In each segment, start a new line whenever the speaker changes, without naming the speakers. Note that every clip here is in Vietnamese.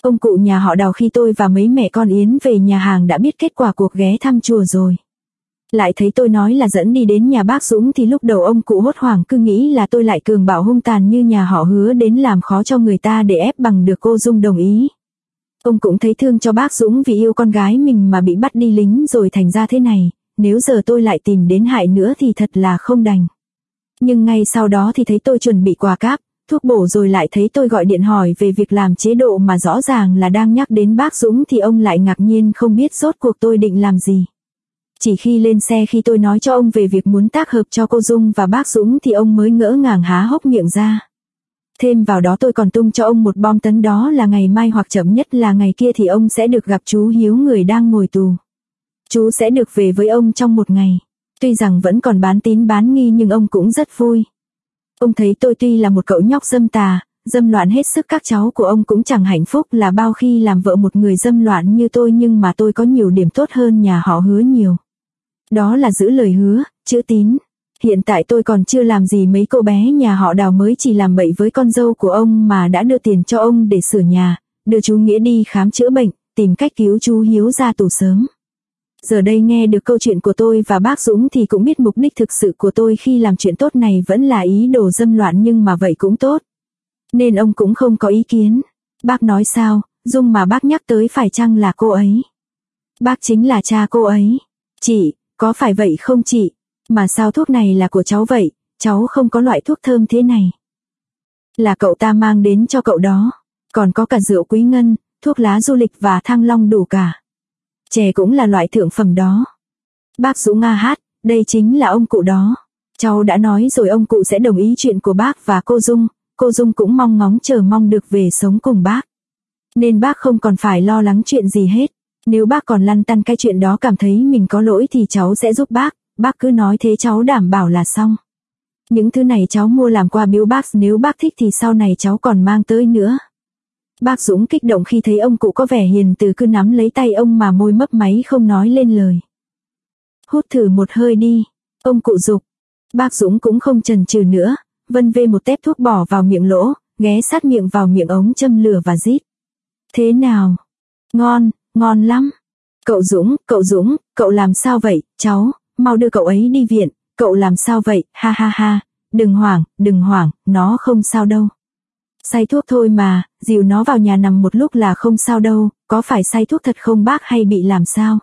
Ông cụ nhà họ Đào khi tôi và mấy mẹ con Yến về nhà hàng đã biết kết quả cuộc ghé thăm chùa rồi. Lại thấy tôi nói là dẫn đi đến nhà bác Dũng thì lúc đầu ông cụ hốt hoảng, cứ nghĩ là tôi lại cường bạo hung tàn như nhà họ Hứa đến làm khó cho người ta để ép bằng được cô Dung đồng ý. Ông cũng thấy thương cho bác Dũng vì yêu con gái mình mà bị bắt đi lính rồi thành ra thế này, nếu giờ tôi lại tìm đến hại nữa thì thật là không đành. Nhưng ngay sau đó thì thấy tôi chuẩn bị quà cáp, thuốc bổ rồi lại thấy tôi gọi điện hỏi về việc làm chế độ mà rõ ràng là đang nhắc đến bác Dũng thì ông lại ngạc nhiên không biết rốt cuộc tôi định làm gì. Chỉ khi lên xe khi tôi nói cho ông về việc muốn tác hợp cho cô Dung và bác Dũng thì ông mới ngỡ ngàng há hốc miệng ra. Thêm vào đó tôi còn tung cho ông một bom tấn, đó là ngày mai hoặc chậm nhất là ngày kia thì ông sẽ được gặp chú Hiếu người đang ngồi tù. Chú sẽ được về với ông trong một ngày. Tuy rằng vẫn còn bán tín bán nghi nhưng ông cũng rất vui. Ông thấy tôi tuy là một cậu nhóc dâm tà, dâm loạn hết sức, các cháu của ông cũng chẳng hạnh phúc là bao khi làm vợ một người dâm loạn như tôi, nhưng mà tôi có nhiều điểm tốt hơn nhà họ Hứa nhiều. Đó là giữ lời hứa, chữ tín. Hiện tại tôi còn chưa làm gì mấy cô bé nhà họ Đào mới chỉ làm bậy với con dâu của ông mà đã đưa tiền cho ông để sửa nhà, đưa chú Nghĩa đi khám chữa bệnh, tìm cách cứu chú Hiếu ra tù sớm. Giờ đây nghe được câu chuyện của tôi và bác Dũng thì cũng biết mục đích thực sự của tôi khi làm chuyện tốt này vẫn là ý đồ dâm loạn, nhưng mà vậy cũng tốt. Nên ông cũng không có ý kiến. Bác nói sao, Dung mà bác nhắc tới phải chăng là cô ấy? Bác chính là cha cô ấy. Chị, có phải vậy không chị? Mà sao thuốc này là của cháu vậy, cháu không có loại thuốc thơm thế này. Là cậu ta mang đến cho cậu đó. Còn có cả rượu quý ngân, thuốc lá du lịch và thăng long đủ cả. Chè cũng là loại thượng phẩm đó. Bác Dũng hát, đây chính là ông cụ đó. Cháu đã nói rồi ông cụ sẽ đồng ý chuyện của bác và cô Dung cũng mong ngóng chờ mong được về sống cùng bác. Nên bác không còn phải lo lắng chuyện gì hết. Nếu bác còn lăn tăn cái chuyện đó cảm thấy mình có lỗi thì cháu sẽ giúp bác cứ nói thế cháu đảm bảo là xong. Những thứ này cháu mua làm quà biếu bác, nếu bác thích thì sau này cháu còn mang tới nữa. Bác Dũng kích động khi thấy ông cụ có vẻ hiền từ, cứ nắm lấy tay ông mà môi mấp máy không nói lên lời. Hút thử một hơi đi, ông cụ giục. Bác Dũng cũng không chần chừ nữa, vân vê một tép thuốc bỏ vào miệng lỗ, ghé sát miệng vào miệng ống châm lửa và rít. Thế nào? Ngon, ngon lắm. Cậu Dũng, cậu làm sao vậy, cháu, mau đưa cậu ấy đi viện, cậu làm sao vậy, ha ha ha, đừng hoảng, nó không sao đâu. Say thuốc thôi mà, dìu nó vào nhà nằm một lúc là không sao đâu, có phải say thuốc thật không bác hay bị làm sao?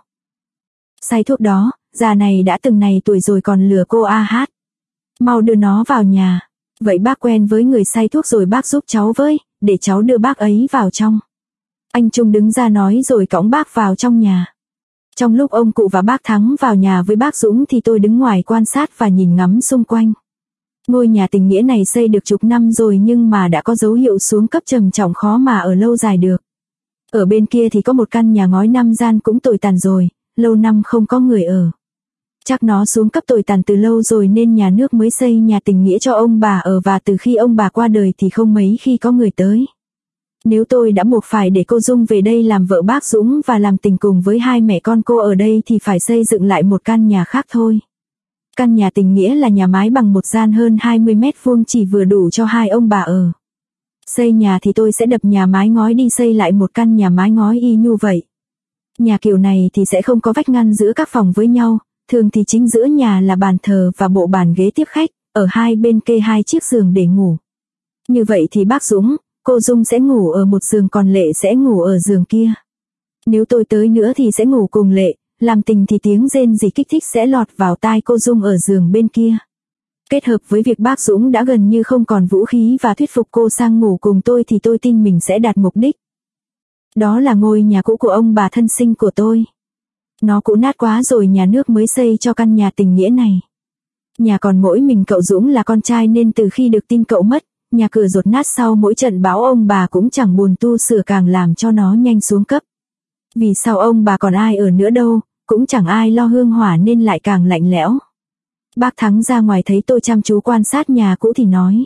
Say thuốc đó, già này đã từng này tuổi rồi còn lừa cô hát. Mau đưa nó vào nhà. Vậy bác quen với người say thuốc rồi, bác giúp cháu với, để cháu đưa bác ấy vào trong. Anh Trung đứng ra nói rồi cõng bác vào trong nhà. Trong lúc ông cụ và bác Thắng vào nhà với bác Dũng thì tôi đứng ngoài quan sát và nhìn ngắm xung quanh. Ngôi nhà tình nghĩa này xây được chục năm rồi nhưng mà đã có dấu hiệu xuống cấp trầm trọng, khó mà ở lâu dài được. Ở bên kia thì có một căn nhà ngói 5 gian cũng tồi tàn rồi, lâu năm không có người ở. Chắc nó xuống cấp tồi tàn từ lâu rồi nên nhà nước mới xây nhà tình nghĩa cho ông bà ở, và từ khi ông bà qua đời thì không mấy khi có người tới. Nếu tôi đã buộc phải để cô Dung về đây làm vợ bác Dũng và làm tình cùng với hai mẹ con cô ở đây thì phải xây dựng lại một căn nhà khác thôi. Căn nhà tình nghĩa là nhà mái bằng một gian hơn 20 mét vuông, chỉ vừa đủ cho hai ông bà ở. Xây nhà thì tôi sẽ đập nhà mái ngói đi xây lại một căn nhà mái ngói y như vậy. Nhà kiểu này thì sẽ không có vách ngăn giữa các phòng với nhau, thường thì chính giữa nhà là bàn thờ và bộ bàn ghế tiếp khách, ở hai bên kê 2 chiếc giường để ngủ. Như vậy thì bác Dũng, cô Dung sẽ ngủ ở một giường, còn Lệ sẽ ngủ ở giường kia. Nếu tôi tới nữa thì sẽ ngủ cùng Lệ, làm tình thì tiếng rên rỉ kích thích sẽ lọt vào tai cô Dung ở giường bên kia. Kết hợp với việc bác Dũng đã gần như không còn vũ khí và thuyết phục cô sang ngủ cùng tôi thì tôi tin mình sẽ đạt mục đích. Đó là ngôi nhà cũ của ông bà thân sinh của tôi. Nó cũ nát quá rồi, nhà nước mới xây cho căn nhà tình nghĩa này. Nhà còn mỗi mình cậu Dũng là con trai nên từ khi được tin cậu mất, nhà cửa dột nát sau mỗi trận bão ông bà cũng chẳng buồn tu sửa, càng làm cho nó nhanh xuống cấp. Vì sau ông bà còn ai ở nữa đâu, cũng chẳng ai lo hương hỏa nên lại càng lạnh lẽo. Bác Thắng ra ngoài thấy tôi chăm chú quan sát nhà cũ thì nói.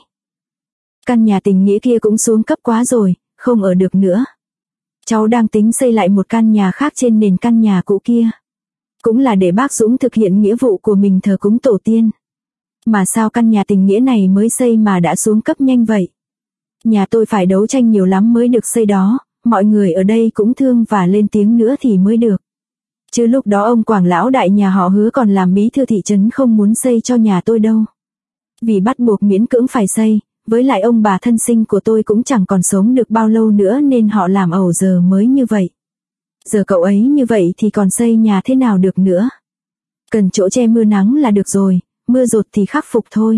Căn nhà tình nghĩa kia cũng xuống cấp quá rồi, không ở được nữa. Cháu đang tính xây lại một căn nhà khác trên nền căn nhà cũ kia. Cũng là để bác Dũng thực hiện nghĩa vụ của mình thờ cúng tổ tiên. Mà sao căn nhà tình nghĩa này mới xây mà đã xuống cấp nhanh vậy? Nhà tôi phải đấu tranh nhiều lắm mới được xây đó, mọi người ở đây cũng thương và lên tiếng nữa thì mới được. Chứ lúc đó ông Quảng lão đại nhà họ Hứa còn làm bí thư thị trấn không muốn xây cho nhà tôi đâu. Vì bắt buộc miễn cưỡng phải xây, với lại ông bà thân sinh của tôi cũng chẳng còn sống được bao lâu nữa nên họ làm ẩu giờ mới như vậy. Giờ cậu ấy như vậy thì còn xây nhà thế nào được nữa. Cần chỗ che mưa nắng là được rồi, mưa dột thì khắc phục thôi.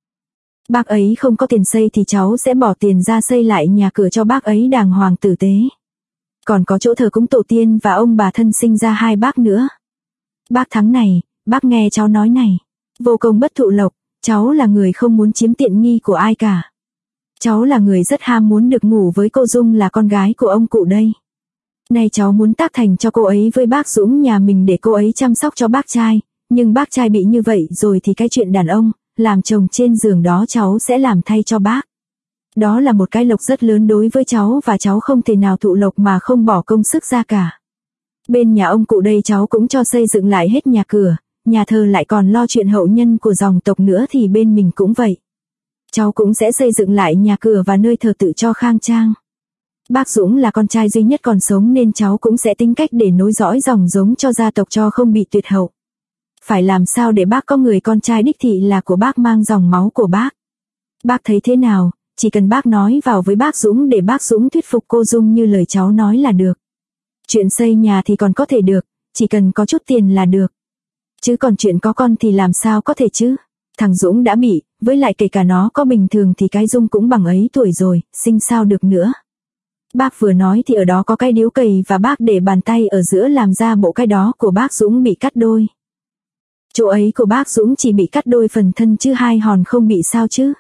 Bác ấy không có tiền xây thì cháu sẽ bỏ tiền ra xây lại nhà cửa cho bác ấy đàng hoàng tử tế. Còn có chỗ thờ cúng tổ tiên và ông bà thân sinh ra 2 bác nữa. Bác Thắng này, bác nghe cháu nói này. Vô công bất thụ lộc, cháu là người không muốn chiếm tiện nghi của ai cả. Cháu là người rất ham muốn được ngủ với cô Dung là con gái của ông cụ đây. Nay cháu muốn tác thành cho cô ấy với bác Dũng nhà mình để cô ấy chăm sóc cho bác trai. Nhưng bác trai bị như vậy rồi thì cái chuyện đàn ông, làm chồng trên giường đó cháu sẽ làm thay cho bác. Đó là một cái lộc rất lớn đối với cháu và cháu không thể nào thụ lộc mà không bỏ công sức ra cả. Bên nhà ông cụ đây cháu cũng cho xây dựng lại hết nhà cửa, nhà thờ lại còn lo chuyện hậu nhân của dòng tộc nữa thì bên mình cũng vậy. Cháu cũng sẽ xây dựng lại nhà cửa và nơi thờ tự cho khang trang. Bác Dũng là con trai duy nhất còn sống nên cháu cũng sẽ tính cách để nối dõi dòng giống cho gia tộc cho không bị tuyệt hậu. Phải làm sao để bác có người con trai đích thị là của bác mang dòng máu của bác. Bác thấy thế nào, chỉ cần bác nói vào với bác Dũng để bác Dũng thuyết phục cô Dung như lời cháu nói là được. Chuyện xây nhà thì còn có thể được, chỉ cần có chút tiền là được. Chứ còn chuyện có con thì làm sao có thể chứ. Thằng Dũng đã bị, với lại kể cả nó có bình thường thì cái Dung cũng bằng ấy tuổi rồi, sinh sao được nữa. Bác vừa nói thì ở đó có cái điếu cày và bác để bàn tay ở giữa làm ra bộ cái đó của bác Dũng bị cắt đôi. Chỗ ấy của bác Dũng chỉ bị cắt đôi phần thân chứ 2 hòn không bị sao chứ.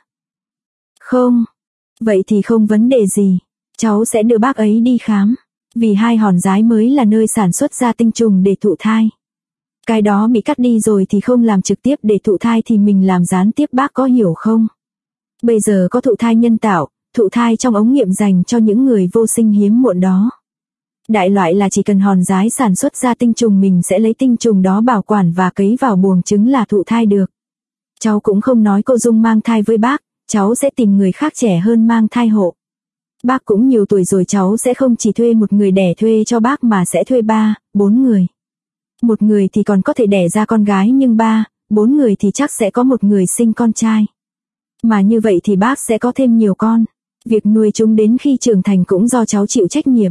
Không. Vậy thì không vấn đề gì. Cháu sẽ đưa bác ấy đi khám. Vì 2 hòn giái mới là nơi sản xuất ra tinh trùng để thụ thai. Cái đó bị cắt đi rồi thì không làm trực tiếp để thụ thai thì mình làm gián tiếp, bác có hiểu không? Bây giờ có thụ thai nhân tạo, thụ thai trong ống nghiệm dành cho những người vô sinh hiếm muộn đó. Đại loại là chỉ cần hòn giái sản xuất ra tinh trùng mình sẽ lấy tinh trùng đó bảo quản và cấy vào buồng trứng là thụ thai được. Cháu cũng không nói cô Dung mang thai với bác, cháu sẽ tìm người khác trẻ hơn mang thai hộ. Bác cũng nhiều tuổi rồi, cháu sẽ không chỉ thuê một người đẻ thuê cho bác mà sẽ thuê 3, 4 người. Một người thì còn có thể đẻ ra con gái nhưng 3, 4 người thì chắc sẽ có một người sinh con trai. Mà như vậy thì bác sẽ có thêm nhiều con. Việc nuôi chúng đến khi trưởng thành cũng do cháu chịu trách nhiệm.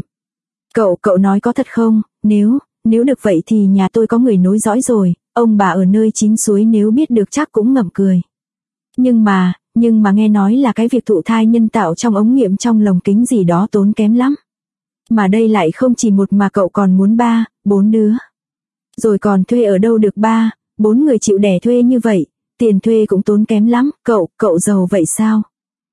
Cậu nói có thật không? Nếu được vậy thì nhà tôi có người nối dõi rồi, ông bà ở nơi chín suối nếu biết được chắc cũng ngậm cười. Nhưng mà nghe nói là cái việc thụ thai nhân tạo trong ống nghiệm trong lồng kính gì đó tốn kém lắm. Mà đây lại không chỉ một mà cậu còn muốn 3, 4 đứa. Rồi còn thuê ở đâu được 3, 4 người chịu đẻ thuê như vậy, tiền thuê cũng tốn kém lắm, cậu giàu vậy sao?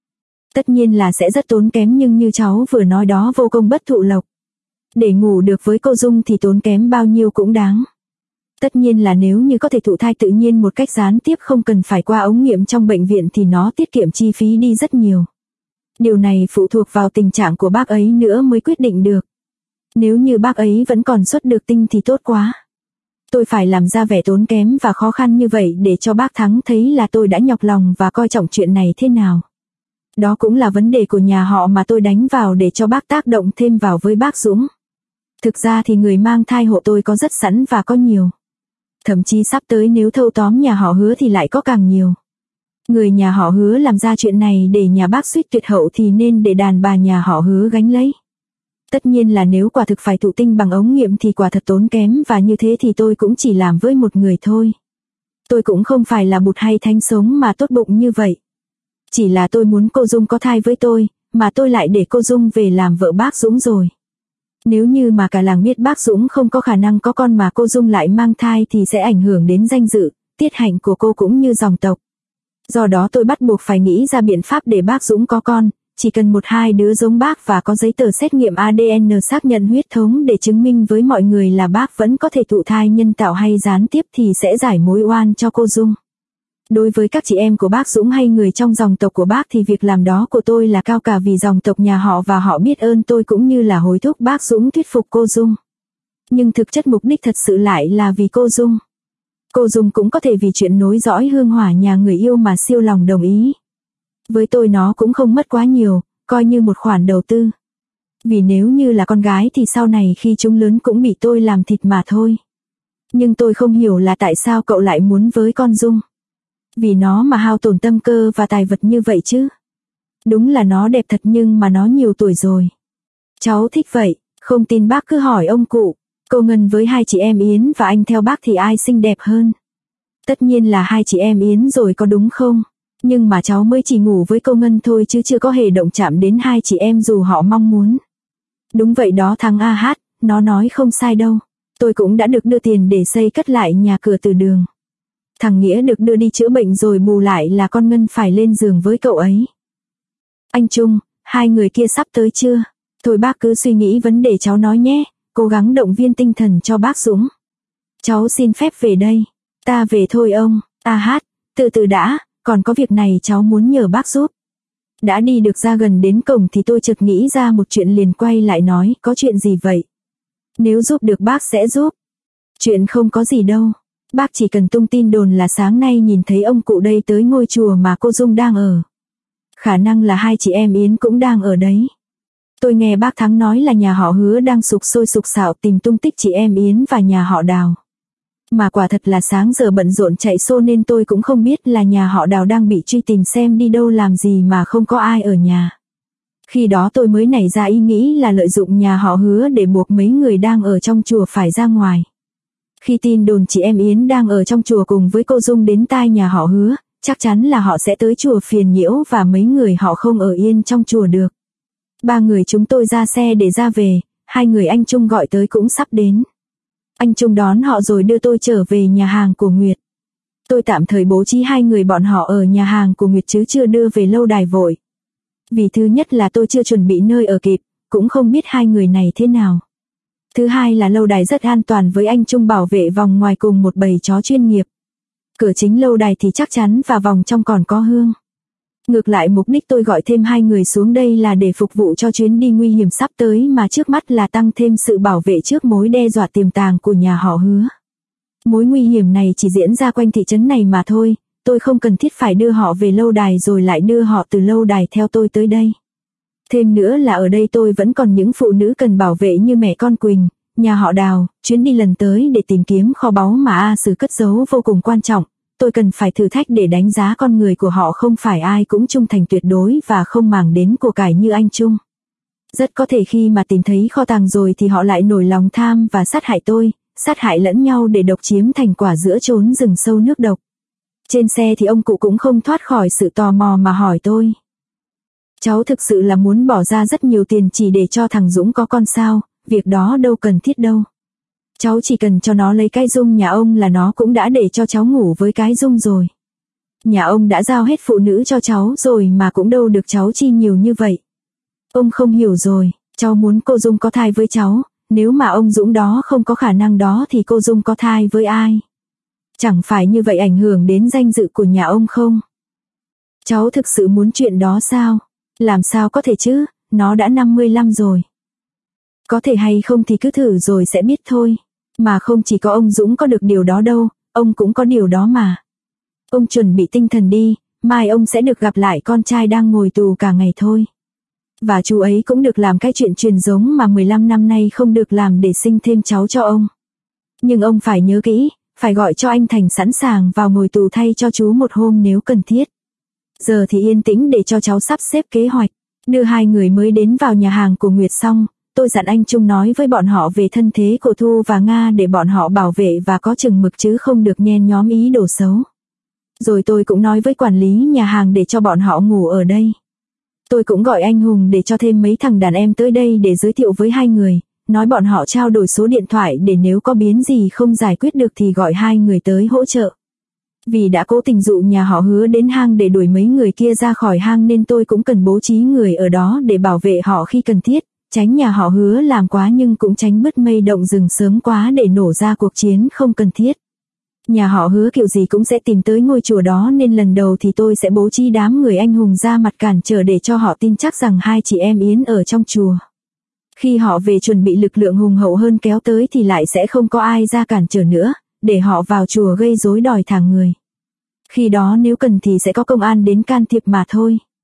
Tất nhiên là sẽ rất tốn kém nhưng như cháu vừa nói đó vô công bất thụ lộc. Để ngủ được với cô Dung thì tốn kém bao nhiêu cũng đáng. Tất nhiên là nếu như có thể thụ thai tự nhiên một cách gián tiếp không cần phải qua ống nghiệm trong bệnh viện thì nó tiết kiệm chi phí đi rất nhiều. Điều này phụ thuộc vào tình trạng của bác ấy nữa mới quyết định được. Nếu như bác ấy vẫn còn xuất được tinh thì tốt quá. Tôi phải làm ra vẻ tốn kém và khó khăn như vậy để cho bác Thắng thấy là tôi đã nhọc lòng và coi trọng chuyện này thế nào. Đó cũng là vấn đề của nhà họ mà tôi đánh vào để cho bác tác động thêm vào với bác Dũng. Thực ra thì người mang thai hộ tôi có rất sẵn và có nhiều. Thậm chí sắp tới nếu thâu tóm nhà họ Hứa thì lại có càng nhiều. Người nhà họ Hứa làm ra chuyện này để nhà bác suýt tuyệt hậu thì nên để đàn bà nhà họ Hứa gánh lấy. Tất nhiên là nếu quả thực phải thụ tinh bằng ống nghiệm thì quả thật tốn kém và như thế thì tôi cũng chỉ làm với một người thôi. Tôi cũng không phải là bụt hay thánh sống mà tốt bụng như vậy. Chỉ là tôi muốn cô Dung có thai với tôi, mà tôi lại để cô Dung về làm vợ bác Dũng rồi. Nếu như mà cả làng biết bác Dũng không có khả năng có con mà cô Dung lại mang thai thì sẽ ảnh hưởng đến danh dự, tiết hạnh của cô cũng như dòng tộc. Do đó tôi bắt buộc phải nghĩ ra biện pháp để bác Dũng có con, chỉ cần 1-2 đứa giống bác và có giấy tờ xét nghiệm ADN xác nhận huyết thống để chứng minh với mọi người là bác vẫn có thể thụ thai nhân tạo hay gián tiếp thì sẽ giải mối oan cho cô Dung. Đối với các chị em của bác Dũng hay người trong dòng tộc của bác thì việc làm đó của tôi là cao cả vì dòng tộc nhà họ và họ biết ơn tôi cũng như là hối thúc bác Dũng thuyết phục cô Dung. Nhưng thực chất mục đích thật sự lại là vì cô Dung. Cô Dung cũng có thể vì chuyện nối dõi hương hỏa nhà người yêu mà siêu lòng đồng ý. Với tôi nó cũng không mất quá nhiều, coi như một khoản đầu tư. Vì nếu như là con gái thì sau này khi chúng lớn cũng bị tôi làm thịt mà thôi. Nhưng tôi không hiểu là tại sao cậu lại muốn với con Dung. Vì nó mà hao tổn tâm cơ và tài vật như vậy chứ. Đúng là nó đẹp thật nhưng mà nó nhiều tuổi rồi. Cháu thích vậy, không tin bác cứ hỏi ông cụ. Cô Ngân với hai chị em Yến và anh theo bác thì ai xinh đẹp hơn? Tất nhiên là hai chị em Yến rồi có đúng không? Nhưng mà cháu mới chỉ ngủ với cô Ngân thôi chứ chưa có hề động chạm đến hai chị em dù họ mong muốn. Đúng vậy đó thằng AH, nó nói không sai đâu. Tôi cũng đã được đưa tiền để xây cất lại nhà cửa từ đường. Thằng Nghĩa được đưa đi chữa bệnh rồi bù lại là con Ngân phải lên giường với cậu ấy. Anh Trung, hai người kia sắp tới chưa? Thôi bác cứ suy nghĩ vấn đề cháu nói nhé, cố gắng động viên tinh thần cho bác Dũng. Cháu xin phép về đây. Ta về thôi ông. AH, từ từ đã, còn có việc này cháu muốn nhờ bác giúp. Đã đi được ra gần đến cổng thì tôi chợt nghĩ ra một chuyện liền quay lại nói, có chuyện gì vậy? Nếu giúp được bác sẽ giúp. Chuyện không có gì đâu. Bác chỉ cần tung tin đồn là sáng nay nhìn thấy ông cụ đây tới ngôi chùa mà cô Dung đang ở. Khả năng là hai chị em Yến cũng đang ở đấy. Tôi nghe bác Thắng nói là nhà họ Hứa đang sục sôi sục sạo tìm tung tích chị em Yến và nhà họ Đào. Mà quả thật là sáng giờ bận rộn chạy xô nên tôi cũng không biết là nhà họ Đào đang bị truy tìm xem đi đâu làm gì mà không có ai ở nhà. Khi đó tôi mới nảy ra ý nghĩ là lợi dụng nhà họ Hứa để buộc mấy người đang ở trong chùa phải ra ngoài. Khi tin đồn chị em Yến đang ở trong chùa cùng với cô Dung đến tai nhà họ Hứa, chắc chắn là họ sẽ tới chùa phiền nhiễu và mấy người họ không ở yên trong chùa được. Ba người chúng tôi ra xe để ra về, hai người anh Trung gọi tới cũng sắp đến. Anh Trung đón họ rồi đưa tôi trở về nhà hàng của Nguyệt. Tôi tạm thời bố trí hai người bọn họ ở nhà hàng của Nguyệt chứ chưa đưa về lâu đài vội. Vì thứ nhất là tôi chưa chuẩn bị nơi ở kịp, cũng không biết hai người này thế nào. Thứ hai là lâu đài rất an toàn với anh Trung bảo vệ vòng ngoài cùng một bầy chó chuyên nghiệp. Cửa chính lâu đài thì chắc chắn và vòng trong còn có Hương. Ngược lại mục đích tôi gọi thêm hai người xuống đây là để phục vụ cho chuyến đi nguy hiểm sắp tới mà trước mắt là tăng thêm sự bảo vệ trước mối đe dọa tiềm tàng của nhà họ Hứa. Mối nguy hiểm này chỉ diễn ra quanh thị trấn này mà thôi, tôi không cần thiết phải đưa họ về lâu đài rồi lại đưa họ từ lâu đài theo tôi tới đây. Thêm nữa là ở đây tôi vẫn còn những phụ nữ cần bảo vệ như mẹ con Quỳnh, nhà họ Đào, chuyến đi lần tới để tìm kiếm kho báu mà A Sử cất giấu vô cùng quan trọng. Tôi cần phải thử thách để đánh giá con người của họ không phải ai cũng trung thành tuyệt đối và không màng đến của cải như anh Trung. Rất có thể khi mà tìm thấy kho tàng rồi thì họ lại nổi lòng tham và sát hại tôi, sát hại lẫn nhau để độc chiếm thành quả giữa chốn rừng sâu nước độc. Trên xe thì ông cụ cũng không thoát khỏi sự tò mò mà hỏi tôi. Cháu thực sự là muốn bỏ ra rất nhiều tiền chỉ để cho thằng Dũng có con sao, việc đó đâu cần thiết đâu. Cháu chỉ cần cho nó lấy cái Dung nhà ông là nó cũng đã để cho cháu ngủ với cái Dung rồi. Nhà ông đã giao hết phụ nữ cho cháu rồi mà cũng đâu được cháu chi nhiều như vậy. Ông không hiểu rồi, cháu muốn cô Dung có thai với cháu, nếu mà ông Dũng đó không có khả năng đó thì cô Dung có thai với ai? Chẳng phải như vậy ảnh hưởng đến danh dự của nhà ông không? Cháu thực sự muốn chuyện đó sao? Làm sao có thể chứ, nó đã 55 rồi. Có thể hay không thì cứ thử rồi sẽ biết thôi. Mà không chỉ có ông Dũng có được điều đó đâu, ông cũng có điều đó mà. Ông chuẩn bị tinh thần đi, mai ông sẽ được gặp lại con trai đang ngồi tù cả ngày thôi. Và chú ấy cũng được làm cái chuyện truyền giống mà 15 năm nay không được làm để sinh thêm cháu cho ông. Nhưng ông phải nhớ kỹ, phải gọi cho anh Thành sẵn sàng vào ngồi tù thay cho chú một hôm nếu cần thiết. Giờ thì yên tĩnh để cho cháu sắp xếp kế hoạch. Đưa hai người mới đến vào nhà hàng của Nguyệt xong, tôi dặn anh Trung nói với bọn họ về thân thế của Thu và Nga để bọn họ bảo vệ và có chừng mực chứ không được nhen nhóm ý đồ xấu. Rồi tôi cũng nói với quản lý nhà hàng để cho bọn họ ngủ ở đây. Tôi cũng gọi anh Hùng để cho thêm mấy thằng đàn em tới đây để giới thiệu với hai người, nói bọn họ trao đổi số điện thoại để nếu có biến gì không giải quyết được thì gọi hai người tới hỗ trợ. Vì đã cố tình dụ nhà họ Hứa đến hang để đuổi mấy người kia ra khỏi hang nên tôi cũng cần bố trí người ở đó để bảo vệ họ khi cần thiết, tránh nhà họ Hứa làm quá nhưng cũng tránh bứt mây động rừng sớm quá để nổ ra cuộc chiến không cần thiết. Nhà họ Hứa kiểu gì cũng sẽ tìm tới ngôi chùa đó nên lần đầu thì tôi sẽ bố trí đám người anh hùng ra mặt cản trở để cho họ tin chắc rằng hai chị em Yến ở trong chùa. Khi họ về chuẩn bị lực lượng hùng hậu hơn kéo tới thì lại sẽ không có ai ra cản trở nữa, để họ vào chùa gây rối đòi thả người. Khi đó nếu cần thì sẽ có công an đến can thiệp mà thôi.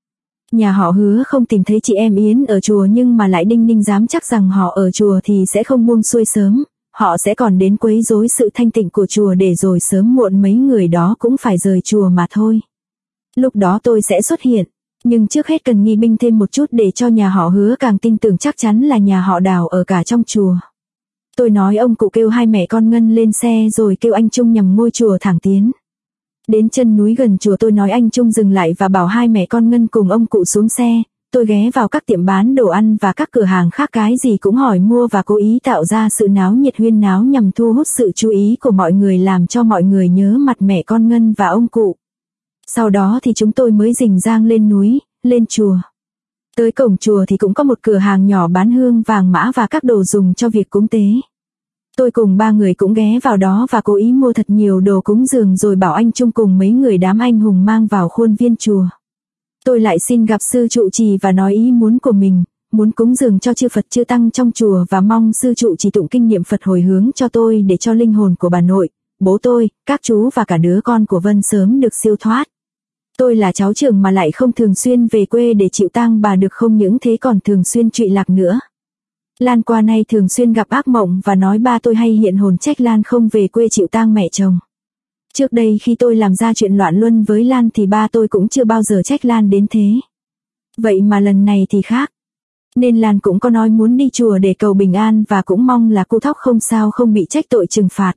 Nhà họ Hứa không tìm thấy chị em Yến ở chùa nhưng mà lại đinh ninh dám chắc rằng họ ở chùa thì sẽ không buông xuôi sớm, họ sẽ còn đến quấy rối sự thanh tịnh của chùa để rồi sớm muộn mấy người đó cũng phải rời chùa mà thôi. Lúc đó tôi sẽ xuất hiện, nhưng trước hết cần nghi binh thêm một chút để cho nhà họ Hứa càng tin tưởng chắc chắn là nhà họ Đào ở cả trong chùa. Tôi nói ông cụ kêu hai mẹ con Ngân lên xe rồi kêu anh Trung nhằm ngôi chùa thẳng tiến. Đến chân núi gần chùa tôi nói anh Trung dừng lại và bảo hai mẹ con Ngân cùng ông cụ xuống xe. Tôi ghé vào các tiệm bán đồ ăn và các cửa hàng khác cái gì cũng hỏi mua và cố ý tạo ra sự náo nhiệt huyên náo nhằm thu hút sự chú ý của mọi người làm cho mọi người nhớ mặt mẹ con Ngân và ông cụ. Sau đó thì chúng tôi mới rình rang lên núi, lên chùa. Tới cổng chùa thì cũng có một cửa hàng nhỏ bán hương vàng mã và các đồ dùng cho việc cúng tế. Tôi cùng ba người cũng ghé vào đó và cố ý mua thật nhiều đồ cúng dường rồi bảo anh Trung cùng mấy người đám anh hùng mang vào khuôn viên chùa. Tôi lại xin gặp sư trụ trì và nói ý muốn của mình, muốn cúng dường cho chư Phật chư Tăng trong chùa và mong sư trụ trì tụng kinh niệm Phật hồi hướng cho tôi để cho linh hồn của bà nội, bố tôi, các chú và cả đứa con của Vân sớm được siêu thoát. Tôi là cháu trưởng mà lại không thường xuyên về quê để chịu tang bà được không những thế còn thường xuyên trụy lạc nữa. Lan qua nay thường xuyên gặp ác mộng và nói ba tôi hay hiện hồn trách Lan không về quê chịu tang mẹ chồng. Trước đây khi tôi làm ra chuyện loạn luân với Lan thì ba tôi cũng chưa bao giờ trách Lan đến thế. Vậy mà lần này thì khác. Nên Lan cũng có nói muốn đi chùa để cầu bình an và cũng mong là cô Thóc không sao không bị trách tội trừng phạt.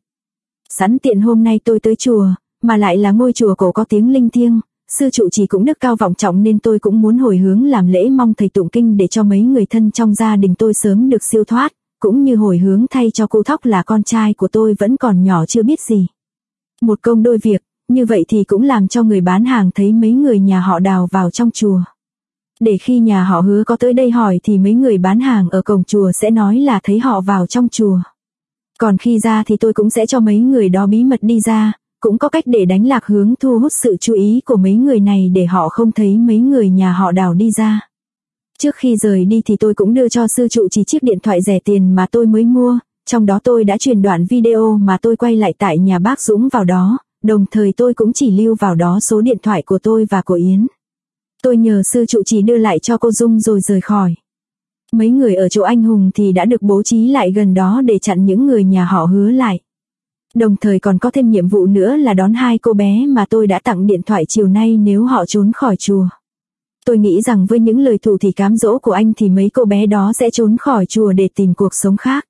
Sẵn tiện hôm nay tôi tới chùa, mà lại là ngôi chùa cổ có tiếng linh thiêng, sư trụ trì cũng đức cao vọng trọng nên tôi cũng muốn hồi hướng làm lễ mong thầy tụng kinh để cho mấy người thân trong gia đình tôi sớm được siêu thoát, cũng như hồi hướng thay cho cô Thóc là con trai của tôi vẫn còn nhỏ chưa biết gì. Một công đôi việc, như vậy thì cũng làm cho người bán hàng thấy mấy người nhà họ Đào vào trong chùa. Để khi nhà họ Hứa có tới đây hỏi thì mấy người bán hàng ở cổng chùa sẽ nói là thấy họ vào trong chùa. Còn khi ra thì tôi cũng sẽ cho mấy người đó bí mật đi ra, cũng có cách để đánh lạc hướng thu hút sự chú ý của mấy người này để họ không thấy mấy người nhà họ Đào đi ra. Trước khi rời đi thì tôi cũng đưa cho sư trụ trì chiếc điện thoại rẻ tiền mà tôi mới mua, trong đó tôi đã truyền đoạn video mà tôi quay lại tại nhà bác Dũng vào đó, đồng thời tôi cũng chỉ lưu vào đó số điện thoại của tôi và của Yến. Tôi nhờ sư trụ trì đưa lại cho cô Dung rồi rời khỏi. Mấy người ở chỗ anh Hùng thì đã được bố trí lại gần đó để chặn những người nhà họ Hứa lại. Đồng thời còn có thêm nhiệm vụ nữa là đón hai cô bé mà tôi đã tặng điện thoại chiều nay nếu họ trốn khỏi chùa. Tôi nghĩ rằng với những lời thủ thỉ cám dỗ của anh thì mấy cô bé đó sẽ trốn khỏi chùa để tìm cuộc sống khác.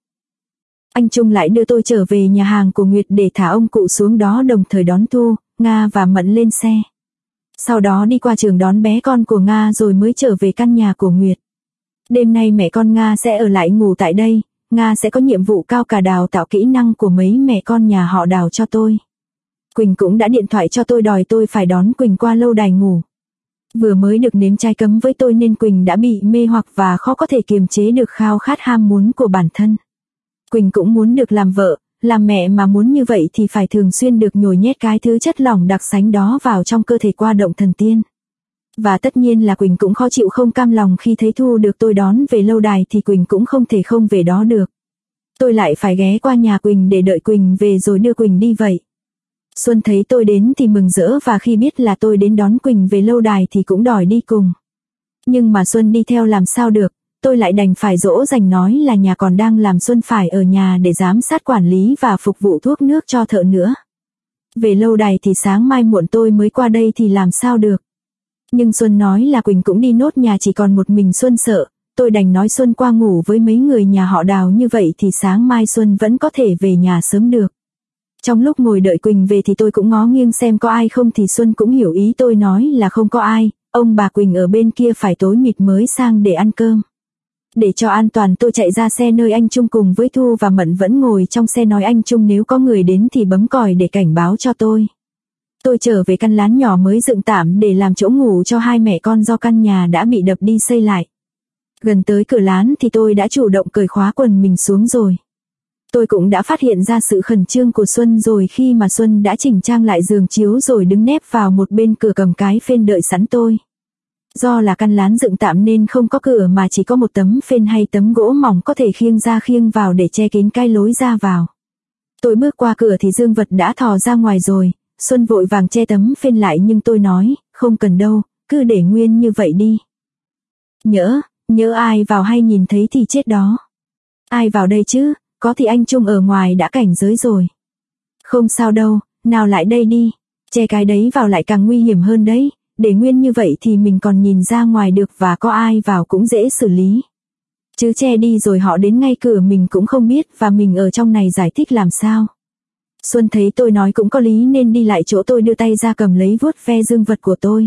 Anh Trung lại đưa tôi trở về nhà hàng của Nguyệt để thả ông cụ xuống đó đồng thời đón Thu, Nga và Mận lên xe. Sau đó đi qua trường đón bé con của Nga rồi mới trở về căn nhà của Nguyệt. Đêm nay mẹ con Nga sẽ ở lại ngủ tại đây, Nga sẽ có nhiệm vụ cao cả đào tạo kỹ năng của mấy mẹ con nhà họ Đào cho tôi. Quỳnh cũng đã điện thoại cho tôi đòi tôi phải đón Quỳnh qua lâu đài ngủ. Vừa mới được nếm trai cấm với tôi nên Quỳnh đã bị mê hoặc và khó có thể kiềm chế được khao khát ham muốn của bản thân. Quỳnh cũng muốn được làm vợ, làm mẹ mà muốn như vậy thì phải thường xuyên được nhồi nhét cái thứ chất lỏng đặc sánh đó vào trong cơ thể qua động thần tiên. Và tất nhiên là Quỳnh cũng khó chịu không cam lòng khi thấy Thu được tôi đón về lâu đài thì Quỳnh cũng không thể không về đó được. Tôi lại phải ghé qua nhà Quỳnh để đợi Quỳnh về rồi đưa Quỳnh đi vậy. Xuân thấy tôi đến thì mừng rỡ và khi biết là tôi đến đón Quỳnh về lâu đài thì cũng đòi đi cùng. Nhưng mà Xuân đi theo làm sao được, tôi lại đành phải dỗ dành nói là nhà còn đang làm Xuân phải ở nhà để giám sát quản lý và phục vụ thuốc nước cho thợ nữa. Về lâu đài thì sáng mai muộn tôi mới qua đây thì làm sao được. Nhưng Xuân nói là Quỳnh cũng đi nốt nhà chỉ còn một mình Xuân sợ, tôi đành nói Xuân qua ngủ với mấy người nhà họ Đào như vậy thì sáng mai Xuân vẫn có thể về nhà sớm được. Trong lúc ngồi đợi Quỳnh về thì tôi cũng ngó nghiêng xem có ai không thì Xuân cũng hiểu ý tôi nói là không có ai, ông bà Quỳnh ở bên kia phải tối mịt mới sang để ăn cơm. Để cho an toàn tôi chạy ra xe nơi anh Trung cùng với Thu và Mận vẫn ngồi trong xe nói anh Trung nếu có người đến thì bấm còi để cảnh báo cho tôi. Tôi trở về căn lán nhỏ mới dựng tạm để làm chỗ ngủ cho hai mẹ con do căn nhà đã bị đập đi xây lại. Gần tới cửa lán thì tôi đã chủ động cởi khóa quần mình xuống rồi. Tôi cũng đã phát hiện ra sự khẩn trương của Xuân rồi khi mà Xuân đã chỉnh trang lại giường chiếu rồi đứng nép vào một bên cửa cầm cái phên đợi sẵn tôi. Do là căn lán dựng tạm nên không có cửa mà chỉ có một tấm phên hay tấm gỗ mỏng có thể khiêng ra khiêng vào để che kín cái lối ra vào. Tôi bước qua cửa thì dương vật đã thò ra ngoài rồi, Xuân vội vàng che tấm phên lại nhưng tôi nói, không cần đâu, cứ để nguyên như vậy đi. Nhỡ ai vào hay nhìn thấy thì chết đó. Ai vào đây chứ, có thì anh Trung ở ngoài đã cảnh giới rồi. Không sao đâu, nào lại đây đi. Che cái đấy vào lại càng nguy hiểm hơn đấy, để nguyên như vậy thì mình còn nhìn ra ngoài được và có ai vào cũng dễ xử lý. Chứ che đi rồi họ đến ngay cửa mình cũng không biết và mình ở trong này giải thích làm sao. Xuân thấy tôi nói cũng có lý nên đi lại chỗ tôi đưa tay ra cầm lấy vuốt ve dương vật của tôi.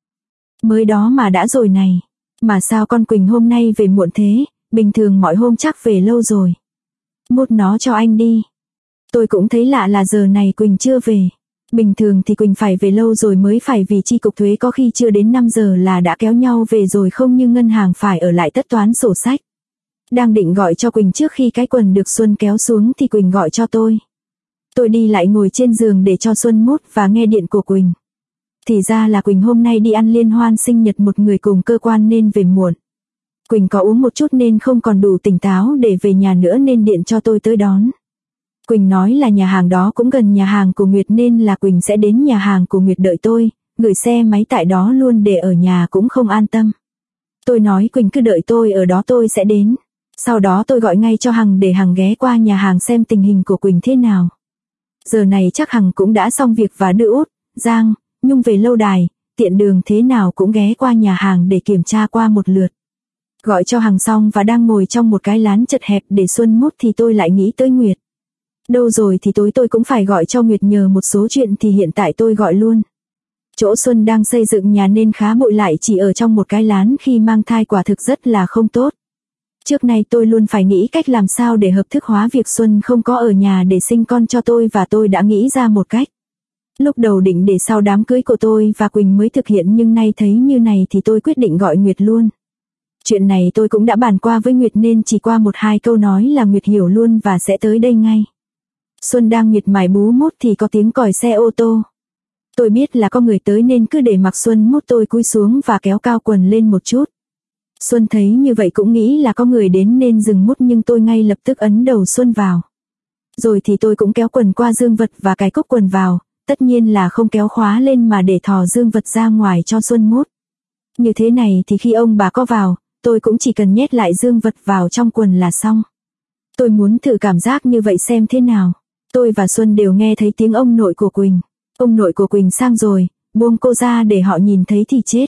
Mới đó mà đã rồi này. Mà sao con Quỳnh hôm nay về muộn thế, bình thường mọi hôm chắc về lâu rồi. Mút nó cho anh đi. Tôi cũng thấy lạ là giờ này Quỳnh chưa về. Bình thường thì Quỳnh phải về lâu rồi mới phải vì chi cục thuế có khi chưa đến 5 giờ là đã kéo nhau về rồi không như ngân hàng phải ở lại tất toán sổ sách. Đang định gọi cho Quỳnh trước khi cái quần được Xuân kéo xuống thì Quỳnh gọi cho tôi. Tôi đi lại ngồi trên giường để cho Xuân mút và nghe điện của Quỳnh. Thì ra là Quỳnh hôm nay đi ăn liên hoan sinh nhật một người cùng cơ quan nên về muộn. Quỳnh có uống một chút nên không còn đủ tỉnh táo để về nhà nữa nên điện cho tôi tới đón. Quỳnh nói là nhà hàng đó cũng gần nhà hàng của Nguyệt nên là Quỳnh sẽ đến nhà hàng của Nguyệt đợi tôi, gửi xe máy tại đó luôn để ở nhà cũng không an tâm. Tôi nói Quỳnh cứ đợi tôi ở đó tôi sẽ đến. Sau đó tôi gọi ngay cho Hằng để Hằng ghé qua nhà hàng xem tình hình của Quỳnh thế nào. Giờ này chắc Hằng cũng đã xong việc và đưa Út, Giang, Nhung về lâu đài, tiện đường thế nào cũng ghé qua nhà hàng để kiểm tra qua một lượt. Gọi cho Hằng xong và đang ngồi trong một cái lán chật hẹp để Xuân mút thì tôi lại nghĩ tới Nguyệt. Đâu rồi thì tối tôi cũng phải gọi cho Nguyệt nhờ một số chuyện thì hiện tại tôi gọi luôn. Chỗ Xuân đang xây dựng nhà nên khá bụi lại chỉ ở trong một cái lán khi mang thai quả thực rất là không tốt. Trước nay tôi luôn phải nghĩ cách làm sao để hợp thức hóa việc Xuân không có ở nhà để sinh con cho tôi và tôi đã nghĩ ra một cách. Lúc đầu định để sau đám cưới của tôi và Quỳnh mới thực hiện nhưng nay thấy như này thì tôi quyết định gọi Nguyệt luôn. Chuyện này tôi cũng đã bàn qua với Nguyệt nên chỉ qua 1-2 câu nói là Nguyệt hiểu luôn và sẽ tới đây ngay. Xuân đang miệt mài bú mút thì có tiếng còi xe ô tô. Tôi biết là có người tới nên cứ để mặc Xuân mút tôi cúi xuống và kéo cao quần lên một chút. Xuân thấy như vậy cũng nghĩ là có người đến nên dừng mút nhưng tôi ngay lập tức ấn đầu Xuân vào. Rồi thì tôi cũng kéo quần qua dương vật và cài cúc quần vào, tất nhiên là không kéo khóa lên mà để thò dương vật ra ngoài cho Xuân mút. Như thế này thì khi ông bà có vào, tôi cũng chỉ cần nhét lại dương vật vào trong quần là xong. Tôi muốn thử cảm giác như vậy xem thế nào. Tôi và Xuân đều nghe thấy tiếng ông nội của Quỳnh. Ông nội của Quỳnh sang rồi, buông cô ra để họ nhìn thấy thì chết.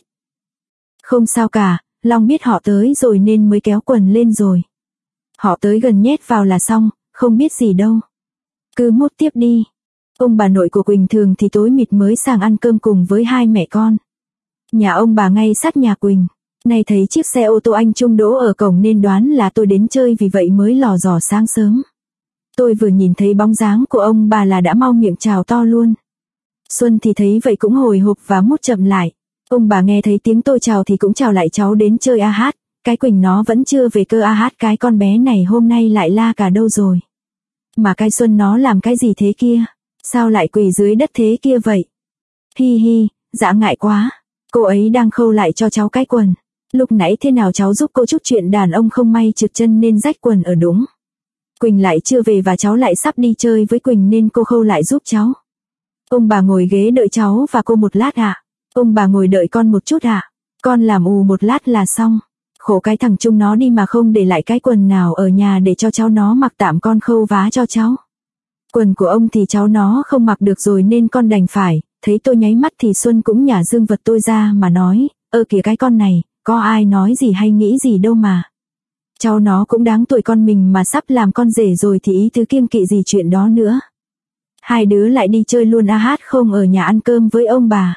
Không sao cả, Long biết họ tới rồi nên mới kéo quần lên rồi. Họ tới gần nhét vào là xong, không biết gì đâu. Cứ mút tiếp đi. Ông bà nội của Quỳnh thường thì tối mịt mới sang ăn cơm cùng với hai mẹ con. Nhà ông bà ngay sát nhà Quỳnh. Nay thấy chiếc xe ô tô anh Trung đỗ ở cổng nên đoán là tôi đến chơi vì vậy mới lò dò sáng sớm. Tôi vừa nhìn thấy bóng dáng của ông bà là đã mau miệng chào to luôn. Xuân thì thấy vậy cũng hồi hộp và mút chậm lại. Ông bà nghe thấy tiếng tôi chào thì cũng chào lại cháu đến chơi a hát. Cái Quỳnh nó vẫn chưa về cơ a hát, cái con bé này hôm nay lại la cả đâu rồi. Mà cái Xuân nó làm cái gì thế kia? Sao lại quỳ dưới đất thế kia vậy? Hi hi, dạ ngại quá. Cô ấy đang khâu lại cho cháu cái quần. Lúc nãy thế nào cháu giúp cô chút chuyện đàn ông không may trượt chân nên rách quần ở đúng. Quỳnh lại chưa về và cháu lại sắp đi chơi với Quỳnh nên cô khâu lại giúp cháu. Ông bà ngồi ghế đợi cháu và cô một lát ạ. Ông bà ngồi đợi con một chút ạ. Con làm một lát là xong. Khổ cái thằng Trung nó đi mà không để lại cái quần nào ở nhà để cho cháu nó mặc, tạm con khâu vá cho cháu. Quần của ông thì cháu nó không mặc được rồi nên con đành phải. Thấy tôi nháy mắt thì Xuân cũng nhả dương vật tôi ra mà nói, kìa cái con này, có ai nói gì hay nghĩ gì đâu mà. Cháu nó cũng đáng tuổi con mình mà sắp làm con rể rồi thì ý tứ kiêng kỵ gì chuyện đó nữa. Hai đứa lại đi chơi luôn a hát không ở nhà ăn cơm với ông bà.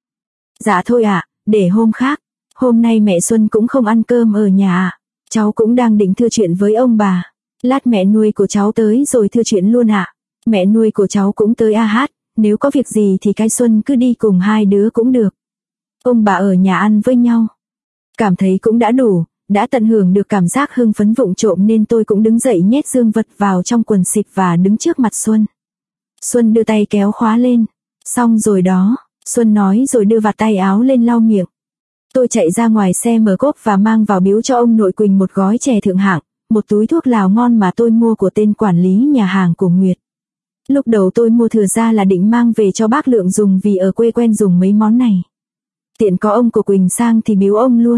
Dạ thôi ạ, để hôm khác. Hôm nay mẹ Xuân cũng không ăn cơm ở nhà ạ. Cháu cũng đang định thưa chuyện với ông bà. Lát mẹ nuôi của cháu tới rồi thưa chuyện luôn ạ. Mẹ nuôi của cháu cũng tới a hát. Nếu có việc gì thì cái Xuân cứ đi cùng hai đứa cũng được. Ông bà ở nhà ăn với nhau. Cảm thấy cũng đã đủ, đã tận hưởng được cảm giác hưng phấn vụng trộm nên tôi cũng đứng dậy nhét dương vật vào trong quần xịt và đứng trước mặt Xuân. Xuân đưa tay kéo khóa lên. Xong rồi đó, Xuân nói rồi đưa vạt tay áo lên lau miệng. Tôi chạy ra ngoài xe mở cốp và mang vào biếu cho ông nội Quỳnh một gói chè thượng hạng, một túi thuốc lào ngon mà tôi mua của tên quản lý nhà hàng của Nguyệt. Lúc đầu tôi mua thừa ra là định mang về cho bác Lượng dùng vì ở quê quen dùng mấy món này. Tiện có ông của Quỳnh sang thì biếu ông luôn.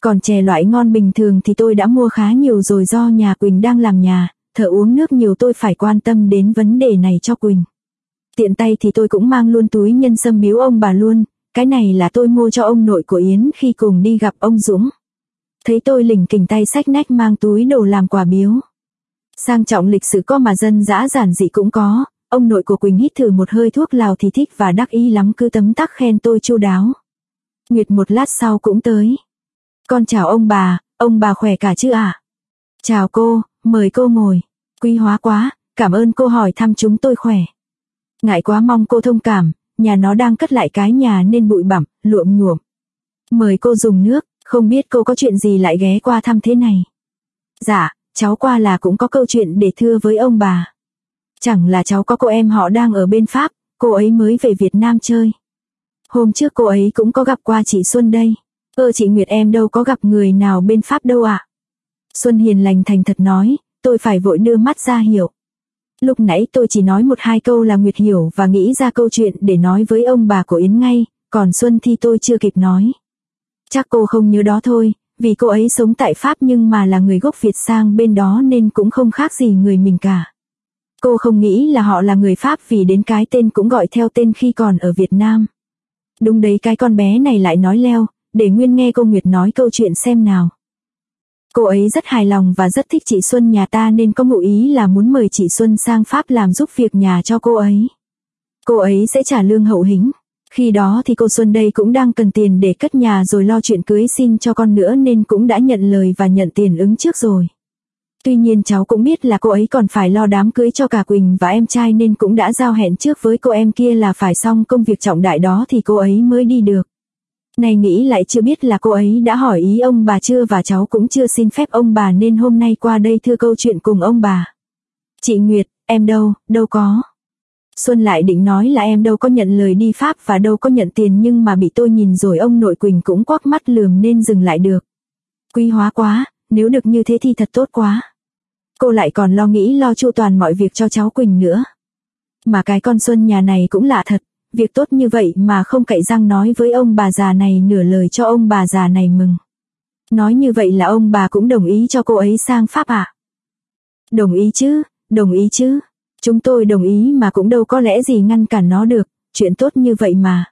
Còn chè loại ngon bình thường thì tôi đã mua khá nhiều rồi, do nhà Quỳnh đang làm nhà, thợ uống nước nhiều, tôi phải quan tâm đến vấn đề này cho Quỳnh. Tiện tay thì tôi cũng mang luôn túi nhân sâm biếu ông bà luôn, cái này là tôi mua cho ông nội của Yến khi cùng đi gặp ông Dũng. Thấy tôi lỉnh kỉnh tay xách nách mang túi đồ làm quà biếu. Sang trọng lịch sự có mà dân dã giản dị cũng có, ông nội của Quỳnh hít thử một hơi thuốc lào thì thích và đắc ý lắm, cứ tấm tắc khen tôi chu đáo. Nguyệt một lát sau cũng tới. Con chào ông bà khỏe cả chứ ạ? Chào cô, mời cô ngồi. Quý hóa quá, cảm ơn cô hỏi thăm chúng tôi khỏe. Ngại quá, mong cô thông cảm, nhà nó đang cất lại cái nhà nên bụi bặm, luộm nhuộm. Mời cô dùng nước, không biết cô có chuyện gì lại ghé qua thăm thế này? Dạ, cháu qua là cũng có câu chuyện để thưa với ông bà. Chẳng là cháu có cô em họ đang ở bên Pháp, cô ấy mới về Việt Nam chơi. Hôm trước cô ấy cũng có gặp qua chị Xuân đây. Chị Nguyệt em đâu có gặp người nào bên Pháp đâu ạ. Xuân hiền lành thành thật nói, tôi phải vội đưa mắt ra hiểu. Lúc nãy tôi chỉ nói 1-2 câu là Nguyệt hiểu và nghĩ ra câu chuyện để nói với ông bà của Yến ngay, còn Xuân thì tôi chưa kịp nói. Chắc cô không nhớ đó thôi, vì cô ấy sống tại Pháp nhưng mà là người gốc Việt sang bên đó nên cũng không khác gì người mình cả. Cô không nghĩ là họ là người Pháp vì đến cái tên cũng gọi theo tên khi còn ở Việt Nam. Đúng đấy, cái con bé này lại nói leo, để Nguyên nghe cô Nguyệt nói câu chuyện xem nào. Cô ấy rất hài lòng và rất thích chị Xuân nhà ta nên có ngụ ý là muốn mời chị Xuân sang Pháp làm giúp việc nhà cho cô ấy. Cô ấy sẽ trả lương hậu hĩnh. Khi đó thì cô Xuân đây cũng đang cần tiền để cất nhà rồi lo chuyện cưới xin cho con nữa nên cũng đã nhận lời và nhận tiền ứng trước rồi. Tuy nhiên cháu cũng biết là cô ấy còn phải lo đám cưới cho cả Quỳnh và em trai nên cũng đã giao hẹn trước với cô em kia là phải xong công việc trọng đại đó thì cô ấy mới đi được. Này nghĩ lại chưa biết là cô ấy đã hỏi ý ông bà chưa và cháu cũng chưa xin phép ông bà nên hôm nay qua đây thưa câu chuyện cùng ông bà. Chị Nguyệt, em đâu có. Xuân lại định nói là em đâu có nhận lời đi Pháp và đâu có nhận tiền nhưng mà bị tôi nhìn rồi ông nội Quỳnh cũng quắc mắt lườm nên dừng lại được. Quý hóa quá, nếu được như thế thì thật tốt quá. Cô lại còn nghĩ lo chu toàn mọi việc cho cháu Quỳnh nữa. Mà cái con Xuân nhà này cũng lạ thật, việc tốt như vậy mà không cậy răng nói với ông bà già này nửa lời cho ông bà già này mừng. Nói như vậy là ông bà cũng đồng ý cho cô ấy sang Pháp à? Đồng ý chứ. Chúng tôi đồng ý mà cũng đâu có lẽ gì ngăn cản nó được, chuyện tốt như vậy mà.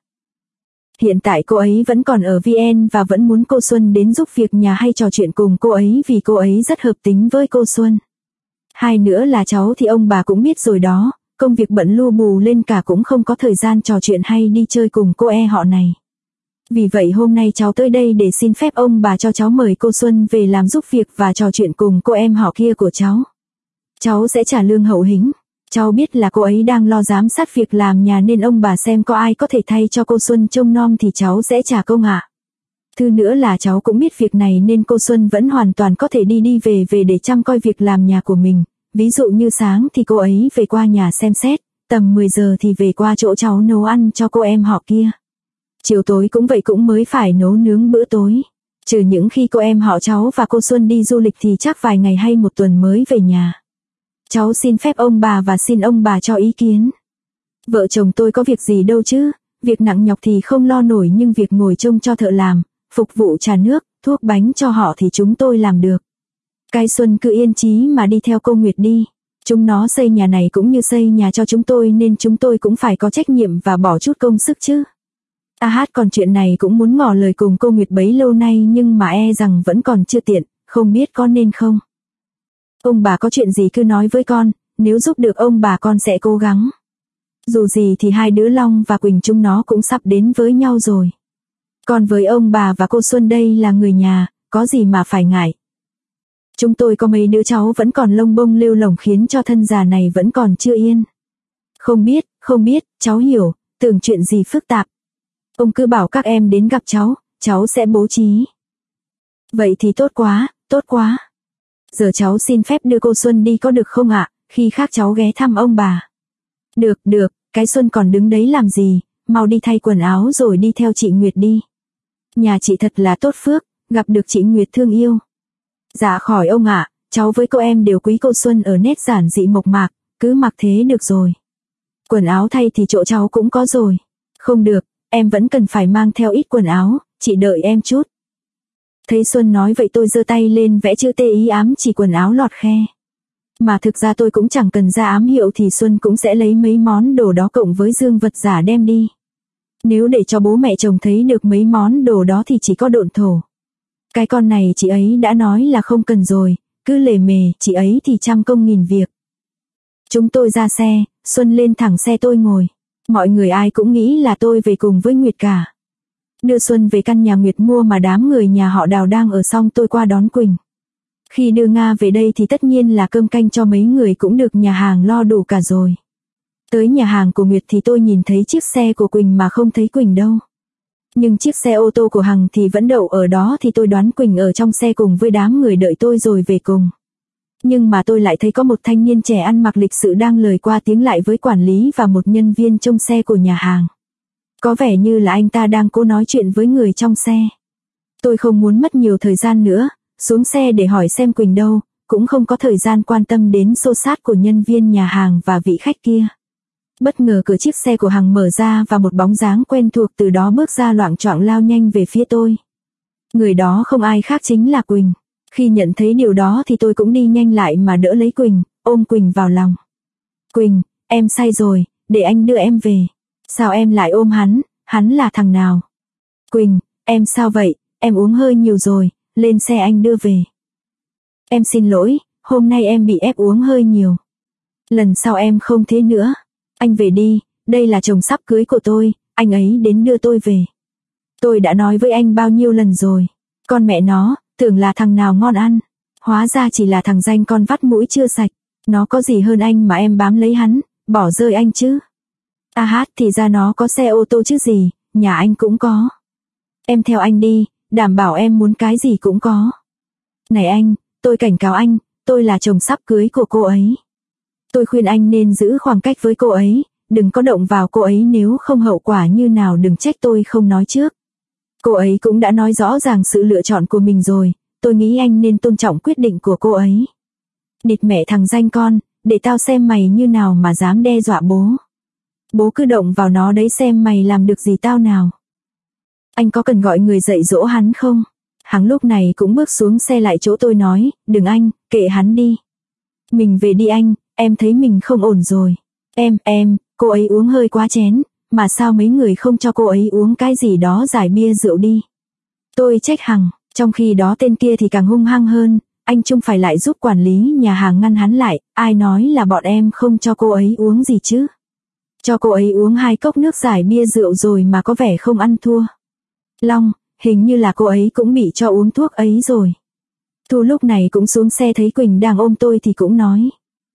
Hiện tại cô ấy vẫn còn ở VN và vẫn muốn cô Xuân đến giúp việc nhà hay trò chuyện cùng cô ấy vì cô ấy rất hợp tính với cô Xuân. Hai nữa là cháu thì ông bà cũng biết rồi đó, công việc bận lu bù lên cả cũng không có thời gian trò chuyện hay đi chơi cùng cô họ này. Vì vậy hôm nay cháu tới đây để xin phép ông bà cho cháu mời cô Xuân về làm giúp việc và trò chuyện cùng cô em họ kia của cháu. Cháu sẽ trả lương hậu hĩnh. Cháu biết là cô ấy đang lo giám sát việc làm nhà nên ông bà xem có ai có thể thay cho cô Xuân trông nom thì cháu sẽ trả công ạ. Thứ nữa là cháu cũng biết việc này nên cô Xuân vẫn hoàn toàn có thể đi về để chăm coi việc làm nhà của mình. Ví dụ như sáng thì cô ấy về qua nhà xem xét, tầm 10 giờ thì về qua chỗ cháu nấu ăn cho cô em họ kia. Chiều tối cũng vậy, cũng mới phải nấu nướng bữa tối. Trừ những khi cô em họ cháu và cô Xuân đi du lịch thì chắc vài ngày hay 1 tuần mới về nhà. Cháu xin phép ông bà và xin ông bà cho ý kiến. Vợ chồng tôi có việc gì đâu chứ, việc nặng nhọc thì không lo nổi nhưng việc ngồi trông cho thợ làm, phục vụ trà nước, thuốc bánh cho họ thì chúng tôi làm được. Cái Xuân cứ yên chí mà đi theo cô Nguyệt đi. Chúng nó xây nhà này cũng như xây nhà cho chúng tôi nên chúng tôi cũng phải có trách nhiệm và bỏ chút công sức chứ. Còn chuyện này cũng muốn ngỏ lời cùng cô Nguyệt bấy lâu nay nhưng mà rằng vẫn còn chưa tiện, không biết có nên không. Ông bà có chuyện gì cứ nói với con, nếu giúp được ông bà con sẽ cố gắng. Dù gì thì hai đứa Long và Quỳnh chúng nó cũng sắp đến với nhau rồi. Còn với ông bà và cô Xuân đây là người nhà, có gì mà phải ngại. Chúng tôi có mấy đứa cháu vẫn còn lông bông lêu lổng khiến cho thân già này vẫn còn chưa yên. Không biết, cháu hiểu, tưởng chuyện gì phức tạp. Ông cứ bảo các em đến gặp cháu sẽ bố trí. Vậy thì tốt quá. Giờ cháu xin phép đưa cô Xuân đi có được không ạ, khi khác cháu ghé thăm ông bà. Được, cái Xuân còn đứng đấy làm gì, mau đi thay quần áo rồi đi theo chị Nguyệt đi. Nhà chị thật là tốt phước, gặp được chị Nguyệt thương yêu. Dạ khỏi ông ạ, cháu với cô em đều quý cô Xuân ở nét giản dị mộc mạc, cứ mặc thế được rồi. Quần áo thay thì chỗ cháu cũng có rồi. Không được, em vẫn cần phải mang theo ít quần áo, chị đợi em chút. Thấy Xuân nói vậy tôi giơ tay lên vẽ chữ T ý ám chỉ quần áo lọt khe. Mà thực ra tôi cũng chẳng cần ra ám hiệu thì Xuân cũng sẽ lấy mấy món đồ đó cộng với dương vật giả đem đi. Nếu để cho bố mẹ chồng thấy được mấy món đồ đó thì chỉ có độn thổ. Cái con này chị ấy đã nói là không cần rồi, cứ lề mề, chị ấy thì trăm công nghìn việc. Chúng tôi ra xe, Xuân lên thẳng xe tôi ngồi. Mọi người ai cũng nghĩ là tôi về cùng với Nguyệt cả. Đưa Xuân về căn nhà Nguyệt mua mà đám người nhà họ Đào đang ở, xong tôi qua đón Quỳnh. Khi đưa Nga về đây thì tất nhiên là cơm canh cho mấy người cũng được nhà hàng lo đủ cả rồi. Tới nhà hàng của Nguyệt thì tôi nhìn thấy chiếc xe của Quỳnh mà không thấy Quỳnh đâu. Nhưng chiếc xe ô tô của Hằng thì vẫn đậu ở đó, thì tôi đoán Quỳnh ở trong xe cùng với đám người đợi tôi rồi về cùng. Nhưng mà tôi lại thấy có một thanh niên trẻ ăn mặc lịch sự đang lời qua tiếng lại với quản lý và một nhân viên trông xe của nhà hàng. Có vẻ như là anh ta đang cố nói chuyện với người trong xe. Tôi không muốn mất nhiều thời gian nữa, xuống xe để hỏi xem Quỳnh đâu, cũng không có thời gian quan tâm đến xô xát của nhân viên nhà hàng và vị khách kia. Bất ngờ cửa chiếc xe của Hằng mở ra và một bóng dáng quen thuộc từ đó bước ra loạng choạng lao nhanh về phía tôi. Người đó không ai khác chính là Quỳnh. Khi nhận thấy điều đó thì tôi cũng đi nhanh lại mà đỡ lấy Quỳnh, ôm Quỳnh vào lòng. Quỳnh, em say rồi, để anh đưa em về. Sao em lại ôm hắn là thằng nào? Quỳnh, em sao vậy, em uống hơi nhiều rồi, lên xe anh đưa về. Em xin lỗi, hôm nay em bị ép uống hơi nhiều. Lần sau em không thế nữa. Anh về đi, đây là chồng sắp cưới của tôi, anh ấy đến đưa tôi về. Tôi đã nói với anh bao nhiêu lần rồi. Con mẹ nó, tưởng là thằng nào ngon ăn. Hóa ra chỉ là thằng danh con vắt mũi chưa sạch. Nó có gì hơn anh mà em bám lấy hắn, bỏ rơi anh chứ. Thì ra nó có xe ô tô chứ gì, nhà anh cũng có. Em theo anh đi, đảm bảo em muốn cái gì cũng có. Này anh, tôi cảnh cáo anh, tôi là chồng sắp cưới của cô ấy. Tôi khuyên anh nên giữ khoảng cách với cô ấy, đừng có động vào cô ấy, nếu không hậu quả như nào đừng trách tôi không nói trước. Cô ấy cũng đã nói rõ ràng sự lựa chọn của mình rồi, tôi nghĩ anh nên tôn trọng quyết định của cô ấy. Địt mẹ thằng danh con, để tao xem mày như nào mà dám đe dọa bố. Bố cứ động vào nó đấy xem mày làm được gì tao nào. Anh có cần gọi người dạy dỗ hắn không? Hắn lúc này cũng bước xuống xe lại chỗ tôi nói, đừng anh, kệ hắn đi. Mình về đi anh, em thấy mình không ổn rồi. Em, cô ấy uống hơi quá chén, mà sao mấy người không cho cô ấy uống cái gì đó giải bia rượu đi. Tôi trách Hằng, trong khi đó tên kia thì càng hung hăng hơn, anh Trung phải lại giúp quản lý nhà hàng ngăn hắn lại, ai nói là bọn em không cho cô ấy uống gì chứ. Cho cô ấy uống 2 cốc nước giải bia rượu rồi mà có vẻ không ăn thua. Long, hình như là cô ấy cũng bị cho uống thuốc ấy rồi. Thu lúc này cũng xuống xe thấy Quỳnh đang ôm tôi thì cũng nói.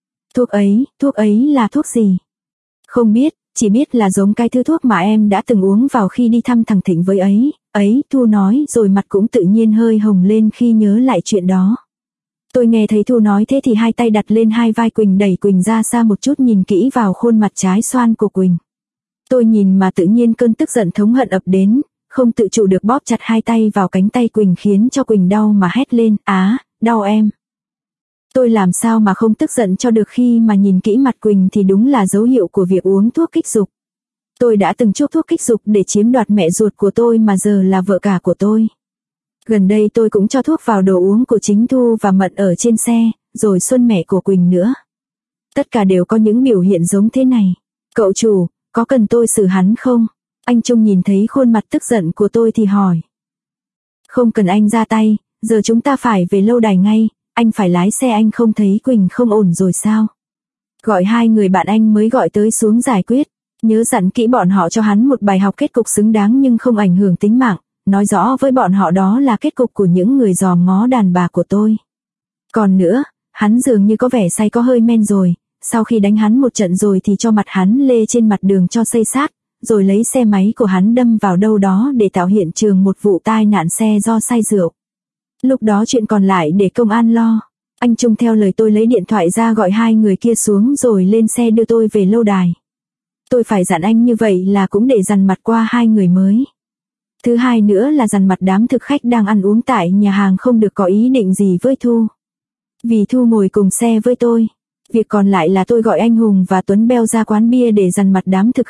Thuốc ấy là thuốc gì? Không biết, chỉ biết là giống cái thứ thuốc mà em đã từng uống vào khi đi thăm thằng Thịnh với ấy. Thu nói rồi mặt cũng tự nhiên hơi hồng lên khi nhớ lại chuyện đó. Tôi nghe thấy Thu nói thế thì hai tay đặt lên hai vai Quỳnh, đẩy Quỳnh ra xa một chút, nhìn kỹ vào khuôn mặt trái xoan của Quỳnh. Tôi nhìn mà tự nhiên cơn tức giận thống hận ập đến, không tự chủ được bóp chặt hai tay vào cánh tay Quỳnh khiến cho Quỳnh đau mà hét lên, đau em. Tôi làm sao mà không tức giận cho được khi mà nhìn kỹ mặt Quỳnh thì đúng là dấu hiệu của việc uống thuốc kích dục. Tôi đã từng chuốc thuốc kích dục để chiếm đoạt mẹ ruột của tôi mà giờ là vợ cả của tôi. Gần đây tôi cũng cho thuốc vào đồ uống của chính Thu và Mận ở trên xe, rồi Xuân mẹ của Quỳnh nữa. Tất cả đều có những biểu hiện giống thế này. Cậu chủ, có cần tôi xử hắn không? Anh Trung nhìn thấy khuôn mặt tức giận của tôi thì hỏi. Không cần anh ra tay, giờ chúng ta phải về lâu đài ngay, anh phải lái xe, anh không thấy Quỳnh không ổn rồi sao? Gọi 2 người bạn anh mới gọi tới xuống giải quyết, nhớ dặn kỹ bọn họ cho hắn một bài học kết cục xứng đáng nhưng không ảnh hưởng tính mạng, nói rõ với bọn họ đó là kết cục của những người dòm ngó đàn bà của tôi. Còn nữa, hắn dường như có vẻ say, có hơi men rồi, sau khi đánh hắn một trận rồi thì cho mặt hắn lê trên mặt đường cho xây xát, rồi lấy xe máy của hắn đâm vào đâu đó để tạo hiện trường một vụ tai nạn xe do say rượu. Lúc đó chuyện còn lại để công an lo. Anh Trung theo lời tôi lấy điện thoại ra gọi 2 người kia xuống rồi lên xe đưa tôi về lâu đài. Tôi phải dặn anh như vậy là cũng để dằn mặt qua 2 người mới. Thứ hai nữa là dằn mặt đám thực khách đang ăn uống tại nhà hàng không được có ý định gì với Thu. Vì Thu ngồi cùng xe với tôi. Việc còn lại là tôi gọi anh Hùng và Tuấn Beo ra quán bia để dằn mặt đám thực khách,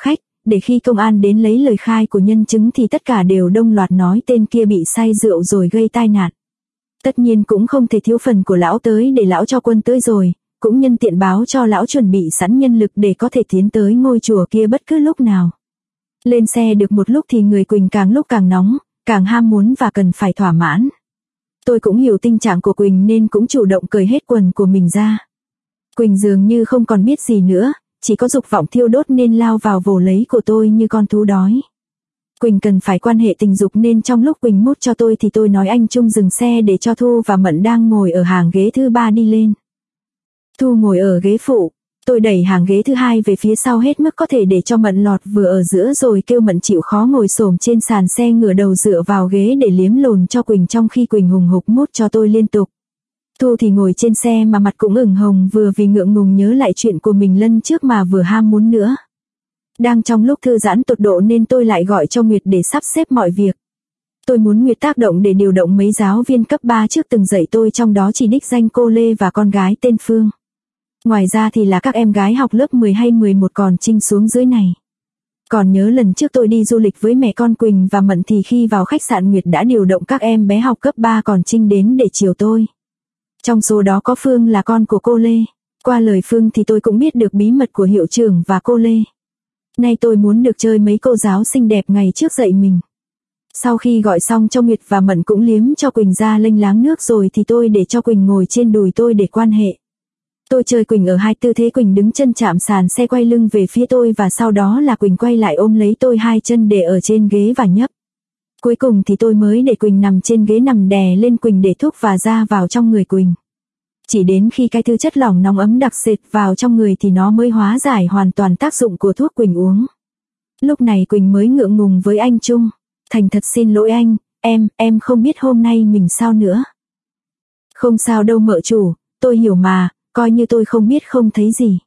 để khi công an đến lấy lời khai của nhân chứng thì tất cả đều đông loạt nói tên kia bị say rượu rồi gây tai nạn. Tất nhiên cũng không thể thiếu phần của lão tới để lão cho quân tới rồi, cũng nhân tiện báo cho lão chuẩn bị sẵn nhân lực để có thể tiến tới ngôi chùa kia bất cứ lúc nào. Lên xe được một lúc thì người Quỳnh càng lúc càng nóng, càng ham muốn và cần phải thỏa mãn. Tôi cũng hiểu tình trạng của Quỳnh nên cũng chủ động cởi hết quần của mình ra. Quỳnh dường như không còn biết gì nữa, chỉ có dục vọng thiêu đốt nên lao vào vồ lấy của tôi như con thú đói. Quỳnh cần phải quan hệ tình dục nên trong lúc Quỳnh mút cho tôi thì tôi nói anh Trung dừng xe để cho Thu và Mận đang ngồi ở hàng ghế thứ 3 đi lên. Thu ngồi ở ghế phụ, tôi đẩy hàng ghế thứ 2 về phía sau hết mức có thể để cho Mận lọt vừa ở giữa rồi kêu Mận chịu khó ngồi xổm trên sàn xe ngửa đầu dựa vào ghế để liếm lồn cho Quỳnh trong khi Quỳnh hùng hục mút cho tôi liên tục. Thu thì ngồi trên xe mà mặt cũng ửng hồng vừa vì ngượng ngùng nhớ lại chuyện của mình lần trước mà vừa ham muốn nữa. Đang trong lúc thư giãn tột độ nên tôi lại gọi cho Nguyệt để sắp xếp mọi việc. Tôi muốn Nguyệt tác động để điều động mấy giáo viên cấp 3 trước từng dạy tôi, trong đó chỉ đích danh cô Lê và con gái tên Phương. Ngoài ra thì là các em gái học lớp 10 hay 11 còn trinh xuống dưới này. Còn nhớ lần trước tôi đi du lịch với mẹ con Quỳnh và Mận thì khi vào khách sạn Nguyệt đã điều động các em bé học cấp 3 còn trinh đến để chiều tôi. Trong số đó có Phương là con của cô Lê. Qua lời Phương thì tôi cũng biết được bí mật của hiệu trưởng và cô Lê. Nay tôi muốn được chơi mấy cô giáo xinh đẹp ngày trước dạy mình. Sau khi gọi xong cho Nguyệt và Mận cũng liếm cho Quỳnh ra lênh láng nước rồi thì tôi để cho Quỳnh ngồi trên đùi tôi để quan hệ. Tôi chơi Quỳnh ở hai tư thế, Quỳnh đứng chân chạm sàn xe quay lưng về phía tôi và sau đó là Quỳnh quay lại ôm lấy tôi hai chân để ở trên ghế và nhấp. Cuối cùng thì tôi mới để Quỳnh nằm trên ghế, nằm đè lên Quỳnh để thuốc và ra vào trong người Quỳnh. Chỉ đến khi cái thứ chất lỏng nóng ấm đặc sệt vào trong người thì nó mới hóa giải hoàn toàn tác dụng của thuốc Quỳnh uống. Lúc này Quỳnh mới ngượng ngùng với anh Trung. Thành thật xin lỗi anh, em không biết hôm nay mình sao nữa. Không sao đâu mợ chủ, tôi hiểu mà, coi như tôi không biết không thấy gì.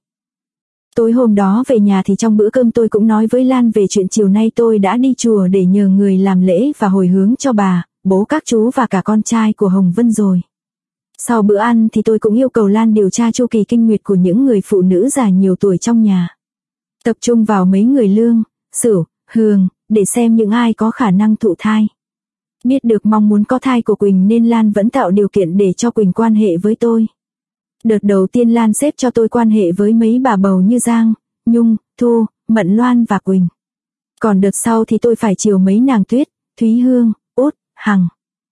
Tối hôm đó về nhà thì trong bữa cơm tôi cũng nói với Lan về chuyện chiều nay tôi đã đi chùa để nhờ người làm lễ và hồi hướng cho bà, bố các chú và cả con trai của Hồng Vân rồi. Sau bữa ăn thì tôi cũng yêu cầu Lan điều tra chu kỳ kinh nguyệt của những người phụ nữ già nhiều tuổi trong nhà. Tập trung vào mấy người Lương, Sửu, Hường, để xem những ai có khả năng thụ thai. Biết được mong muốn có thai của Quỳnh nên Lan vẫn tạo điều kiện để cho Quỳnh quan hệ với tôi. Đợt đầu tiên Lan xếp cho tôi quan hệ với mấy bà bầu như Giang, Nhung, Thu, Mận Loan và Quỳnh. Còn đợt sau thì tôi phải chiều mấy nàng Tuyết, Thúy Hương, Út, Hằng.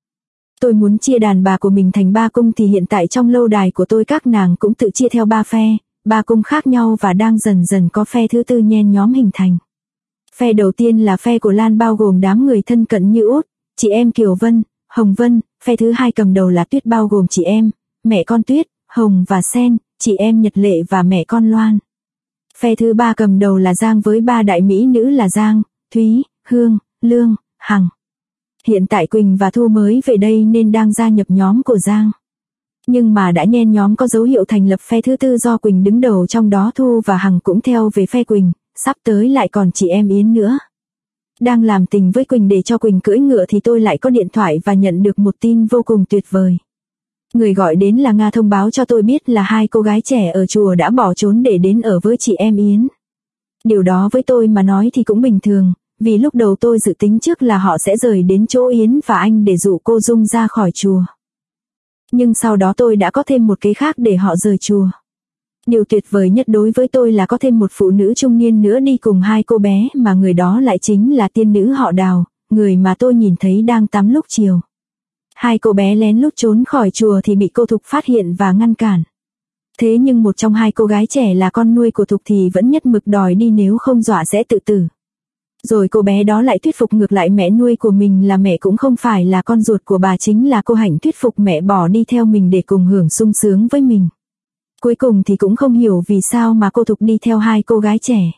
Tôi muốn chia đàn bà của mình thành 3 cung thì hiện tại trong lâu đài của tôi các nàng cũng tự chia theo 3 phe, 3 cung khác nhau và đang dần dần có phe thứ tư nhen nhóm hình thành. Phe đầu tiên là phe của Lan bao gồm đám người thân cận như Út, chị em Kiều Vân, Hồng Vân, phe thứ hai cầm đầu là Tuyết bao gồm chị em, mẹ con Tuyết, Hồng và Sen, chị em Nhật Lệ và mẹ con Loan. Phe thứ ba cầm đầu là Giang với 3 đại mỹ nữ là Giang, Thúy, Hương, Lương, Hằng. Hiện tại Quỳnh và Thu mới về đây nên đang gia nhập nhóm của Giang. Nhưng mà đã nhen nhóm có dấu hiệu thành lập phe thứ tư do Quỳnh đứng đầu, trong đó Thu và Hằng cũng theo về phe Quỳnh, sắp tới lại còn chị em Yến nữa. Đang làm tình với Quỳnh để cho Quỳnh cưỡi ngựa thì tôi lại có điện thoại và nhận được một tin vô cùng tuyệt vời. Người gọi đến là Nga thông báo cho tôi biết là 2 cô gái trẻ ở chùa đã bỏ trốn để đến ở với chị em Yến. Điều đó với tôi mà nói thì cũng bình thường, vì lúc đầu tôi dự tính trước là họ sẽ rời đến chỗ Yến và anh để dụ cô Dung ra khỏi chùa. Nhưng sau đó tôi đã có thêm một kế khác để họ rời chùa. Điều tuyệt vời nhất đối với tôi là có thêm một phụ nữ trung niên nữa đi cùng 2 cô bé, mà người đó lại chính là tiên nữ họ Đào, người mà tôi nhìn thấy đang tắm lúc chiều. 2 cô bé lén lút trốn khỏi chùa thì bị cô Thục phát hiện và ngăn cản. Thế nhưng một trong 2 cô gái trẻ là con nuôi của Thục thì vẫn nhất mực đòi đi, nếu không dọa sẽ tự tử. Rồi cô bé đó lại thuyết phục ngược lại mẹ nuôi của mình là mẹ cũng không phải là con ruột của bà, chính là cô Hạnh thuyết phục mẹ bỏ đi theo mình để cùng hưởng sung sướng với mình. Cuối cùng thì cũng không hiểu vì sao mà cô Thục đi theo 2 cô gái trẻ.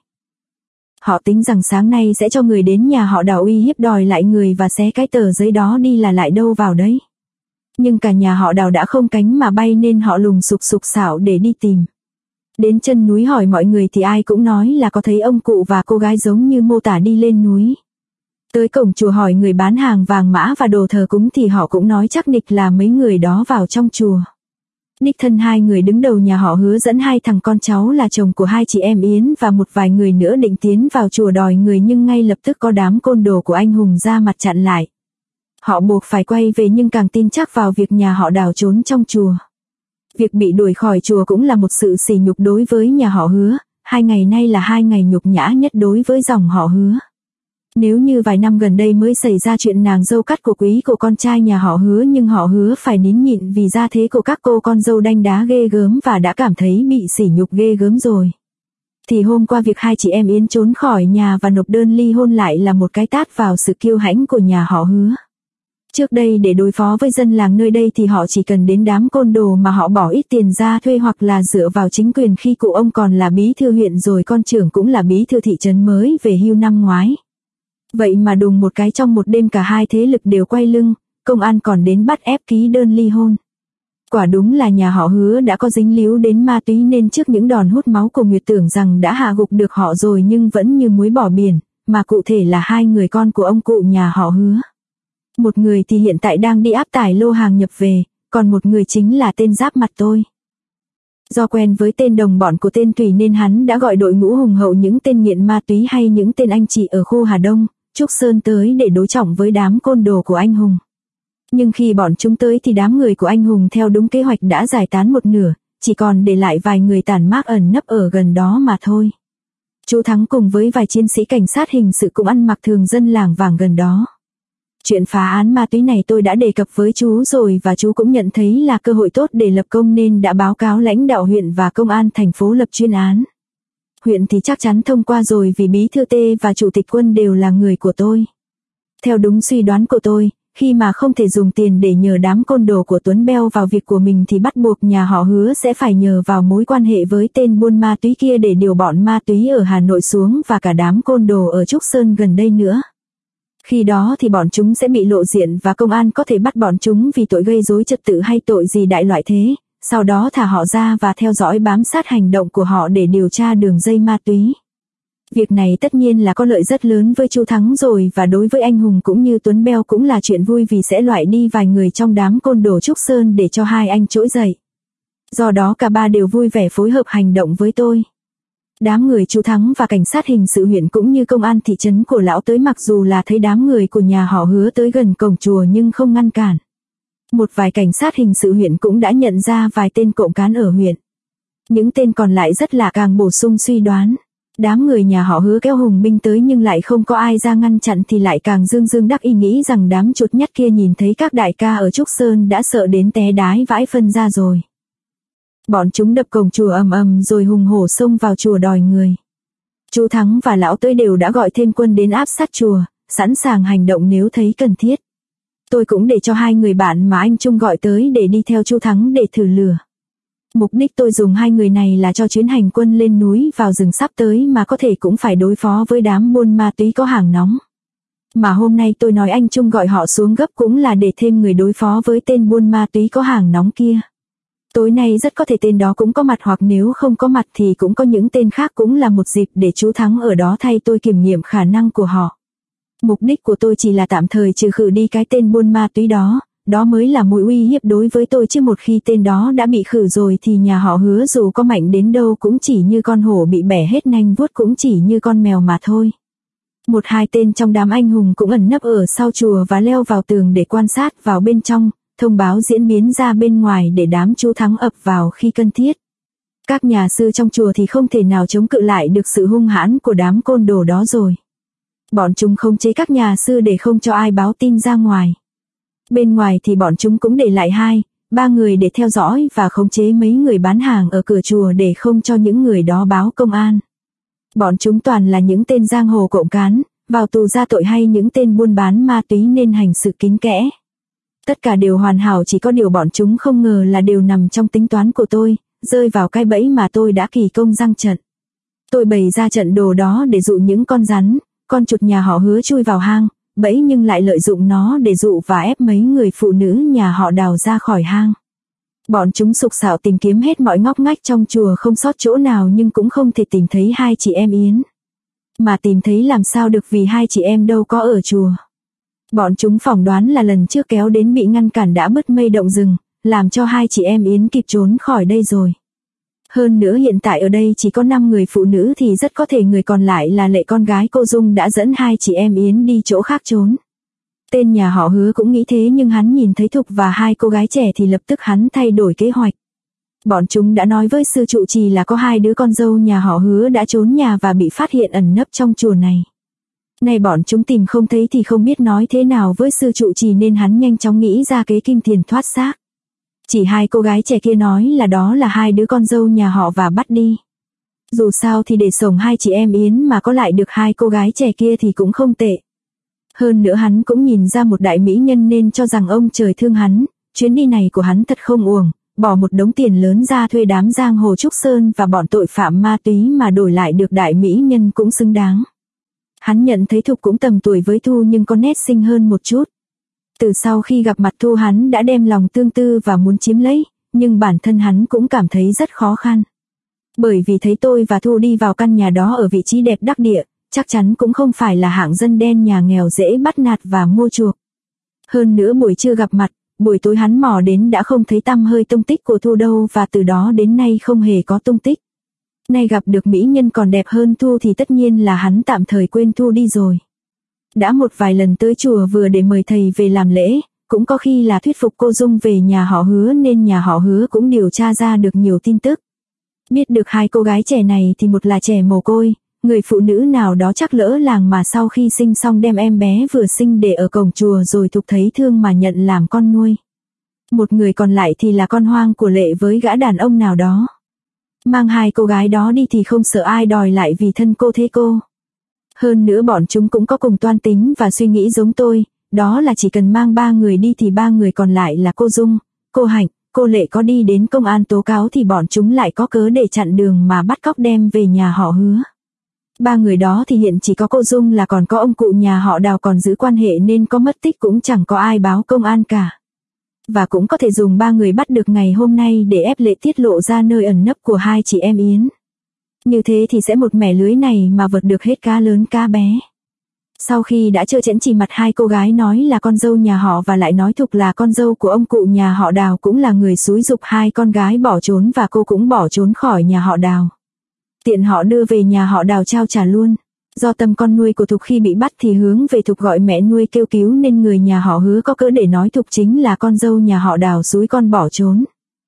Họ tính rằng sáng nay sẽ cho người đến nhà họ Đào uy hiếp đòi lại người và xé cái tờ giấy đó đi là lại đâu vào đấy. Nhưng cả nhà họ Đào đã không cánh mà bay nên họ lùng sục sục sạo để đi tìm. Đến chân núi hỏi mọi người thì ai cũng nói là có thấy ông cụ và cô gái giống như mô tả đi lên núi. Tới cổng chùa hỏi người bán hàng vàng mã và đồ thờ cúng thì họ cũng nói chắc nịch là mấy người đó vào trong chùa. Đích thân hai người đứng đầu nhà họ Hứa dẫn hai thằng con cháu là chồng của hai chị em Yến và một vài người nữa định tiến vào chùa đòi người, nhưng ngay lập tức có đám côn đồ của anh Hùng ra mặt chặn lại. Họ buộc phải quay về nhưng càng tin chắc vào việc nhà họ đào trốn trong chùa. Việc bị đuổi khỏi chùa cũng là một sự sỉ nhục đối với nhà họ Hứa, 2 ngày nay là 2 ngày nhục nhã nhất đối với dòng họ Hứa. Nếu như vài năm gần đây mới xảy ra chuyện nàng dâu cắt cổ quý của con trai nhà họ Hứa, nhưng họ Hứa phải nín nhịn vì gia thế của các cô con dâu đanh đá ghê gớm và đã cảm thấy bị sỉ nhục ghê gớm rồi. Thì hôm qua việc hai chị em Yến trốn khỏi nhà và nộp đơn ly hôn lại là một cái tát vào sự kiêu hãnh của nhà họ Hứa. Trước đây để đối phó với dân làng nơi đây thì họ chỉ cần đến đám côn đồ mà họ bỏ ít tiền ra thuê, hoặc là dựa vào chính quyền khi cụ ông còn là bí thư huyện rồi con trưởng cũng là bí thư thị trấn mới về hưu năm ngoái. Vậy mà đùng một cái trong một đêm cả hai thế lực đều quay lưng, công an còn đến bắt ép ký đơn ly hôn. Quả đúng là nhà họ Hứa đã có dính líu đến ma túy nên trước những đòn hút máu của Nguyệt tưởng rằng đã hạ gục được họ rồi nhưng vẫn như muối bỏ biển, mà cụ thể là hai người con của ông cụ nhà họ Hứa. Một người thì hiện tại đang đi áp tải lô hàng nhập về, còn một người chính là tên giáp mặt tôi. Do quen với tên đồng bọn của tên Thủy nên hắn đã gọi đội ngũ hùng hậu những tên nghiện ma túy hay những tên anh chị ở khu Hà Đông, Trúc Sơn tới để đối trọng với đám côn đồ của anh Hùng. Nhưng khi bọn chúng tới thì đám người của anh Hùng theo đúng kế hoạch đã giải tán một nửa, chỉ còn để lại vài người tản mác ẩn nấp ở gần đó mà thôi. Chú Thắng cùng với vài chiến sĩ cảnh sát hình sự cũng ăn mặc thường dân làng vàng gần đó. Chuyện phá án ma túy này tôi đã đề cập với chú rồi và chú cũng nhận thấy là cơ hội tốt để lập công nên đã báo cáo lãnh đạo huyện và công an thành phố lập chuyên án. Huyện thì chắc chắn thông qua rồi vì bí thư Tê và chủ tịch Quân đều là người của tôi. Theo đúng suy đoán của tôi, khi mà không thể dùng tiền để nhờ đám côn đồ của Tuấn Beo vào việc của mình thì bắt buộc nhà họ Hứa sẽ phải nhờ vào mối quan hệ với tên buôn ma túy kia để điều bọn ma túy ở Hà Nội xuống và cả đám côn đồ ở Trúc Sơn gần đây nữa. Khi đó thì bọn chúng sẽ bị lộ diện và công an có thể bắt bọn chúng vì tội gây rối trật tự hay tội gì đại loại thế, sau đó thả họ ra và theo dõi bám sát hành động của họ để điều tra đường dây ma túy. Việc này tất nhiên là có lợi rất lớn với chú Thắng rồi, và đối với anh Hùng cũng như Tuấn Beo cũng là chuyện vui vì sẽ loại đi vài người trong đám côn đồ Trúc Sơn để cho hai anh trỗi dậy. Do đó cả ba đều vui vẻ phối hợp hành động với tôi. Đám người chú Thắng và cảnh sát hình sự huyện cũng như công an thị trấn của lão tới, mặc dù là thấy đám người của nhà họ Hứa tới gần cổng chùa nhưng không ngăn cản. Một vài cảnh sát hình sự huyện cũng đã nhận ra vài tên cộng cán ở huyện. Những tên còn lại rất là càng bổ sung suy đoán. Đám người nhà họ Hứa kéo hùng binh tới nhưng lại không có ai ra ngăn chặn thì lại càng dương dương đắc ý nghĩ rằng đám chuột nhắt kia nhìn thấy các đại ca ở Trúc Sơn đã sợ đến té đái vãi phân ra rồi. Bọn chúng đập cổng chùa ầm ầm rồi hùng hổ xông vào chùa đòi người. Chú Thắng và lão Tới đều đã gọi thêm quân đến áp sát chùa, sẵn sàng hành động nếu thấy cần thiết. Tôi cũng để cho hai người bạn mà anh Trung gọi tới để đi theo chú Thắng để thử lửa. Mục đích tôi dùng hai người này là cho chuyến hành quân lên núi vào rừng sắp tới mà có thể cũng phải đối phó với đám buôn ma túy có hàng nóng. Mà hôm nay tôi nói anh Trung gọi họ xuống gấp cũng là để thêm người đối phó với tên buôn ma túy có hàng nóng kia. Tối nay rất có thể tên đó cũng có mặt, hoặc nếu không có mặt thì cũng có những tên khác, cũng là một dịp để chú Thắng ở đó thay tôi kiểm nghiệm khả năng của họ. Mục đích của tôi chỉ là tạm thời trừ khử đi cái tên buôn ma túy đó, đó mới là mối uy hiếp đối với tôi, chứ một khi tên đó đã bị khử rồi thì nhà họ Hứa dù có mạnh đến đâu cũng chỉ như con hổ bị bẻ hết nanh vuốt, cũng chỉ như con mèo mà thôi. Một hai tên trong đám anh hùng cũng ẩn nấp ở sau chùa và leo vào tường để quan sát vào bên trong, thông báo diễn biến ra bên ngoài để đám chú Thắng ập vào khi cần thiết. Các nhà sư trong chùa thì không thể nào chống cự lại được sự hung hãn của đám côn đồ đó rồi. Bọn chúng khống chế các nhà sư để không cho ai báo tin ra ngoài. Bên ngoài thì bọn chúng cũng để lại 2-3 người để theo dõi và khống chế mấy người bán hàng ở cửa chùa để không cho những người đó báo công an. Bọn chúng toàn là những tên giang hồ cộng cán, vào tù ra tội hay những tên buôn bán ma túy nên hành sự kín kẽ. Tất cả đều hoàn hảo, chỉ có điều bọn chúng không ngờ là đều nằm trong tính toán của tôi, rơi vào cái bẫy mà tôi đã kỳ công răng trận. Tôi bày ra trận đồ đó để dụ những con rắn, con chuột nhà họ Hứa chui vào hang, bẫy nhưng lại lợi dụng nó để dụ và ép mấy người phụ nữ nhà họ Đào ra khỏi hang. Bọn chúng sục sạo tìm kiếm hết mọi ngóc ngách trong chùa không sót chỗ nào nhưng cũng không thể tìm thấy hai chị em Yến. Mà tìm thấy làm sao được vì hai chị em đâu có ở chùa. Bọn chúng phỏng đoán là lần trước kéo đến bị ngăn cản đã bứt mây động rừng, làm cho hai chị em Yến kịp trốn khỏi đây rồi. Hơn nữa hiện tại ở đây chỉ có 5 người phụ nữ thì rất có thể người còn lại là Lệ con gái cô Dung đã dẫn hai chị em Yến đi chỗ khác trốn. Tên nhà họ Hứa cũng nghĩ thế nhưng hắn nhìn thấy Thục và hai cô gái trẻ thì lập tức hắn thay đổi kế hoạch. Bọn chúng đã nói với sư trụ trì là có hai đứa con dâu nhà họ Hứa đã trốn nhà và bị phát hiện ẩn nấp trong chùa này. Nay bọn chúng tìm không thấy thì không biết nói thế nào với sư trụ trì nên hắn nhanh chóng nghĩ ra kế kim tiền thoát xác. Chỉ hai cô gái trẻ kia nói là đó là hai đứa con dâu nhà họ và bắt đi. Dù sao thì để sổng hai chị em Yến mà có lại được hai cô gái trẻ kia thì cũng không tệ. Hơn nữa hắn cũng nhìn ra một đại mỹ nhân nên cho rằng ông trời thương hắn, chuyến đi này của hắn thật không uổng, bỏ một đống tiền lớn ra thuê đám giang hồ Trúc Sơn và bọn tội phạm ma túy mà đổi lại được đại mỹ nhân cũng xứng đáng. Hắn nhận thấy Thục cũng tầm tuổi với Thu nhưng có nét xinh hơn một chút. Từ sau khi gặp mặt Thu hắn đã đem lòng tương tư và muốn chiếm lấy, nhưng bản thân hắn cũng cảm thấy rất khó khăn. Bởi vì thấy tôi và Thu đi vào căn nhà đó ở vị trí đẹp đắc địa, chắc chắn cũng không phải là hạng dân đen nhà nghèo dễ bắt nạt và mua chuộc. Hơn nữa buổi trưa gặp mặt, buổi tối hắn mò đến đã không thấy tăm hơi tung tích của Thu đâu và từ đó đến nay không hề có tung tích. Nay gặp được mỹ nhân còn đẹp hơn Thu thì tất nhiên là hắn tạm thời quên Thu đi rồi. Đã một vài lần tới chùa vừa để mời thầy về làm lễ, cũng có khi là thuyết phục cô Dung về nhà họ Hứa nên nhà họ Hứa cũng điều tra ra được nhiều tin tức. Biết được hai cô gái trẻ này thì một là trẻ mồ côi, người phụ nữ nào đó chắc lỡ làng mà sau khi sinh xong đem em bé vừa sinh để ở cổng chùa rồi Thục thấy thương mà nhận làm con nuôi. Một người còn lại thì là con hoang của Lệ với gã đàn ông nào đó. Mang hai cô gái đó đi thì không sợ ai đòi lại vì thân cô thế cô. Hơn nữa bọn chúng cũng có cùng toan tính và suy nghĩ giống tôi, đó là chỉ cần mang 3 người đi thì 3 người còn lại là cô Dung, cô Hạnh, cô Lệ có đi đến công an tố cáo thì bọn chúng lại có cớ để chặn đường mà bắt cóc đem về nhà họ Hứa. 3 người đó thì hiện chỉ có cô Dung là còn có ông cụ nhà họ Đào còn giữ quan hệ nên có mất tích cũng chẳng có ai báo công an cả. Và cũng có thể dùng 3 người bắt được ngày hôm nay để ép Lệ tiết lộ ra nơi ẩn nấp của hai chị em Yến. Như thế thì sẽ một mẻ lưới này mà vượt được hết cá lớn cá bé. Sau khi đã trơ chẽn chỉ mặt hai cô gái nói là con dâu nhà họ và lại nói Thục là con dâu của ông cụ nhà họ Đào cũng là người xúi giục hai con gái bỏ trốn và cô cũng bỏ trốn khỏi nhà họ Đào. Tiện họ đưa về nhà họ Đào trao trả luôn. Do tâm con nuôi của Thục khi bị bắt thì hướng về Thục gọi mẹ nuôi kêu cứu nên người nhà họ Hứa có cớ để nói Thục chính là con dâu nhà họ Đào xúi con bỏ trốn.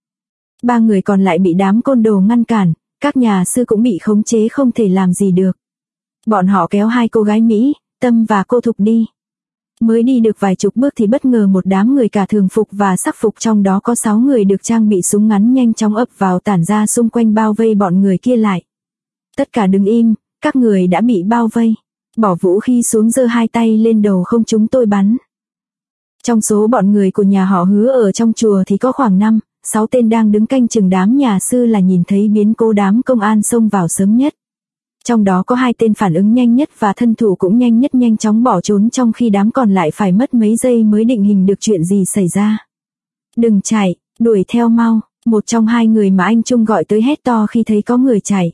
3 người còn lại bị đám côn đồ ngăn cản, các nhà sư cũng bị khống chế không thể làm gì được. Bọn họ kéo hai cô gái Mỹ, Tâm và cô Thục đi. Mới đi được vài chục bước thì bất ngờ một đám người cả thường phục và sắc phục trong đó có 6 người được trang bị súng ngắn nhanh chóng ập vào tản ra xung quanh bao vây bọn người kia lại. Tất cả đứng im, các người đã bị bao vây. Bỏ vũ khí xuống giơ hai tay lên đầu không chúng tôi bắn. Trong số bọn người của nhà họ Hứa ở trong chùa thì có khoảng 5-6 tên đang đứng canh chừng đám nhà sư là nhìn thấy biến cố đám công an xông vào sớm nhất. Trong đó có 2 tên phản ứng nhanh nhất và thân thủ cũng nhanh nhất nhanh chóng bỏ trốn trong khi đám còn lại phải mất mấy giây mới định hình được chuyện gì xảy ra. Đừng chạy, đuổi theo mau, một trong 2 người mà anh Trung gọi tới hét to khi thấy có người chạy.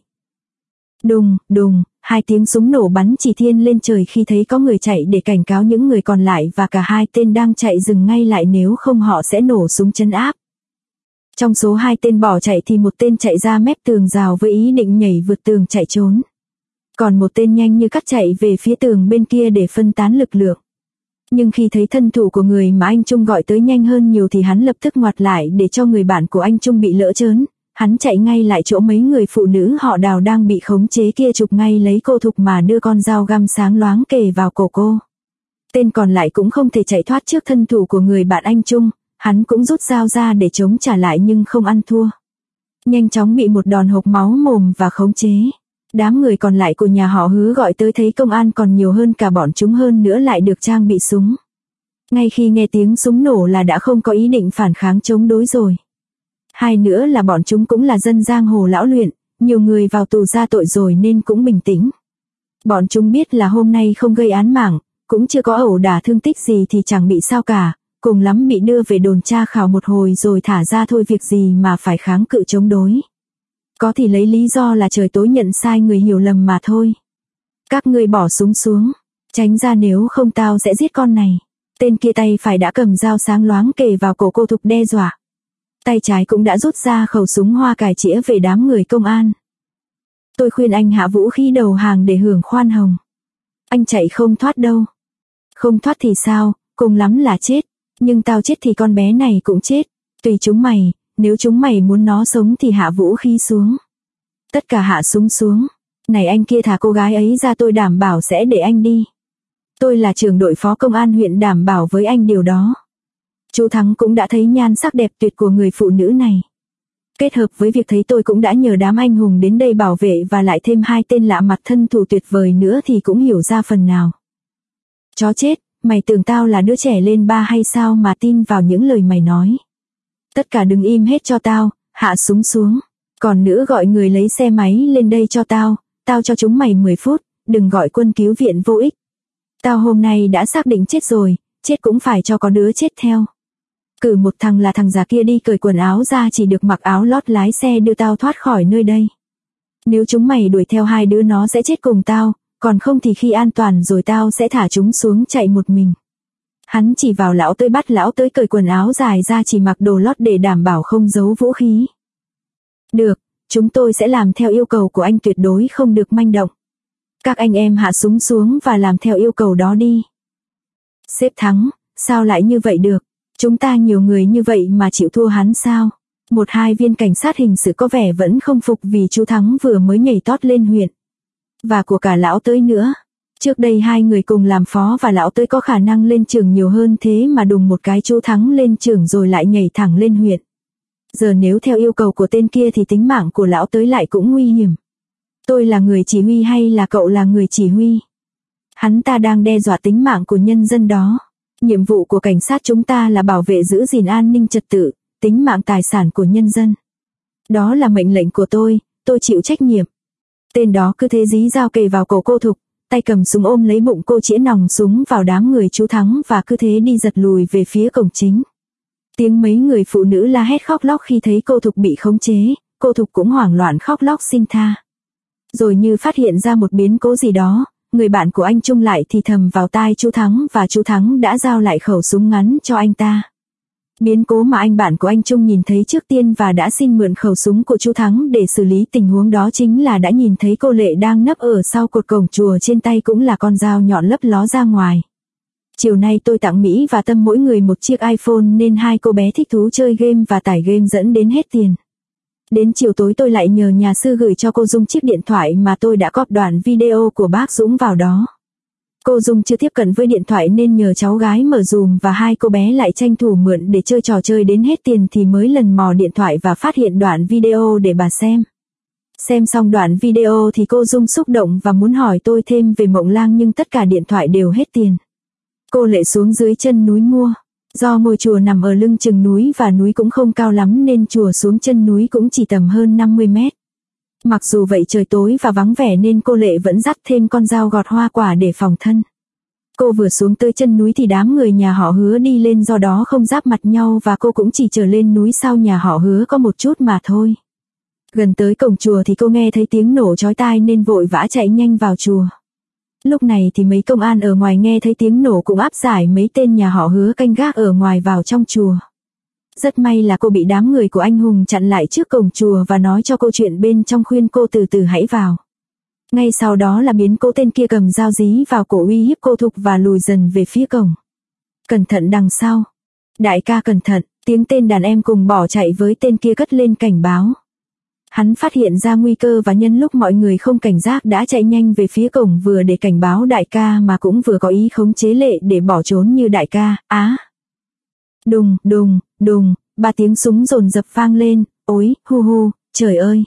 Đùng, đùng, 2 tiếng súng nổ bắn chỉ thiên lên trời khi thấy có người chạy để cảnh cáo những người còn lại và cả 2 tên đang chạy dừng ngay lại nếu không họ sẽ nổ súng trấn áp. Trong số 2 tên bỏ chạy thì một tên chạy ra mép tường rào với ý định nhảy vượt tường chạy trốn. Còn một tên nhanh như cắt chạy về phía tường bên kia để phân tán lực lượng. Nhưng khi thấy thân thủ của người mà anh Trung gọi tới nhanh hơn nhiều thì hắn lập tức ngoặt lại để cho người bạn của anh Trung bị lỡ trớn. Hắn chạy ngay lại chỗ mấy người phụ nữ họ Đào đang bị khống chế kia chụp ngay lấy cô Thục mà đưa con dao găm sáng loáng kề vào cổ cô. Tên còn lại cũng không thể chạy thoát trước thân thủ của người bạn anh Trung, hắn cũng rút dao ra để chống trả lại nhưng không ăn thua. Nhanh chóng bị một đòn hộc máu mồm và khống chế. Đám người còn lại của nhà họ Hứa gọi tới thấy công an còn nhiều hơn cả bọn chúng hơn nữa lại được trang bị súng. Ngay khi nghe tiếng súng nổ là đã không có ý định phản kháng chống đối rồi. Hai nữa là bọn chúng cũng là dân giang hồ lão luyện, nhiều người vào tù ra tội rồi nên cũng bình tĩnh. Bọn chúng biết là hôm nay không gây án mạng, cũng chưa có ẩu đả thương tích gì thì chẳng bị sao cả, cùng lắm bị đưa về đồn tra khảo một hồi rồi thả ra thôi việc gì mà phải kháng cự chống đối. Có thì lấy lý do là trời tối nhận sai người hiểu lầm mà thôi. Các ngươi bỏ súng xuống, tránh ra nếu không tao sẽ giết con này. Tên kia tay phải đã cầm dao sáng loáng kề vào cổ cô Thục đe dọa. tay trái cũng đã rút ra khẩu súng hoa cải chĩa về đám người công an. Tôi khuyên anh hạ vũ khí đầu hàng để hưởng khoan hồng. Anh chạy không thoát đâu. Không thoát thì sao, cùng lắm là chết. Nhưng tao chết thì con bé này cũng chết. Tùy chúng mày, nếu chúng mày muốn nó sống thì hạ vũ khí xuống. Tất cả hạ súng xuống. Này anh kia thả cô gái ấy ra, tôi đảm bảo sẽ để anh đi. Tôi là trưởng đội phó công an huyện, đảm bảo với anh điều đó. Chú Thắng cũng đã thấy nhan sắc đẹp tuyệt của người phụ nữ này. Kết hợp với việc thấy tôi cũng đã nhờ đám anh hùng đến đây bảo vệ và lại thêm 2 tên lạ mặt thân thủ tuyệt vời nữa thì cũng hiểu ra phần nào. Chó chết, mày tưởng tao là đứa trẻ lên 3 hay sao mà tin vào những lời mày nói. Tất cả đừng im hết cho tao, hạ súng xuống. Còn nữa gọi người lấy xe máy lên đây cho tao cho chúng mày 10 phút, đừng gọi quân cứu viện vô ích. Tao hôm nay đã xác định chết rồi, chết cũng phải cho có đứa chết theo. Cử một thằng là thằng già kia đi cởi quần áo ra, chỉ được mặc áo lót lái xe đưa tao thoát khỏi nơi đây. Nếu chúng mày đuổi theo 2 đứa nó sẽ chết cùng tao, còn không thì khi an toàn rồi tao sẽ thả chúng xuống chạy một mình. Hắn chỉ vào lão tới, bắt lão tới cởi quần áo dài ra, chỉ mặc đồ lót để đảm bảo không giấu vũ khí. Được, chúng tôi sẽ làm theo yêu cầu của anh, tuyệt đối không được manh động. Các anh em hạ súng xuống và làm theo yêu cầu đó đi. Sếp Thắng, sao lại như vậy được? Chúng ta nhiều người như vậy mà chịu thua hắn sao? 1-2 viên cảnh sát hình sự có vẻ vẫn không phục vì chú Thắng vừa mới nhảy tót lên huyện. Và của cả lão tới nữa. Trước đây 2 người cùng làm phó và lão tới có khả năng lên trưởng nhiều hơn, thế mà đùng một cái chú Thắng lên trưởng rồi lại nhảy thẳng lên huyện. Giờ nếu theo yêu cầu của tên kia thì tính mạng của lão tới lại cũng nguy hiểm. Tôi là người chỉ huy hay là cậu là người chỉ huy? Hắn ta đang đe dọa tính mạng của nhân dân đó. Nhiệm vụ của cảnh sát chúng ta là bảo vệ giữ gìn an ninh trật tự, tính mạng tài sản của nhân dân. Đó là mệnh lệnh của tôi chịu trách nhiệm. Tên đó cứ thế dí dao kề vào cổ cô Thục, tay cầm súng ôm lấy bụng cô, chĩa nòng súng vào đám người chú Thắng và cứ thế đi giật lùi về phía cổng chính. Tiếng mấy người phụ nữ la hét khóc lóc khi thấy cô Thục bị khống chế, cô Thục cũng hoảng loạn khóc lóc xin tha. Rồi như phát hiện ra một biến cố gì đó, người bạn của anh Trung lại thì thầm vào tai chú Thắng và chú Thắng đã giao lại khẩu súng ngắn cho anh ta. Biến cố mà anh bạn của anh Trung nhìn thấy trước tiên và đã xin mượn khẩu súng của chú Thắng để xử lý tình huống đó chính là đã nhìn thấy cô Lệ đang nấp ở sau cột cổng chùa, trên tay cũng là con dao nhọn lấp ló ra ngoài. Chiều nay tôi tặng Mỹ và Tâm mỗi người một chiếc iPhone nên 2 cô bé thích thú chơi game và tải game dẫn đến hết tiền. Đến chiều tối tôi lại nhờ nhà sư gửi cho cô Dung chiếc điện thoại mà tôi đã cóp đoạn video của bác Dũng vào đó. Cô Dung chưa tiếp cận với điện thoại nên nhờ cháu gái mở dùm và 2 cô bé lại tranh thủ mượn để chơi trò chơi đến hết tiền thì mới lần mò điện thoại và phát hiện đoạn video để bà xem. Xem xong đoạn video thì cô Dung xúc động và muốn hỏi tôi thêm về Mộng Lang nhưng tất cả điện thoại đều hết tiền. Cô Lệ xuống dưới chân núi mua. Do ngôi chùa nằm ở lưng chừng núi và núi cũng không cao lắm nên chùa xuống chân núi cũng chỉ tầm hơn 50 mét. Mặc dù vậy trời tối và vắng vẻ nên cô Lệ vẫn dắt thêm con dao gọt hoa quả để phòng thân. Cô vừa xuống tới chân núi thì đám người nhà họ Hứa đi lên, do đó không giáp mặt nhau và cô cũng chỉ trở lên núi sau nhà họ Hứa có một chút mà thôi. Gần tới cổng chùa thì cô nghe thấy tiếng nổ chói tai nên vội vã chạy nhanh vào chùa. Lúc này thì mấy công an ở ngoài nghe thấy tiếng nổ cũng áp giải mấy tên nhà họ Hứa canh gác ở ngoài vào trong chùa. Rất may là cô bị đám người của anh Hùng chặn lại trước cổng chùa và nói cho cô chuyện bên trong, khuyên cô từ từ hãy vào. Ngay sau đó là biến cố, tên kia cầm dao dí vào cổ uy hiếp cô Thục và lùi dần về phía cổng. Cẩn thận đằng sau. Đại ca cẩn thận, tiếng tên đàn em cùng bỏ chạy với tên kia cất lên cảnh báo. Hắn phát hiện ra nguy cơ và nhân lúc mọi người không cảnh giác đã chạy nhanh về phía cổng, vừa để cảnh báo đại ca mà cũng vừa có ý khống chế Lệ để bỏ trốn như đại ca. Đùng, đùng, đùng, 3 tiếng súng dồn dập vang lên, ối, hu hu, trời ơi.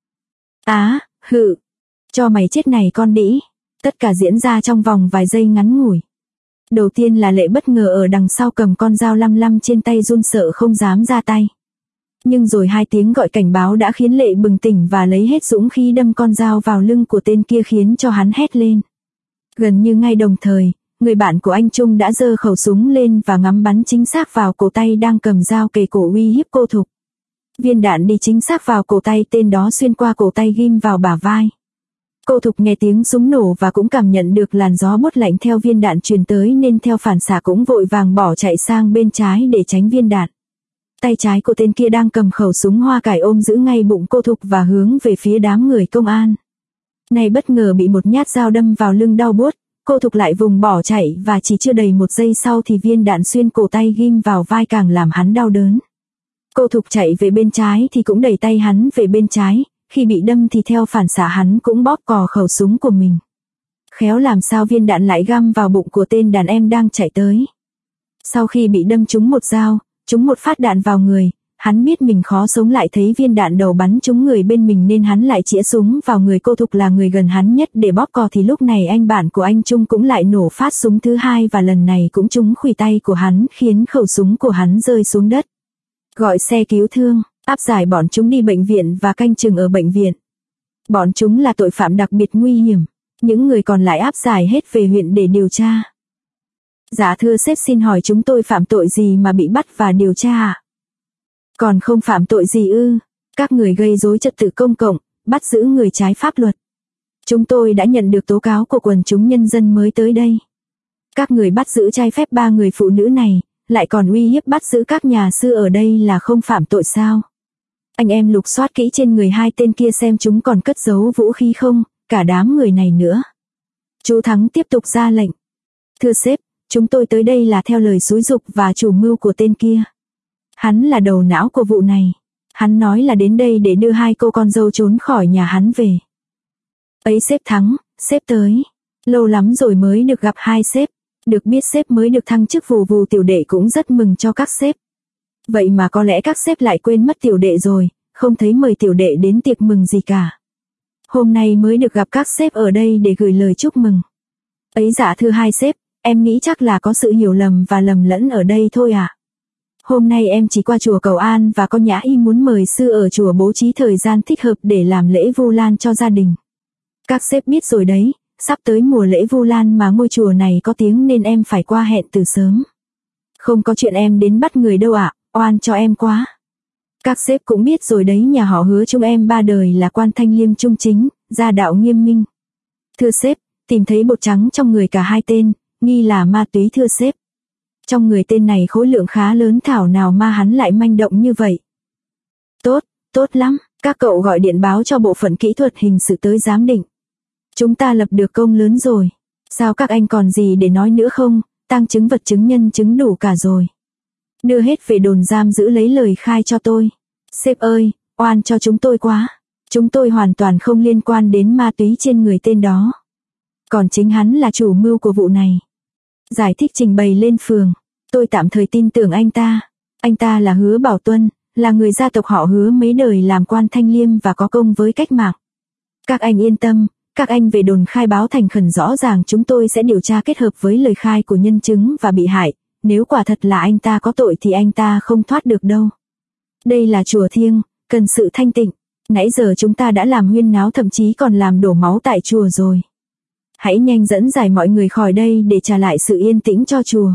Cho mày chết này con đĩ. Tất cả diễn ra trong vòng vài giây ngắn ngủi. Đầu tiên là Lệ bất ngờ ở đằng sau cầm con dao lăm lăm trên tay, run sợ không dám ra tay. Nhưng rồi 2 tiếng gọi cảnh báo đã khiến Lệ bừng tỉnh và lấy hết dũng khí đâm con dao vào lưng của tên kia khiến cho hắn hét lên. Gần như ngay đồng thời, người bạn của anh Trung đã giơ khẩu súng lên và ngắm bắn chính xác vào cổ tay đang cầm dao kề cổ uy hiếp cô Thục. Viên đạn đi chính xác vào cổ tay tên đó, xuyên qua cổ tay ghim vào bả vai. Cô Thục nghe tiếng súng nổ và cũng cảm nhận được làn gió buốt lạnh theo viên đạn truyền tới nên theo phản xạ cũng vội vàng bỏ chạy sang bên trái để tránh viên đạn. Tay trái của tên kia đang cầm khẩu súng hoa cải ôm giữ ngay bụng cô Thục và hướng về phía đám người công an. Này bất ngờ bị một nhát dao đâm vào lưng đau buốt, cô Thục lại vùng bỏ chạy và chỉ chưa đầy 1 giây sau thì viên đạn xuyên cổ tay ghim vào vai càng làm hắn đau đớn. Cô Thục chạy về bên trái thì cũng đẩy tay hắn về bên trái, khi bị đâm thì theo phản xạ hắn cũng bóp cò khẩu súng của mình. Khéo làm sao viên đạn lại găm vào bụng của tên đàn em đang chạy tới. Sau khi bị đâm trúng một dao, trúng một phát đạn vào người, hắn biết mình khó sống lại thấy viên đạn đầu bắn trúng người bên mình nên hắn lại chĩa súng vào người cô Thục là người gần hắn nhất để bóp cò thì lúc này anh bạn của anh Trung cũng lại nổ phát súng thứ hai và lần này cũng trúng khuỷu tay của hắn khiến khẩu súng của hắn rơi xuống đất. Gọi xe cứu thương, áp giải bọn chúng đi bệnh viện và canh chừng ở bệnh viện. Bọn chúng là tội phạm đặc biệt nguy hiểm, những người còn lại áp giải hết về huyện để điều tra. Dạ thưa sếp, xin hỏi chúng tôi phạm tội gì mà bị bắt và điều tra ạ? Còn không phạm tội gì ư? Các người gây rối trật tự công cộng, bắt giữ người trái pháp luật. Chúng tôi đã nhận được tố cáo của quần chúng nhân dân mới tới đây. Các người bắt giữ trái phép 3 người phụ nữ này, lại còn uy hiếp bắt giữ các nhà sư ở đây là không phạm tội sao? Anh em lục soát kỹ trên người 2 tên kia xem chúng còn cất giấu vũ khí không, cả đám người này nữa. Chú Thắng tiếp tục ra lệnh. Thưa sếp, chúng tôi tới đây là theo lời xúi giục và chủ mưu của tên kia. Hắn là đầu não của vụ này. Hắn nói là đến đây để đưa 2 cô con dâu trốn khỏi nhà hắn về. Ấy sếp Thắng, sếp tới. Lâu lắm rồi mới được gặp 2 sếp. Được biết sếp mới được thăng chức vụ Vù tiểu đệ cũng rất mừng cho các sếp. Vậy mà có lẽ các sếp lại quên mất tiểu đệ rồi, không thấy mời tiểu đệ đến tiệc mừng gì cả. Hôm nay mới được gặp các sếp ở đây để gửi lời chúc mừng. Ấy dạ thưa 2 sếp, em nghĩ chắc là có sự hiểu lầm và lầm lẫn ở đây thôi ạ. Hôm nay em chỉ qua chùa Cầu An và có nhã ý muốn mời sư ở chùa bố trí thời gian thích hợp để làm lễ Vu Lan cho gia đình. Các sếp biết rồi đấy, sắp tới mùa lễ Vu Lan mà ngôi chùa này có tiếng nên em phải qua hẹn từ sớm. Không có chuyện em đến bắt người đâu ạ, oan cho em quá. Các sếp cũng biết rồi đấy, nhà họ Hứa chúng em 3 đời là quan thanh liêm trung chính, gia đạo nghiêm minh. Thưa sếp, tìm thấy bột trắng trong người cả 2 tên, nghi là ma túy thưa sếp. Trong người tên này khối lượng khá lớn, thảo nào mà hắn lại manh động như vậy. Tốt lắm, các cậu gọi điện báo cho bộ phận kỹ thuật hình sự tới giám định. Chúng ta lập được công lớn rồi. Sao các anh còn gì để nói nữa không, tang chứng vật chứng nhân chứng đủ cả rồi. Đưa hết về đồn giam giữ lấy lời khai cho tôi. Sếp ơi, oan cho chúng tôi quá. Chúng tôi hoàn toàn không liên quan đến ma túy trên người tên đó. Còn chính hắn là chủ mưu của vụ này. Giải thích trình bày lên phường. Tôi tạm thời tin tưởng anh ta. Anh ta là Hứa Bảo Tuân, là người gia tộc họ Hứa mấy đời làm quan thanh liêm và có công với cách mạng. Các anh yên tâm, các anh về đồn khai báo thành khẩn rõ ràng, chúng tôi sẽ điều tra kết hợp với lời khai của nhân chứng và bị hại. Nếu quả thật là anh ta có tội thì anh ta không thoát được đâu. Đây là chùa thiêng, cần sự thanh tịnh. Nãy giờ chúng ta đã làm huyên náo, thậm chí còn làm đổ máu tại chùa rồi. Hãy nhanh dẫn giải mọi người khỏi đây để trả lại sự yên tĩnh cho chùa.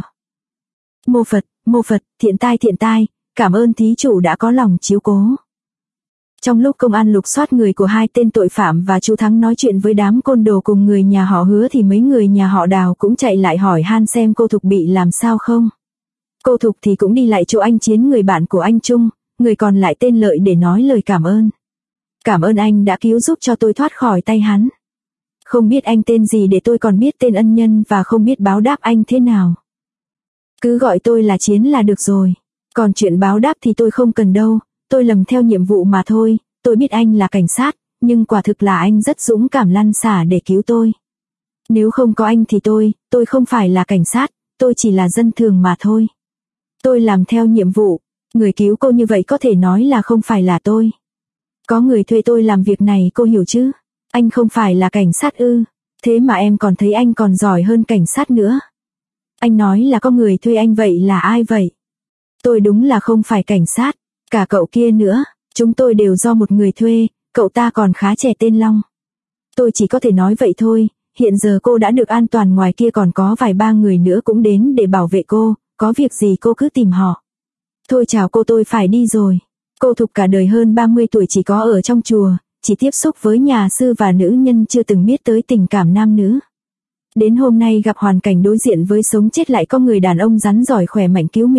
Mô Phật, thiện tai, cảm ơn thí chủ đã có lòng chiếu cố. Trong lúc công an lục soát người của 2 tên tội phạm và chú Thắng nói chuyện với đám côn đồ cùng người nhà họ Hứa thì mấy người nhà họ Đào cũng chạy lại hỏi han xem cô Thục bị làm sao không. Cô Thục thì cũng đi lại chỗ anh Chiến, người bạn của anh Trung, người còn lại tên Lợi, để nói lời cảm ơn. Cảm ơn anh đã cứu giúp cho tôi thoát khỏi tay hắn. Không biết anh tên gì để tôi còn biết tên ân nhân và không biết báo đáp anh thế nào. Cứ gọi tôi là Chiến là được rồi. Còn chuyện báo đáp thì tôi không cần đâu, tôi lầm theo nhiệm vụ mà thôi. Tôi biết anh là cảnh sát, nhưng quả thực là anh rất dũng cảm lăn xả để cứu tôi. Nếu không có anh thì tôi không phải là cảnh sát, tôi chỉ là dân thường mà thôi. Tôi làm theo nhiệm vụ, người cứu cô như vậy có thể nói là không phải là tôi. Có người thuê tôi làm việc này, cô hiểu chứ? Anh không phải là cảnh sát ư? Thế mà em còn thấy anh còn giỏi hơn cảnh sát nữa. Anh nói là có người thuê anh, vậy là ai vậy? Tôi đúng là không phải cảnh sát, cả cậu kia nữa, chúng tôi đều do một người thuê, cậu ta còn khá trẻ tên Long. Tôi chỉ có thể nói vậy thôi, hiện giờ cô đã được an toàn, ngoài kia còn có vài ba người nữa cũng đến để bảo vệ cô, có việc gì cô cứ tìm họ. Thôi chào cô, tôi phải đi rồi. Cô Thục cả đời hơn 30 tuổi chỉ có ở trong chùa, chỉ tiếp xúc với nhà sư và nữ nhân, chưa từng biết tới tình cảm nam nữ. Đến hôm nay gặp hoàn cảnh đối diện với sống chết lại có người đàn ông rắn giỏi khỏe mạnh cứu mình,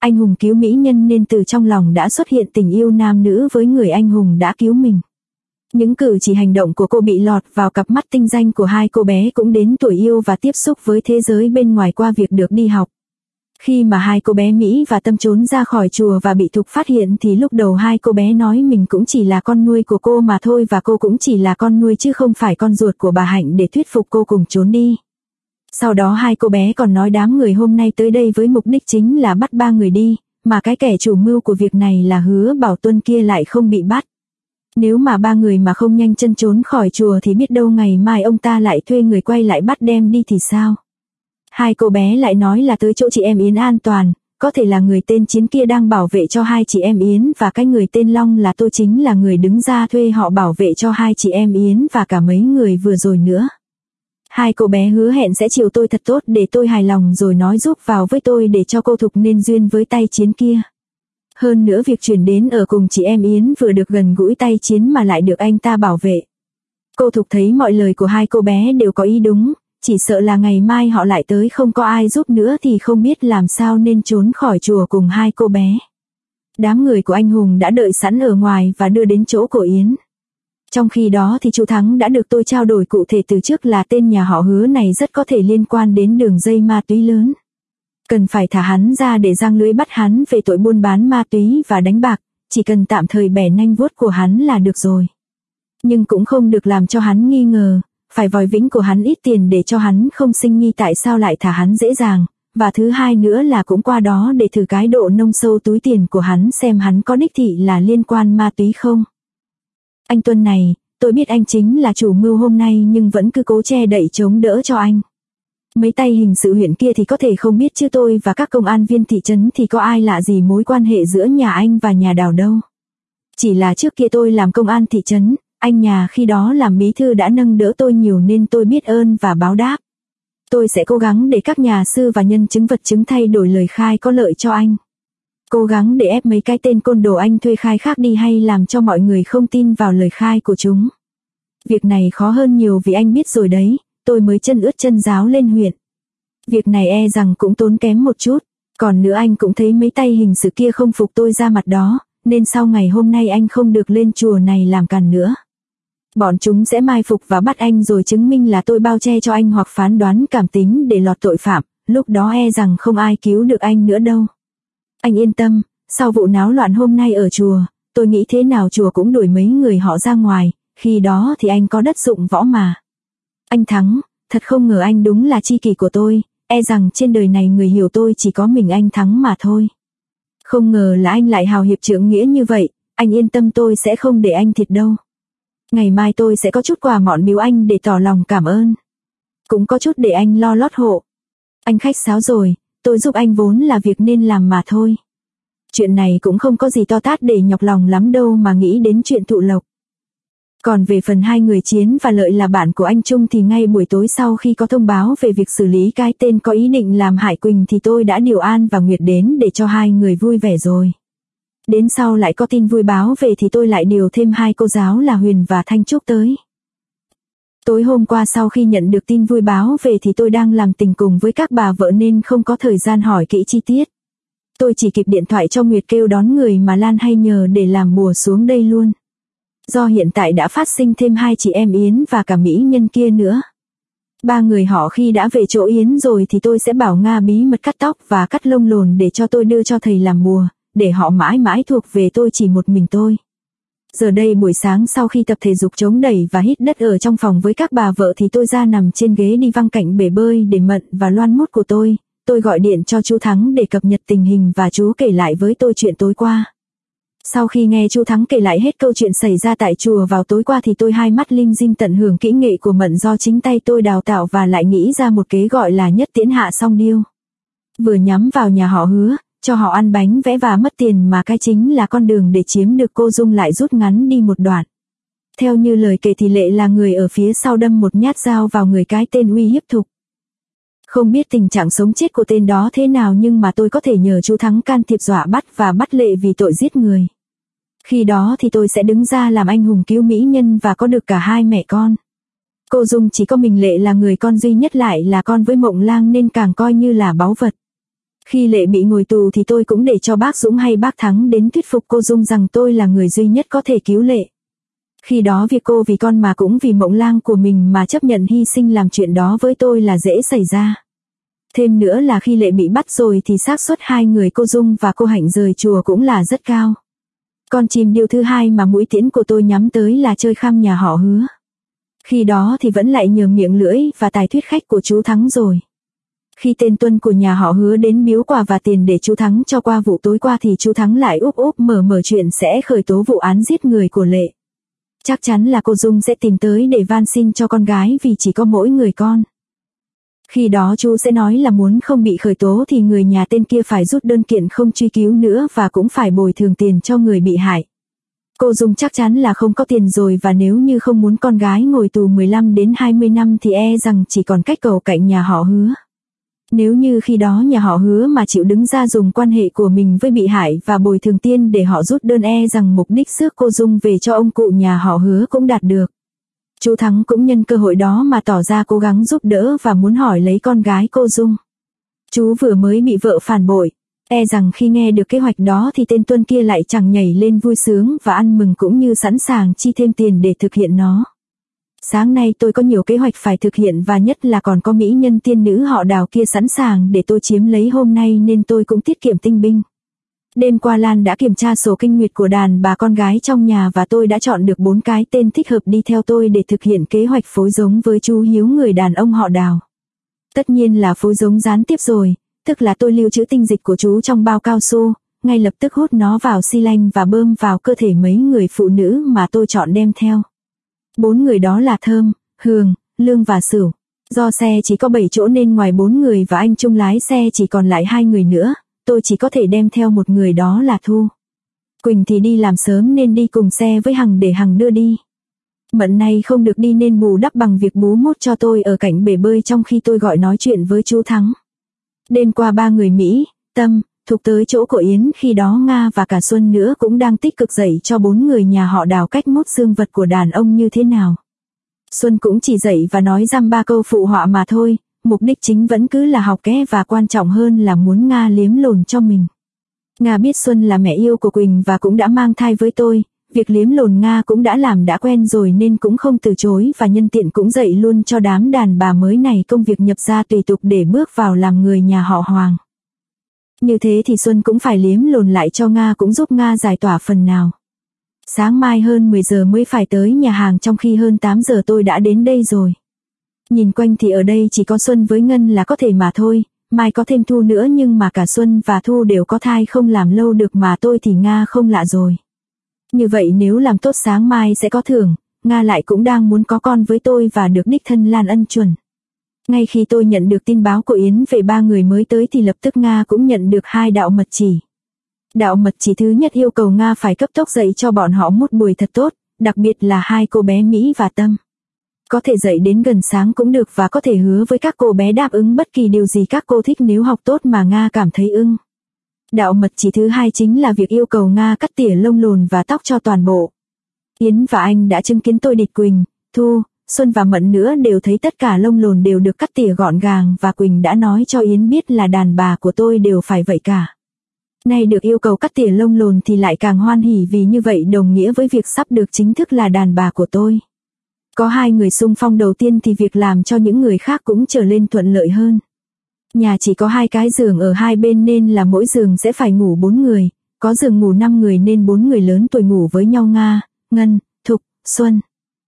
Anh hùng cứu mỹ nhân nên từ trong lòng đã xuất hiện tình yêu nam nữ với người anh hùng đã cứu mình. Những cử chỉ hành động của cô bị lọt vào cặp mắt tinh danh của hai cô bé cũng đến tuổi yêu và tiếp xúc với thế giới bên ngoài qua việc được đi học. Khi mà hai cô bé Mỹ và Tâm trốn ra khỏi chùa và bị Thục phát hiện thì lúc đầu hai cô bé nói mình cũng chỉ là con nuôi của cô mà thôi và cô cũng chỉ là con nuôi chứ không phải con ruột của bà Hạnh để thuyết phục cô cùng trốn đi. Sau đó hai cô bé còn nói đám người hôm nay tới đây với mục đích chính là bắt ba người đi, mà cái kẻ chủ mưu của việc này là Hứa Bảo Tuân kia lại không bị bắt. Nếu mà ba người mà không nhanh chân trốn khỏi chùa thì biết đâu ngày mai ông ta lại thuê người quay lại bắt đem đi thì sao? Hai cô bé lại nói là tới chỗ chị em Yến an toàn, có thể là người tên Chiến kia đang bảo vệ cho hai chị em Yến và cái người tên Long là tôi chính là người đứng ra thuê họ bảo vệ cho hai chị em Yến và cả mấy người vừa rồi nữa. Hai cô bé hứa hẹn sẽ chiều tôi thật tốt để tôi hài lòng rồi nói giúp vào với tôi để cho cô Thục nên duyên với tay Chiến kia. Hơn nữa việc chuyển đến ở cùng chị em Yến vừa được gần gũi tay Chiến mà lại được anh ta bảo vệ. Cô Thục thấy mọi lời của hai cô bé đều có ý đúng, chỉ sợ là ngày mai họ lại tới không có ai giúp nữa thì không biết làm sao nên trốn khỏi chùa cùng hai cô bé. Đám người của anh Hùng đã đợi sẵn ở ngoài và đưa đến chỗ của Yến. Trong khi đó thì chú Thắng đã được tôi trao đổi cụ thể từ trước là tên nhà họ Hứa này rất có thể liên quan đến đường dây ma túy lớn. Cần phải thả hắn ra để giăng lưới bắt hắn về tội buôn bán ma túy và đánh bạc, chỉ cần tạm thời bẻ nanh vuốt của hắn là được rồi. Nhưng cũng không được làm cho hắn nghi ngờ, phải vòi vĩnh của hắn ít tiền để cho hắn không sinh nghi tại sao lại thả hắn dễ dàng, và thứ hai nữa là cũng qua đó để thử cái độ nông sâu túi tiền của hắn xem hắn có đích thị là liên quan ma túy không. Anh Tuân này, tôi biết anh chính là chủ mưu hôm nay nhưng vẫn cứ cố che đậy chống đỡ cho anh. Mấy tay hình sự huyện kia thì có thể không biết chứ tôi và các công an viên thị trấn thì có ai lạ gì mối quan hệ giữa nhà anh và nhà Đào đâu. Chỉ là trước kia tôi làm công an thị trấn, anh nhà khi đó làm bí thư đã nâng đỡ tôi nhiều nên tôi biết ơn và báo đáp. Tôi sẽ cố gắng để các nhà sư và nhân chứng vật chứng thay đổi lời khai có lợi cho anh. Cố gắng để ép mấy cái tên côn đồ anh thuê khai khác đi hay làm cho mọi người không tin vào lời khai của chúng. Việc này khó hơn nhiều vì anh biết rồi đấy, tôi mới chân ướt chân ráo lên huyện. Việc này e rằng cũng tốn kém một chút, còn nữa anh cũng thấy mấy tay hình sự kia không phục tôi ra mặt đó, nên sau ngày hôm nay anh không được lên chùa này làm càn nữa. Bọn chúng sẽ mai phục và bắt anh rồi chứng minh là tôi bao che cho anh hoặc phán đoán cảm tính để lọt tội phạm, lúc đó e rằng không ai cứu được anh nữa đâu. Anh yên tâm, sau vụ náo loạn hôm nay ở chùa, tôi nghĩ thế nào chùa cũng đuổi mấy người họ ra ngoài, khi đó thì anh có đất dụng võ mà. Anh Thắng, thật không ngờ anh đúng là tri kỷ của tôi, e rằng trên đời này người hiểu tôi chỉ có mình anh Thắng mà thôi. Không ngờ là anh lại hào hiệp trượng nghĩa như vậy, anh yên tâm tôi sẽ không để anh thiệt đâu. Ngày mai tôi sẽ có chút quà mọn biếu anh để tỏ lòng cảm ơn. Cũng có chút để anh lo lót hộ. Anh khách sáo rồi, tôi giúp anh vốn là việc nên làm mà thôi. Chuyện này cũng không có gì to tát để nhọc lòng lắm đâu mà nghĩ đến chuyện thụ lộc. Còn về phần hai người Chiến và Lợi là bạn của anh Trung thì ngay buổi tối sau khi có thông báo về việc xử lý cái tên có ý định làm hại Quỳnh thì tôi đã điều An và Nguyệt đến để cho hai người vui vẻ rồi. Đến sau lại có tin vui báo về thì tôi lại điều thêm hai cô giáo là Huyền và Thanh Trúc tới. Tối hôm qua sau khi nhận được tin vui báo về thì tôi đang làm tình cùng với các bà vợ nên không có thời gian hỏi kỹ chi tiết. Tôi chỉ kịp điện thoại cho Nguyệt kêu đón người mà Lan hay nhờ để làm bùa xuống đây luôn. Do hiện tại đã phát sinh thêm hai chị em Yến và cả mỹ nhân kia nữa. Ba người họ khi đã về chỗ Yến rồi thì tôi sẽ bảo Nga bí mật cắt tóc và cắt lông lồn để cho tôi đưa cho thầy làm bùa, để họ mãi mãi thuộc về tôi chỉ một mình tôi. Giờ đây buổi sáng sau khi tập thể dục chống đẩy và hít đất ở trong phòng với các bà vợ thì tôi ra nằm trên ghế đi văng cạnh bể bơi để Mận và Loan mút của tôi gọi điện cho chú Thắng để cập nhật tình hình và chú kể lại với tôi chuyện tối qua. Sau khi nghe chú Thắng kể lại hết câu chuyện xảy ra tại chùa vào tối qua thì tôi hai mắt lim dim tận hưởng kỹ nghệ của Mận do chính tay tôi đào tạo và lại nghĩ ra một kế gọi là nhất tiễn hạ song điêu. Vừa nhắm vào nhà họ Hứa, cho họ ăn bánh vẽ và mất tiền mà cái chính là con đường để chiếm được cô Dung lại rút ngắn đi một đoạn. Theo như lời kể thì Lệ là người ở phía sau đâm một nhát dao vào người cái tên uy hiếp Thục. Không biết tình trạng sống chết của tên đó thế nào nhưng mà tôi có thể nhờ chú Thắng can thiệp dọa bắt và bắt Lệ vì tội giết người. Khi đó thì tôi sẽ đứng ra làm anh hùng cứu mỹ nhân và có được cả hai mẹ con. Cô Dung chỉ có mình Lệ là người con duy nhất lại là con với Mộng Lang nên càng coi như là báu vật. Khi Lệ bị ngồi tù thì tôi cũng để cho bác Dũng hay bác Thắng đến thuyết phục cô Dung rằng tôi là người duy nhất có thể cứu Lệ. Khi đó việc cô vì con mà cũng vì Mộng Lang của mình mà chấp nhận hy sinh làm chuyện đó với tôi là dễ xảy ra. Thêm nữa là khi Lệ bị bắt rồi thì xác suất hai người cô Dung và cô Hạnh rời chùa cũng là rất cao. Con chim điêu thứ hai mà mũi tiễn của tôi nhắm tới là chơi khăm nhà họ Hứa. Khi đó thì vẫn lại nhờ miệng lưỡi và tài thuyết khách của chú Thắng rồi. Khi tên Tuân của nhà họ Hứa đến biếu quà và tiền để chú Thắng cho qua vụ tối qua thì chú Thắng lại úp mở chuyện sẽ khởi tố vụ án giết người của Lệ. Chắc chắn là cô Dung sẽ tìm tới để van xin cho con gái vì chỉ có mỗi người con. Khi đó chú sẽ nói là muốn không bị khởi tố thì người nhà tên kia phải rút đơn kiện không truy cứu nữa và cũng phải bồi thường tiền cho người bị hại. Cô Dung chắc chắn là không có tiền rồi và nếu như không muốn con gái ngồi tù 15 đến 20 năm thì e rằng chỉ còn cách cầu cạnh nhà họ Hứa. Nếu như khi đó nhà họ Hứa mà chịu đứng ra dùng quan hệ của mình với bị hại và bồi thường tiền để họ rút đơn e rằng mục đích rước cô Dung về cho ông cụ nhà họ Hứa cũng đạt được. Chú Thắng cũng nhân cơ hội đó mà tỏ ra cố gắng giúp đỡ và muốn hỏi lấy con gái cô Dung. Chú vừa mới bị vợ phản bội, e rằng khi nghe được kế hoạch đó thì tên Tuân kia lại chẳng nhảy lên vui sướng và ăn mừng cũng như sẵn sàng chi thêm tiền để thực hiện nó. Sáng nay tôi có nhiều kế hoạch phải thực hiện và nhất là còn có mỹ nhân tiên nữ họ Đào kia sẵn sàng để tôi chiếm lấy hôm nay nên tôi cũng tiết kiệm tinh binh. Đêm qua Lan đã kiểm tra sổ kinh nguyệt của đàn bà con gái trong nhà và tôi đã chọn được 4 cái tên thích hợp đi theo tôi để thực hiện kế hoạch phối giống với chú Hiếu người đàn ông họ Đào. Tất nhiên là phối giống gián tiếp rồi, tức là tôi lưu trữ tinh dịch của chú trong bao cao su, ngay lập tức hút nó vào xi lanh và bơm vào cơ thể mấy người phụ nữ mà tôi chọn đem theo. 4 người đó là Thơm, Hường, Lương và Sửu. Do xe chỉ có 7 chỗ nên ngoài 4 người và anh Trung lái xe chỉ còn lại 2 người nữa, tôi chỉ có thể đem theo một người đó là Thu. Quỳnh thì đi làm sớm nên đi cùng xe với Hằng để Hằng đưa đi. Mận này không được đi nên bù đắp bằng việc bú mút cho tôi ở cạnh bể bơi trong khi tôi gọi nói chuyện với chú Thắng. Đêm qua 3 người Mỹ, Tâm, Thục tới chỗ của Yến khi đó Nga và cả Xuân nữa cũng đang tích cực dạy cho 4 người nhà họ Đào cách mút xương vật của đàn ông như thế nào. Xuân cũng chỉ dạy và nói dăm 3 câu phụ họa mà thôi, mục đích chính vẫn cứ là học ké và quan trọng hơn là muốn Nga liếm lồn cho mình. Nga biết Xuân là mẹ yêu của Quỳnh và cũng đã mang thai với tôi, việc liếm lồn Nga cũng đã làm đã quen rồi nên cũng không từ chối và nhân tiện cũng dạy luôn cho đám đàn bà mới này công việc nhập gia tùy tục để bước vào làm người nhà họ Hoàng. Như thế thì Xuân cũng phải liếm lồn lại cho Nga cũng giúp Nga giải tỏa phần nào. Sáng mai hơn 10 giờ mới phải tới nhà hàng trong khi hơn 8 giờ tôi đã đến đây rồi. Nhìn quanh thì ở đây chỉ có Xuân với Ngân là có thể mà thôi, mai có thêm Thu nữa nhưng mà cả Xuân và Thu đều có thai không làm lâu được mà tôi thì Nga không lạ rồi. Như vậy nếu làm tốt sáng mai sẽ có thưởng, Nga lại cũng đang muốn có con với tôi và được đích thân Lan ân chuẩn. Ngay khi tôi nhận được tin báo của Yến về 3 người mới tới thì lập tức Nga cũng nhận được 2 đạo mật chỉ. Đạo mật chỉ thứ nhất yêu cầu Nga phải cấp tốc dạy cho bọn họ mút bùi thật tốt, đặc biệt là 2 cô bé Mỹ và Tâm. Có thể dạy đến gần sáng cũng được và có thể hứa với các cô bé đáp ứng bất kỳ điều gì các cô thích nếu học tốt mà Nga cảm thấy ưng. Đạo mật chỉ thứ hai chính là việc yêu cầu Nga cắt tỉa lông lồn và tóc cho toàn bộ. Yến và anh đã chứng kiến tôi địt Quỳnh, Thu, Xuân và Mận nữa đều thấy tất cả lông lồn đều được cắt tỉa gọn gàng và Quỳnh đã nói cho Yến biết là đàn bà của tôi đều phải vậy cả. Nay được yêu cầu cắt tỉa lông lồn thì lại càng hoan hỉ vì như vậy đồng nghĩa với việc sắp được chính thức là đàn bà của tôi. Có 2 người xung phong đầu tiên thì việc làm cho những người khác cũng trở lên thuận lợi hơn. Nhà chỉ có 2 cái giường ở hai bên nên là mỗi giường sẽ phải ngủ 4 người, có giường ngủ 5 người nên 4 người lớn tuổi ngủ với nhau Nga, Ngân, Thục, Xuân.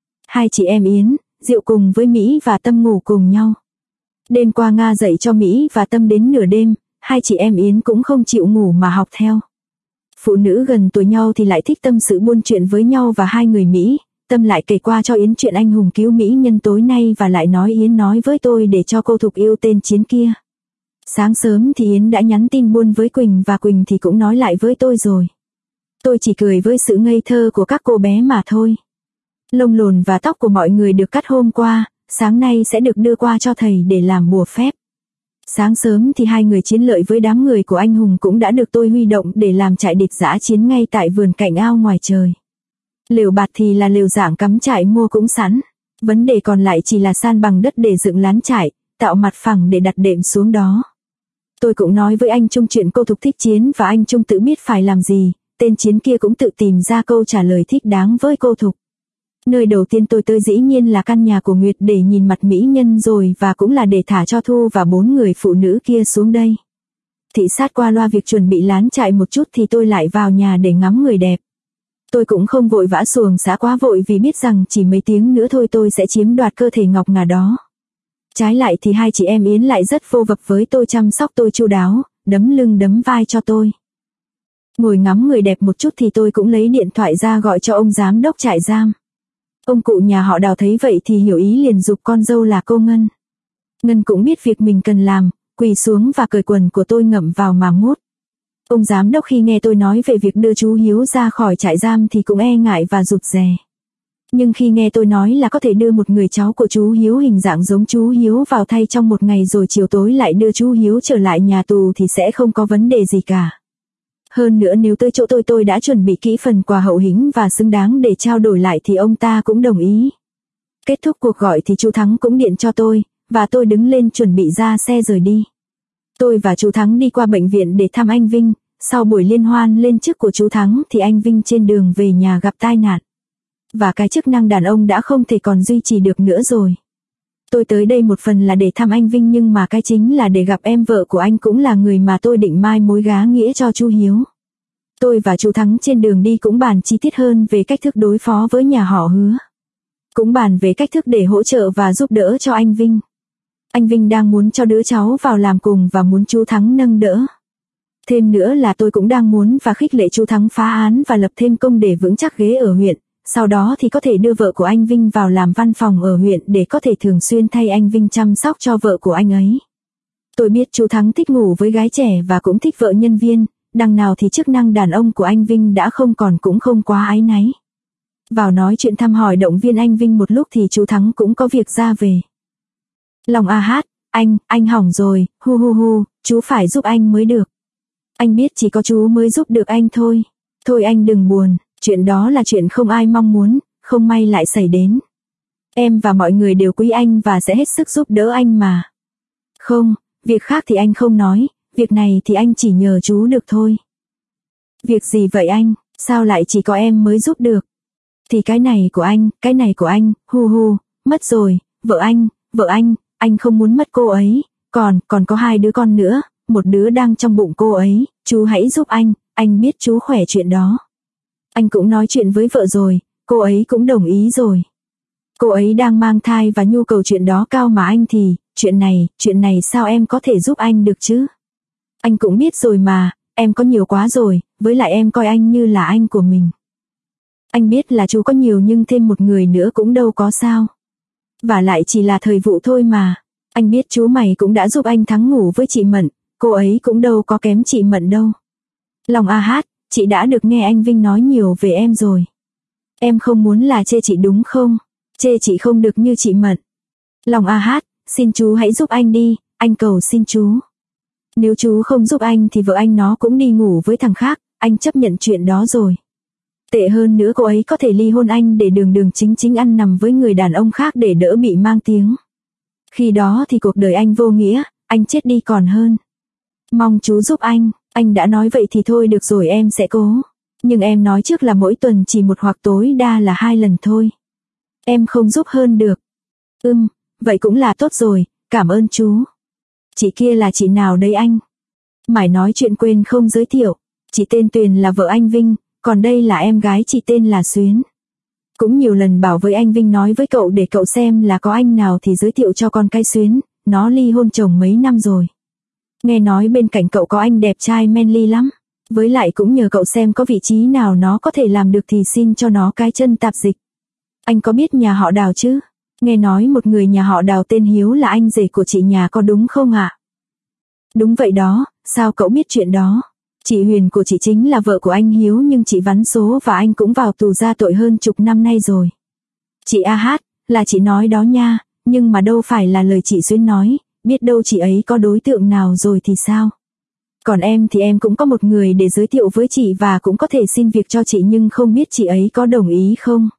2 chị em Yến, Diệu cùng với Mỹ và Tâm ngủ cùng nhau. Đêm qua Nga dạy cho Mỹ và Tâm đến nửa đêm, 2 chị em Yến cũng không chịu ngủ mà học theo. Phụ nữ gần tuổi nhau thì lại thích tâm sự buôn chuyện với nhau và 2 người Mỹ. Tâm lại kể qua cho Yến chuyện anh hùng cứu Mỹ nhân tối nay và lại nói Yến nói với tôi để cho cô Thục yêu tên Chiến kia. Sáng sớm thì Yến đã nhắn tin buôn với Quỳnh và Quỳnh thì cũng nói lại với tôi rồi. Tôi chỉ cười với sự ngây thơ của các cô bé mà thôi. Lông lồn và tóc của mọi người được cắt hôm qua, sáng nay sẽ được đưa qua cho thầy để làm bùa phép. Sáng sớm thì 2 người chiến lợi với đám người của anh hùng cũng đã được tôi huy động để làm trại địch dã chiến ngay tại vườn cạnh ao ngoài trời. Lều bạt thì là lều dạng cắm trại mua cũng sẵn. Vấn đề còn lại chỉ là san bằng đất để dựng lán trại, tạo mặt phẳng để đặt đệm xuống đó. Tôi cũng nói với anh Trung chuyện cô Thục thích Chiến và anh Trung tự biết phải làm gì, tên Chiến kia cũng tự tìm ra câu trả lời thích đáng với cô Thục. Nơi đầu tiên tôi tới dĩ nhiên là căn nhà của Nguyệt để nhìn mặt mỹ nhân rồi, và cũng là để thả cho Thu và 4 người phụ nữ kia xuống đây. Thị sát qua loa việc chuẩn bị lán trại một chút thì tôi lại vào nhà để ngắm người đẹp. Tôi cũng không vội vã xuồng xã quá vội vì biết rằng chỉ mấy tiếng nữa thôi tôi sẽ chiếm đoạt cơ thể ngọc ngà đó. Trái lại thì hai chị em Yến lại rất vô vập với tôi, chăm sóc tôi chu đáo, đấm lưng đấm vai cho tôi. Ngồi ngắm người đẹp một chút thì tôi cũng lấy điện thoại ra gọi cho ông giám đốc trại giam. Ông cụ nhà họ Đào thấy vậy thì hiểu ý, liền giục con dâu là cô Ngân. Ngân cũng biết việc mình cần làm, quỳ xuống và cởi quần của tôi ngậm vào mà mút. Ông giám đốc khi nghe tôi nói về việc đưa chú Hiếu ra khỏi trại giam thì cũng e ngại và rụt rè. Nhưng khi nghe tôi nói là có thể đưa một người cháu của chú Hiếu hình dạng giống chú Hiếu vào thay trong một ngày rồi chiều tối lại đưa chú Hiếu trở lại nhà tù thì sẽ không có vấn đề gì cả. Hơn nữa nếu tới chỗ tôi đã chuẩn bị kỹ phần quà hậu hĩnh và xứng đáng để trao đổi lại thì ông ta cũng đồng ý. Kết thúc cuộc gọi thì chú Thắng cũng điện cho tôi, và tôi đứng lên chuẩn bị ra xe rời đi. Tôi và chú Thắng đi qua bệnh viện để thăm anh Vinh. Sau buổi liên hoan lên chức của chú Thắng thì anh Vinh trên đường về nhà gặp tai nạn. Và cái chức năng đàn ông đã không thể còn duy trì được nữa rồi. Tôi tới đây một phần là để thăm anh Vinh, nhưng mà cái chính là để gặp em vợ của anh, cũng là người mà tôi định mai mối gá nghĩa cho chú Hiếu. Tôi và chú Thắng trên đường đi cũng bàn chi tiết hơn về cách thức đối phó với nhà họ Hứa. Cũng bàn về cách thức để hỗ trợ và giúp đỡ cho anh Vinh. Anh Vinh đang muốn cho đứa cháu vào làm cùng và muốn chú Thắng nâng đỡ. Thêm nữa là tôi cũng đang muốn và khích lệ chú Thắng phá án và lập thêm công để vững chắc ghế ở huyện. Sau đó thì có thể đưa vợ của anh Vinh vào làm văn phòng ở huyện để có thể thường xuyên thay anh Vinh chăm sóc cho vợ của anh ấy. Tôi biết chú Thắng thích ngủ với gái trẻ và cũng thích vợ nhân viên, đằng nào thì chức năng đàn ông của anh Vinh đã không còn, cũng không quá áy náy. Vào nói chuyện thăm hỏi động viên anh Vinh một lúc thì chú Thắng cũng có việc ra về. Lòng a hát, anh hỏng rồi, hu, chú phải giúp anh mới được. Anh biết chỉ có chú mới giúp được anh thôi. Thôi anh đừng buồn, chuyện đó là chuyện không ai mong muốn, không may lại xảy đến. Em và mọi người đều quý anh và sẽ hết sức giúp đỡ anh mà. Không, việc khác thì anh không nói, việc này thì anh chỉ nhờ chú được thôi. Việc gì vậy anh, sao lại chỉ có em mới giúp được? Thì cái này của anh, hu, mất rồi, vợ anh không muốn mất cô ấy, còn có 2 đứa con nữa, một đứa đang trong bụng cô ấy, chú hãy giúp anh biết chú khỏe chuyện đó. Anh cũng nói chuyện với vợ rồi, cô ấy cũng đồng ý rồi. Cô ấy đang mang thai và nhu cầu chuyện đó cao mà anh thì, chuyện này sao em có thể giúp anh được chứ? Anh cũng biết rồi mà, em có nhiều quá rồi, với lại em coi anh như là anh của mình. Anh biết là chú có nhiều nhưng thêm một người nữa cũng đâu có sao. Và lại chỉ là thời vụ thôi mà. Anh biết chú mày cũng đã giúp anh Thắng ngủ với chị Mận, cô ấy cũng đâu có kém chị Mận đâu. Lòng a hát, chị đã được nghe anh Vinh nói nhiều về em rồi. Em không muốn là chê chị đúng không? Chê chị không được như chị Mận. Lòng a hát, xin chú hãy giúp anh đi, anh cầu xin chú. Nếu chú không giúp anh thì vợ anh nó cũng đi ngủ với thằng khác, anh chấp nhận chuyện đó rồi. Tệ hơn nữa cô ấy có thể ly hôn anh để đường chính ăn nằm với người đàn ông khác để đỡ bị mang tiếng. Khi đó thì cuộc đời anh vô nghĩa, anh chết đi còn hơn. Mong chú giúp anh đã nói vậy thì thôi được rồi, em sẽ cố. Nhưng em nói trước là mỗi tuần chỉ 1 hoặc tối đa là 2 lần thôi. Em không giúp hơn được. Vậy cũng là tốt rồi, cảm ơn chú. Chị kia là chị nào đấy anh? Mải nói chuyện quên không giới thiệu. Chị tên Tuyền là vợ anh Vinh, còn đây là em gái chị tên là Xuyến. Cũng nhiều lần bảo với anh Vinh nói với cậu để cậu xem là có anh nào thì giới thiệu cho con cái Xuyến, nó ly hôn chồng mấy năm rồi. Nghe nói bên cạnh cậu có anh đẹp trai manly lắm. Với lại cũng nhờ cậu xem có vị trí nào nó có thể làm được thì xin cho nó cái chân tạp dịch. Anh có biết nhà họ Đào chứ? Nghe nói một người nhà họ Đào tên Hiếu là anh rể của chị nhà, có đúng không ạ? Đúng vậy đó, sao cậu biết chuyện đó? Chị Huyền của chị chính là vợ của anh Hiếu, nhưng chị vắn số và anh cũng vào tù ra tội hơn chục năm nay rồi. Chị a hát, là chị nói đó nha, nhưng mà đâu phải là lời chị Xuyến nói, biết đâu chị ấy có đối tượng nào rồi thì sao? Còn em thì em cũng có một người để giới thiệu với chị và cũng có thể xin việc cho chị, nhưng không biết chị ấy có đồng ý không?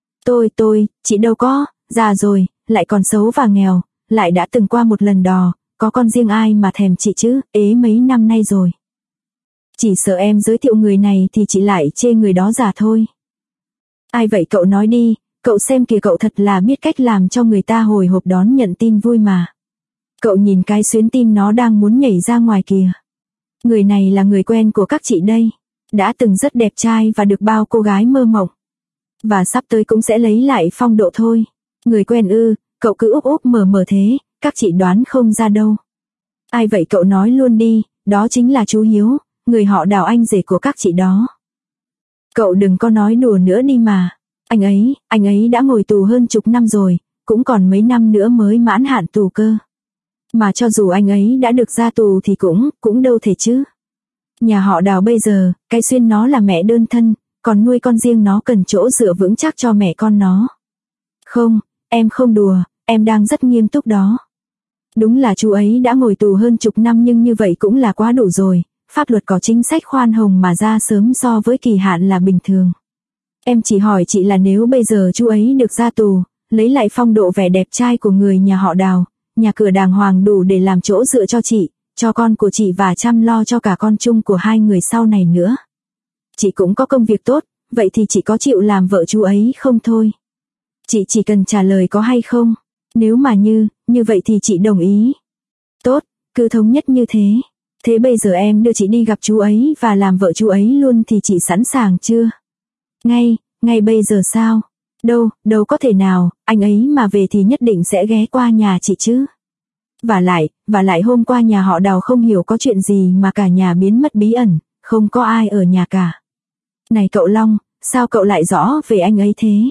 Chị đâu có, già rồi, lại còn xấu và nghèo, lại đã từng qua một lần đò, có con riêng ai mà thèm chị chứ, ế mấy năm nay rồi. Chỉ sợ em giới thiệu người này thì chị lại chê người đó già thôi. Ai vậy cậu nói đi, cậu xem kìa, cậu thật là biết cách làm cho người ta hồi hộp đón nhận tin vui mà. Cậu nhìn cái xuyến tim nó đang muốn nhảy ra ngoài kìa. Người này là người quen của các chị đây. Đã từng rất đẹp trai và được bao cô gái mơ mộng. Và sắp tới cũng sẽ lấy lại phong độ thôi. Người quen ư, cậu cứ úp úp mở mở thế, các chị đoán không ra đâu. Ai vậy cậu nói luôn đi, đó chính là chú Hiếu, người họ Đào, anh rể của các chị đó. Cậu đừng có nói đùa nữa đi mà. Anh ấy đã ngồi tù hơn chục năm rồi, cũng còn mấy năm nữa mới mãn hạn tù cơ. Mà cho dù anh ấy đã được ra tù thì cũng đâu thể chứ. Nhà họ Đào bây giờ, cái Xuyên nó là mẹ đơn thân, còn nuôi con riêng nó cần chỗ dựa vững chắc cho mẹ con nó. Không, em không đùa, em đang rất nghiêm túc đó. Đúng là chú ấy đã ngồi tù hơn chục năm nhưng như vậy cũng là quá đủ rồi, pháp luật có chính sách khoan hồng mà ra sớm so với kỳ hạn là bình thường. Em chỉ hỏi chị là nếu bây giờ chú ấy được ra tù, lấy lại phong độ vẻ đẹp trai của người nhà họ Đào, nhà cửa đàng hoàng đủ để làm chỗ dựa cho chị, cho con của chị và chăm lo cho cả con chung của hai người sau này nữa. Chị cũng có công việc tốt, vậy thì chị có chịu làm vợ chú ấy không thôi? Chị chỉ cần trả lời có hay không, nếu mà như vậy thì chị đồng ý. Tốt, cứ thống nhất như thế. Thế bây giờ em đưa chị đi gặp chú ấy và làm vợ chú ấy luôn thì chị sẵn sàng chưa? Ngay bây giờ sao? Đâu có thể nào, anh ấy mà về thì nhất định sẽ ghé qua nhà chị chứ. Và lại hôm qua nhà họ Đào không hiểu có chuyện gì mà cả nhà biến mất bí ẩn, không có ai ở nhà cả. Này cậu Long, sao cậu lại rõ về anh ấy thế?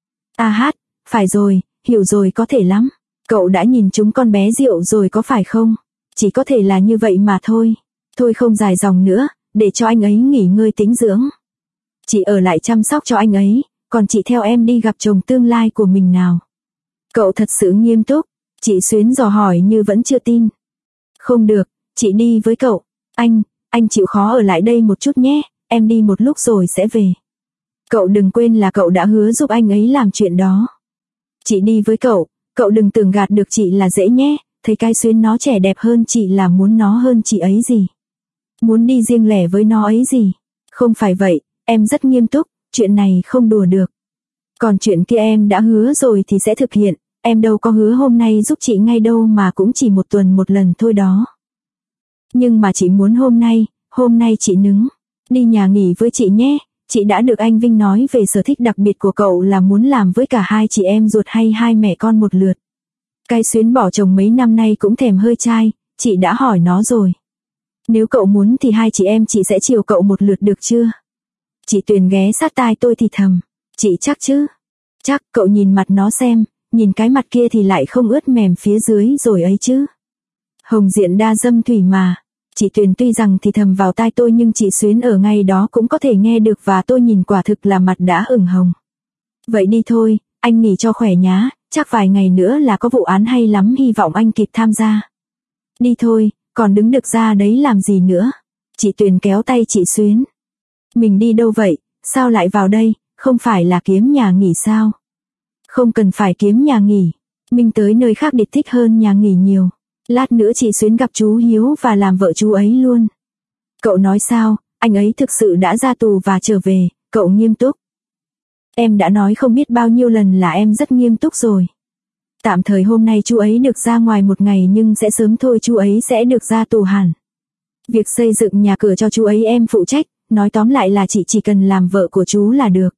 Phải rồi, hiểu rồi, có thể lắm. Cậu đã nhìn chúng con bé Diệu rồi có phải không? Chỉ có thể là như vậy mà thôi. Thôi không dài dòng nữa, để cho anh ấy nghỉ ngơi tĩnh dưỡng. Chị ở lại chăm sóc cho anh ấy, còn chị theo em đi gặp chồng tương lai của mình nào. Cậu thật sự nghiêm túc, chị Xuyến dò hỏi như vẫn chưa tin. Không được, chị đi với cậu. Anh chịu khó ở lại đây một chút nhé, em đi một lúc rồi sẽ về. Cậu đừng quên là cậu đã hứa giúp anh ấy làm chuyện đó. Chị đi với cậu đừng tưởng gạt được chị là dễ nhé, thấy cái Xuyến nó trẻ đẹp hơn chị là muốn nó hơn chị ấy gì. Muốn đi riêng lẻ với nó ấy gì. Không phải vậy, em rất nghiêm túc, chuyện này không đùa được. Còn chuyện kia em đã hứa rồi thì sẽ thực hiện, em đâu có hứa hôm nay giúp chị ngay đâu mà cũng chỉ một tuần một lần thôi đó. Nhưng mà chị muốn hôm nay chị nứng. Đi nhà nghỉ với chị nhé, chị đã được anh Vinh nói về sở thích đặc biệt của cậu là muốn làm với cả hai chị em ruột hay hai mẹ con một lượt. Cái Xuyến bỏ chồng mấy năm nay cũng thèm hơi trai, chị đã hỏi nó rồi. Nếu cậu muốn thì hai chị em chị sẽ chiều cậu một lượt được chưa? Chị Tuyền ghé sát tai tôi thì thầm, chị chắc chứ? Chắc, cậu nhìn mặt nó xem, nhìn cái mặt kia thì lại không ướt mềm phía dưới rồi ấy chứ. Hồng diện đa dâm thủy mà. Chị Tuyền tuy rằng thì thầm vào tai tôi nhưng chị Xuyến ở ngay đó cũng có thể nghe được và tôi nhìn quả thực là mặt đã ửng hồng. Vậy đi thôi, anh nghỉ cho khỏe nhá, chắc vài ngày nữa là có vụ án hay lắm, hy vọng anh kịp tham gia. Đi thôi, còn đứng được ra đấy làm gì nữa. Chị Tuyền kéo tay chị Xuyến. Mình đi đâu vậy, sao lại vào đây, không phải là kiếm nhà nghỉ sao? Không cần phải kiếm nhà nghỉ, mình tới nơi khác biệt thích hơn nhà nghỉ nhiều. Lát nữa chị Xuyến gặp chú Hiếu và làm vợ chú ấy luôn. Cậu nói sao, anh ấy thực sự đã ra tù và trở về, cậu nghiêm túc. Em đã nói không biết bao nhiêu lần là em rất nghiêm túc rồi. Tạm thời hôm nay chú ấy được ra ngoài một ngày nhưng sẽ sớm thôi chú ấy sẽ được ra tù hẳn. Việc xây dựng nhà cửa cho chú ấy em phụ trách, nói tóm lại là chị chỉ cần làm vợ của chú là được.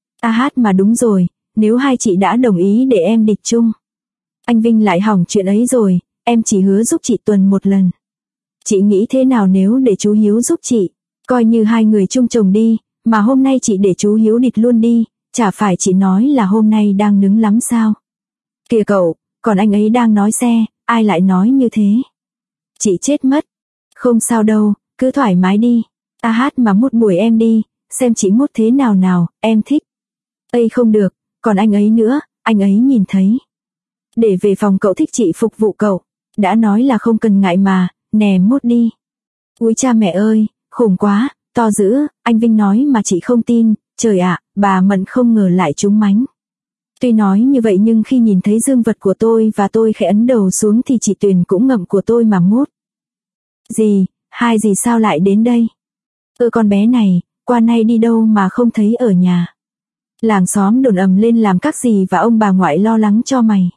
Mà đúng rồi, nếu hai chị đã đồng ý để em địch chung. Anh Vinh lại hỏng chuyện ấy rồi, em chỉ hứa giúp chị tuần một lần. Chị nghĩ thế nào nếu để chú Hiếu giúp chị, coi như hai người chung chồng đi, mà hôm nay chị để chú Hiếu địch luôn đi, chả phải chị nói là hôm nay đang nứng lắm sao? Kìa cậu, còn anh ấy đang nói xe, ai lại nói như thế? Chị chết mất. Không sao đâu, cứ thoải mái đi. Mà mút buổi em đi, xem chị mút thế nào nào, em thích. Không được, còn anh ấy nữa, anh ấy nhìn thấy. Để về phòng cậu thích chị phục vụ cậu. Đã nói là không cần ngại mà, nè mút đi. Úi cha mẹ ơi, khủng quá, to dữ, anh Vinh nói mà chị không tin, trời ạ, bà Mận không ngờ lại trúng mánh. Tuy nói như vậy nhưng khi nhìn thấy dương vật của tôi và tôi khẽ ấn đầu xuống thì chị Tuyền cũng ngậm của tôi mà mút. Dì, hai dì sao lại đến đây? Con bé này, qua nay đi đâu mà không thấy ở nhà. Làng xóm đồn ầm lên làm các dì và ông bà ngoại lo lắng cho mày.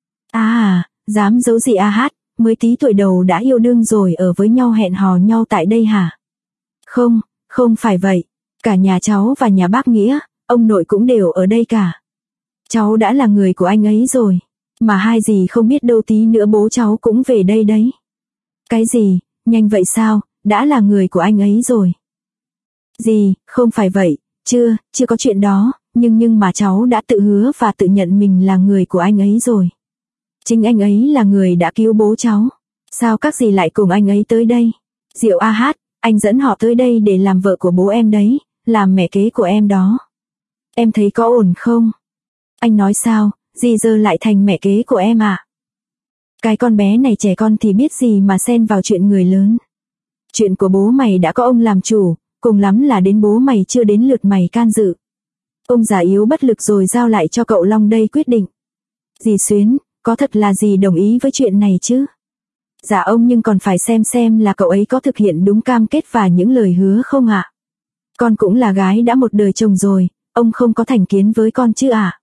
Dám giấu gì hát, mới tí tuổi đầu đã yêu đương rồi ở với nhau hẹn hò nhau tại đây hả? Không, không phải vậy. Cả nhà cháu và nhà bác Nghĩa, ông nội cũng đều ở đây cả. Cháu đã là người của anh ấy rồi. Mà hai dì không biết đâu tí nữa bố cháu cũng về đây đấy. Cái gì, nhanh vậy sao, đã là người của anh ấy rồi. Dì, không phải vậy, chưa có chuyện đó, nhưng mà cháu đã tự hứa và tự nhận mình là người của anh ấy rồi. Chính anh ấy là người đã cứu bố cháu. Sao các dì lại cùng anh ấy tới đây? Diệu hát, anh dẫn họ tới đây để làm vợ của bố em đấy, làm mẹ kế của em đó. Em thấy có ổn không? Anh nói sao, dì giờ lại thành mẹ kế của em à? Cái con bé này trẻ con thì biết gì mà xen vào chuyện người lớn. Chuyện của bố mày đã có ông làm chủ, cùng lắm là đến bố mày chưa đến lượt mày can dự. Ông già yếu bất lực rồi giao lại cho cậu Long đây quyết định. Dì Xuyến, có thật là dì đồng ý với chuyện này chứ? Dạ ông, nhưng còn phải xem là cậu ấy có thực hiện đúng cam kết và những lời hứa không ạ? Con cũng là gái đã một đời chồng rồi, ông không có thành kiến với con chứ ạ?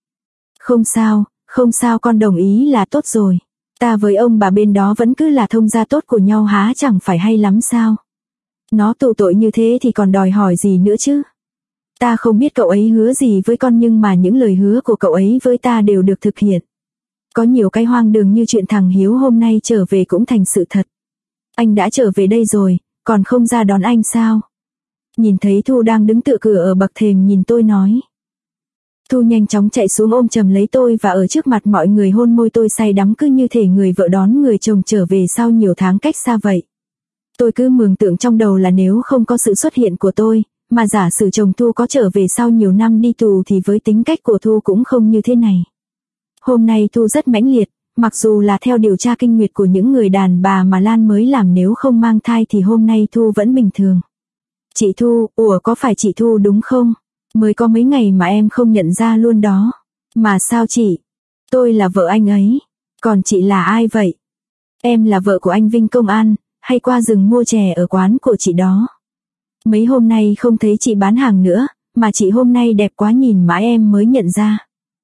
Không sao, con đồng ý là tốt rồi. Ta với ông bà bên đó vẫn cứ là thông gia tốt của nhau há chẳng phải hay lắm sao? Nó tù tội như thế thì còn đòi hỏi gì nữa chứ? Ta không biết cậu ấy hứa gì với con nhưng mà những lời hứa của cậu ấy với ta đều được thực hiện. Có nhiều cái hoang đường như chuyện thằng Hiếu hôm nay trở về cũng thành sự thật. Anh đã trở về đây rồi, còn không ra đón anh sao? Nhìn thấy Thu đang đứng tựa cửa ở bậc thềm nhìn tôi nói. Thu nhanh chóng chạy xuống ôm chầm lấy tôi và ở trước mặt mọi người hôn môi tôi say đắm cứ như thể người vợ đón người chồng trở về sau nhiều tháng cách xa vậy. Tôi cứ mường tượng trong đầu là nếu không có sự xuất hiện của tôi, mà giả sử chồng Thu có trở về sau nhiều năm đi tù thì với tính cách của Thu cũng không như thế này. Hôm nay Thu rất mãnh liệt, mặc dù là theo điều tra kinh nguyệt của những người đàn bà mà Lan mới làm nếu không mang thai thì hôm nay Thu vẫn bình thường. Chị Thu, có phải chị Thu đúng không? Mới có mấy ngày mà em không nhận ra luôn đó. Mà sao chị? Tôi là vợ anh ấy. Còn chị là ai vậy? Em là vợ của anh Vinh công an, hay qua rừng mua chè ở quán của chị đó. Mấy hôm nay không thấy chị bán hàng nữa, mà chị hôm nay đẹp quá nhìn mãi em mới nhận ra.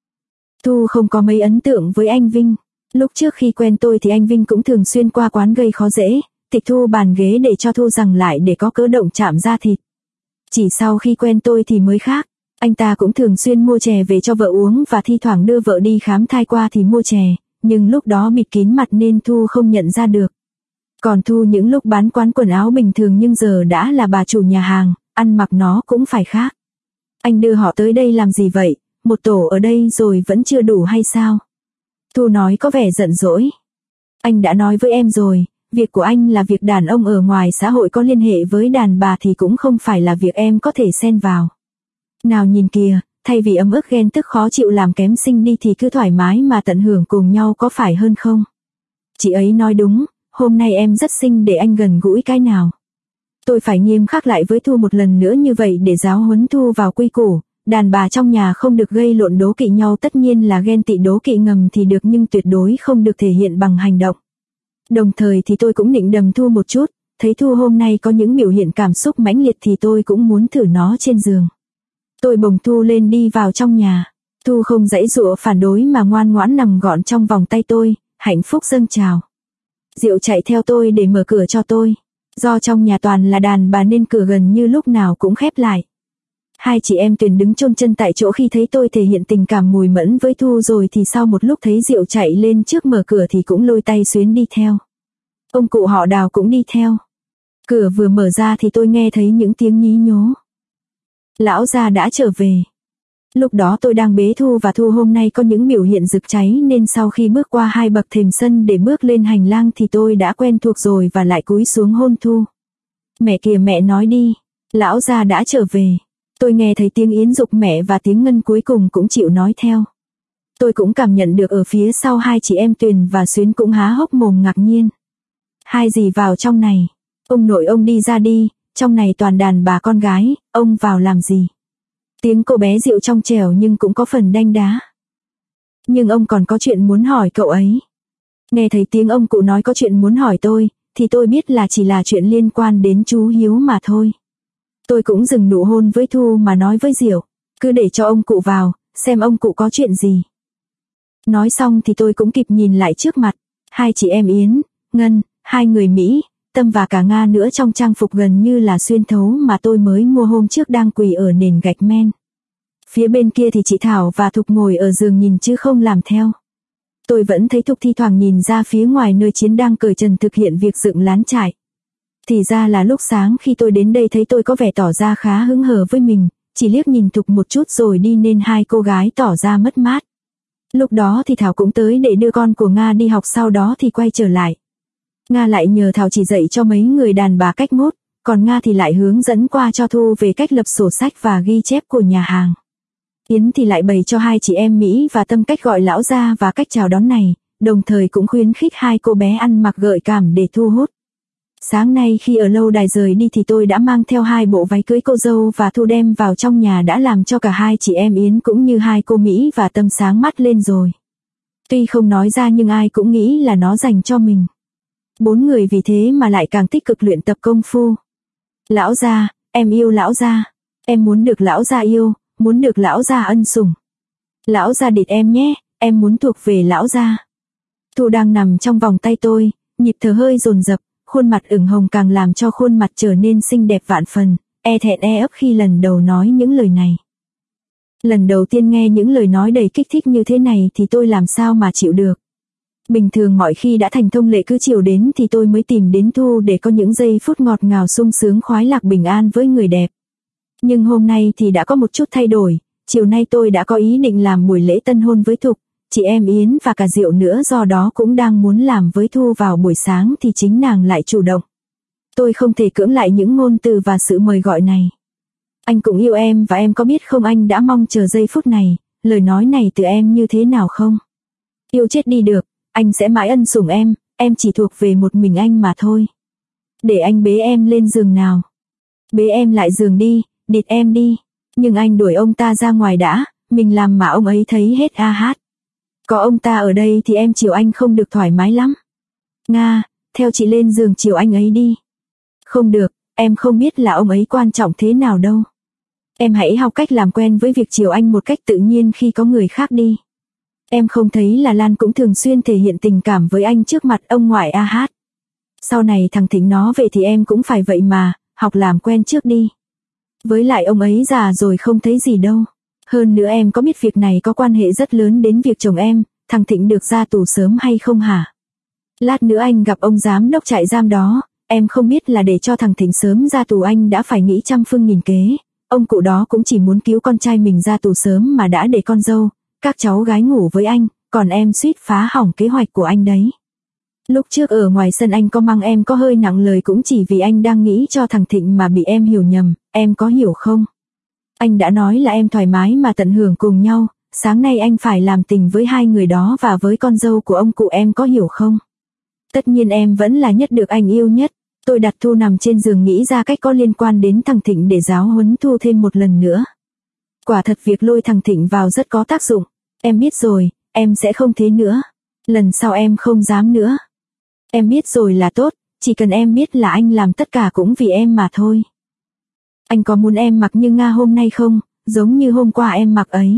Thu không có mấy ấn tượng với anh Vinh. Lúc trước khi quen tôi thì anh Vinh cũng thường xuyên qua quán gây khó dễ, tịch thu bàn ghế để cho Thu rằng lại để có cớ động chạm da thịt. Chỉ sau khi quen tôi thì mới khác. Anh ta cũng thường xuyên mua chè về cho vợ uống và thi thoảng đưa vợ đi khám thai qua thì mua chè, nhưng lúc đó bịt kín mặt nên Thu không nhận ra được. Còn Thu những lúc bán quán quần áo bình thường nhưng giờ đã là bà chủ nhà hàng, ăn mặc nó cũng phải khác. Anh đưa họ tới đây làm gì vậy, một tổ ở đây rồi vẫn chưa đủ hay sao? Thu nói có vẻ giận dỗi. Anh đã nói với em rồi, việc của anh là việc đàn ông ở ngoài xã hội có liên hệ với đàn bà thì cũng không phải là việc em có thể xen vào. Nào nhìn kìa, thay vì ấm ức ghen tức khó chịu làm kém xinh đi thì cứ thoải mái mà tận hưởng cùng nhau có phải hơn không? Chị ấy nói đúng, hôm nay em rất xinh để anh gần gũi cái nào. Tôi phải nghiêm khắc lại với Thu một lần nữa như vậy để giáo huấn Thu vào quy củ. Đàn bà trong nhà không được gây lộn đố kỵ nhau, tất nhiên là ghen tị đố kỵ ngầm thì được nhưng tuyệt đối không được thể hiện bằng hành động. Đồng thời thì tôi cũng nịnh đầm Thu một chút, thấy Thu hôm nay có những biểu hiện cảm xúc mãnh liệt thì tôi cũng muốn thử nó trên giường. Tôi bồng Thu lên đi vào trong nhà. Thu không giãy giụa phản đối mà ngoan ngoãn nằm gọn trong vòng tay tôi, hạnh phúc dâng trào. Diệu chạy theo tôi để mở cửa cho tôi. Do trong nhà toàn là đàn bà nên cửa gần như lúc nào cũng khép lại. Hai chị em Tuyền đứng chôn chân tại chỗ khi thấy tôi thể hiện tình cảm mùi mẫn với Thu rồi thì sau một lúc thấy Diệu chạy lên trước mở cửa thì cũng lôi tay Xuyến đi theo. Ông cụ họ Đào cũng đi theo. Cửa vừa mở ra thì tôi nghe thấy những tiếng nhí nhố. Lão gia đã trở về. Lúc đó tôi đang bế Thu và Thu hôm nay có những biểu hiện rực cháy nên sau khi bước qua 2 bậc thềm sân để bước lên hành lang thì tôi đã quen thuộc rồi và lại cúi xuống hôn Thu. Mẹ kìa, mẹ nói đi. Lão gia đã trở về. Tôi nghe thấy tiếng Yến dục mẹ và tiếng Ngân cuối cùng cũng chịu nói theo. Tôi cũng cảm nhận được ở phía sau hai chị em Tuyền và Xuyến cũng há hốc mồm ngạc nhiên. Hai dì vào trong này. Ông nội ông đi ra đi, trong này toàn đàn bà con gái, ông vào làm gì? Tiếng cô bé Diệu trong trẻo nhưng cũng có phần đanh đá. Nhưng ông còn có chuyện muốn hỏi cậu ấy. Nghe thấy tiếng ông cụ nói có chuyện muốn hỏi tôi, thì tôi biết là chỉ là chuyện liên quan đến chú Hiếu mà thôi. Tôi cũng dừng nụ hôn với Thu mà nói với Diệu, cứ để cho ông cụ vào, xem ông cụ có chuyện gì. Nói xong thì tôi cũng kịp nhìn lại trước mặt, hai chị em Yến, Ngân, hai người Mỹ, Tâm và cả Nga nữa trong trang phục gần như là xuyên thấu mà tôi mới mua hôm trước đang quỳ ở nền gạch men. Phía bên kia thì chị Thảo và Thục ngồi ở giường nhìn chứ không làm theo. Tôi vẫn thấy Thục thi thoảng nhìn ra phía ngoài nơi Chiến đang cởi trần thực hiện việc dựng lán trại. Thì ra là lúc sáng khi tôi đến đây thấy tôi có vẻ tỏ ra khá hứng hờ với mình, chỉ liếc nhìn Thục một chút rồi đi nên hai cô gái tỏ ra mất mát. Lúc đó thì Thảo cũng tới để đưa con của Nga đi học, sau đó thì quay trở lại. Nga lại nhờ Thảo chỉ dạy cho mấy người đàn bà cách mốt, còn Nga thì lại hướng dẫn qua cho Thu về cách lập sổ sách và ghi chép của nhà hàng. Yến thì lại bày cho hai chị em Mỹ và Tâm cách gọi lão gia và cách chào đón này, đồng thời cũng khuyến khích hai cô bé ăn mặc gợi cảm để thu hút. Sáng nay khi ở lâu đài rời đi thì tôi đã mang theo hai bộ váy cưới cô dâu và Thu đem vào trong nhà, đã làm cho cả hai chị em Yến cũng như hai cô Mỹ và Tâm sáng mắt lên rồi. Tuy không nói ra nhưng ai cũng nghĩ là nó dành cho mình. Bốn người vì thế mà lại càng tích cực luyện tập công phu. Lão gia, em yêu lão gia. Em muốn được lão gia yêu, muốn được lão gia ân sủng. Lão gia địt em nhé, em muốn thuộc về lão gia. Thu đang nằm trong vòng tay tôi, nhịp thở hơi dồn dập, khuôn mặt ửng hồng càng làm cho khuôn mặt trở nên xinh đẹp vạn phần, e thẹn e ấp khi lần đầu nói những lời này. Lần đầu tiên nghe những lời nói đầy kích thích như thế này thì tôi làm sao mà chịu được. Bình thường mọi khi đã thành thông lệ cứ chiều đến thì tôi mới tìm đến Thu để có những giây phút ngọt ngào sung sướng khoái lạc bình an với người đẹp. Nhưng hôm nay thì đã có một chút thay đổi, chiều nay tôi đã có ý định làm buổi lễ tân hôn với Thục, chị em Yến và cả Diệu nữa, do đó cũng đang muốn làm với Thu vào buổi sáng thì chính nàng lại chủ động. Tôi không thể cưỡng lại những ngôn từ và sự mời gọi này. Anh cũng yêu em và em có biết không, anh đã mong chờ giây phút này, lời nói này từ em như thế nào không? Yêu chết đi được, anh sẽ mãi ân sủng em chỉ thuộc về một mình anh mà thôi. Để anh bế em lên giường nào. Bế em lại giường đi, địt em đi. Nhưng anh đuổi ông ta ra ngoài đã, mình làm mà ông ấy thấy hết a hát. Có ông ta ở đây thì em chiều anh không được thoải mái lắm. Nga, theo chị lên giường chiều anh ấy đi. Không được, em không biết là ông ấy quan trọng thế nào đâu. Em hãy học cách làm quen với việc chiều anh một cách tự nhiên khi có người khác đi. Em không thấy là Lan cũng thường xuyên thể hiện tình cảm với anh trước mặt ông ngoại a hát. Sau này thằng Thịnh nó về thì em cũng phải vậy mà, học làm quen trước đi. Với lại ông ấy già rồi không thấy gì đâu. Hơn nữa em có biết việc này có quan hệ rất lớn đến việc chồng em, thằng Thịnh được ra tù sớm hay không hả? Lát nữa anh gặp ông giám đốc trại giam đó, em không biết là để cho thằng Thịnh sớm ra tù anh đã phải nghĩ trăm phương nghìn kế. Ông cụ đó cũng chỉ muốn cứu con trai mình ra tù sớm mà đã để con dâu, các cháu gái ngủ với anh, còn em suýt phá hỏng kế hoạch của anh đấy. Lúc trước ở ngoài sân anh có mang em có hơi nặng lời cũng chỉ vì anh đang nghĩ cho thằng Thịnh mà bị em hiểu nhầm, em có hiểu không? Anh đã nói là em thoải mái mà tận hưởng cùng nhau, sáng nay anh phải làm tình với hai người đó và với con dâu của ông cụ, em có hiểu không? Tất nhiên em vẫn là nhất được anh yêu nhất. Tôi đặt Thu nằm trên giường nghĩ ra cách có liên quan đến thằng Thịnh để giáo huấn Thu thêm một lần nữa. Quả thật việc lôi thằng Thịnh vào rất có tác dụng. Em biết rồi, em sẽ không thế nữa. Lần sau em không dám nữa. Em biết rồi là tốt, chỉ cần em biết là anh làm tất cả cũng vì em mà thôi. Anh có muốn em mặc như Nga hôm nay không, giống như hôm qua em mặc ấy?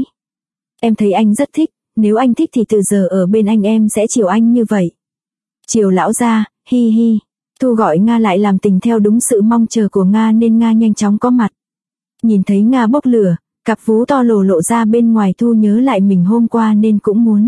Em thấy anh rất thích, nếu anh thích thì từ giờ ở bên anh em sẽ chiều anh như vậy. Chiều lão gia, hi hi. Thu gọi Nga lại làm tình theo đúng sự mong chờ của Nga nên Nga nhanh chóng có mặt. Nhìn thấy Nga bốc lửa, cặp vú to lộ ra bên ngoài, Thu nhớ lại mình hôm qua nên cũng muốn.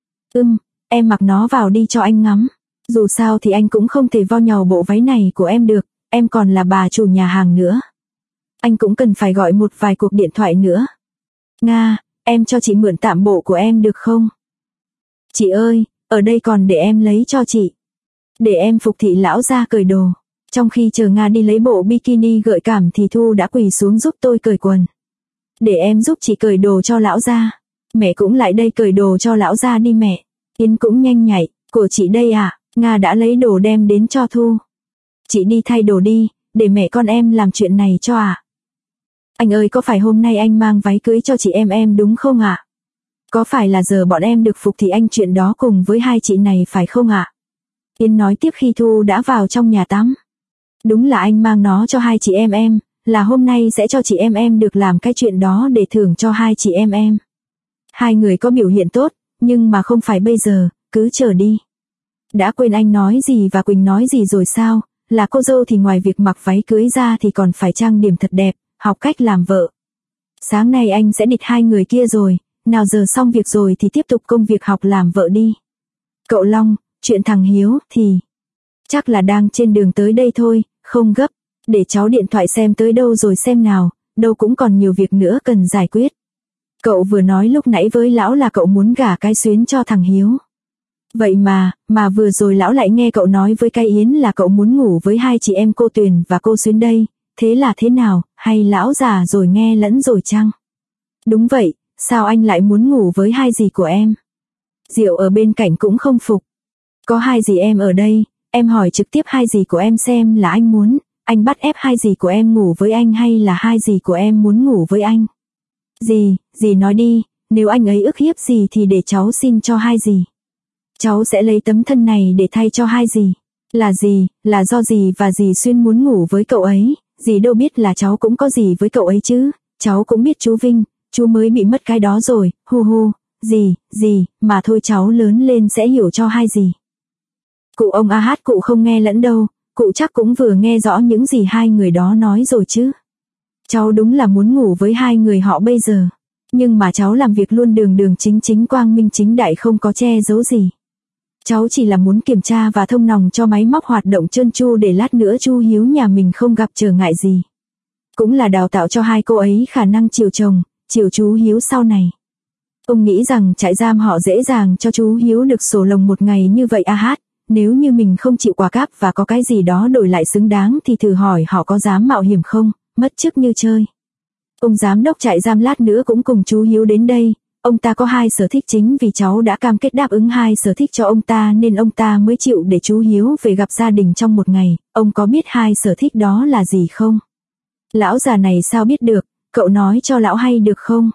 Em mặc nó vào đi cho anh ngắm. Dù sao thì anh cũng không thể vo nhàu bộ váy này của em được, em còn là bà chủ nhà hàng nữa. Anh cũng cần phải gọi một vài cuộc điện thoại nữa. Nga, em cho chị mượn tạm bộ của em được không? Chị ơi, ở đây còn để em lấy cho chị. Để em phục thị lão gia cởi đồ. Trong khi chờ Nga đi lấy bộ bikini gợi cảm thì Thu đã quỳ xuống giúp tôi cởi quần. Để em giúp chị cởi đồ cho lão gia. Mẹ cũng lại đây cởi đồ cho lão gia đi mẹ. Yến cũng nhanh nhạy, của chị đây à? Nga đã lấy đồ đem đến cho Thu. Chị đi thay đồ đi, để mẹ con em làm chuyện này cho ạ. Anh ơi, có phải hôm nay anh mang váy cưới cho chị em đúng không ạ? Có phải là giờ bọn em được phục thì anh chuyện đó cùng với hai chị này phải không ạ? Yến nói tiếp khi Thu đã vào trong nhà tắm. Đúng là anh mang nó cho hai chị em, là hôm nay sẽ cho chị em được làm cái chuyện đó để thưởng cho hai chị em. Hai người có biểu hiện tốt, nhưng mà không phải bây giờ, cứ chờ đi. Đã quên anh nói gì và Quỳnh nói gì rồi sao, là cô dâu thì ngoài việc mặc váy cưới ra thì còn phải trang điểm thật đẹp, học cách làm vợ. Sáng nay anh sẽ địt hai người kia rồi, nào giờ xong việc rồi thì tiếp tục công việc học làm vợ đi. Cậu Long, chuyện thằng Hiếu thì chắc là đang trên đường tới đây thôi, không gấp, để cháu điện thoại xem tới đâu rồi xem nào, đâu cũng còn nhiều việc nữa cần giải quyết. Cậu vừa nói lúc nãy với lão là cậu muốn gả cái Xuyến cho thằng Hiếu. Vậy mà vừa rồi lão lại nghe cậu nói với cái Yến là cậu muốn ngủ với hai chị em cô Tuyền và cô Xuyến đây, thế là thế nào, hay lão già rồi nghe lẫn rồi chăng? Đúng vậy, sao anh lại muốn ngủ với hai dì của em? Diệu ở bên cạnh cũng không phục. Có hai dì em ở đây, em hỏi trực tiếp hai dì của em xem là anh bắt ép hai dì của em ngủ với anh hay là hai dì của em muốn ngủ với anh? Dì nói đi, nếu anh ấy ức hiếp dì thì để cháu xin cho hai dì. Cháu sẽ lấy tấm thân này để thay cho hai dì. Là do dì và dì Xuyên muốn ngủ với cậu ấy, dì đâu biết là cháu cũng có gì với cậu ấy chứ, cháu cũng biết chú Vinh, chú mới bị mất cái đó rồi, hu, dì, mà thôi cháu lớn lên sẽ hiểu cho hai dì. Cụ ông hát cụ không nghe lẫn đâu, cụ chắc cũng vừa nghe rõ những gì hai người đó nói rồi chứ. Cháu đúng là muốn ngủ với hai người họ bây giờ, nhưng mà cháu làm việc luôn đường chính quang minh chính đại không có che giấu gì. Cháu chỉ là muốn kiểm tra và thông nòng cho máy móc hoạt động trơn tru để lát nữa chú Hiếu nhà mình không gặp trở ngại gì. Cũng là đào tạo cho hai cô ấy khả năng chiều chồng, chiều chú Hiếu sau này. Ông nghĩ rằng trại giam họ dễ dàng cho chú Hiếu được sổ lồng một ngày như vậy hát, nếu như mình không chịu quả cáp và có cái gì đó đổi lại xứng đáng thì thử hỏi họ có dám mạo hiểm không, mất chức như chơi. Ông giám đốc trại giam lát nữa cũng cùng chú Hiếu đến đây. Ông ta có hai sở thích chính vì cháu đã cam kết đáp ứng hai sở thích cho ông ta nên ông ta mới chịu để chú Hiếu về gặp gia đình trong một ngày. Ông có biết hai sở thích đó là gì không? Lão già này sao biết được, cậu nói cho lão hay được không?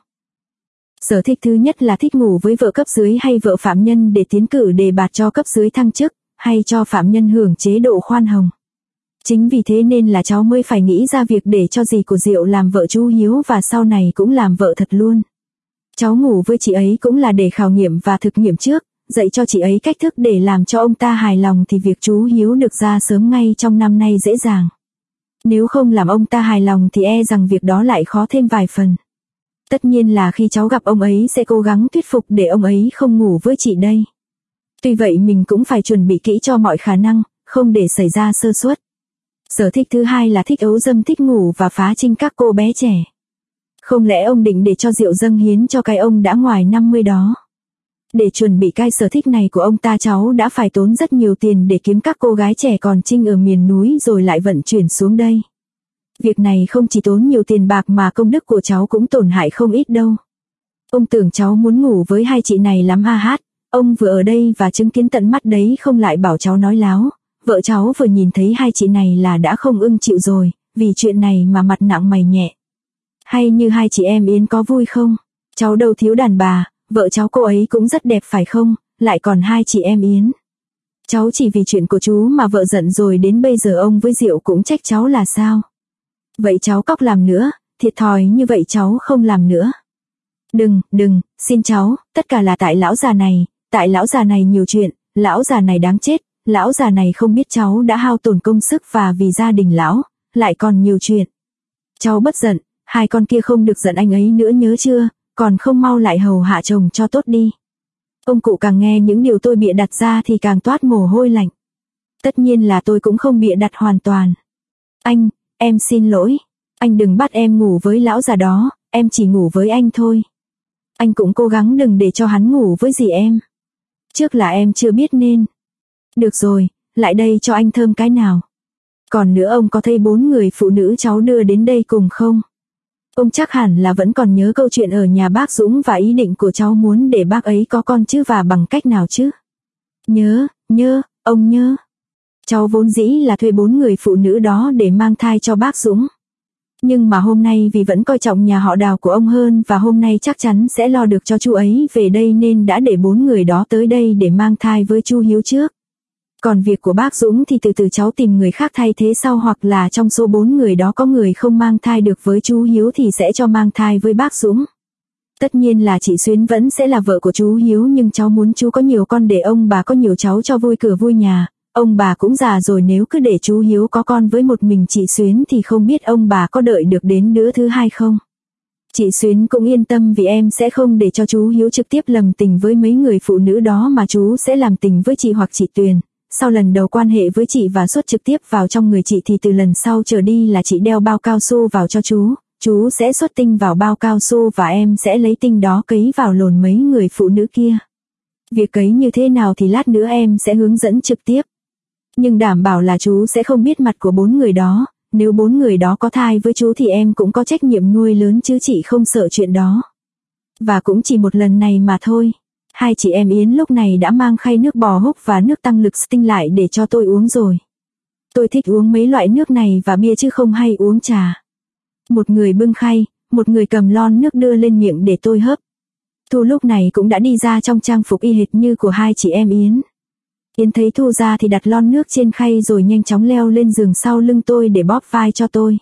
Sở thích thứ nhất là thích ngủ với vợ cấp dưới hay vợ phạm nhân để tiến cử đề bạt cho cấp dưới thăng chức, hay cho phạm nhân hưởng chế độ khoan hồng. Chính vì thế nên là cháu mới phải nghĩ ra việc để cho dì của Diệu làm vợ chú Hiếu và sau này cũng làm vợ thật luôn. Cháu ngủ với chị ấy cũng là để khảo nghiệm và thực nghiệm trước, dạy cho chị ấy cách thức để làm cho ông ta hài lòng thì việc chú Hiếu được ra sớm ngay trong năm nay dễ dàng. Nếu không làm ông ta hài lòng thì e rằng việc đó lại khó thêm vài phần. Tất nhiên là khi cháu gặp ông ấy sẽ cố gắng thuyết phục để ông ấy không ngủ với chị đây. Tuy vậy mình cũng phải chuẩn bị kỹ cho mọi khả năng, không để xảy ra sơ suất. Sở thích thứ hai là thích ấu dâm, thích ngủ và phá trinh các cô bé trẻ. Không lẽ ông định để cho Diệu dâng hiến cho cái ông đã ngoài 50 đó? Để chuẩn bị cái sở thích này của ông ta cháu đã phải tốn rất nhiều tiền để kiếm các cô gái trẻ còn trinh ở miền núi rồi lại vận chuyển xuống đây. Việc này không chỉ tốn nhiều tiền bạc mà công đức của cháu cũng tổn hại không ít đâu. Ông tưởng cháu muốn ngủ với hai chị này lắm hát, ông vừa ở đây và chứng kiến tận mắt đấy không lại bảo cháu nói láo. Vợ cháu vừa nhìn thấy hai chị này là đã không ưng chịu rồi, vì chuyện này mà mặt nặng mày nhẹ. Hay như hai chị em Yến có vui không? Cháu đâu thiếu đàn bà, vợ cháu cô ấy cũng rất đẹp phải không, lại còn hai chị em Yến. Cháu chỉ vì chuyện của chú mà vợ giận rồi đến bây giờ ông với Diệu cũng trách cháu là sao? Vậy cháu cóc làm nữa, thiệt thòi như vậy cháu không làm nữa. Đừng, xin cháu, tất cả là tại lão già này nhiều chuyện, lão già này đáng chết, lão già này không biết cháu đã hao tổn công sức và vì gia đình lão, lại còn nhiều chuyện. Cháu bất giận, hai con kia không được giận anh ấy nữa nhớ chưa, còn không mau lại hầu hạ chồng cho tốt đi. Ông cụ càng nghe những điều tôi bịa đặt ra thì càng toát mồ hôi lạnh. Tất nhiên là tôi cũng không bịa đặt hoàn toàn. Em xin lỗi, anh đừng bắt em ngủ với lão già đó, em chỉ ngủ với anh thôi. Anh cũng cố gắng đừng để cho hắn ngủ với dì em. Trước là em chưa biết nên. Được rồi, lại đây cho anh thơm cái nào. Còn nữa ông có thấy 4 người phụ nữ cháu đưa đến đây cùng không? Ông chắc hẳn là vẫn còn nhớ câu chuyện ở nhà bác Dũng và ý định của cháu muốn để bác ấy có con chứ và bằng cách nào chứ? Ông nhớ. Cháu vốn dĩ là thuê 4 người phụ nữ đó để mang thai cho bác Dũng. Nhưng mà hôm nay vì vẫn coi trọng nhà họ Đào của ông hơn và hôm nay chắc chắn sẽ lo được cho chú ấy về đây nên đã để 4 người đó tới đây để mang thai với chú Hiếu trước. Còn việc của bác Dũng thì từ từ cháu tìm người khác thay thế sau, hoặc là trong số 4 người đó có người không mang thai được với chú Hiếu thì sẽ cho mang thai với bác Dũng. Tất nhiên là chị Xuyến vẫn sẽ là vợ của chú Hiếu, nhưng cháu muốn chú có nhiều con để ông bà có nhiều cháu cho vui cửa vui nhà. Ông bà cũng già rồi, nếu cứ để chú Hiếu có con với một mình chị Xuyến thì không biết ông bà có đợi được đến đứa thứ hai không. Chị Xuyến cũng yên tâm vì em sẽ không để cho chú Hiếu trực tiếp lầm tình với mấy người phụ nữ đó, mà chú sẽ làm tình với chị hoặc chị Tuyền. Sau lần đầu quan hệ với chị và xuất trực tiếp vào trong người chị thì từ lần sau trở đi là chị đeo bao cao su vào cho chú sẽ xuất tinh vào bao cao su và em sẽ lấy tinh đó cấy vào lồn mấy người phụ nữ kia. Việc cấy như thế nào thì lát nữa em sẽ hướng dẫn trực tiếp. Nhưng đảm bảo là chú sẽ không biết mặt của 4 người đó, nếu 4 người đó có thai với chú thì em cũng có trách nhiệm nuôi lớn chứ chị không sợ chuyện đó. Và cũng chỉ một lần này mà thôi. Hai chị em Yến lúc này đã mang khay nước bò húc và nước tăng lực tinh lại để cho tôi uống rồi. Tôi thích uống mấy loại nước này và bia chứ không hay uống trà. Một người bưng khay, một người cầm lon nước đưa lên miệng để tôi hớp. Thu lúc này cũng đã đi ra trong trang phục y hệt như của hai chị em Yến. Yến thấy Thu ra thì đặt lon nước trên khay rồi nhanh chóng leo lên giường sau lưng tôi để bóp vai cho tôi.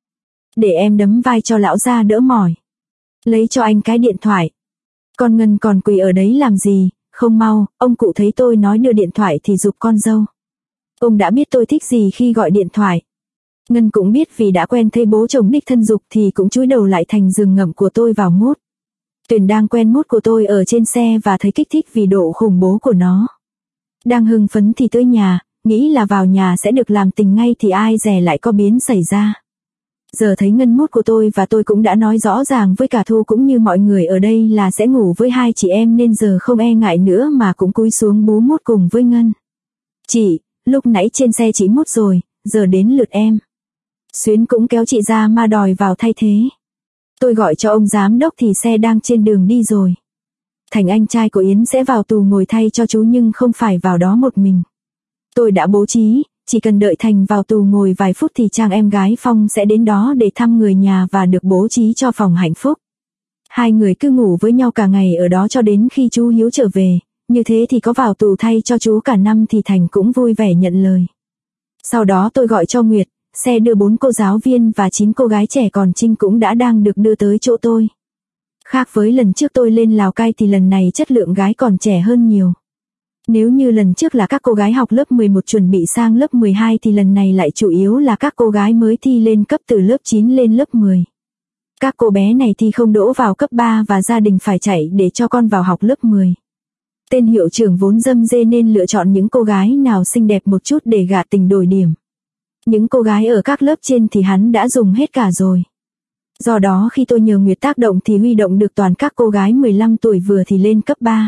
Để em đấm vai cho lão ra đỡ mỏi. Lấy cho anh cái điện thoại. Con Ngân còn quỳ ở đấy làm gì, không mau, ông cụ thấy tôi nói đưa điện thoại thì giục con dâu. Ông đã biết tôi thích gì khi gọi điện thoại. Ngân cũng biết vì đã quen thấy bố chồng đích thân giục thì cũng chúi đầu lại thành giường ngậm của tôi vào mút. Tuyền đang quen mút của tôi ở trên xe và thấy kích thích vì độ khủng bố của nó. Đang hưng phấn thì tới nhà, nghĩ là vào nhà sẽ được làm tình ngay thì ai dè lại có biến xảy ra. Giờ thấy Ngân mút của tôi và tôi cũng đã nói rõ ràng với cả Thu cũng như mọi người ở đây là sẽ ngủ với hai chị em nên giờ không e ngại nữa mà cũng cúi xuống bú mút cùng với Ngân. Chị, lúc nãy trên xe chị mút rồi, giờ đến lượt em. Xuyến cũng kéo chị ra mà đòi vào thay thế. Tôi gọi cho ông giám đốc thì xe đang trên đường đi rồi. Thành anh trai của Yến sẽ vào tù ngồi thay cho chú nhưng không phải vào đó một mình. Tôi đã bố trí, chỉ cần đợi Thành vào tù ngồi vài phút thì Trang em gái Phong sẽ đến đó để thăm người nhà và được bố trí cho phòng hạnh phúc. Hai người cứ ngủ với nhau cả ngày ở đó cho đến khi chú Hiếu trở về, như thế thì có vào tù thay cho chú cả năm thì Thành cũng vui vẻ nhận lời. Sau đó tôi gọi cho Nguyệt, xe đưa 4 cô giáo viên và 9 cô gái trẻ còn Trinh cũng đã đang được đưa tới chỗ tôi. Khác với lần trước tôi lên Lào Cai thì lần này chất lượng gái còn trẻ hơn nhiều. Nếu như lần trước là các cô gái học lớp 11 chuẩn bị sang lớp 12 thì lần này lại chủ yếu là các cô gái mới thi lên cấp từ lớp 9 lên lớp 10. Các cô bé này thi không đỗ vào cấp 3 và gia đình phải chạy để cho con vào học lớp 10. Tên hiệu trưởng vốn râm rê nên lựa chọn những cô gái nào xinh đẹp một chút để gạ tình đổi điểm. Những cô gái ở các lớp trên thì hắn đã dùng hết cả rồi. Do đó khi tôi nhờ Nguyệt tác động thì huy động được toàn các cô gái 15 tuổi vừa thì lên cấp 3.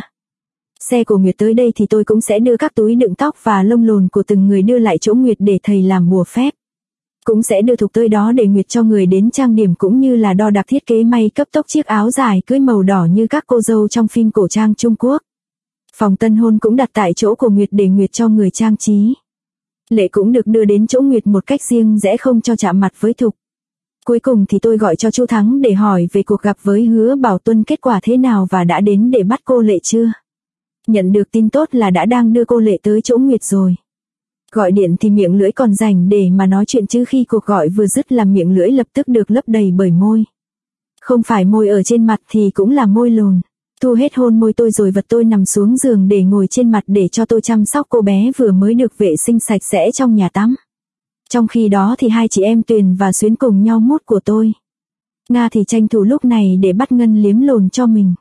Xe của Nguyệt tới đây thì tôi cũng sẽ đưa các túi đựng tóc và lông lồn của từng người đưa lại chỗ Nguyệt để thầy làm bùa phép. Cũng sẽ đưa Thục tới đó để Nguyệt cho người đến trang điểm cũng như là đo đạc thiết kế may cấp tốc chiếc áo dài cưới màu đỏ như các cô dâu trong phim cổ trang Trung Quốc. Phòng tân hôn cũng đặt tại chỗ của Nguyệt để Nguyệt cho người trang trí. Lệ cũng được đưa đến chỗ Nguyệt một cách riêng rẽ không cho chạm mặt với Thục. Cuối cùng thì tôi gọi cho Chu Thắng để hỏi về cuộc gặp với Hứa Bảo Tuân kết quả thế nào và đã đến để bắt cô Lệ chưa. Nhận được tin tốt là đã đang đưa cô Lệ tới chỗ Nguyệt rồi. Gọi điện thì miệng lưỡi còn rảnh để mà nói chuyện chứ khi cuộc gọi vừa dứt là miệng lưỡi lập tức được lấp đầy bởi môi. Không phải môi ở trên mặt thì cũng là môi lồn. Thu hết hôn môi tôi rồi vật tôi nằm xuống giường để ngồi trên mặt để cho tôi chăm sóc cô bé vừa mới được vệ sinh sạch sẽ trong nhà tắm. Trong khi đó thì hai chị em Tuyền và Xuyến cùng nhau mút của tôi. Nga thì tranh thủ lúc này để bắt Ngân liếm lồn cho mình.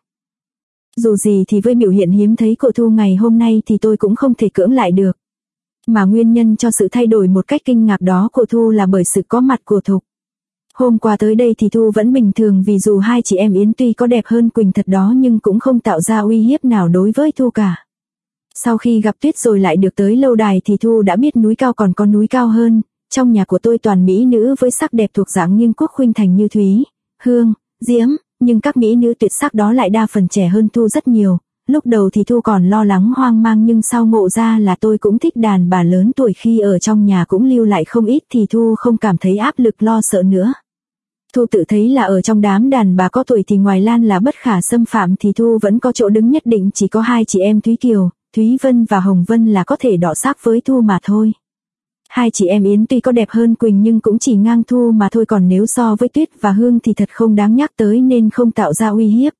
Dù gì thì với biểu hiện hiếm thấy của Thu ngày hôm nay thì tôi cũng không thể cưỡng lại được. Mà nguyên nhân cho sự thay đổi một cách kinh ngạc đó của Thu là bởi sự có mặt của Thục. Hôm qua tới đây thì Thu vẫn bình thường vì dù hai chị em Yến tuy có đẹp hơn Quỳnh thật đó nhưng cũng không tạo ra uy hiếp nào đối với Thu cả. Sau khi gặp Tuyết rồi lại được tới lâu đài thì Thu đã biết núi cao còn có núi cao hơn. Trong nhà của tôi toàn mỹ nữ với sắc đẹp thuộc dạng nghiêng quốc khuynh thành như Thúy, Hương, Diễm, nhưng các mỹ nữ tuyệt sắc đó lại đa phần trẻ hơn Thu rất nhiều. Lúc đầu thì Thu còn lo lắng hoang mang nhưng sau ngộ ra là tôi cũng thích đàn bà lớn tuổi khi ở trong nhà cũng lưu lại không ít thì Thu không cảm thấy áp lực lo sợ nữa. Thu tự thấy là ở trong đám đàn bà có tuổi thì ngoài Lan là bất khả xâm phạm thì Thu vẫn có chỗ đứng nhất định, chỉ có hai chị em Thúy Kiều, Thúy Vân và Hồng Vân là có thể đọ xác với Thu mà thôi. Hai chị em Yến tuy có đẹp hơn Quỳnh nhưng cũng chỉ ngang Thu mà thôi, còn nếu so với Tuyết và Hương thì thật không đáng nhắc tới nên không tạo ra uy hiếp.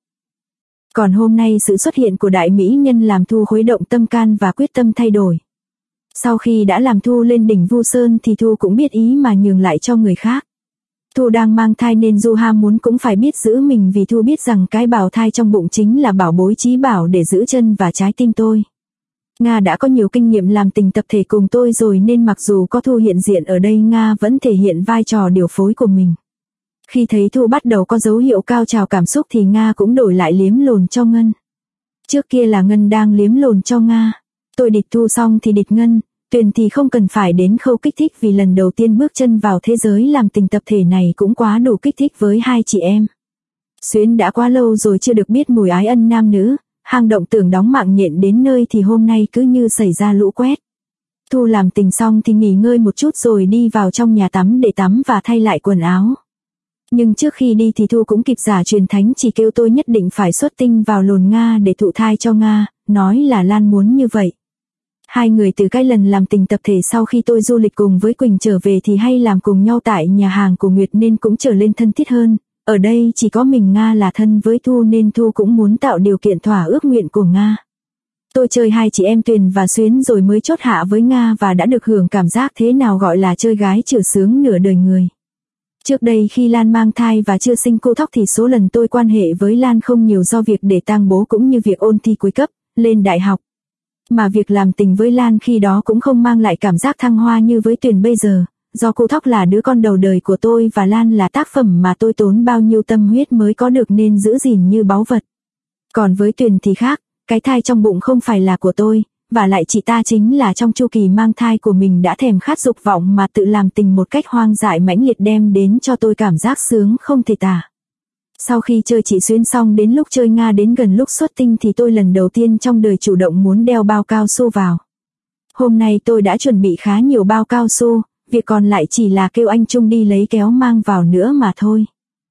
Còn hôm nay sự xuất hiện của đại mỹ nhân làm Thu khuấy động tâm can và quyết tâm thay đổi. Sau khi đã làm Thu lên đỉnh Vu Sơn thì Thu cũng biết ý mà nhường lại cho người khác. Thu đang mang thai nên dù ham muốn cũng phải biết giữ mình, vì Thu biết rằng cái bào thai trong bụng chính là bảo bối chí bảo để giữ chân và trái tim tôi. Nga đã có nhiều kinh nghiệm làm tình tập thể cùng tôi rồi nên mặc dù có Thu hiện diện ở đây, Nga vẫn thể hiện vai trò điều phối của mình. Khi thấy Thu bắt đầu có dấu hiệu cao trào cảm xúc thì Nga cũng đổi lại liếm lồn cho Ngân. Trước kia là Ngân đang liếm lồn cho Nga. Tôi địch Thu xong thì địch Ngân. Tuyền thì không cần phải đến khâu kích thích, vì lần đầu tiên bước chân vào thế giới làm tình tập thể này cũng quá đủ kích thích với hai chị em. Xuyến đã quá lâu rồi chưa được biết mùi ái ân nam nữ, hang động tưởng đóng mạng nhện đến nơi thì hôm nay cứ như xảy ra lũ quét. Thu làm tình xong thì nghỉ ngơi một chút rồi đi vào trong nhà tắm để tắm và thay lại quần áo. Nhưng trước khi đi thì Thu cũng kịp giả truyền thánh chỉ kêu tôi nhất định phải xuất tinh vào lồn Nga để thụ thai cho Nga, nói là Lan muốn như vậy. Hai người từ cái lần làm tình tập thể sau khi tôi du lịch cùng với Quỳnh trở về thì hay làm cùng nhau tại nhà hàng của Nguyệt nên cũng trở lên thân thiết hơn. Ở đây chỉ có mình Nga là thân với Thu nên Thu cũng muốn tạo điều kiện thỏa ước nguyện của Nga. Tôi chơi hai chị em Tuyền và Xuyến rồi mới chốt hạ với Nga và đã được hưởng cảm giác thế nào gọi là chơi gái chửa sướng nửa đời người. Trước đây khi Lan mang thai và chưa sinh cô Thóc thì số lần tôi quan hệ với Lan không nhiều do việc để tang bố cũng như việc ôn thi cuối cấp, lên đại học. Mà việc làm tình với Lan khi đó cũng không mang lại cảm giác thăng hoa như với Tuyền bây giờ, do cô Thóc là đứa con đầu đời của tôi và Lan là tác phẩm mà tôi tốn bao nhiêu tâm huyết mới có được nên giữ gìn như báu vật. Còn với Tuyền thì khác, cái thai trong bụng không phải là của tôi, và lại chị ta chính là trong chu kỳ mang thai của mình đã thèm khát dục vọng mà tự làm tình một cách hoang dại mãnh liệt, đem đến cho tôi cảm giác sướng không thể tả. Sau khi chơi chị Xuyến xong đến lúc chơi Nga đến gần lúc xuất tinh thì tôi lần đầu tiên trong đời chủ động muốn đeo bao cao su vào. Hôm nay tôi đã chuẩn bị khá nhiều bao cao su, việc còn lại chỉ là kêu anh Trung đi lấy kéo mang vào nữa mà thôi.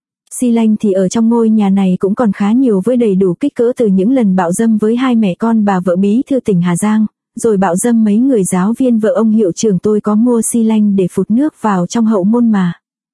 Xi lanh thì ở trong ngôi nhà này cũng còn khá nhiều với đầy đủ kích cỡ, từ những lần bạo dâm với hai mẹ con bà vợ bí thư tỉnh Hà Giang, rồi bạo dâm mấy người giáo viên vợ ông hiệu trưởng. Tôi có mua xi lanh để phụt nước vào trong hậu môn mà.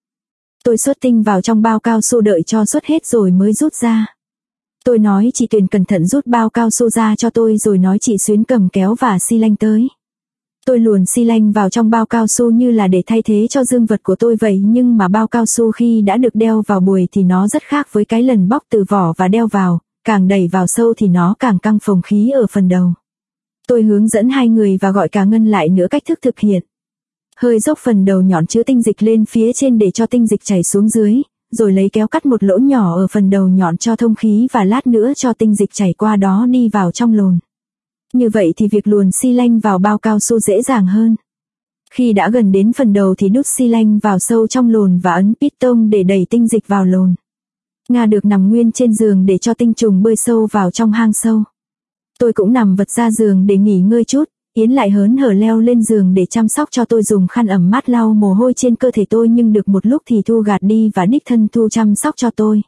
Tôi xuất tinh vào trong bao cao su đợi cho xuất hết rồi mới rút ra. Tôi nói chị Tuyền cẩn thận rút bao cao su ra cho tôi rồi nói chị Xuyến cầm kéo và xi lanh tới. Tôi luồn xi lanh vào trong bao cao su như là để thay thế cho dương vật của tôi vậy, nhưng mà bao cao su khi đã được đeo vào bùi thì nó rất khác với cái lần bóc từ vỏ và đeo vào, càng đẩy vào sâu thì nó càng căng phồng khí ở phần đầu. Tôi hướng dẫn hai người và gọi cả Ngân lại nữa cách thức thực hiện. Hơi dốc phần đầu nhọn chứa tinh dịch lên phía trên để cho tinh dịch chảy xuống dưới, rồi lấy kéo cắt một lỗ nhỏ ở phần đầu nhọn cho thông khí và lát nữa cho tinh dịch chảy qua đó đi vào trong lồn. Như vậy thì việc luồn xi lanh vào bao cao su dễ dàng hơn. Khi đã gần đến phần đầu thì đút xi lanh vào sâu trong lồn và ấn piston để đẩy tinh dịch vào lồn. Nga được nằm nguyên trên giường để cho tinh trùng bơi sâu vào trong hang sâu. Tôi cũng nằm vật ra giường để nghỉ ngơi chút. Yến lại hớn hở leo lên giường để chăm sóc cho tôi, dùng khăn ẩm mát lau mồ hôi trên cơ thể tôi, nhưng được một lúc thì Thu gạt đi và đích thân Thu chăm sóc cho tôi.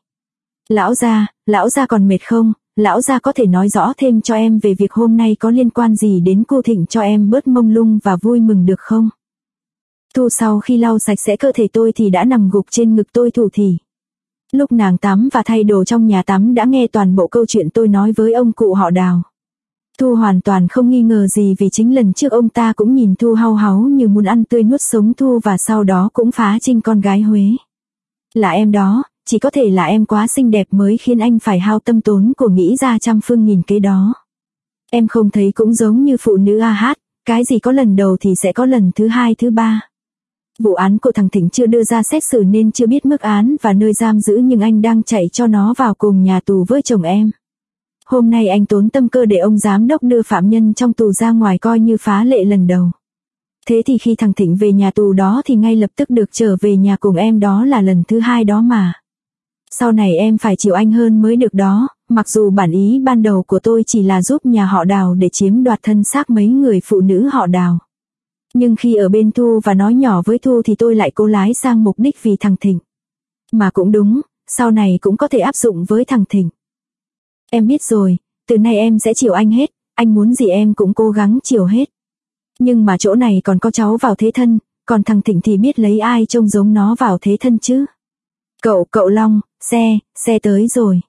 Lão gia còn mệt không? Lão gia có thể nói rõ thêm cho em về việc hôm nay có liên quan gì đến cô Thịnh cho em bớt mông lung và vui mừng được không? Thu sau khi lau sạch sẽ cơ thể tôi thì đã nằm gục trên ngực tôi thủ thỉ. Lúc nàng tắm và thay đồ trong nhà tắm đã nghe toàn bộ câu chuyện tôi nói với ông cụ họ Đào. Thu hoàn toàn không nghi ngờ gì, vì chính lần trước ông ta cũng nhìn Thu hau háu như muốn ăn tươi nuốt sống Thu và sau đó cũng phá trinh con gái Huế. Là em đó, chỉ có thể là em quá xinh đẹp mới khiến anh phải hao tâm tốn của nghĩ ra trăm phương nghìn kế đó. Em không thấy cũng giống như phụ nữ AH, cái gì có lần đầu thì sẽ có lần thứ hai thứ ba. Vụ án của thằng Thịnh chưa đưa ra xét xử nên chưa biết mức án và nơi giam giữ, nhưng anh đang chạy cho nó vào cùng nhà tù với chồng em. Hôm nay anh tốn tâm cơ để ông giám đốc đưa phạm nhân trong tù ra ngoài coi như phá lệ lần đầu. Thế thì khi thằng Thịnh về nhà tù đó thì ngay lập tức được trở về nhà cùng em, đó là lần thứ hai đó mà. Sau này em phải chịu anh hơn mới được đó, mặc dù bản ý ban đầu của tôi chỉ là giúp nhà họ Đào để chiếm đoạt thân xác mấy người phụ nữ họ Đào. Nhưng khi ở bên Thu và nói nhỏ với Thu thì tôi lại cố lái sang mục đích vì thằng Thịnh. Mà cũng đúng, sau này cũng có thể áp dụng với thằng Thịnh. Em biết rồi, từ nay em sẽ chiều anh hết, anh muốn gì em cũng cố gắng chiều hết. Nhưng mà chỗ này còn có cháu vào thế thân, còn thằng Thịnh thì biết lấy ai trông giống nó vào thế thân chứ. Cậu Long, xe tới rồi.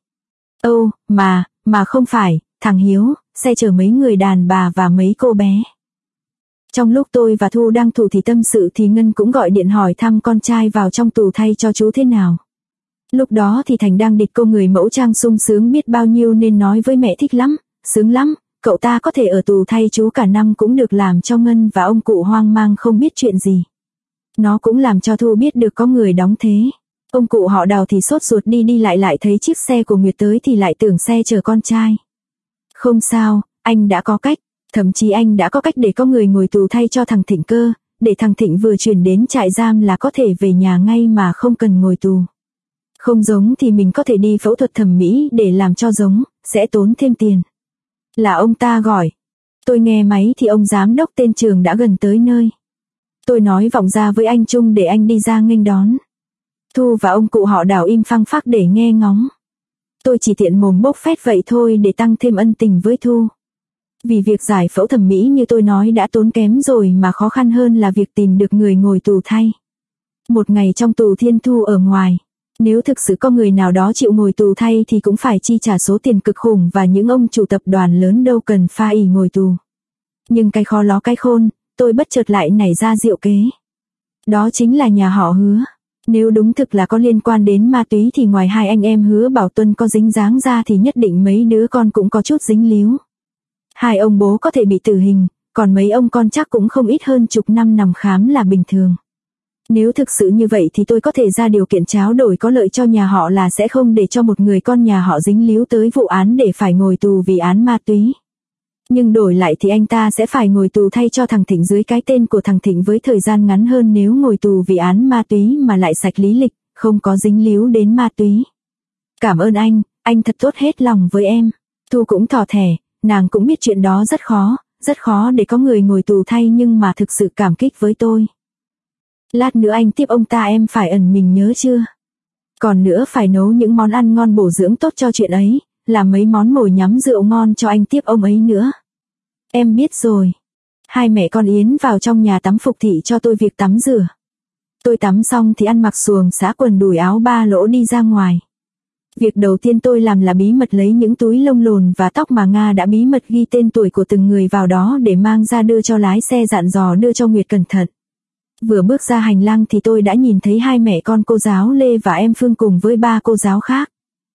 Mà không phải, thằng Hiếu, xe chở mấy người đàn bà và mấy cô bé. Trong lúc tôi và Thu đang thủ thì tâm sự thì Ngân cũng gọi điện hỏi thăm con trai vào trong tù thay cho chú thế nào. Lúc đó thì Thành đang địch cô người mẫu trang sung sướng biết bao nhiêu nên nói với mẹ thích lắm, sướng lắm, cậu ta có thể ở tù thay chú cả năm cũng được, làm cho Ngân và ông cụ hoang mang không biết chuyện gì. Nó cũng làm cho Thu biết được có người đóng thế. Ông cụ họ Đào thì sốt ruột đi lại thấy chiếc xe của Nguyệt tới thì lại tưởng xe chở con trai. Không sao, anh đã có cách, thậm chí anh đã có cách để có người ngồi tù thay cho thằng Thịnh cơ, để thằng Thịnh vừa chuyển đến trại giam là có thể về nhà ngay mà không cần ngồi tù. Không giống thì mình có thể đi phẫu thuật thẩm mỹ để làm cho giống, sẽ tốn thêm tiền. Là ông ta gọi. Tôi nghe máy thì ông giám đốc tên Trường đã gần tới nơi. Tôi nói vọng ra với anh Trung để anh đi ra nghênh đón. Thu và ông cụ họ Đào im phăng phắc để nghe ngóng. Tôi chỉ tiện mồm bốc phét vậy thôi để tăng thêm ân tình với Thu. Vì việc giải phẫu thẩm mỹ như tôi nói đã tốn kém rồi mà khó khăn hơn là việc tìm được người ngồi tù thay. Một ngày trong tù Thiên Thu ở ngoài. Nếu thực sự có người nào đó chịu ngồi tù thay thì cũng phải chi trả số tiền cực khủng và những ông chủ tập đoàn lớn đâu cần pha ỷ ngồi tù. Nhưng cái khó ló cái khôn, tôi bất chợt lại nảy ra diệu kế. Đó chính là nhà họ Hứa. Nếu đúng thực là có liên quan đến ma túy thì ngoài hai anh em Hứa Bảo Tuân có dính dáng ra thì nhất định mấy đứa con cũng có chút dính líu. Hai ông bố có thể bị tử hình, còn mấy ông con chắc cũng không ít hơn chục năm nằm khám là bình thường. Nếu thực sự như vậy thì tôi có thể ra điều kiện tráo đổi có lợi cho nhà họ là sẽ không để cho một người con nhà họ dính líu tới vụ án để phải ngồi tù vì án ma túy. Nhưng đổi lại thì anh ta sẽ phải ngồi tù thay cho thằng Thịnh dưới cái tên của thằng Thịnh với thời gian ngắn hơn nếu ngồi tù vì án ma túy mà lại sạch lý lịch, không có dính líu đến ma túy. Cảm ơn anh thật tốt hết lòng với em. Thu cũng thỏ thẻ, nàng cũng biết chuyện đó rất khó để có người ngồi tù thay nhưng mà thực sự cảm kích với tôi. Lát nữa anh tiếp ông ta em phải ẩn mình nhớ chưa? Còn nữa phải nấu những món ăn ngon bổ dưỡng tốt cho chuyện ấy, làm mấy món mồi nhắm rượu ngon cho anh tiếp ông ấy nữa. Em biết rồi. Hai mẹ con Yến vào trong nhà tắm phục thị cho tôi việc tắm rửa. Tôi tắm xong thì ăn mặc xuồng xả quần đùi áo ba lỗ đi ra ngoài. Việc đầu tiên tôi làm là bí mật lấy những túi lông lồn và tóc mà Nga đã bí mật ghi tên tuổi của từng người vào đó để mang ra đưa cho lái xe dặn dò đưa cho Nguyệt cẩn thận. Vừa bước ra hành lang thì tôi đã nhìn thấy hai mẹ con cô giáo Lê và em Phương cùng với ba cô giáo khác.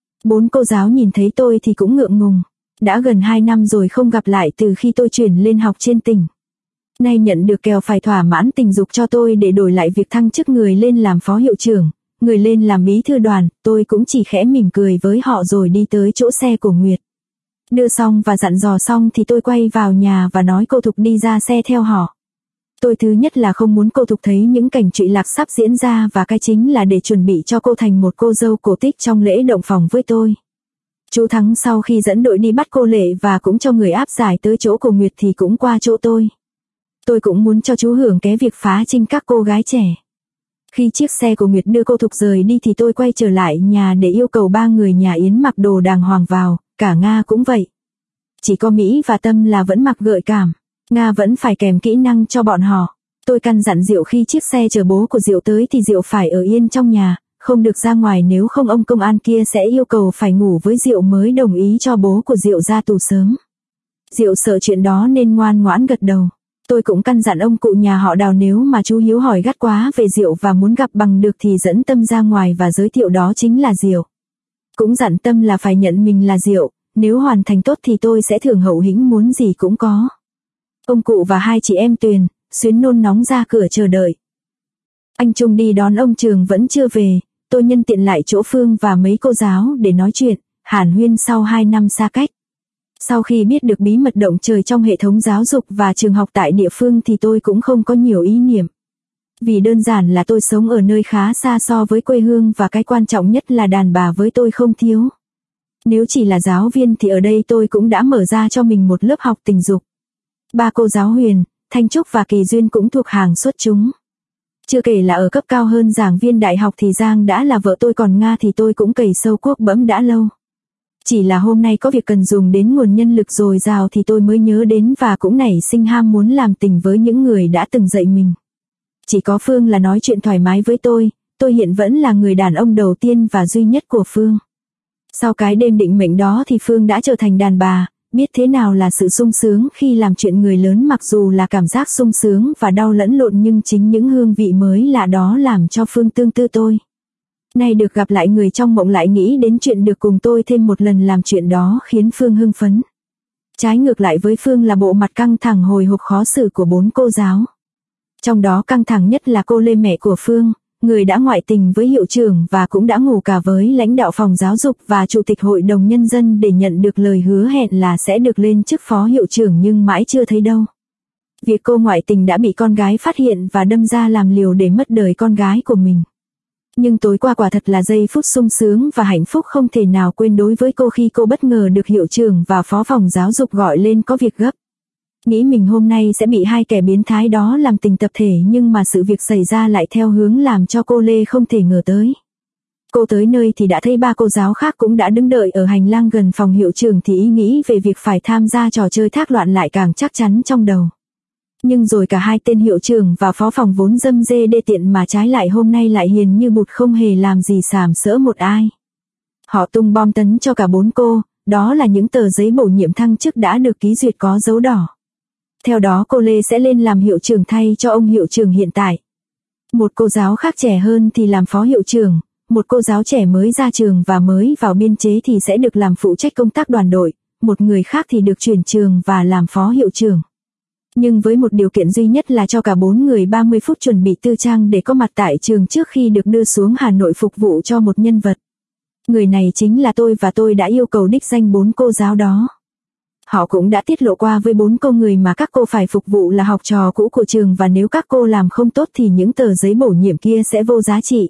4 cô giáo nhìn thấy tôi thì cũng ngượng ngùng. Đã gần 2 năm rồi không gặp lại từ khi tôi chuyển lên học trên tỉnh. Nay nhận được kèo phải thỏa mãn tình dục cho tôi để đổi lại việc thăng chức người lên làm phó hiệu trưởng, người lên làm bí thư đoàn, tôi cũng chỉ khẽ mỉm cười với họ rồi đi tới chỗ xe của Nguyệt. Đưa xong và dặn dò xong thì tôi quay vào nhà và nói cô Thục đi ra xe theo họ. Tôi thứ nhất là không muốn cô Thục thấy những cảnh trụy lạc sắp diễn ra và cái chính là để chuẩn bị cho cô thành một cô dâu cổ tích trong lễ động phòng với tôi. Chú Thắng sau khi dẫn đội đi bắt cô Lệ và cũng cho người áp giải tới chỗ của Nguyệt thì cũng qua chỗ tôi. Tôi cũng muốn cho chú hưởng cái việc phá trinh các cô gái trẻ. Khi chiếc xe của Nguyệt đưa cô Thục rời đi thì tôi quay trở lại nhà để yêu cầu 3 người nhà Yến mặc đồ đàng hoàng vào, cả Nga cũng vậy. Chỉ có Mỹ và Tâm là vẫn mặc gợi cảm. Nga vẫn phải kèm kỹ năng cho bọn họ. Tôi căn dặn Diệu khi chiếc xe chở bố của Diệu tới thì Diệu phải ở yên trong nhà, không được ra ngoài nếu không ông công an kia sẽ yêu cầu phải ngủ với Diệu mới đồng ý cho bố của Diệu ra tù sớm. Diệu sợ chuyện đó nên ngoan ngoãn gật đầu. Tôi cũng căn dặn ông cụ nhà họ Đào nếu mà chú Hiếu hỏi gắt quá về Diệu và muốn gặp bằng được thì dẫn Tâm ra ngoài và giới thiệu đó chính là Diệu. Cũng dặn Tâm là phải nhận mình là Diệu, nếu hoàn thành tốt thì tôi sẽ thưởng hậu hĩnh muốn gì cũng có. Ông cụ và hai chị em Tuyền, Xuyến nôn nóng ra cửa chờ đợi. Anh Trung đi đón ông Trường vẫn chưa về, tôi nhân tiện lại chỗ Phương và mấy cô giáo để nói chuyện, hàn huyên sau 2 năm xa cách. Sau khi biết được bí mật động trời trong hệ thống giáo dục và trường học tại địa phương thì tôi cũng không có nhiều ý niệm. Vì đơn giản là tôi sống ở nơi khá xa so với quê hương và cái quan trọng nhất là đàn bà với tôi không thiếu. Nếu chỉ là giáo viên thì ở đây tôi cũng đã mở ra cho mình một lớp học tình dục. 3 cô giáo Huyền, Thanh Trúc và Kỳ Duyên cũng thuộc hàng xuất chúng. Chưa kể là ở cấp cao hơn giảng viên đại học thì Giang đã là vợ tôi, còn Nga thì tôi cũng cày sâu cuốc bẫm đã lâu. Chỉ là hôm nay có việc cần dùng đến nguồn nhân lực dồi dào thì tôi mới nhớ đến và cũng nảy sinh ham muốn làm tình với những người đã từng dạy mình. Chỉ có Phương là nói chuyện thoải mái với tôi hiện vẫn là người đàn ông đầu tiên và duy nhất của Phương. Sau cái đêm định mệnh đó thì Phương đã trở thành đàn bà, biết thế nào là sự sung sướng khi làm chuyện người lớn, mặc dù là cảm giác sung sướng và đau lẫn lộn nhưng chính những hương vị mới lạ đó làm cho Phương tương tư tôi. Nay được gặp lại người trong mộng lại nghĩ đến chuyện được cùng tôi thêm một lần làm chuyện đó khiến Phương hưng phấn. Trái ngược lại với Phương là bộ mặt căng thẳng hồi hộp khó xử của 4 cô giáo. Trong đó căng thẳng nhất là cô Lê, mẹ của Phương, người đã ngoại tình với hiệu trưởng và cũng đã ngủ cả với lãnh đạo phòng giáo dục và chủ tịch hội đồng nhân dân để nhận được lời hứa hẹn là sẽ được lên chức phó hiệu trưởng nhưng mãi chưa thấy đâu. Việc cô ngoại tình đã bị con gái phát hiện và đâm ra làm liều để mất đời con gái của mình. Nhưng tối qua quả thật là giây phút sung sướng và hạnh phúc không thể nào quên đối với cô khi cô bất ngờ được hiệu trưởng và phó phòng giáo dục gọi lên có việc gấp. Nghĩ mình hôm nay sẽ bị 2 kẻ biến thái đó làm tình tập thể nhưng mà sự việc xảy ra lại theo hướng làm cho cô Lê không thể ngờ tới. Cô tới nơi thì đã thấy 3 cô giáo khác cũng đã đứng đợi ở hành lang gần phòng hiệu trưởng thì ý nghĩ về việc phải tham gia trò chơi thác loạn lại càng chắc chắn trong đầu. Nhưng rồi cả 2 tên hiệu trưởng và phó phòng vốn dâm dê đê tiện mà trái lại hôm nay lại hiền như bụt, không hề làm gì sàm sỡ một ai. Họ tung bom tấn cho cả 4 cô, đó là những tờ giấy bổ nhiệm thăng chức đã được ký duyệt có dấu đỏ. Theo đó cô Lê sẽ lên làm hiệu trưởng thay cho ông hiệu trưởng hiện tại. Một cô giáo khác trẻ hơn thì làm phó hiệu trưởng, một cô giáo trẻ mới ra trường và mới vào biên chế thì sẽ được làm phụ trách công tác đoàn đội, một người khác thì được chuyển trường và làm phó hiệu trưởng. Nhưng với một điều kiện duy nhất là cho cả 4 người 30 phút chuẩn bị tư trang để có mặt tại trường trước khi được đưa xuống Hà Nội phục vụ cho một nhân vật. Người này chính là tôi và tôi đã yêu cầu đích danh 4 cô giáo đó. Họ cũng đã tiết lộ qua với 4 cô người mà các cô phải phục vụ là học trò cũ của trường và nếu các cô làm không tốt thì những tờ giấy bổ nhiệm kia sẽ vô giá trị.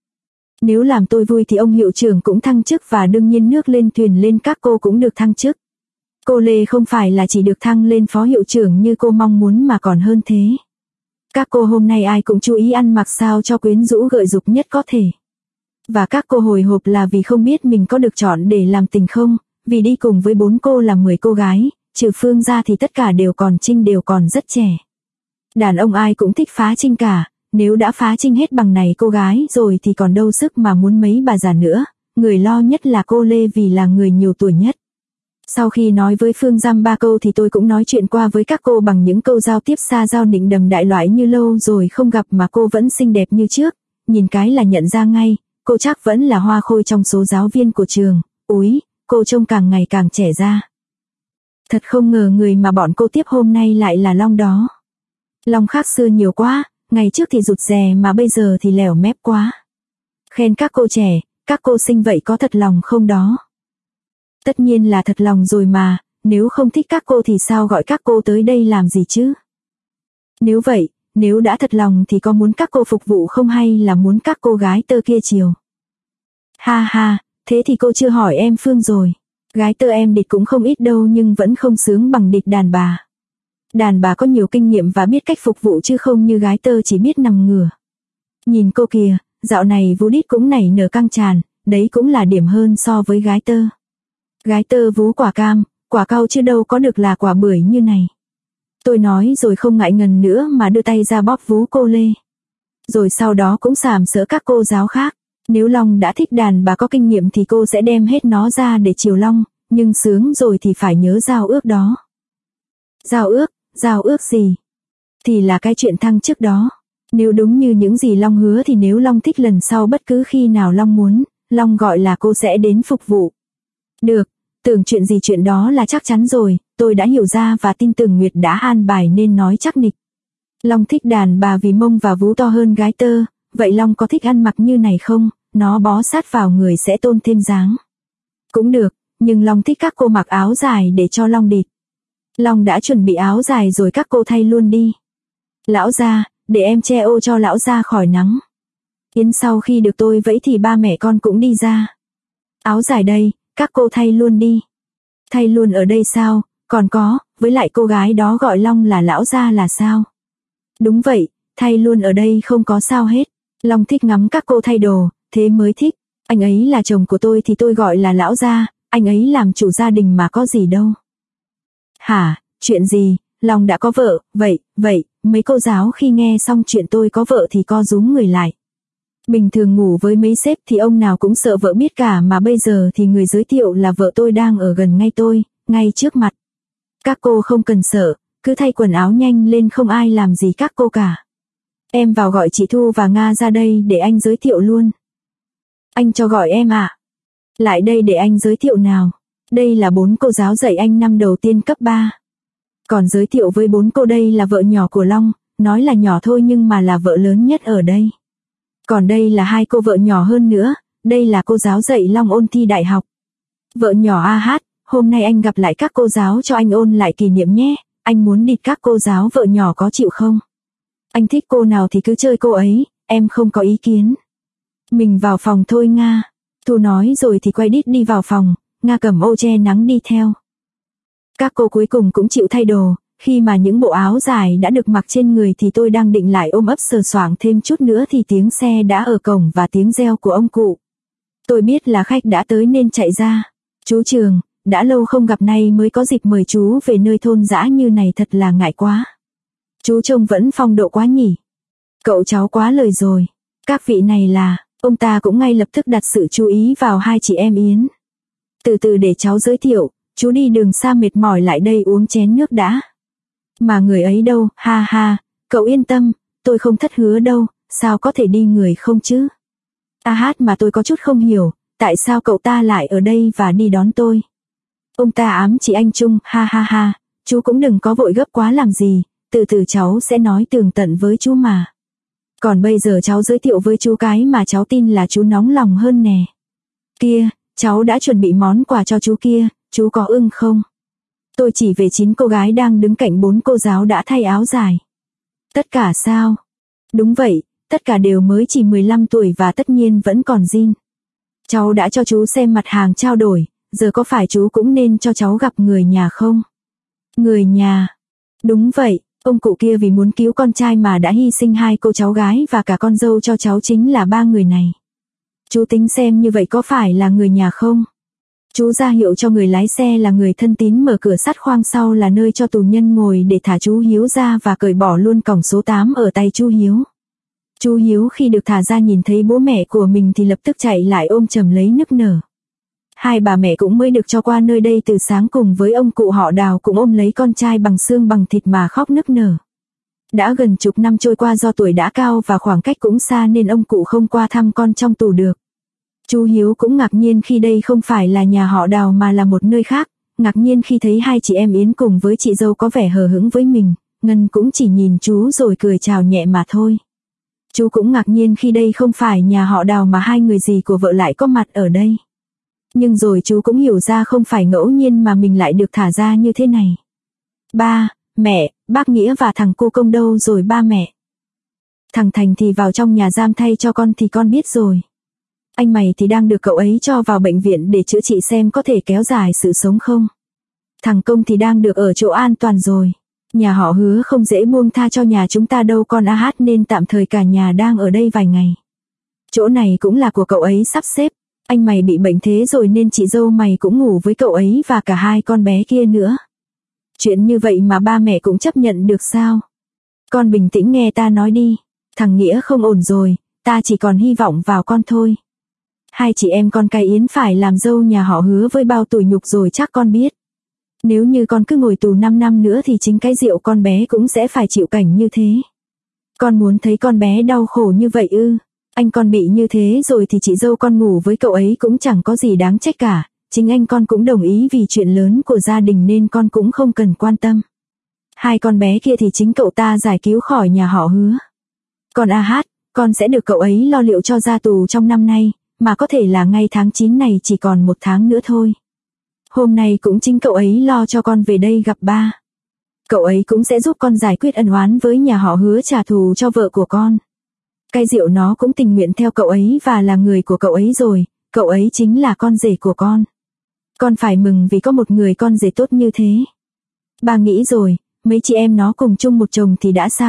Nếu làm tôi vui thì ông hiệu trưởng cũng thăng chức và đương nhiên nước lên thuyền lên các cô cũng được thăng chức. Cô Lê không phải là chỉ được thăng lên phó hiệu trưởng như cô mong muốn mà còn hơn thế. Các cô hôm nay ai cũng chú ý ăn mặc sao cho quyến rũ gợi dục nhất có thể. Và các cô hồi hộp là vì không biết mình có được chọn để làm tình không, vì đi cùng với 4 cô là 10 cô gái, trừ Phương ra thì tất cả đều còn trinh, đều còn rất trẻ. Đàn ông ai cũng thích phá trinh cả, nếu đã phá trinh hết bằng này cô gái rồi thì còn đâu sức mà muốn mấy bà già nữa, người lo nhất là cô Lê vì là người nhiều tuổi nhất. Sau khi nói với Phương dăm 3 câu thì tôi cũng nói chuyện qua với các cô bằng những câu giao tiếp xa giao nịnh đầm đại loại như lâu rồi không gặp mà cô vẫn xinh đẹp như trước, nhìn cái là nhận ra ngay, cô chắc vẫn là hoa khôi trong số giáo viên của trường. Úi, cô trông càng ngày càng trẻ ra. Thật không ngờ người mà bọn cô tiếp hôm nay lại là Long đó. Long khác xưa nhiều quá, ngày trước thì rụt rè mà bây giờ thì lẻo mép quá. Khen các cô trẻ, các cô xinh vậy có thật lòng không đó? Tất nhiên là thật lòng rồi mà, nếu không thích các cô thì sao gọi các cô tới đây làm gì chứ? Nếu vậy, nếu đã thật lòng thì có muốn các cô phục vụ không hay là muốn các cô gái tơ kia chiều? Ha ha, thế thì cô chưa hỏi em Phương rồi. Gái tơ em địch cũng không ít đâu nhưng vẫn không sướng bằng địch đàn bà. Đàn bà có nhiều kinh nghiệm và biết cách phục vụ chứ không như gái tơ chỉ biết nằm ngửa. Nhìn cô kìa, dạo này vú đít cũng nảy nở căng tràn, đấy cũng là điểm hơn so với gái tơ. Gái tơ vú quả cam, quả cau chứ đâu có được là quả bưởi như này. Tôi nói rồi không ngại ngần nữa mà đưa tay ra bóp vú cô Lê. Rồi sau đó cũng sàm sỡ các cô giáo khác. Nếu Long đã thích đàn bà có kinh nghiệm thì cô sẽ đem hết nó ra để chiều Long, nhưng sướng rồi thì phải nhớ giao ước đó. Giao ước gì? Thì là cái chuyện thăng chức đó. Nếu đúng như những gì Long hứa thì nếu Long thích lần sau bất cứ khi nào Long muốn, Long gọi là cô sẽ đến phục vụ. Được, tưởng chuyện gì chuyện đó là chắc chắn rồi, tôi đã hiểu ra và tin tưởng Nguyệt đã an bài nên nói chắc nịch. Long thích đàn bà vì mông và vú to hơn gái tơ, vậy Long có thích ăn mặc như này không? Nó bó sát vào người sẽ tôn thêm dáng. Cũng được, nhưng Long thích các cô mặc áo dài để cho Long địt. Long đã chuẩn bị áo dài rồi các cô thay luôn đi. Lão gia, để em che ô cho lão gia khỏi nắng. Yến sau khi được tôi vẫy thì ba mẹ con cũng đi ra. Áo dài đây, các cô thay luôn đi. Thay luôn ở đây sao, còn có, với lại cô gái đó gọi Long là lão gia là sao? Đúng vậy, thay luôn ở đây không có sao hết. Long thích ngắm các cô thay đồ, thế mới thích. Anh ấy là chồng của tôi thì tôi gọi là lão gia, anh ấy làm chủ gia đình mà có gì đâu. Hả, chuyện gì, Long đã có vợ, vậy, mấy cô giáo khi nghe xong chuyện tôi có vợ thì co rúm người lại. Bình thường ngủ với mấy sếp thì ông nào cũng sợ vợ biết cả mà bây giờ thì người giới thiệu là vợ tôi đang ở gần ngay tôi, ngay trước mặt. Các cô không cần sợ, cứ thay quần áo nhanh lên không ai làm gì các cô cả. Em vào gọi chị Thu và Nga ra đây để anh giới thiệu luôn. Anh cho gọi em à? Lại đây để anh giới thiệu nào. Đây là 4 cô giáo dạy anh năm đầu tiên cấp 3. Còn giới thiệu với 4 cô đây là vợ nhỏ của Long, nói là nhỏ thôi nhưng mà là vợ lớn nhất ở đây. Còn đây là 2 cô vợ nhỏ hơn nữa, đây là cô giáo dạy Long ôn thi đại học. Vợ nhỏ AH, hôm nay anh gặp lại các cô giáo cho anh ôn lại kỷ niệm nhé, anh muốn địt các cô giáo vợ nhỏ có chịu không? Anh thích cô nào thì cứ chơi cô ấy, em không có ý kiến. Mình vào phòng thôi Nga. Thu nói rồi thì quay đít đi vào phòng, Nga cầm ô che nắng đi theo. Các cô cuối cùng cũng chịu thay đồ, khi mà những bộ áo dài đã được mặc trên người thì tôi đang định lại ôm ấp sờ soạng thêm chút nữa thì tiếng xe đã ở cổng và tiếng reo của ông cụ. Tôi biết là khách đã tới nên chạy ra. Chú Trường, đã lâu không gặp nay mới có dịp mời chú về nơi thôn dã như này thật là ngại quá. Chú trông vẫn phong độ quá nhỉ. Cậu cháu quá lời rồi. Các vị này là, ông ta cũng ngay lập tức đặt sự chú ý vào 2 chị em Yến. Từ từ để cháu giới thiệu, chú đi đường xa mệt mỏi lại đây uống chén nước đã. Mà người ấy đâu, ha ha, cậu yên tâm, tôi không thất hứa đâu, sao có thể đi người không chứ? Mà tôi có chút không hiểu, tại sao cậu ta lại ở đây và đi đón tôi? Ông ta ám chỉ anh Trung, ha ha ha, chú cũng đừng có vội gấp quá làm gì, từ từ cháu sẽ nói tường tận với chú mà. Còn bây giờ cháu giới thiệu với chú cái mà cháu tin là chú nóng lòng hơn nè. Kia, cháu đã chuẩn bị món quà cho chú kia, chú có ưng không? Tôi chỉ về 9 cô gái đang đứng cạnh 4 cô giáo đã thay áo dài. Tất cả sao? Đúng vậy, tất cả đều mới chỉ 15 tuổi và tất nhiên vẫn còn zin. Cháu đã cho chú xem mặt hàng trao đổi, giờ có phải chú cũng nên cho cháu gặp người nhà không? Người nhà? Đúng vậy, ông cụ kia vì muốn cứu con trai mà đã hy sinh 2 cô cháu gái và cả con dâu cho cháu chính là 3 người này. Chú tính xem như vậy có phải là người nhà không? Chú ra hiệu cho người lái xe là người thân tín mở cửa sắt khoang sau là nơi cho tù nhân ngồi để thả chú Hiếu ra và cởi bỏ luôn còng số 8 ở tay chú Hiếu. Chú Hiếu khi được thả ra nhìn thấy bố mẹ của mình thì lập tức chạy lại ôm chầm lấy nức nở. 2 bà mẹ cũng mới được cho qua nơi đây từ sáng cùng với ông cụ họ Đào cũng ôm lấy con trai bằng xương bằng thịt mà khóc nức nở. Đã gần chục năm trôi qua do tuổi đã cao và khoảng cách cũng xa nên ông cụ không qua thăm con trong tù được. Chú Hiếu cũng ngạc nhiên khi đây không phải là nhà họ Đào mà là một nơi khác, ngạc nhiên khi thấy 2 chị em Yến cùng với chị dâu có vẻ hờ hững với mình, Ngân cũng chỉ nhìn chú rồi cười chào nhẹ mà thôi. Chú cũng ngạc nhiên khi đây không phải nhà họ Đào mà 2 người dì của vợ lại có mặt ở đây. Nhưng rồi chú cũng hiểu ra không phải ngẫu nhiên mà mình lại được thả ra như thế này. Ba, mẹ, bác Nghĩa và thằng Cô Công đâu rồi ba mẹ? Thằng Thành thì vào trong nhà giam thay cho con thì con biết rồi. Anh mày thì đang được cậu ấy cho vào bệnh viện để chữa trị xem có thể kéo dài sự sống không. Thằng Công thì đang được ở chỗ an toàn rồi. Nhà họ Hứa không dễ buông tha cho nhà chúng ta đâu con nên tạm thời cả nhà đang ở đây vài ngày. Chỗ này cũng là của cậu ấy sắp xếp. Anh mày bị bệnh thế rồi nên chị dâu mày cũng ngủ với cậu ấy và cả 2 con bé kia nữa. Chuyện như vậy mà ba mẹ cũng chấp nhận được sao? Con bình tĩnh nghe ta nói đi. Thằng Nghĩa không ổn rồi, ta chỉ còn hy vọng vào con thôi. 2 chị em con cái Yến phải làm dâu nhà họ Hứa với bao tủi nhục rồi chắc con biết. Nếu như con cứ ngồi tù 5 năm nữa thì chính cái rượu con bé cũng sẽ phải chịu cảnh như thế. Con muốn thấy con bé đau khổ như vậy ư? Anh con bị như thế rồi thì chị dâu con ngủ với cậu ấy cũng chẳng có gì đáng trách cả. Chính anh con cũng đồng ý vì chuyện lớn của gia đình nên con cũng không cần quan tâm. 2 con bé kia thì chính cậu ta giải cứu khỏi nhà họ Hứa. Còn con sẽ được cậu ấy lo liệu cho ra tù trong năm nay, mà có thể là ngay tháng 9 này chỉ còn 1 tháng nữa thôi. Hôm nay cũng chính cậu ấy lo cho con về đây gặp ba. Cậu ấy cũng sẽ giúp con giải quyết ân oán với nhà họ Hứa trả thù cho vợ của con. Cái Diệu nó cũng tình nguyện theo cậu ấy và là người của cậu ấy rồi, cậu ấy chính là con rể của con. Con phải mừng vì có một người con rể tốt như thế. Ba nghĩ rồi, mấy chị em nó cùng chung một chồng thì đã sao,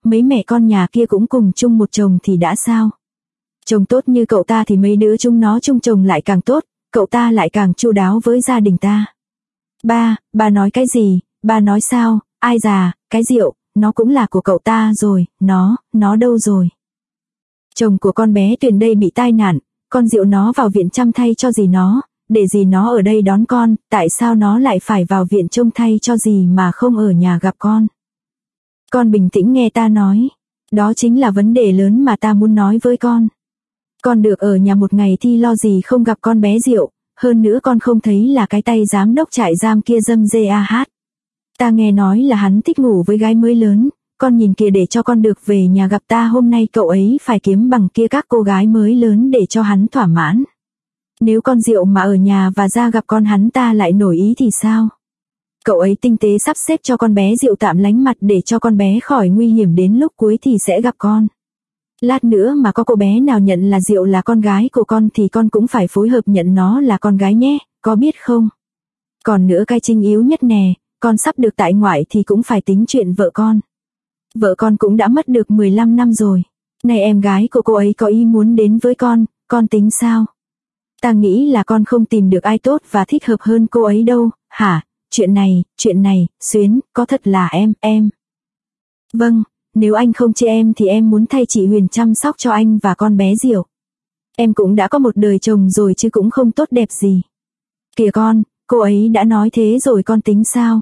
mấy mẹ con nhà kia cũng cùng chung một chồng thì đã sao? Chồng tốt như cậu ta thì mấy đứa chúng nó chung chồng lại càng tốt, cậu ta lại càng chu đáo với gia đình ta. Ba nói cái gì, ba nói sao, ai già, cái rượu, nó cũng là của cậu ta rồi, nó đâu rồi? Chồng của con bé Tuyền đây bị tai nạn, con rượu nó vào viện chăm thay cho dì nó, để dì nó ở đây đón con, tại sao nó lại phải vào viện trông thay cho dì mà không ở nhà gặp con? Con bình tĩnh nghe ta nói, đó chính là vấn đề lớn mà ta muốn nói với con. Con được ở nhà một ngày thì lo gì không gặp con bé rượu, hơn nữa con không thấy là cái tay giám đốc trại giam kia dâm dê hát. Ta nghe nói là hắn thích ngủ với gái mới lớn, con nhìn kìa, để cho con được về nhà gặp ta hôm nay cậu ấy phải kiếm bằng kia các cô gái mới lớn để cho hắn thỏa mãn. Nếu con rượu mà ở nhà và ra gặp con hắn ta lại nổi ý thì sao? Cậu ấy tinh tế sắp xếp cho con bé rượu tạm lánh mặt để cho con bé khỏi nguy hiểm, đến lúc cuối thì sẽ gặp con. Lát nữa mà có cô bé nào nhận là rượu là con gái của con thì con cũng phải phối hợp nhận nó là con gái nhé, có biết không? Còn nữa cái chính yếu nhất nè, con sắp được tại ngoại thì cũng phải tính chuyện vợ con. Vợ con cũng đã mất được 15 năm rồi. Này em gái của cô ấy có ý muốn đến với con tính sao? Ta nghĩ là con không tìm được ai tốt và thích hợp hơn cô ấy đâu, hả? Chuyện này, Xuyến, có thật là em. Vâng, nếu anh không chê em thì em muốn thay chị Huyền chăm sóc cho anh và con bé Diệu. Em cũng đã có một đời chồng rồi chứ cũng không tốt đẹp gì. Kìa con, cô ấy đã nói thế rồi con tính sao?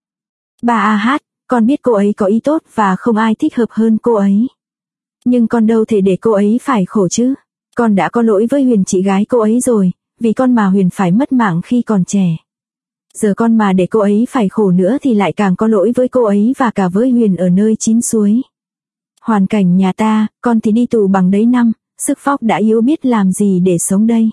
Ba con biết cô ấy có ý tốt và không ai thích hợp hơn cô ấy. Nhưng con đâu thể để cô ấy phải khổ chứ. Con đã có lỗi với Huyền chị gái cô ấy rồi, vì con mà Huyền phải mất mạng khi còn trẻ. Giờ con mà để cô ấy phải khổ nữa thì lại càng có lỗi với cô ấy và cả với Huyền ở nơi chín suối. Hoàn cảnh nhà ta, con thì đi tù bằng đấy năm, sức phóc đã yếu biết làm gì để sống đây.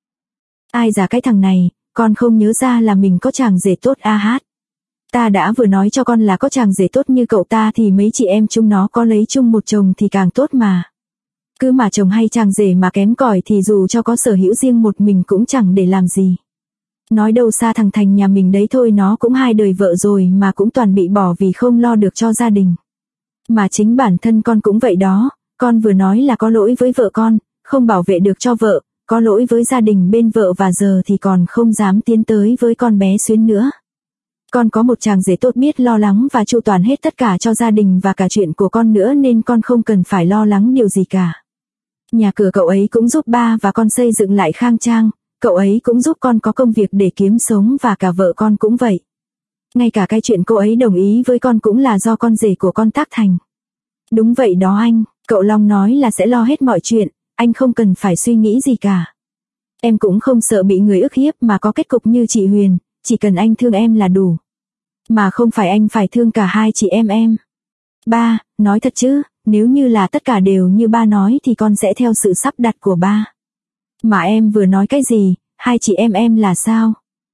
Ai già cái thằng này, con không nhớ ra là mình có chàng rể tốt hát. Ta đã vừa nói cho con là có chàng rể tốt như cậu ta thì mấy chị em chúng nó có lấy chung một chồng thì càng tốt mà. Cứ mà chồng hay chàng rể mà kém cỏi thì dù cho có sở hữu riêng một mình cũng chẳng để làm gì. Nói đâu xa thằng Thành nhà mình đấy thôi, nó cũng 2 đời vợ rồi mà cũng toàn bị bỏ vì không lo được cho gia đình. Mà chính bản thân con cũng vậy đó, con vừa nói là có lỗi với vợ con, không bảo vệ được cho vợ, có lỗi với gia đình bên vợ và giờ thì còn không dám tiến tới với con bé Xuyến nữa. Con có một chàng rể tốt biết lo lắng và chu toàn hết tất cả cho gia đình và cả chuyện của con nữa nên con không cần phải lo lắng điều gì cả. Nhà cửa cậu ấy cũng giúp ba và con xây dựng lại khang trang, cậu ấy cũng giúp con có công việc để kiếm sống và cả vợ con cũng vậy. Ngay cả cái chuyện cô ấy đồng ý với con cũng là do con rể của con tác thành. Đúng vậy đó anh, cậu Long nói là sẽ lo hết mọi chuyện, anh không cần phải suy nghĩ gì cả. Em cũng không sợ bị người ức hiếp mà có kết cục như chị Huyền, chỉ cần anh thương em là đủ. Mà không phải anh phải thương cả 2 chị em. Ba, nói thật chứ, nếu như là tất cả đều như ba nói thì con sẽ theo sự sắp đặt của ba. Mà em vừa nói cái gì, 2 chị em là sao?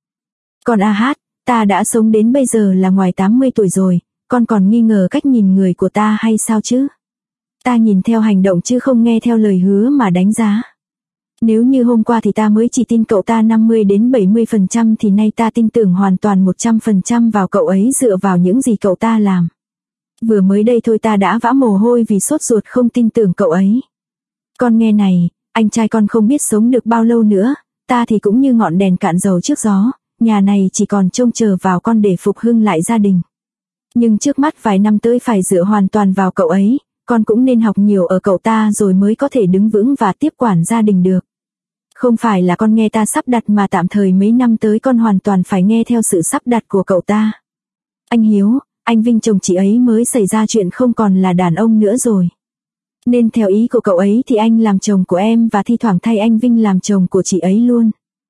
Còn ta đã sống đến bây giờ là ngoài 80 tuổi rồi, con còn nghi ngờ cách nhìn người của ta hay sao chứ? Ta nhìn theo hành động chứ không nghe theo lời hứa mà đánh giá. Nếu như hôm qua thì ta mới chỉ tin cậu ta 50 đến 70% thì nay ta tin tưởng hoàn toàn 100% vào cậu ấy dựa vào những gì cậu ta làm. Vừa mới đây thôi ta đã vã mồ hôi vì sốt ruột không tin tưởng cậu ấy. Con nghe này, anh trai con không biết sống được bao lâu nữa, ta thì cũng như ngọn đèn cạn dầu trước gió, nhà này chỉ còn trông chờ vào con để phục hưng lại gia đình. Nhưng trước mắt vài năm tới phải dựa hoàn toàn vào cậu ấy, con cũng nên học nhiều ở cậu ta rồi mới có thể đứng vững và tiếp quản gia đình được. Không phải là con nghe ta sắp đặt mà tạm thời mấy năm tới con hoàn toàn phải nghe theo sự sắp đặt của cậu ta. Anh Hiếu, anh Vinh chồng chị ấy mới xảy ra chuyện không còn là đàn ông nữa rồi. Nên theo ý của cậu ấy thì anh làm chồng của em và thi thoảng thay anh Vinh làm chồng của chị ấy luôn.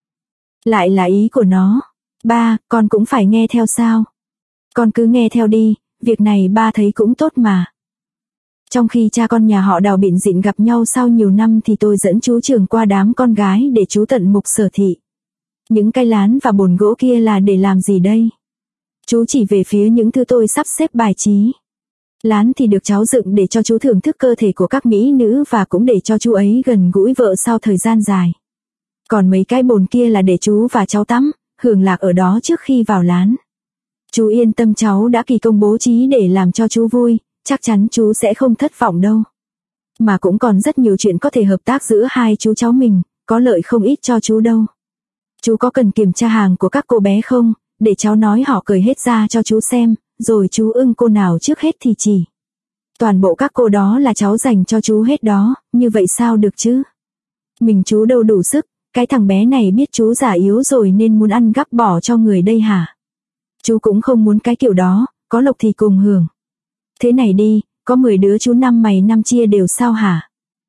Lại là ý của nó. Ba, con cũng phải nghe theo sao? Con cứ nghe theo đi, việc này ba thấy cũng tốt mà. Trong khi cha con nhà họ Đào bịn dịn gặp nhau sau nhiều năm thì tôi dẫn chú Trường qua đám con gái để chú tận mục sở thị. Những cây lán và bồn gỗ kia là để làm gì đây? Chú chỉ về phía những thứ tôi sắp xếp bài trí. Lán thì được cháu dựng để cho chú thưởng thức cơ thể của các mỹ nữ và cũng để cho chú ấy gần gũi vợ sau thời gian dài. Còn mấy cái bồn kia là để chú và cháu tắm, hưởng lạc ở đó trước khi vào lán. Chú yên tâm, cháu đã kỳ công bố trí để làm cho chú vui, chắc chắn chú sẽ không thất vọng đâu. Mà cũng còn rất nhiều chuyện có thể hợp tác giữa hai chú cháu mình, có lợi không ít cho chú đâu. Chú có cần kiểm tra hàng của các cô bé không, để cháu nói họ cởi hết ra cho chú xem, rồi chú ưng cô nào trước hết thì chỉ. Toàn bộ các cô đó là cháu dành cho chú hết đó, như vậy sao được chứ? Mình chú đâu đủ sức, cái thằng bé này biết chú già yếu rồi nên muốn ăn gắp bỏ cho người đây hả? Chú cũng không muốn cái kiểu đó, có lộc thì cùng hưởng. Thế này đi, có 10 đứa chú năm mày năm chia đều sao hả?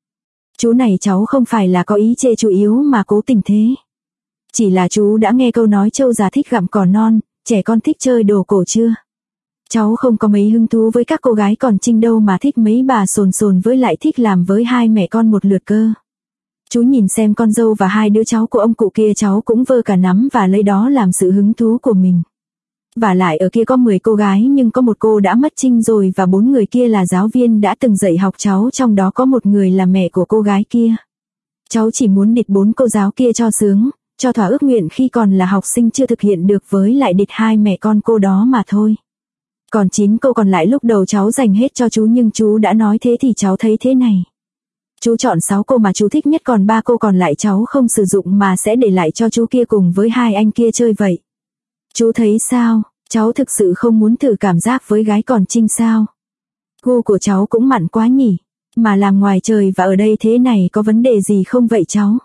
Chú này cháu không phải là có ý chê chú yếu mà cố tình thế. Chỉ là chú đã nghe câu nói trâu già thích gặm cỏ non, trẻ con thích chơi đồ cổ chưa? Cháu không có mấy hứng thú với các cô gái còn trinh đâu mà thích mấy bà sồn sồn với lại thích làm với hai mẹ con một lượt cơ. Chú nhìn xem con dâu và hai đứa cháu của ông cụ kia cháu cũng vơ cả nắm và lấy đó làm sự hứng thú của mình. Và lại ở kia có 10 cô gái nhưng có một cô đã mất trinh rồi và 4 người kia là giáo viên đã từng dạy học cháu, trong đó có một người là mẹ của cô gái kia. Cháu chỉ muốn địt 4 cô giáo kia cho sướng, cho thỏa ước nguyện khi còn là học sinh chưa thực hiện được với lại địt hai mẹ con cô đó mà thôi. Còn 9 cô còn lại lúc đầu cháu dành hết cho chú nhưng chú đã nói thế thì cháu thấy thế này. Chú chọn 6 cô mà chú thích nhất còn 3 cô còn lại cháu không sử dụng mà sẽ để lại cho chú kia cùng với hai anh kia chơi vậy. Chú thấy sao, cháu thực sự không muốn thử cảm giác với gái còn trinh sao? Gu của cháu cũng mặn quá nhỉ, mà làm ngoài trời và ở đây thế này có vấn đề gì không vậy cháu?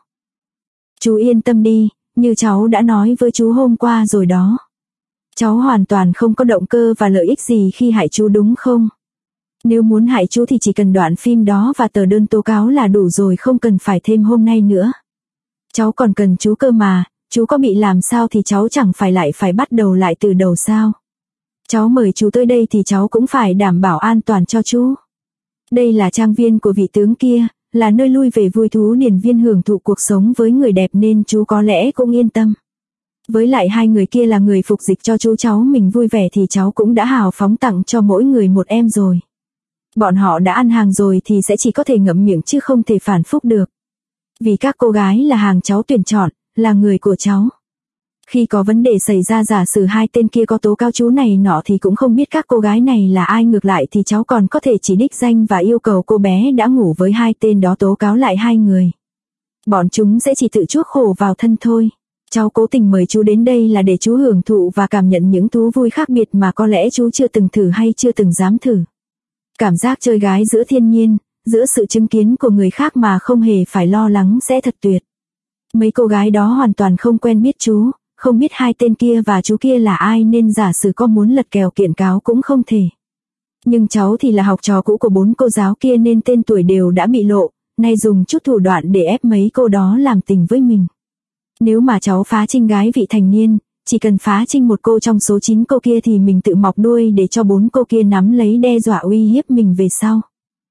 Chú yên tâm đi, như cháu đã nói với chú hôm qua rồi đó. Cháu hoàn toàn không có động cơ và lợi ích gì khi hại chú đúng không? Nếu muốn hại chú thì chỉ cần đoạn phim đó và tờ đơn tố cáo là đủ rồi, không cần phải thêm hôm nay nữa. Cháu còn cần chú cơ mà, chú có bị làm sao thì cháu chẳng phải lại phải bắt đầu lại từ đầu sao? Cháu mời chú tới đây thì cháu cũng phải đảm bảo an toàn cho chú. Đây là trang viên của vị tướng kia, là nơi lui về vui thú điển viên hưởng thụ cuộc sống với người đẹp nên chú có lẽ cũng yên tâm. Với lại hai người kia là người phục dịch cho chú cháu mình vui vẻ thì cháu cũng đã hào phóng tặng cho mỗi người một em rồi. Bọn họ đã ăn hàng rồi thì sẽ chỉ có thể ngậm miệng chứ không thể phản phúc được. Vì các cô gái là hàng cháu tuyển chọn, là người của cháu. Khi có vấn đề xảy ra giả sử hai tên kia có tố cáo chú này nọ thì cũng không biết các cô gái này là ai, ngược lại thì cháu còn có thể chỉ đích danh và yêu cầu cô bé đã ngủ với hai tên đó tố cáo lại hai người. Bọn chúng sẽ chỉ tự chuốc khổ vào thân thôi. Cháu cố tình mời chú đến đây là để chú hưởng thụ và cảm nhận những thú vui khác biệt mà có lẽ chú chưa từng thử hay chưa từng dám thử. Cảm giác chơi gái giữa thiên nhiên, giữa sự chứng kiến của người khác mà không hề phải lo lắng sẽ thật tuyệt. Mấy cô gái đó hoàn toàn không quen biết chú, không biết hai tên kia và chú kia là ai nên giả sử có muốn lật kèo kiện cáo cũng không thể. Nhưng cháu thì là học trò cũ của 4 cô giáo kia nên tên tuổi đều đã bị lộ, nay dùng chút thủ đoạn để ép mấy cô đó làm tình với mình. Nếu mà cháu phá trinh gái vị thành niên, chỉ cần phá trinh một cô trong số 9 cô kia thì mình tự mọc đuôi để cho 4 cô kia nắm lấy đe dọa uy hiếp mình về sau.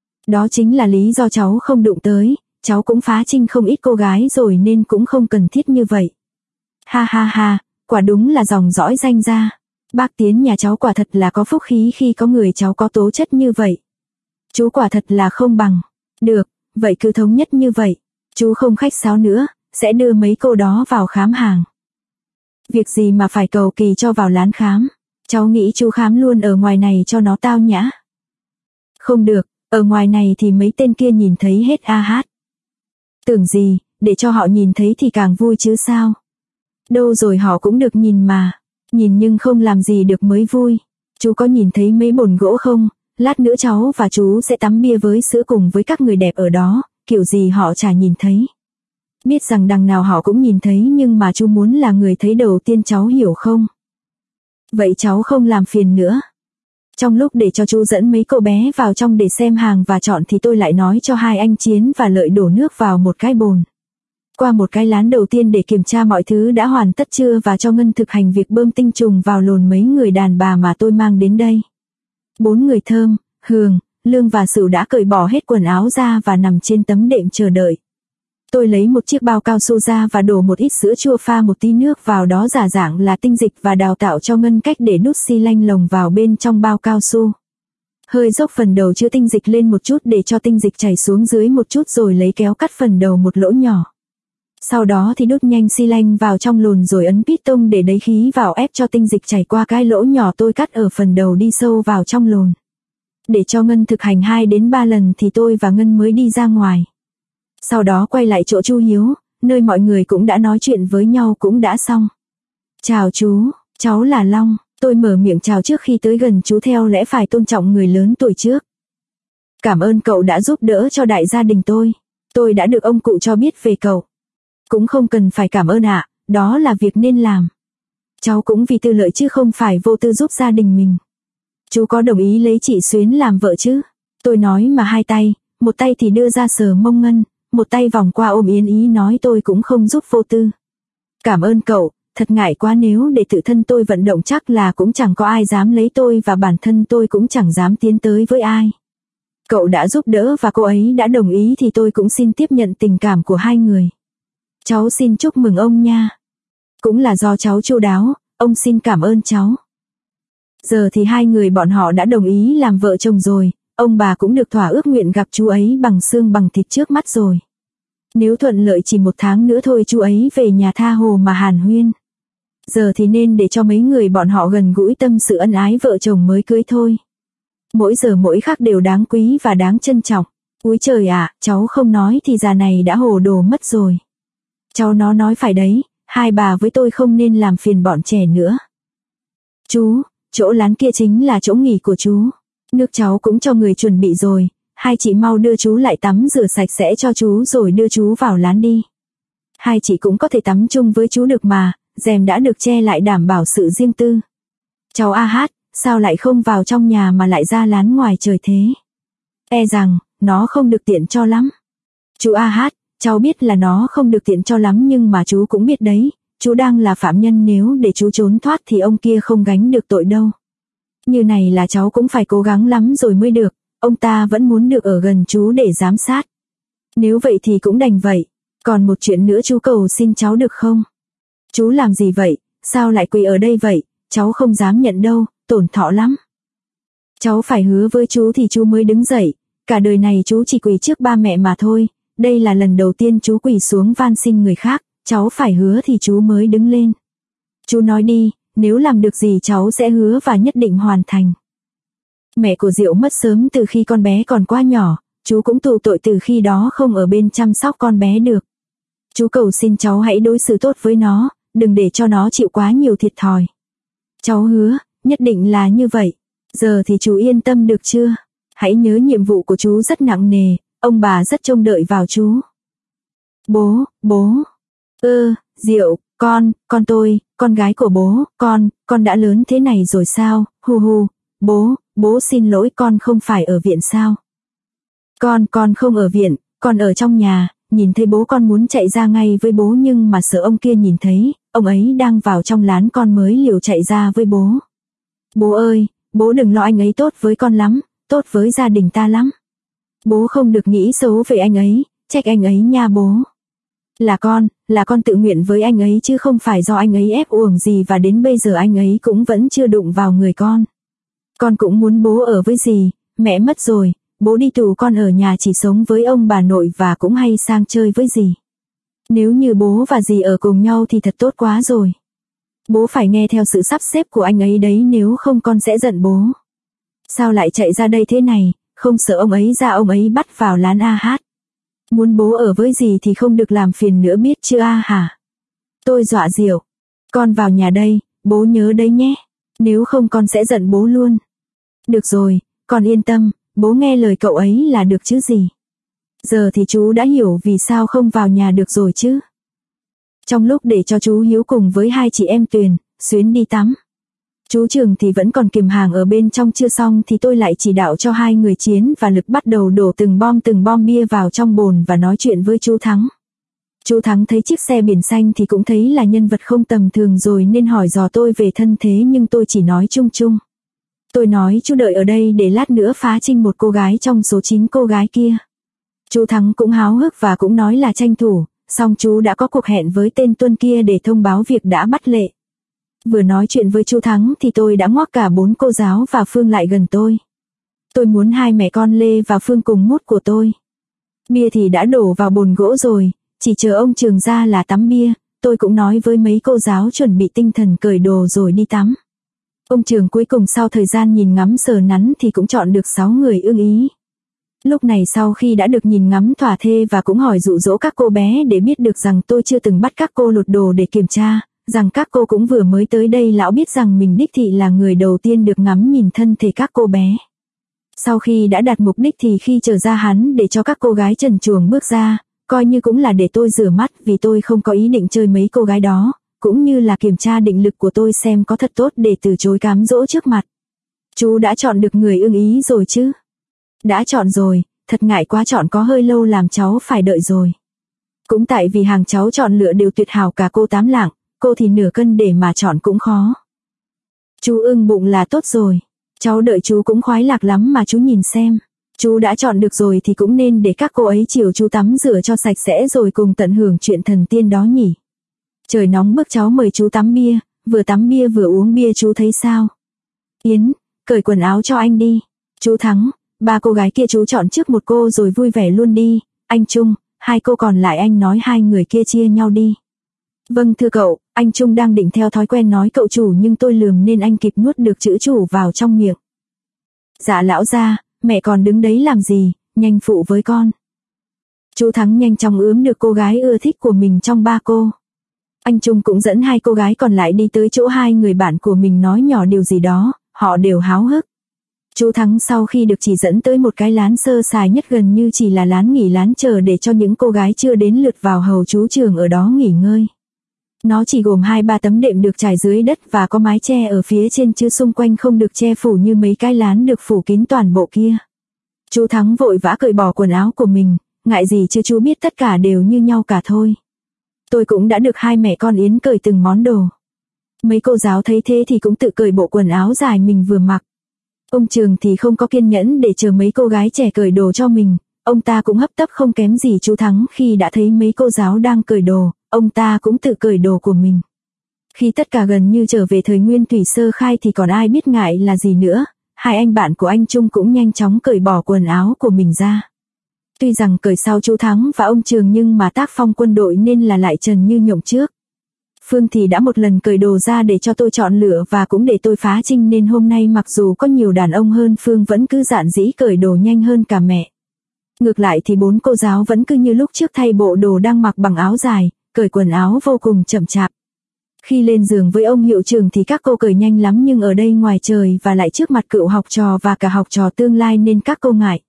Đó chính là lý do cháu không đụng tới, cháu cũng phá trinh không ít cô gái rồi nên cũng không cần thiết như vậy. Ha ha ha, quả đúng là dòng dõi danh gia. Bác Tiến nhà cháu quả thật là có phúc khí khi có người cháu có tố chất như vậy. Chú quả thật là không bằng. Được, vậy cứ thống nhất như vậy. Chú không khách sáo nữa, sẽ đưa mấy cô đó vào khám hàng. Việc gì mà phải cầu kỳ cho vào lán khám. Cháu nghĩ chú khám luôn ở ngoài này cho nó tao nhã. Không được, ở ngoài này thì mấy tên kia nhìn thấy hết a hát. Tưởng gì, để cho họ nhìn thấy thì càng vui chứ sao. Đâu rồi họ cũng được nhìn mà. Nhìn nhưng không làm gì được mới vui. Chú có nhìn thấy mấy bồn gỗ không? Lát nữa cháu và chú sẽ tắm bia với sữa cùng với các người đẹp ở đó, kiểu gì họ chả nhìn thấy. Biết rằng đằng nào họ cũng nhìn thấy nhưng mà chú muốn là người thấy đầu tiên, cháu hiểu không? Vậy cháu không làm phiền nữa. Trong lúc để cho chú dẫn mấy cô bé vào trong để xem hàng và chọn thì tôi lại nói cho hai anh Chiến và Lợi đổ nước vào một cái bồn. Qua một cái lán đầu tiên để kiểm tra mọi thứ đã hoàn tất chưa và cho Ngân thực hành việc bơm tinh trùng vào lồn mấy người đàn bà mà tôi mang đến đây. 4 người Thơm, Hường, Lương và Sửu đã cởi bỏ hết quần áo ra và nằm trên tấm đệm chờ đợi. Tôi lấy một chiếc bao cao su ra và đổ một ít sữa chua pha một tí nước vào đó giả dạng là tinh dịch và đào tạo cho Ngân cách để nút xi lanh lồng vào bên trong bao cao su. Hơi dốc phần đầu chứa tinh dịch lên một chút để cho tinh dịch chảy xuống dưới một chút rồi lấy kéo cắt phần đầu một lỗ nhỏ. Sau đó thì đút nhanh xi lanh vào trong lồn rồi ấn piston để đẩy khí vào ép cho tinh dịch chảy qua cái lỗ nhỏ tôi cắt ở phần đầu đi sâu vào trong lồn. Để cho Ngân thực hành 2 đến 3 lần thì tôi và Ngân mới đi ra ngoài. Sau đó quay lại chỗ chú Hiếu, nơi mọi người cũng đã nói chuyện với nhau cũng đã xong. Chào chú, cháu là Long. Tôi mở miệng chào trước khi tới gần chú, theo lẽ phải tôn trọng người lớn tuổi trước. Cảm ơn cậu đã giúp đỡ cho đại gia đình tôi. Tôi đã được ông cụ cho biết về cậu. Cũng không cần phải cảm ơn ạ, đó là việc nên làm. Cháu cũng vì tư lợi chứ không phải vô tư giúp gia đình mình. Chú có đồng ý lấy chị Xuyến làm vợ chứ? Tôi nói mà hai tay, một tay thì đưa ra sờ mông Ngân, một tay vòng qua ôm Yến Ý nói tôi cũng không giúp vô tư. Cảm ơn cậu, thật ngại quá, nếu để tự thân tôi vận động chắc là cũng chẳng có ai dám lấy tôi và bản thân tôi cũng chẳng dám tiến tới với ai. Cậu đã giúp đỡ và cô ấy đã đồng ý thì tôi cũng xin tiếp nhận tình cảm của hai người. Cháu xin chúc mừng ông nha. Cũng là do cháu chu đáo, ông xin cảm ơn cháu. Giờ thì hai người bọn họ đã đồng ý làm vợ chồng rồi, ông bà cũng được thỏa ước nguyện gặp chú ấy bằng xương bằng thịt trước mắt rồi. Nếu thuận lợi chỉ 1 tháng nữa thôi chú ấy về nhà tha hồ mà hàn huyên. Giờ thì nên để cho mấy người bọn họ gần gũi tâm sự ân ái vợ chồng mới cưới thôi. Mỗi giờ mỗi khắc đều đáng quý và đáng trân trọng. Úi trời ạ, cháu không nói thì già này đã hồ đồ mất rồi. Cháu nó nói phải đấy, hai bà với tôi không nên làm phiền bọn trẻ nữa. Chú, chỗ lán kia chính là chỗ nghỉ của chú. Nước cháu cũng cho người chuẩn bị rồi, hai chị mau đưa chú lại tắm rửa sạch sẽ cho chú rồi đưa chú vào lán đi. Hai chị cũng có thể tắm chung với chú được mà, rèm đã được che lại đảm bảo sự riêng tư. Cháu A Hát, sao lại không vào trong nhà mà lại ra lán ngoài trời thế? E rằng, nó không được tiện cho lắm. Chú A Hát, cháu biết là nó không được tiện cho lắm nhưng mà chú cũng biết đấy, chú đang là phạm nhân, nếu để chú trốn thoát thì ông kia không gánh được tội đâu. Như này là cháu cũng phải cố gắng lắm rồi mới được, ông ta vẫn muốn được ở gần chú để giám sát. Nếu vậy thì cũng đành vậy, còn một chuyện nữa chú cầu xin cháu được không? Chú làm gì vậy, sao lại quỳ ở đây vậy, cháu không dám nhận đâu, tổn thọ lắm. Cháu phải hứa với chú thì chú mới đứng dậy, cả đời này chú chỉ quỳ trước ba mẹ mà thôi, đây là lần đầu tiên chú quỳ xuống van xin người khác, cháu phải hứa thì chú mới đứng lên. Chú nói đi, nếu làm được gì cháu sẽ hứa và nhất định hoàn thành. Mẹ của Diệu mất sớm từ khi con bé còn quá nhỏ, chú cũng tù tội từ khi đó không ở bên chăm sóc con bé được. Chú cầu xin cháu hãy đối xử tốt với nó, đừng để cho nó chịu quá nhiều thiệt thòi. Cháu hứa, nhất định là như vậy. Giờ thì chú yên tâm được chưa? Hãy nhớ nhiệm vụ của chú rất nặng nề, ông bà rất trông đợi vào chú. Bố. Diệu, con tôi, con gái của bố, con đã lớn thế này rồi sao? Bố xin lỗi, con không phải ở viện sao? Con không ở viện, con ở trong nhà, nhìn thấy bố con muốn chạy ra ngay với bố nhưng mà sợ ông kia nhìn thấy, ông ấy đang vào trong lán con mới liều chạy ra với bố. Bố ơi, bố đừng lo, anh ấy tốt với con lắm, tốt với gia đình ta lắm. Bố không được nghĩ xấu về anh ấy, trách anh ấy nha bố. Là con tự nguyện với anh ấy chứ không phải do anh ấy ép uổng gì và đến bây giờ anh ấy cũng vẫn chưa đụng vào người con. Con cũng muốn bố ở với dì, mẹ mất rồi, bố đi tù con ở nhà chỉ sống với ông bà nội và cũng hay sang chơi với dì. Nếu như bố và dì ở cùng nhau thì thật tốt quá rồi. Bố phải nghe theo sự sắp xếp của anh ấy đấy, nếu không con sẽ giận bố. Sao lại chạy ra đây thế này, không sợ ông ấy ra ông ấy bắt vào lán A Hát. Muốn bố ở với dì thì không được làm phiền nữa biết chưa a hả? Tôi dọa Diệu. Con vào nhà đây, bố nhớ đấy nhé. Nếu không con sẽ giận bố luôn. Được rồi, con yên tâm, bố nghe lời cậu ấy là được chứ gì. Giờ thì chú đã hiểu vì sao không vào nhà được rồi chứ. Trong lúc để cho chú Hiếu cùng với hai chị em Tuyền, Xuyến đi tắm. Chú Trường thì vẫn còn kìm hàng ở bên trong chưa xong thì tôi lại chỉ đạo cho hai người Chiến và Lực bắt đầu đổ từng bom bia vào trong bồn và nói chuyện với chú Thắng. Chú Thắng thấy chiếc xe biển xanh thì cũng thấy là nhân vật không tầm thường rồi nên hỏi dò tôi về thân thế nhưng tôi chỉ nói chung chung. Tôi nói chú đợi ở đây để lát nữa phá trinh một cô gái trong số 9 cô gái kia. Chú Thắng cũng háo hức và cũng nói là tranh thủ, xong chú đã có cuộc hẹn với tên Tuân kia để thông báo việc đã bắt Lệ. Vừa nói chuyện với chú Thắng thì tôi đã ngoắc cả 4 cô giáo và Phương lại gần tôi. Tôi muốn hai mẹ con Lê và Phương cùng mút của tôi. Bia thì đã đổ vào bồn gỗ rồi, chỉ chờ ông Trường ra là tắm bia. Tôi cũng nói với mấy cô giáo chuẩn bị tinh thần cởi đồ rồi đi tắm. Ông Trường cuối cùng sau thời gian nhìn ngắm sờ nắn thì cũng chọn được 6 người ưng ý. Lúc này sau khi đã được nhìn ngắm thỏa thê và cũng hỏi dụ dỗ các cô bé để biết được rằng tôi chưa từng bắt các cô lột đồ để kiểm tra, rằng các cô cũng vừa mới tới đây, lão biết rằng mình đích thị là người đầu tiên được ngắm nhìn thân thể các cô bé. Sau khi đã đạt mục đích thì khi trở ra hắn để cho các cô gái trần truồng bước ra, coi như cũng là để tôi rửa mắt vì tôi không có ý định chơi mấy cô gái đó, cũng như là kiểm tra định lực của tôi xem có thật tốt để từ chối cám dỗ trước mặt. Chú đã chọn được người ưng ý rồi chứ? Đã chọn rồi, thật ngại quá, chọn có hơi lâu làm cháu phải đợi rồi. Cũng tại vì hàng cháu chọn lựa đều tuyệt hảo cả, cô 8 lạng, cô thì nửa cân để mà chọn cũng khó. Chú ưng bụng là tốt rồi, cháu đợi chú cũng khoái lạc lắm mà chú nhìn xem. Chú đã chọn được rồi thì cũng nên để các cô ấy chiều chú tắm rửa cho sạch sẽ rồi cùng tận hưởng chuyện thần tiên đó nhỉ. Trời nóng bức, cháu mời chú tắm bia, vừa tắm bia vừa uống bia, chú thấy sao? Yến, cởi quần áo cho anh đi. Chú Thắng, 3 cô gái kia chú chọn trước một cô rồi vui vẻ luôn đi. Anh Trung, 2 cô còn lại anh nói 2 người kia chia nhau đi. Vâng thưa cậu, anh Trung đang định theo thói quen nói cậu chủ nhưng tôi lườm nên anh kịp nuốt được chữ chủ vào trong miệng. Dạ lão gia, mẹ còn đứng đấy làm gì, nhanh phụ với con. Chú Thắng nhanh chóng ướm được cô gái ưa thích của mình trong 3 cô. Anh Trung cũng dẫn 2 cô gái còn lại đi tới chỗ 2 người bạn của mình nói nhỏ điều gì đó, họ đều háo hức. Chú Thắng sau khi được chỉ dẫn tới một cái lán sơ sài nhất, gần như chỉ là lán nghỉ, lán chờ để cho những cô gái chưa đến lượt vào hầu chú Trường ở đó nghỉ ngơi. Nó chỉ gồm 2-3 tấm đệm được trải dưới đất và có mái che ở phía trên chứ xung quanh không được che phủ như mấy cái lán được phủ kín toàn bộ kia. Chú Thắng vội vã cởi bỏ quần áo của mình, ngại gì chứ chú biết tất cả đều như nhau cả thôi. Tôi cũng đã được 2 mẹ con Yến cởi từng món đồ. Mấy cô giáo thấy thế thì cũng tự cởi bộ quần áo dài mình vừa mặc. Ông Trường thì không có kiên nhẫn để chờ mấy cô gái trẻ cởi đồ cho mình, ông ta cũng hấp tấp không kém gì chú Thắng. Khi đã thấy mấy cô giáo đang cởi đồ, ông ta cũng tự cởi đồ của mình. Khi tất cả gần như trở về thời nguyên thủy sơ khai thì còn ai biết ngại là gì nữa, 2 anh bạn của anh Trung cũng nhanh chóng cởi bỏ quần áo của mình ra. Tuy rằng cởi sau chú Thắng và ông Trường nhưng mà tác phong quân đội nên là lại trần như nhộng trước. Phương thì đã một lần cởi đồ ra để cho tôi chọn lựa và cũng để tôi phá trinh, nên hôm nay mặc dù có nhiều đàn ông hơn Phương vẫn cứ dạn dĩ cởi đồ nhanh hơn cả mẹ. Ngược lại thì 4 cô giáo vẫn cứ như lúc trước thay bộ đồ đang mặc bằng áo dài, cởi quần áo vô cùng chậm chạp. Khi lên giường với ông hiệu trưởng thì các cô cởi nhanh lắm, nhưng ở đây ngoài trời và lại trước mặt cựu học trò và cả học trò tương lai nên các cô ngại.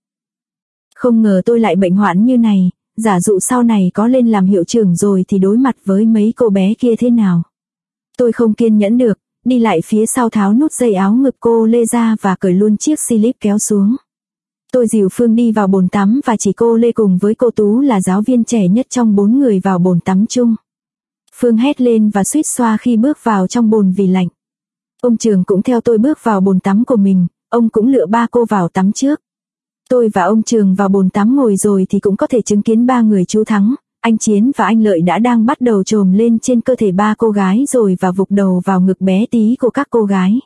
Không ngờ tôi lại bệnh hoạn như này, giả dụ sau này có lên làm hiệu trưởng rồi thì đối mặt với mấy cô bé kia thế nào. Tôi không kiên nhẫn được, đi lại phía sau tháo nút dây áo ngực cô Lê ra và cởi luôn chiếc slip kéo xuống. Tôi dìu Phương đi vào bồn tắm và chỉ cô Lê cùng với cô Tú là giáo viên trẻ nhất trong 4 người vào bồn tắm chung. Phương hét lên và suýt xoa khi bước vào trong bồn vì lạnh. Ông Trường cũng theo tôi bước vào bồn tắm của mình, ông cũng lựa 3 cô vào tắm trước. Tôi và ông Trường vào bồn tắm ngồi rồi thì cũng có thể chứng kiến 3 người chú Thắng, anh Chiến và anh Lợi đã đang bắt đầu chồm lên trên cơ thể 3 cô gái rồi và vụt đầu vào ngực bé tí của các cô gái.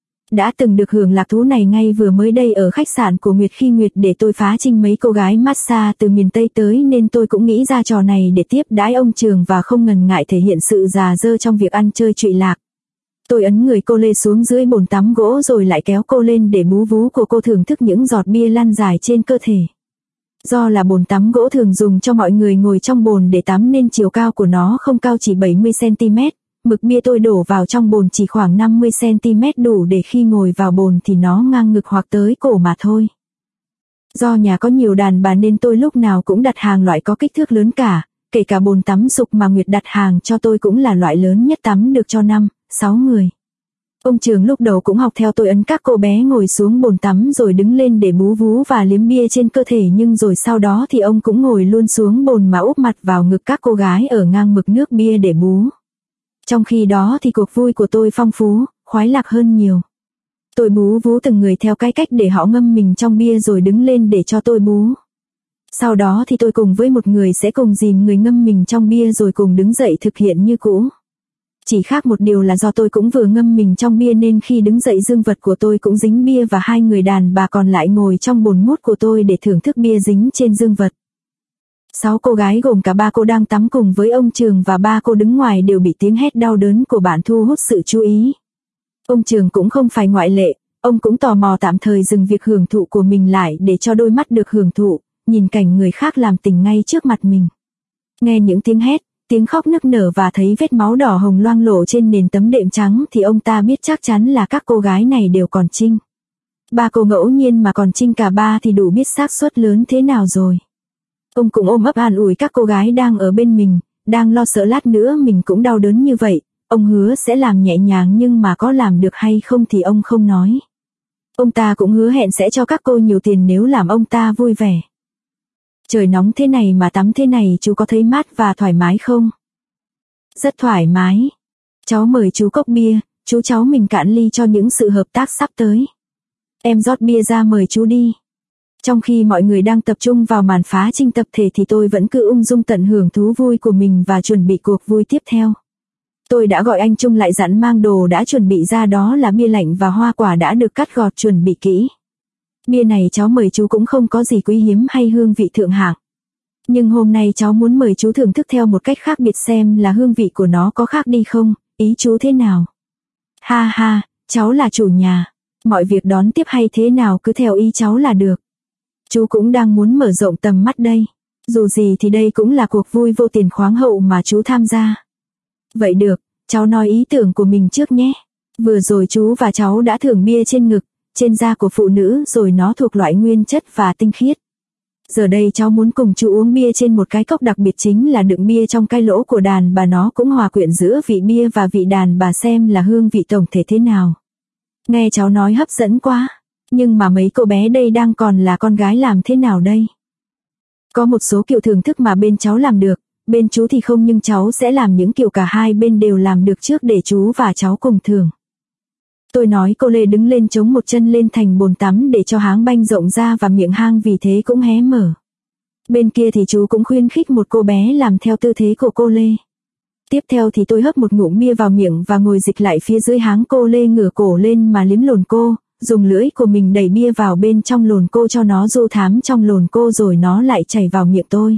Đã từng được hưởng lạc thú này ngay vừa mới đây ở khách sạn của Nguyệt khi Nguyệt để tôi phá trinh mấy cô gái massage từ miền Tây tới, nên tôi cũng nghĩ ra trò này để tiếp đãi ông Trường và không ngần ngại thể hiện sự già dơ trong việc ăn chơi trụy lạc. Tôi ấn người cô Lê xuống dưới bồn tắm gỗ rồi lại kéo cô lên để bú vú của cô thưởng thức những giọt bia lăn dài trên cơ thể. Do là bồn tắm gỗ thường dùng cho mọi người ngồi trong bồn để tắm nên chiều cao của nó không cao, chỉ 70 cm. Mực bia tôi đổ vào trong bồn chỉ khoảng 50 cm, đủ để khi ngồi vào bồn thì nó ngang ngực hoặc tới cổ mà thôi. Do nhà có nhiều đàn bà nên tôi lúc nào cũng đặt hàng loại có kích thước lớn cả, kể cả bồn tắm sục mà Nguyệt đặt hàng cho tôi cũng là loại lớn nhất, tắm được cho 5-6 người. Ông Trường lúc đầu cũng học theo tôi, ấn các cô bé ngồi xuống bồn tắm rồi đứng lên để bú vú và liếm bia trên cơ thể, nhưng rồi sau đó thì ông cũng ngồi luôn xuống bồn mà úp mặt vào ngực các cô gái ở ngang mực nước bia để bú. Trong khi đó thì cuộc vui của tôi phong phú, khoái lạc hơn nhiều. Tôi bú vú từng người theo cái cách để họ ngâm mình trong bia rồi đứng lên để cho tôi bú. Sau đó thì tôi cùng với một người sẽ cùng dìm người ngâm mình trong bia rồi cùng đứng dậy thực hiện như cũ. Chỉ khác một điều là do tôi cũng vừa ngâm mình trong bia nên khi đứng dậy dương vật của tôi cũng dính bia và 2 người đàn bà còn lại ngồi trong bồn mút của tôi để thưởng thức bia dính trên dương vật. 6 cô gái gồm cả 3 cô đang tắm cùng với ông Trường và 3 cô đứng ngoài đều bị tiếng hét đau đớn của bạn thu hút sự chú ý. Ông Trường cũng không phải ngoại lệ, ông cũng tò mò tạm thời dừng việc hưởng thụ của mình lại để cho đôi mắt được hưởng thụ, nhìn cảnh người khác làm tình ngay trước mặt mình. Nghe những tiếng hét, tiếng khóc nức nở và thấy vết máu đỏ hồng loang lổ trên nền tấm đệm trắng thì ông ta biết chắc chắn là các cô gái này đều còn trinh. Ba cô ngẫu nhiên mà còn trinh cả ba thì đủ biết xác suất lớn thế nào rồi. Ông cũng ôm ấp an ủi các cô gái đang ở bên mình, đang lo sợ lát nữa mình cũng đau đớn như vậy. Ông hứa sẽ làm nhẹ nhàng nhưng mà có làm được hay không thì ông không nói. Ông ta cũng hứa hẹn sẽ cho các cô nhiều tiền nếu làm ông ta vui vẻ. Trời nóng thế này mà tắm thế này chú có thấy mát và thoải mái không? Rất thoải mái. Cháu mời chú cốc bia, chú cháu mình cạn ly cho những sự hợp tác sắp tới. Em rót bia ra mời chú đi. Trong khi mọi người đang tập trung vào màn phá trinh tập thể thì tôi vẫn cứ ung dung tận hưởng thú vui của mình và chuẩn bị cuộc vui tiếp theo. Tôi đã gọi anh Trung lại dặn mang đồ đã chuẩn bị ra, đó là bia lạnh và hoa quả đã được cắt gọt chuẩn bị kỹ. Bia này cháu mời chú cũng không có gì quý hiếm hay hương vị thượng hạng. Nhưng hôm nay cháu muốn mời chú thưởng thức theo một cách khác biệt xem là hương vị của nó có khác đi không, ý chú thế nào? Ha ha, cháu là chủ nhà, mọi việc đón tiếp hay thế nào cứ theo ý cháu là được. Chú cũng đang muốn mở rộng tầm mắt đây. Dù gì thì đây cũng là cuộc vui vô tiền khoáng hậu mà chú tham gia. Vậy được, cháu nói ý tưởng của mình trước nhé. Vừa rồi chú và cháu đã thưởng bia trên ngực, trên da của phụ nữ rồi nó thuộc loại nguyên chất và tinh khiết. Giờ đây cháu muốn cùng chú uống bia trên một cái cốc đặc biệt, chính là đựng bia trong cái lỗ của đàn bà, nó cũng hòa quyện giữa vị bia và vị đàn bà, xem là hương vị tổng thể thế nào. Nghe cháu nói hấp dẫn quá, nhưng mà mấy cô bé đây đang còn là con gái làm thế nào đây? Có một số kiểu thưởng thức mà bên cháu làm được, bên chú thì không, nhưng cháu sẽ làm những kiểu cả hai bên đều làm được trước để chú và cháu cùng thưởng. Tôi nói. Cô Lê đứng lên chống một chân lên thành bồn tắm để cho háng banh rộng ra và miệng hang vì thế cũng hé mở. Bên kia thì chú cũng khuyến khích một cô bé làm theo tư thế của cô Lê. Tiếp theo thì tôi hấp một ngụm bia vào miệng và ngồi dịch lại phía dưới háng cô Lê, ngửa cổ lên mà liếm lồn cô, dùng lưỡi của mình đẩy bia vào bên trong lồn cô cho nó du thám trong lồn cô rồi nó lại chảy vào miệng tôi.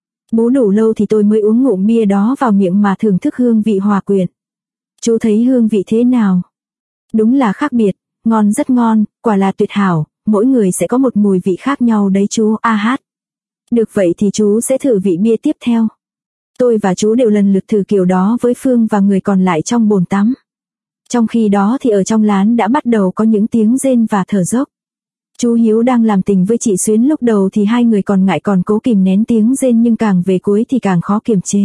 Bú đủ lâu thì tôi mới uống ngụm bia đó vào miệng mà thưởng thức hương vị hòa quyện. Chú thấy hương vị thế nào? Đúng là khác biệt, ngon, rất ngon, quả là tuyệt hảo, mỗi người sẽ có một mùi vị khác nhau đấy chú. A hát. Được, vậy thì chú sẽ thử vị bia tiếp theo. Tôi và chú đều lần lượt thử kiểu đó với Phương và người còn lại trong bồn tắm. Trong khi đó thì ở trong lán đã bắt đầu có những tiếng rên và thở dốc. Chú Hiếu đang làm tình với chị Xuyến, lúc đầu thì hai người còn ngại còn cố kìm nén tiếng rên, nhưng càng về cuối thì càng khó kiềm chế.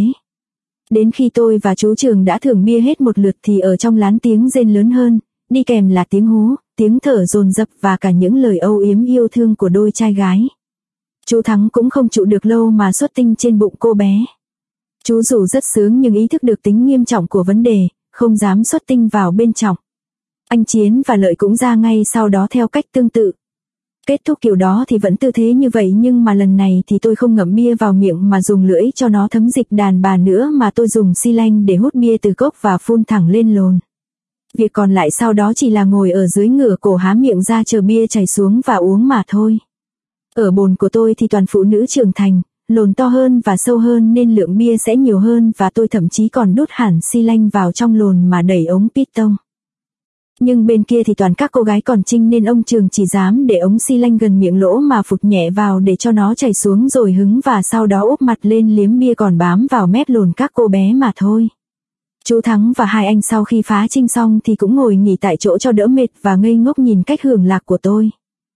Đến khi tôi và chú Trường đã thưởng bia hết một lượt thì ở trong lán tiếng rên lớn hơn, đi kèm là tiếng hú, tiếng thở dồn dập và cả những lời âu yếm yêu thương của đôi trai gái. Chú Thắng cũng không trụ được lâu mà xuất tinh trên bụng cô bé. Chú dù rất sướng nhưng ý thức được tính nghiêm trọng của vấn đề, không dám xuất tinh vào bên trong. Anh Chiến và Lợi cũng ra ngay sau đó theo cách tương tự. Kết thúc kiểu đó thì vẫn tư thế như vậy, nhưng mà lần này thì tôi không ngậm bia vào miệng mà dùng lưỡi cho nó thấm dịch đàn bà nữa, mà tôi dùng xi lanh để hút bia từ cốc và phun thẳng lên lồn. Việc còn lại sau đó chỉ là ngồi ở dưới, ngửa cổ há miệng ra chờ bia chảy xuống và uống mà thôi. Ở bồn của tôi thì toàn phụ nữ trưởng thành, lồn to hơn và sâu hơn nên lượng bia sẽ nhiều hơn, và tôi thậm chí còn đút hẳn xi lanh vào trong lồn mà đẩy ống piston. Nhưng bên kia thì toàn các cô gái còn trinh nên ông Trường chỉ dám để ống xi lanh gần miệng lỗ mà phụt nhẹ vào để cho nó chảy xuống rồi hứng, và sau đó úp mặt lên liếm bia còn bám vào mép lồn các cô bé mà thôi. Chú Thắng và hai anh sau khi phá trinh xong thì cũng ngồi nghỉ tại chỗ cho đỡ mệt và ngây ngốc nhìn cách hưởng lạc của tôi.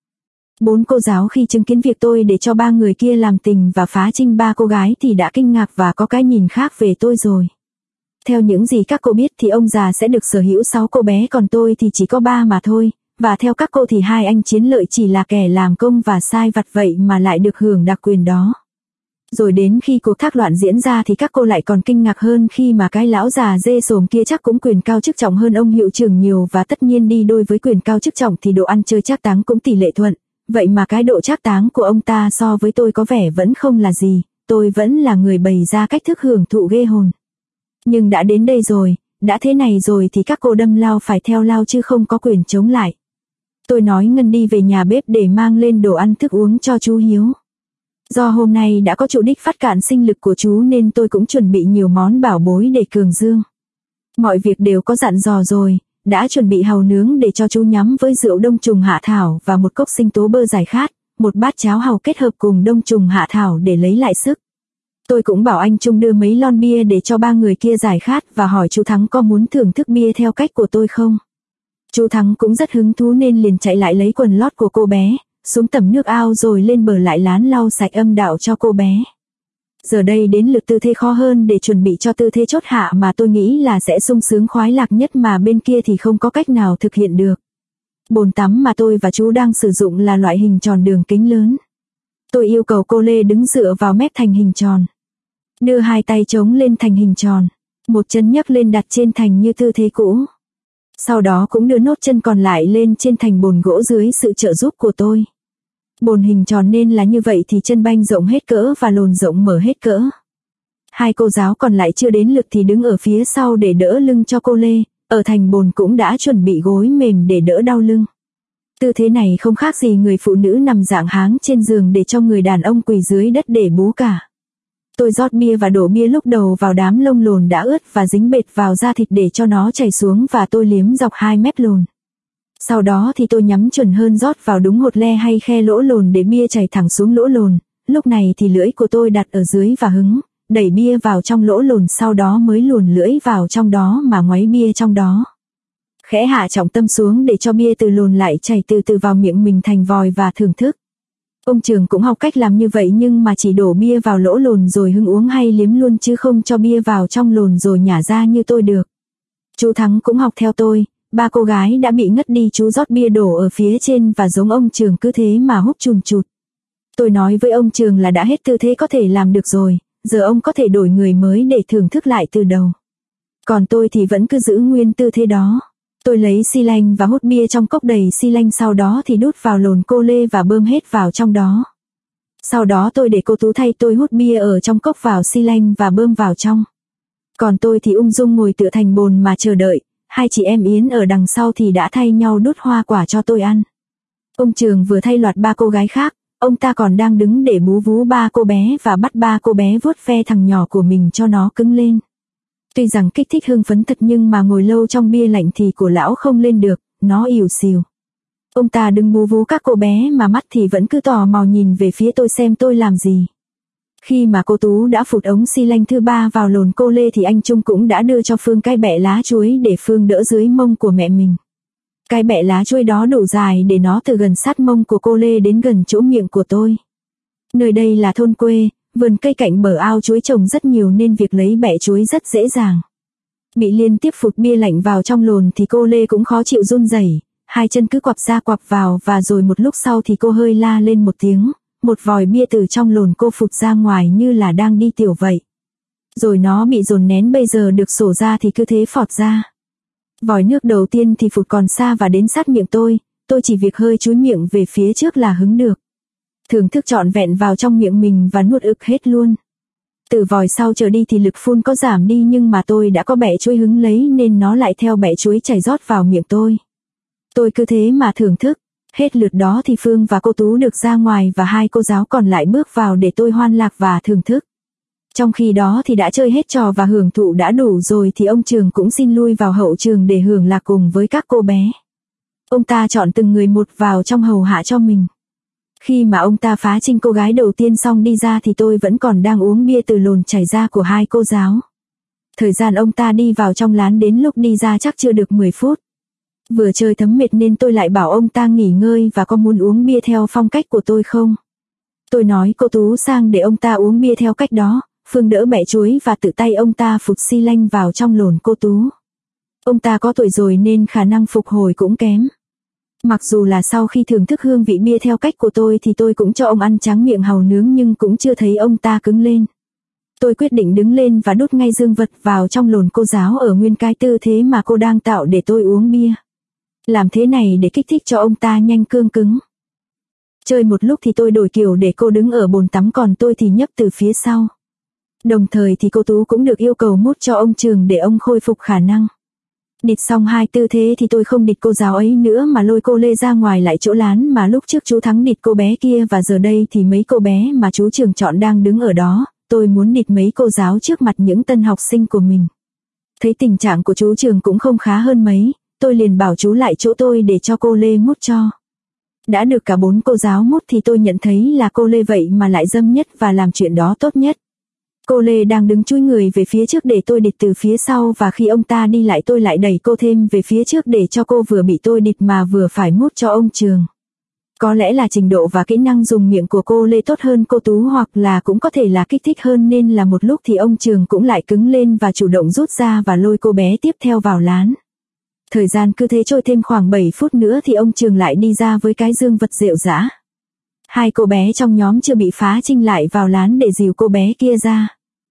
4 cô giáo khi chứng kiến việc tôi để cho 3 người kia làm tình và phá trinh 3 cô gái thì đã kinh ngạc và có cái nhìn khác về tôi rồi. Theo những gì các cô biết thì ông già sẽ được sở hữu 6 cô bé, còn tôi thì chỉ có 3 mà thôi, và theo các cô thì hai anh Chiến Lợi chỉ là kẻ làm công và sai vặt vậy mà lại được hưởng đặc quyền đó. Rồi đến khi cuộc thác loạn diễn ra thì các cô lại còn kinh ngạc hơn khi mà cái lão già dê sồm kia chắc cũng quyền cao chức trọng hơn ông hiệu trưởng nhiều, và tất nhiên đi đôi với quyền cao chức trọng thì độ ăn chơi trác táng cũng tỷ lệ thuận. Vậy mà cái độ trác táng của ông ta so với tôi có vẻ vẫn không là gì, tôi vẫn là người bày ra cách thức hưởng thụ ghê hồn. Nhưng đã đến đây rồi, đã thế này rồi thì các cô đâm lao phải theo lao chứ không có quyền chống lại. Tôi nói Ngân đi về nhà bếp để mang lên đồ ăn thức uống cho chú Hiếu. Do hôm nay đã có chủ đích phát cạn sinh lực của chú nên tôi cũng chuẩn bị nhiều món bảo bối để cường dương. Mọi việc đều có dặn dò rồi, đã chuẩn bị hàu nướng để cho chú nhắm với rượu đông trùng hạ thảo và một cốc sinh tố bơ giải khát, một bát cháo hàu kết hợp cùng đông trùng hạ thảo để lấy lại sức. Tôi cũng bảo anh Trung đưa mấy lon bia để cho 3 người kia giải khát và hỏi chú Thắng có muốn thưởng thức bia theo cách của tôi không. Chú Thắng cũng rất hứng thú nên liền chạy lại lấy quần lót của cô bé, xuống tẩm nước ao rồi lên bờ lại lán lau sạch âm đạo cho cô bé. Giờ đây đến lượt tư thế khó hơn để chuẩn bị cho tư thế chốt hạ mà tôi nghĩ là sẽ sung sướng khoái lạc nhất mà bên kia thì không có cách nào thực hiện được. Bồn tắm mà tôi và chú đang sử dụng là loại hình tròn đường kính lớn. Tôi yêu cầu cô Lê đứng dựa vào mép thành hình tròn. Đưa 2 tay chống lên thành hình tròn, một chân nhấc lên đặt trên thành như tư thế cũ. Sau đó cũng đưa nốt chân còn lại lên trên thành bồn gỗ dưới sự trợ giúp của tôi. Bồn hình tròn nên là như vậy thì chân banh rộng hết cỡ và lồn rộng mở hết cỡ. 2 cô giáo còn lại chưa đến lượt thì đứng ở phía sau để đỡ lưng cho cô Lê, ở thành bồn cũng đã chuẩn bị gối mềm để đỡ đau lưng. Tư thế này không khác gì người phụ nữ nằm dạng háng trên giường để cho người đàn ông quỳ dưới đất để bú cả. Tôi rót bia và đổ bia lúc đầu vào đám lông lồn đã ướt và dính bệt vào da thịt để cho nó chảy xuống và tôi liếm dọc 2 mép lồn. Sau đó thì tôi nhắm chuẩn hơn rót vào đúng hột le hay khe lỗ lồn để bia chảy thẳng xuống lỗ lồn. Lúc này thì lưỡi của tôi đặt ở dưới và hứng, đẩy bia vào trong lỗ lồn, sau đó mới luồn lưỡi vào trong đó mà ngoáy bia trong đó. Khẽ hạ trọng tâm xuống để cho bia từ lồn lại chảy từ từ vào miệng mình thành vòi và thưởng thức. Ông Trường cũng học cách làm như vậy nhưng mà chỉ đổ bia vào lỗ lồn rồi hứng uống hay liếm luôn chứ không cho bia vào trong lồn rồi nhả ra như tôi được. Chú Thắng cũng học theo tôi, 3 cô gái đã bị ngất đi chú rót bia đổ ở phía trên và giống ông Trường cứ thế mà húp chùn chụt. Tôi nói với ông Trường là đã hết tư thế có thể làm được rồi, giờ ông có thể đổi người mới để thưởng thức lại từ đầu. Còn tôi thì vẫn cứ giữ nguyên tư thế đó. Tôi lấy xi lanh và hút bia trong cốc đầy xi lanh, sau đó thì đút vào lồn cô Lê và bơm hết vào trong đó. Sau đó tôi để cô Tú thay tôi hút bia ở trong cốc vào xi lanh và bơm vào trong. Còn tôi thì ung dung ngồi tựa thành bồn mà chờ đợi, 2 chị em Yến ở đằng sau thì đã thay nhau đút hoa quả cho tôi ăn. Ông Trường vừa thay loạt 3 cô gái khác, ông ta còn đang đứng để bú vú 3 cô bé và bắt 3 cô bé vuốt ve thằng nhỏ của mình cho nó cứng lên. Tuy rằng kích thích hưng phấn thật nhưng mà ngồi lâu trong bia lạnh thì của lão không lên được, nó ỉu xìu. Ông ta đứng bú vú các cô bé mà mắt thì vẫn cứ tò mò nhìn về phía tôi xem tôi làm gì. Khi mà cô Tú đã phụt ống xi lanh thứ 3 vào lồn cô Lê thì anh Trung cũng đã đưa cho Phương cái bẹ lá chuối để Phương đỡ dưới mông của mẹ mình. Cái bẹ lá chuối đó đủ dài để nó từ gần sát mông của cô Lê đến gần chỗ miệng của tôi. Nơi đây là thôn quê, vườn cây cạnh bờ ao chuối trồng rất nhiều nên việc lấy bẹ chuối rất dễ dàng. Bị liên tiếp phụt bia lạnh vào trong lồn thì cô Lê cũng khó chịu run rẩy, 2 chân cứ quặp ra quặp vào và rồi một lúc sau thì cô hơi la lên một tiếng, một vòi bia từ trong lồn cô phụt ra ngoài như là đang đi tiểu vậy. Rồi nó bị dồn nén bây giờ được sổ ra thì cứ thế phọt ra. Vòi nước đầu tiên thì phụt còn xa và đến sát miệng tôi chỉ việc hơi chúi miệng về phía trước là hứng được. Thưởng thức trọn vẹn vào trong miệng mình và nuốt ực hết luôn. Từ vòi sau trở đi thì lực phun có giảm đi nhưng mà tôi đã có bẹ chuối hứng lấy nên nó lại theo bẹ chuối chảy rót vào miệng tôi. Tôi cứ thế mà thưởng thức. Hết lượt đó thì Phương và cô Tú được ra ngoài và 2 cô giáo còn lại bước vào để tôi hoan lạc và thưởng thức. Trong khi đó thì đã chơi hết trò và hưởng thụ đã đủ rồi thì ông Trường cũng xin lui vào hậu trường để hưởng lạc cùng với các cô bé. Ông ta chọn từng người một vào trong hầu hạ cho mình. Khi mà ông ta phá trinh cô gái đầu tiên xong đi ra thì tôi vẫn còn đang uống bia từ lồn chảy ra của 2 cô giáo. Thời gian ông ta đi vào trong lán đến lúc đi ra chắc chưa được 10 phút. Vừa chơi thấm mệt nên tôi lại bảo ông ta nghỉ ngơi và có muốn uống bia theo phong cách của tôi không. Tôi nói cô Tú sang để ông ta uống bia theo cách đó. Phương đỡ bẹ chuối và tự tay ông ta phụt xi lanh vào trong lồn cô Tú. Ông ta có tuổi rồi nên khả năng phục hồi cũng kém. Mặc dù là sau khi thưởng thức hương vị bia theo cách của tôi thì tôi cũng cho ông ăn tráng miệng hàu nướng nhưng cũng chưa thấy ông ta cứng lên. Tôi quyết định đứng lên và đút ngay dương vật vào trong lồn cô giáo ở nguyên cái tư thế mà cô đang tạo để tôi uống bia. Làm thế này để kích thích cho ông ta nhanh cương cứng. Chơi một lúc thì tôi đổi kiểu để cô đứng ở bồn tắm còn tôi thì nhấp từ phía sau. Đồng thời thì cô Tú cũng được yêu cầu mút cho ông Trường để ông khôi phục khả năng. Địt xong 2 tư thế thì tôi không địt cô giáo ấy nữa mà lôi cô Lê ra ngoài lại chỗ lán mà lúc trước chú Thắng địt cô bé kia và giờ đây thì mấy cô bé mà chú Trường chọn đang đứng ở đó, tôi muốn địt mấy cô giáo trước mặt những tân học sinh của mình. Thấy tình trạng của chú Trường cũng không khá hơn mấy, tôi liền bảo chú lại chỗ tôi để cho cô Lê mút cho. Đã được cả 4 cô giáo mút thì tôi nhận thấy là cô Lê vậy mà lại dâm nhất và làm chuyện đó tốt nhất. Cô Lê đang đứng chui người về phía trước để tôi địt từ phía sau, và khi ông ta đi lại tôi lại đẩy cô thêm về phía trước để cho cô vừa bị tôi địt mà vừa phải mút cho ông Trường. Có lẽ là trình độ và kỹ năng dùng miệng của cô Lê tốt hơn cô Tú, hoặc là cũng có thể là kích thích hơn, nên là một lúc thì ông Trường cũng lại cứng lên và chủ động rút ra và lôi cô bé tiếp theo vào lán. Thời gian cứ thế trôi, thêm khoảng 7 phút nữa thì ông Trường lại đi ra với cái dương vật rệu rã. 2 cô bé trong nhóm chưa bị phá trinh lại vào lán để dìu cô bé kia ra.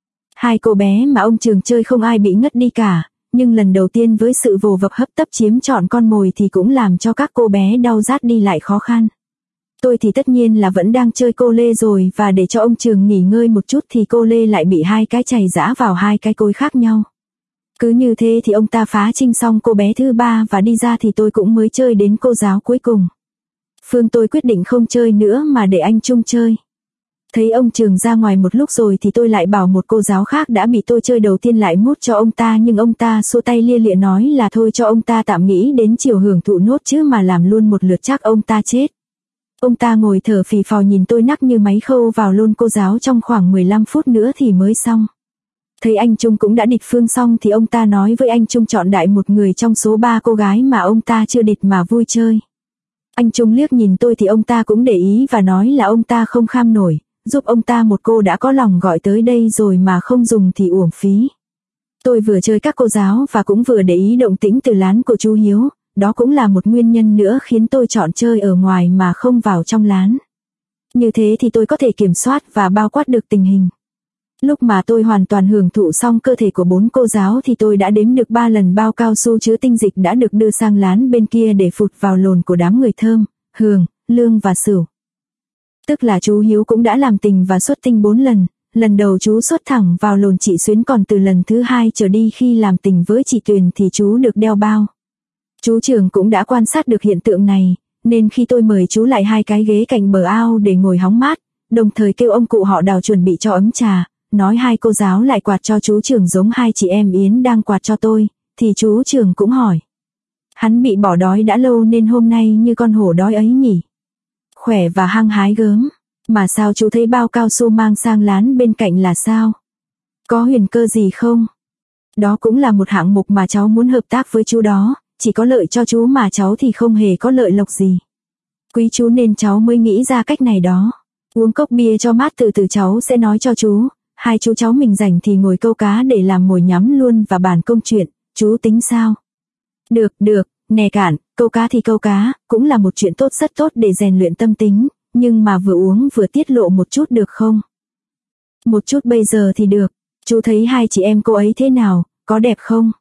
2 cô bé mà ông Trường chơi không ai bị ngất đi cả, nhưng lần đầu tiên với sự vồ vập hấp tấp chiếm trọn con mồi thì cũng làm cho các cô bé đau rát đi lại khó khăn. Tôi thì tất nhiên là vẫn đang chơi cô Lê rồi, và để cho ông Trường nghỉ ngơi một chút thì cô Lê lại bị 2 cái chày giã vào 2 cái cối khác nhau. Cứ như thế thì ông ta phá trinh xong cô bé thứ 3 và đi ra thì tôi cũng mới chơi đến cô giáo cuối cùng. Phương tôi quyết định không chơi nữa mà để anh Trung chơi. Thấy ông Trường ra ngoài một lúc rồi thì tôi lại bảo một cô giáo khác đã bị tôi chơi đầu tiên lại mút cho ông ta, nhưng ông ta xua tay lia lịa nói là thôi cho ông ta tạm nghĩ đến chiều hưởng thụ nốt chứ mà làm luôn một lượt chắc ông ta chết. Ông ta ngồi thở phì phò nhìn tôi nắc như máy khâu vào luôn cô giáo trong khoảng 15 phút nữa thì mới xong. Thấy anh Trung cũng đã địt Phương xong thì ông ta nói với anh Trung chọn đại một người trong số 3 cô gái mà ông ta chưa địt mà vui chơi. Anh Trung liếc nhìn tôi thì ông ta cũng để ý và nói là ông ta không kham nổi, giúp ông ta một cô đã có lòng gọi tới đây rồi mà không dùng thì uổng phí. Tôi vừa chơi các cô giáo và cũng vừa để ý động tĩnh từ lán của chú Hiếu, đó cũng là một nguyên nhân nữa khiến tôi chọn chơi ở ngoài mà không vào trong lán. Như thế thì tôi có thể kiểm soát và bao quát được tình hình. Lúc mà tôi hoàn toàn hưởng thụ xong cơ thể của 4 cô giáo thì tôi đã đếm được 3 lần bao cao su chứa tinh dịch đã được đưa sang lán bên kia để phụt vào lồn của đám người Thơm, Hường, Lương và Sửu. Tức là chú Hiếu cũng đã làm tình và xuất tinh 4 lần, lần đầu chú xuất thẳng vào lồn chị Xuyến, còn từ lần thứ 2 trở đi khi làm tình với chị Tuyền thì chú được đeo bao. Chú Trường cũng đã quan sát được hiện tượng này, nên khi tôi mời chú lại 2 cái ghế cạnh bờ ao để ngồi hóng mát, đồng thời kêu ông cụ họ Đào chuẩn bị cho ấm trà, nói 2 cô giáo lại quạt cho chú Trường giống 2 chị em Yến đang quạt cho tôi, thì chú Trường cũng hỏi. Hắn bị bỏ đói đã lâu nên hôm nay như con hổ đói ấy nhỉ? Khỏe và hăng hái gớm, mà sao chú thấy bao cao su mang sang lán bên cạnh là sao? Có huyền cơ gì không? Đó cũng là một hạng mục mà cháu muốn hợp tác với chú đó, chỉ có lợi cho chú mà cháu thì không hề có lợi lộc gì. Quý chú nên cháu mới nghĩ ra cách này đó. Uống cốc bia cho mát, từ từ cháu sẽ nói cho chú. 2 chú cháu mình rảnh thì ngồi câu cá để làm mồi nhắm luôn và bàn công chuyện, chú tính sao? Được, nè Cạn, câu cá thì câu cá, cũng là một chuyện tốt, rất tốt để rèn luyện tâm tính, nhưng mà vừa uống vừa tiết lộ một chút được không? Một chút bây giờ thì được, chú thấy 2 chị em cô ấy thế nào, có đẹp không?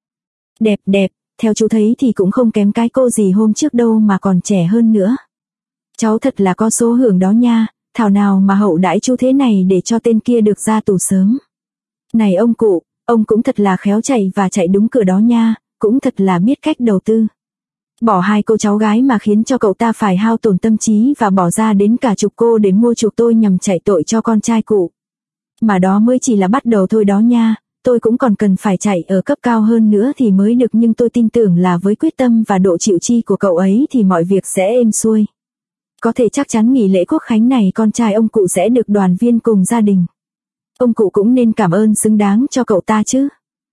Đẹp, theo chú thấy thì cũng không kém cái cô gì hôm trước đâu mà còn trẻ hơn nữa. Cháu thật là có số hưởng đó nha, thảo nào mà hậu đãi chú thế này để cho tên kia được ra tù sớm. Này ông cụ, ông cũng thật là khéo chạy và chạy đúng cửa đó nha, cũng thật là biết cách đầu tư. Bỏ 2 cô cháu gái mà khiến cho cậu ta phải hao tổn tâm trí và bỏ ra đến cả chục cô để mua chuộc tôi nhằm chạy tội cho con trai cụ. Mà đó mới chỉ là bắt đầu thôi đó nha, tôi cũng còn cần phải chạy ở cấp cao hơn nữa thì mới được, nhưng tôi tin tưởng là với quyết tâm và độ chịu chi của cậu ấy thì mọi việc sẽ êm xuôi. Có thể chắc chắn nghỉ lễ Quốc khánh này con trai ông cụ sẽ được đoàn viên cùng gia đình. Ông cụ cũng nên cảm ơn xứng đáng cho cậu ta chứ.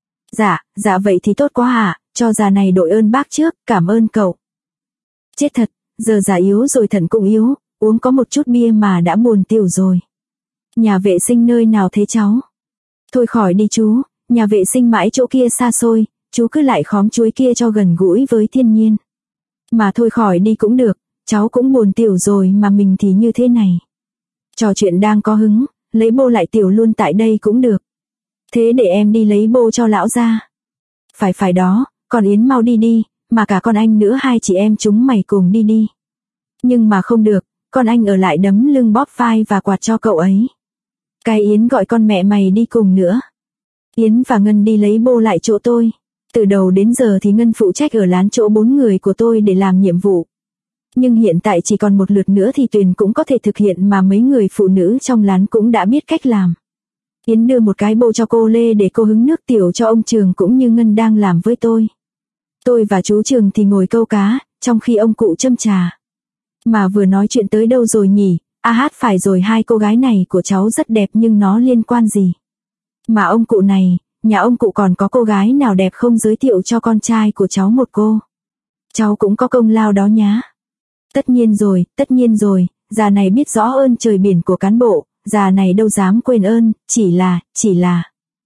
Dạ vậy thì tốt quá ạ, cho già này đội ơn bác trước, cảm ơn cậu. Chết thật, giờ già yếu rồi thận cũng yếu, uống có một chút bia mà đã buồn tiểu rồi. Nhà vệ sinh nơi nào thế cháu? Thôi khỏi đi chú, nhà vệ sinh mãi chỗ kia xa xôi, chú cứ lại khóm chuối kia cho gần gũi với thiên nhiên. Mà thôi khỏi đi cũng được, cháu cũng buồn tiểu rồi mà mình thì như thế này. Trò chuyện đang có hứng, lấy bô lại tiểu luôn tại đây cũng được. Thế để em đi lấy bô cho lão ra. Phải đó, còn Yến mau đi, mà cả con anh nữa, 2 chị em chúng mày cùng đi. Nhưng mà không được, con anh ở lại đấm lưng bóp vai và quạt cho cậu ấy. Cái Yến gọi con mẹ mày đi cùng nữa. Yến và Ngân đi lấy bô lại chỗ tôi. Từ đầu đến giờ thì Ngân phụ trách ở lán chỗ 4 người của tôi để làm nhiệm vụ. Nhưng hiện tại chỉ còn một lượt nữa thì Tuyền cũng có thể thực hiện, mà mấy người phụ nữ trong lán cũng đã biết cách làm. Yến đưa một cái bô cho cô Lê để cô hứng nước tiểu cho ông Trường cũng như Ngân đang làm với tôi. Tôi và chú Trường thì ngồi câu cá, trong khi ông cụ châm trà. Mà vừa nói chuyện tới đâu rồi nhỉ? Phải rồi, hai cô gái này của cháu rất đẹp nhưng nó liên quan gì? Mà ông cụ này, nhà ông cụ còn có cô gái nào đẹp không, giới thiệu cho con trai của cháu một cô. Cháu cũng có công lao đó nhá. Tất nhiên rồi, già này biết rõ ơn trời biển của cán bộ, già này đâu dám quên ơn, chỉ là.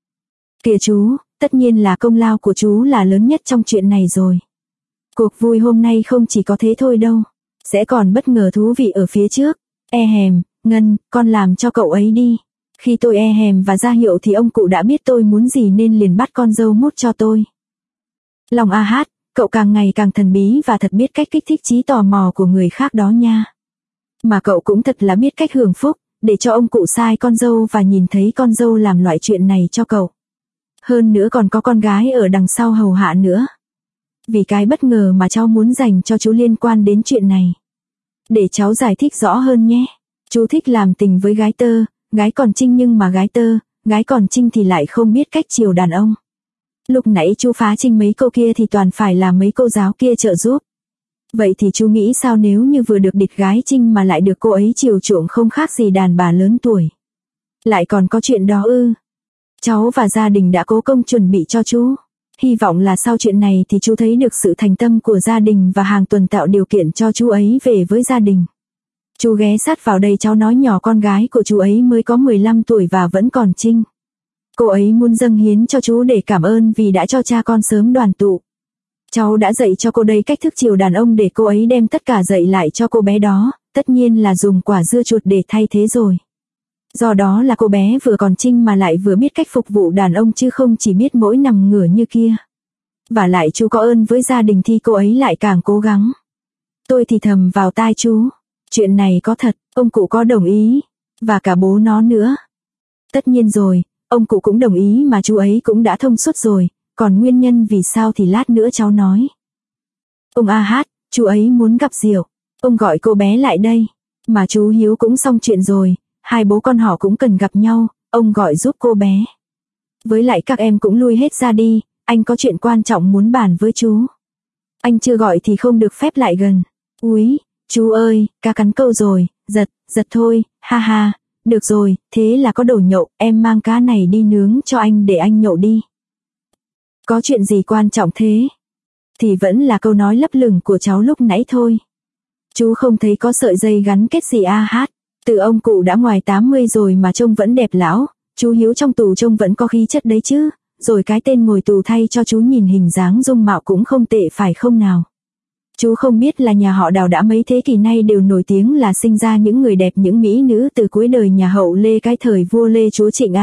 Kìa chú, tất nhiên là công lao của chú là lớn nhất trong chuyện này rồi. Cuộc vui hôm nay không chỉ có thế thôi đâu, sẽ còn bất ngờ thú vị ở phía trước. Ngân, con làm cho cậu ấy đi. Khi tôi và ra hiệu thì ông cụ đã biết tôi muốn gì nên liền bắt con dâu mút cho tôi. Lòng cậu càng ngày càng thần bí và thật biết cách kích thích trí tò mò của người khác đó nha. Mà cậu cũng thật là biết cách hưởng phúc, để cho ông cụ sai con dâu và nhìn thấy con dâu làm loại chuyện này cho cậu. Hơn nữa còn có con gái ở đằng sau hầu hạ nữa. Vì cái bất ngờ mà cháu muốn dành cho chú liên quan đến chuyện này. Để cháu giải thích rõ hơn nhé. Chú thích làm tình với gái tơ, gái còn trinh, nhưng mà gái còn trinh thì lại không biết cách chiều đàn ông. Lúc nãy chú phá trinh mấy cô kia thì toàn phải là mấy cô giáo kia trợ giúp. Vậy thì chú nghĩ sao nếu như vừa được địch gái trinh mà lại được cô ấy chiều chuộng không khác gì đàn bà lớn tuổi. Lại còn có chuyện đó ư? Cháu và gia đình đã cố công chuẩn bị cho chú. Hy vọng là sau chuyện này thì chú thấy được sự thành tâm của gia đình và hàng tuần tạo điều kiện cho chú ấy về với gia đình. Chú ghé sát vào đây, cháu nói nhỏ con gái của chú ấy mới có 15 tuổi và vẫn còn trinh. Cô ấy muốn dâng hiến cho chú để cảm ơn vì đã cho cha con sớm đoàn tụ. Cháu đã dạy cho cô đây cách thức chiều đàn ông để cô ấy đem tất cả dạy lại cho cô bé đó, tất nhiên là dùng quả dưa chuột để thay thế rồi. Do đó là cô bé vừa còn trinh mà lại vừa biết cách phục vụ đàn ông chứ không chỉ biết mỗi nằm ngửa như kia. Và lại chú có ơn với gia đình thì cô ấy lại càng cố gắng. Tôi thì thầm vào tai chú. Chuyện này có thật, ông cụ có đồng ý. Và cả bố nó nữa. Tất nhiên rồi, ông cụ cũng đồng ý mà chú ấy cũng đã thông suốt rồi. Còn nguyên nhân vì sao thì lát nữa cháu nói. Ông chú ấy muốn gặp Diệu. Ông gọi cô bé lại đây. Mà chú Hiếu cũng xong chuyện rồi. Hai bố con họ cũng cần gặp nhau, ông gọi giúp cô bé. Với lại các em cũng lui hết ra đi, anh có chuyện quan trọng muốn bàn với chú. Anh chưa gọi thì không được phép lại gần. Úi, chú ơi, cá cắn câu rồi, giật thôi, được rồi, thế là có đồ nhậu, em mang cá này đi nướng cho anh để anh nhậu đi. Có chuyện gì quan trọng thế? Thì vẫn là câu nói lấp lửng của cháu lúc nãy thôi. Chú không thấy có sợi dây gắn kết gì Từ ông cụ đã ngoài 80 rồi mà trông vẫn đẹp lão, chú Hiếu trong tù trông vẫn có khí chất đấy chứ, rồi cái tên ngồi tù thay cho chú nhìn hình dáng dung mạo cũng không tệ phải không nào. Chú không biết là nhà họ Đào đã mấy thế kỷ nay đều nổi tiếng là sinh ra những người đẹp, những mỹ nữ từ cuối đời nhà Hậu Lê, cái thời vua Lê chúa Trịnh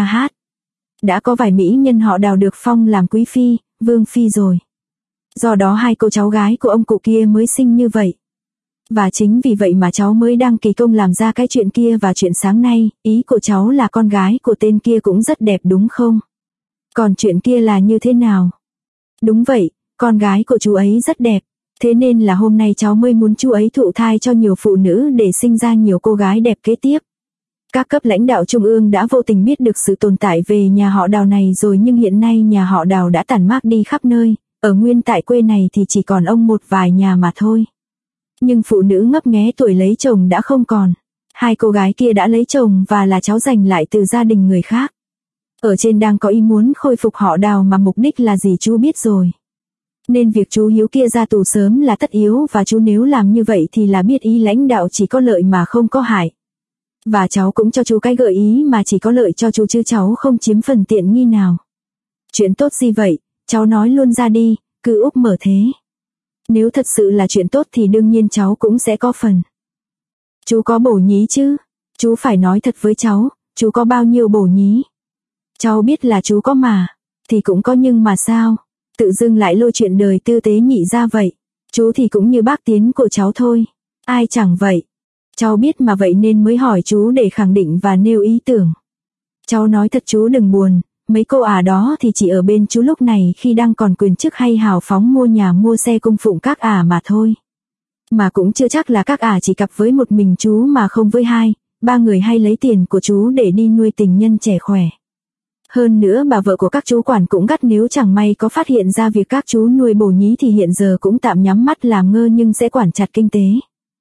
Đã có vài mỹ nhân họ Đào được phong làm quý phi, vương phi rồi. Do đó hai cô cháu gái của ông cụ kia mới sinh như vậy. Và chính vì vậy mà cháu mới đang kỳ công làm ra cái chuyện kia và chuyện sáng nay, ý của cháu là con gái của tên kia cũng rất đẹp đúng không? Còn chuyện kia là như thế nào? Đúng vậy, con gái của chú ấy rất đẹp, thế nên là hôm nay cháu mới muốn chú ấy thụ thai cho nhiều phụ nữ để sinh ra nhiều cô gái đẹp kế tiếp. Các cấp lãnh đạo trung ương đã vô tình biết được sự tồn tại về nhà họ Đào này rồi, nhưng hiện nay nhà họ Đào đã tản mát đi khắp nơi, ở nguyên tại quê này thì chỉ còn ông một vài nhà mà thôi. Nhưng phụ nữ ngấp nghé tuổi lấy chồng đã không còn. Hai cô gái kia đã lấy chồng và là cháu giành lại từ gia đình người khác. Ở trên đang có ý muốn khôi phục họ Đào mà mục đích là gì chú biết rồi. Nên việc chú Hiếu kia ra tù sớm là tất yếu, và chú nếu làm như vậy thì là biết ý lãnh đạo chỉ có lợi mà không có hại. Và cháu cũng cho chú cái gợi ý mà chỉ có lợi cho chú chứ cháu không chiếm phần tiện nghi nào. Chuyện tốt gì vậy, cháu nói luôn ra đi, cứ úp mở thế. Nếu thật sự là chuyện tốt thì đương nhiên cháu cũng sẽ có phần. Chú có bổ nhí chứ? Chú phải nói thật với cháu, chú có bao nhiêu bổ nhí? Cháu biết là chú có mà, thì cũng có nhưng mà sao? Tự dưng lại lôi chuyện đời tư tế nhị ra vậy. Chú thì cũng như bác Tiến của cháu thôi. Ai chẳng vậy. Cháu biết mà vậy nên mới hỏi chú để khẳng định và nêu ý tưởng. Cháu nói thật chú đừng buồn. Mấy cô đó thì chỉ ở bên chú lúc này khi đang còn quyền chức hay hào phóng mua nhà mua xe cung phụng các mà thôi. Mà cũng chưa chắc là các chỉ cặp với một mình chú mà không với 2, 3 người hay lấy tiền của chú để đi nuôi tình nhân trẻ khỏe. Hơn nữa bà vợ của các chú quản cũng gắt, nếu chẳng may có phát hiện ra việc các chú nuôi bồ nhí thì hiện giờ cũng tạm nhắm mắt làm ngơ nhưng sẽ quản chặt kinh tế.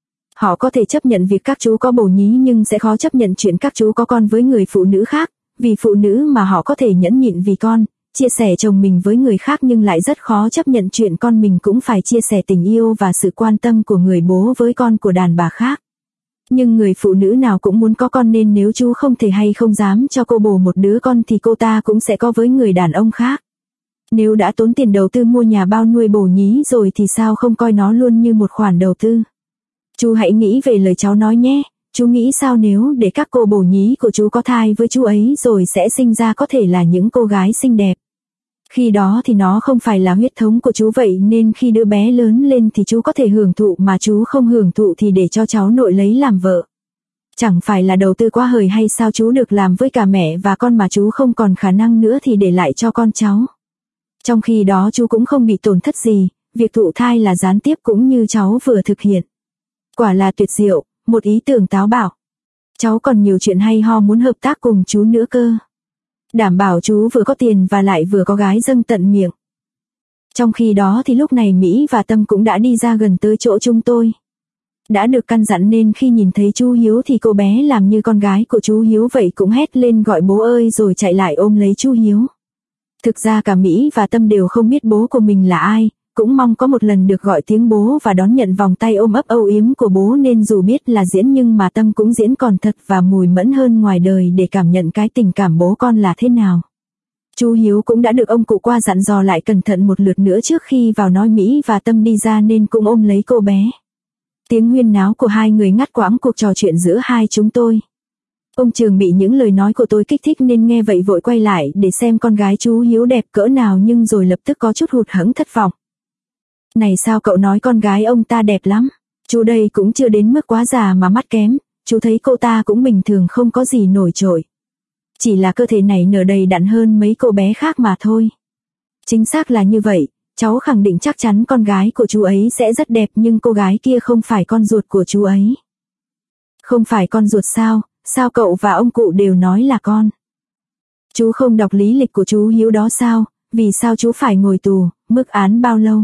Họ có thể chấp nhận việc các chú có bồ nhí nhưng sẽ khó chấp nhận chuyện các chú có con với người phụ nữ khác, vì phụ nữ mà họ có thể nhẫn nhịn vì con, chia sẻ chồng mình với người khác nhưng lại rất khó chấp nhận chuyện con mình cũng phải chia sẻ tình yêu và sự quan tâm của người bố với con của đàn bà khác. Nhưng người phụ nữ nào cũng muốn có con nên nếu chú không thể hay không dám cho cô bồ một đứa con thì cô ta cũng sẽ có với người đàn ông khác. Nếu đã tốn tiền đầu tư mua nhà bao nuôi bồ nhí rồi thì sao không coi nó luôn như một khoản đầu tư. Chú hãy nghĩ về lời cháu nói nhé, chú nghĩ sao nếu để các cô bồ nhí của chú có thai với chú ấy rồi sẽ sinh ra có thể là những cô gái xinh đẹp. Khi đó thì nó không phải là huyết thống của chú, vậy nên khi đứa bé lớn lên thì chú có thể hưởng thụ, mà chú không hưởng thụ thì để cho cháu nội lấy làm vợ. Chẳng phải là đầu tư quá hời hay sao? Chú được làm với cả mẹ và con mà chú không còn khả năng nữa thì để lại cho con cháu. Trong khi đó chú cũng không bị tổn thất gì, việc thụ thai là gián tiếp cũng như cháu vừa thực hiện. Quả là tuyệt diệu, một ý tưởng táo bạo. Cháu còn nhiều chuyện hay ho muốn hợp tác cùng chú nữa cơ. Đảm bảo chú vừa có tiền và lại vừa có gái dâng tận miệng. Trong khi đó thì lúc này Mỹ và Tâm cũng đã đi ra gần tới chỗ chúng tôi. Đã được căn dặn nên khi nhìn thấy chú Hiếu thì cô bé làm như con gái của chú Hiếu vậy, cũng hét lên gọi bố ơi rồi chạy lại ôm lấy chú Hiếu. Thực ra cả Mỹ và Tâm đều không biết bố của mình là ai, cũng mong có một lần được gọi tiếng bố và đón nhận vòng tay ôm ấp âu yếm của bố, nên dù biết là diễn nhưng mà Tâm cũng diễn còn thật và mùi mẫn hơn ngoài đời để cảm nhận cái tình cảm bố con là thế nào. Chú Hiếu cũng đã được ông cụ qua dặn dò lại cẩn thận một lượt nữa trước khi vào nói Mỹ và Tâm đi ra nên cũng ôm lấy cô bé. Tiếng huyên náo của hai người ngắt quãng cuộc trò chuyện giữa hai chúng tôi. Ông Trường bị những lời nói của tôi kích thích nên nghe vậy vội quay lại để xem con gái chú Hiếu đẹp cỡ nào, nhưng rồi lập tức có chút hụt hẫng thất vọng. Này sao cậu nói con gái ông ta đẹp lắm? Chú đây cũng chưa đến mức quá già mà mắt kém, chú thấy cô ta cũng bình thường không có gì nổi trội. Chỉ là cơ thể này nở đầy đặn hơn mấy cô bé khác mà thôi. Chính xác là như vậy, cháu khẳng định chắc chắn con gái của chú ấy sẽ rất đẹp, nhưng cô gái kia không phải con ruột của chú ấy. Không phải con ruột sao? Sao cậu và ông cụ đều nói là con? Chú không đọc lý lịch của chú Hiếu đó sao? Vì sao chú phải ngồi tù, mức án bao lâu?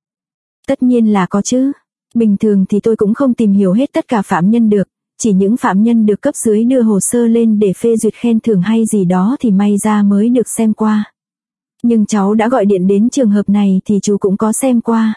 Tất nhiên là có chứ. Bình thường thì tôi cũng không tìm hiểu hết tất cả phạm nhân được, chỉ những phạm nhân được cấp dưới đưa hồ sơ lên để phê duyệt khen thưởng hay gì đó thì may ra mới được xem qua. Nhưng cháu đã gọi điện đến trường hợp này thì chú cũng có xem qua.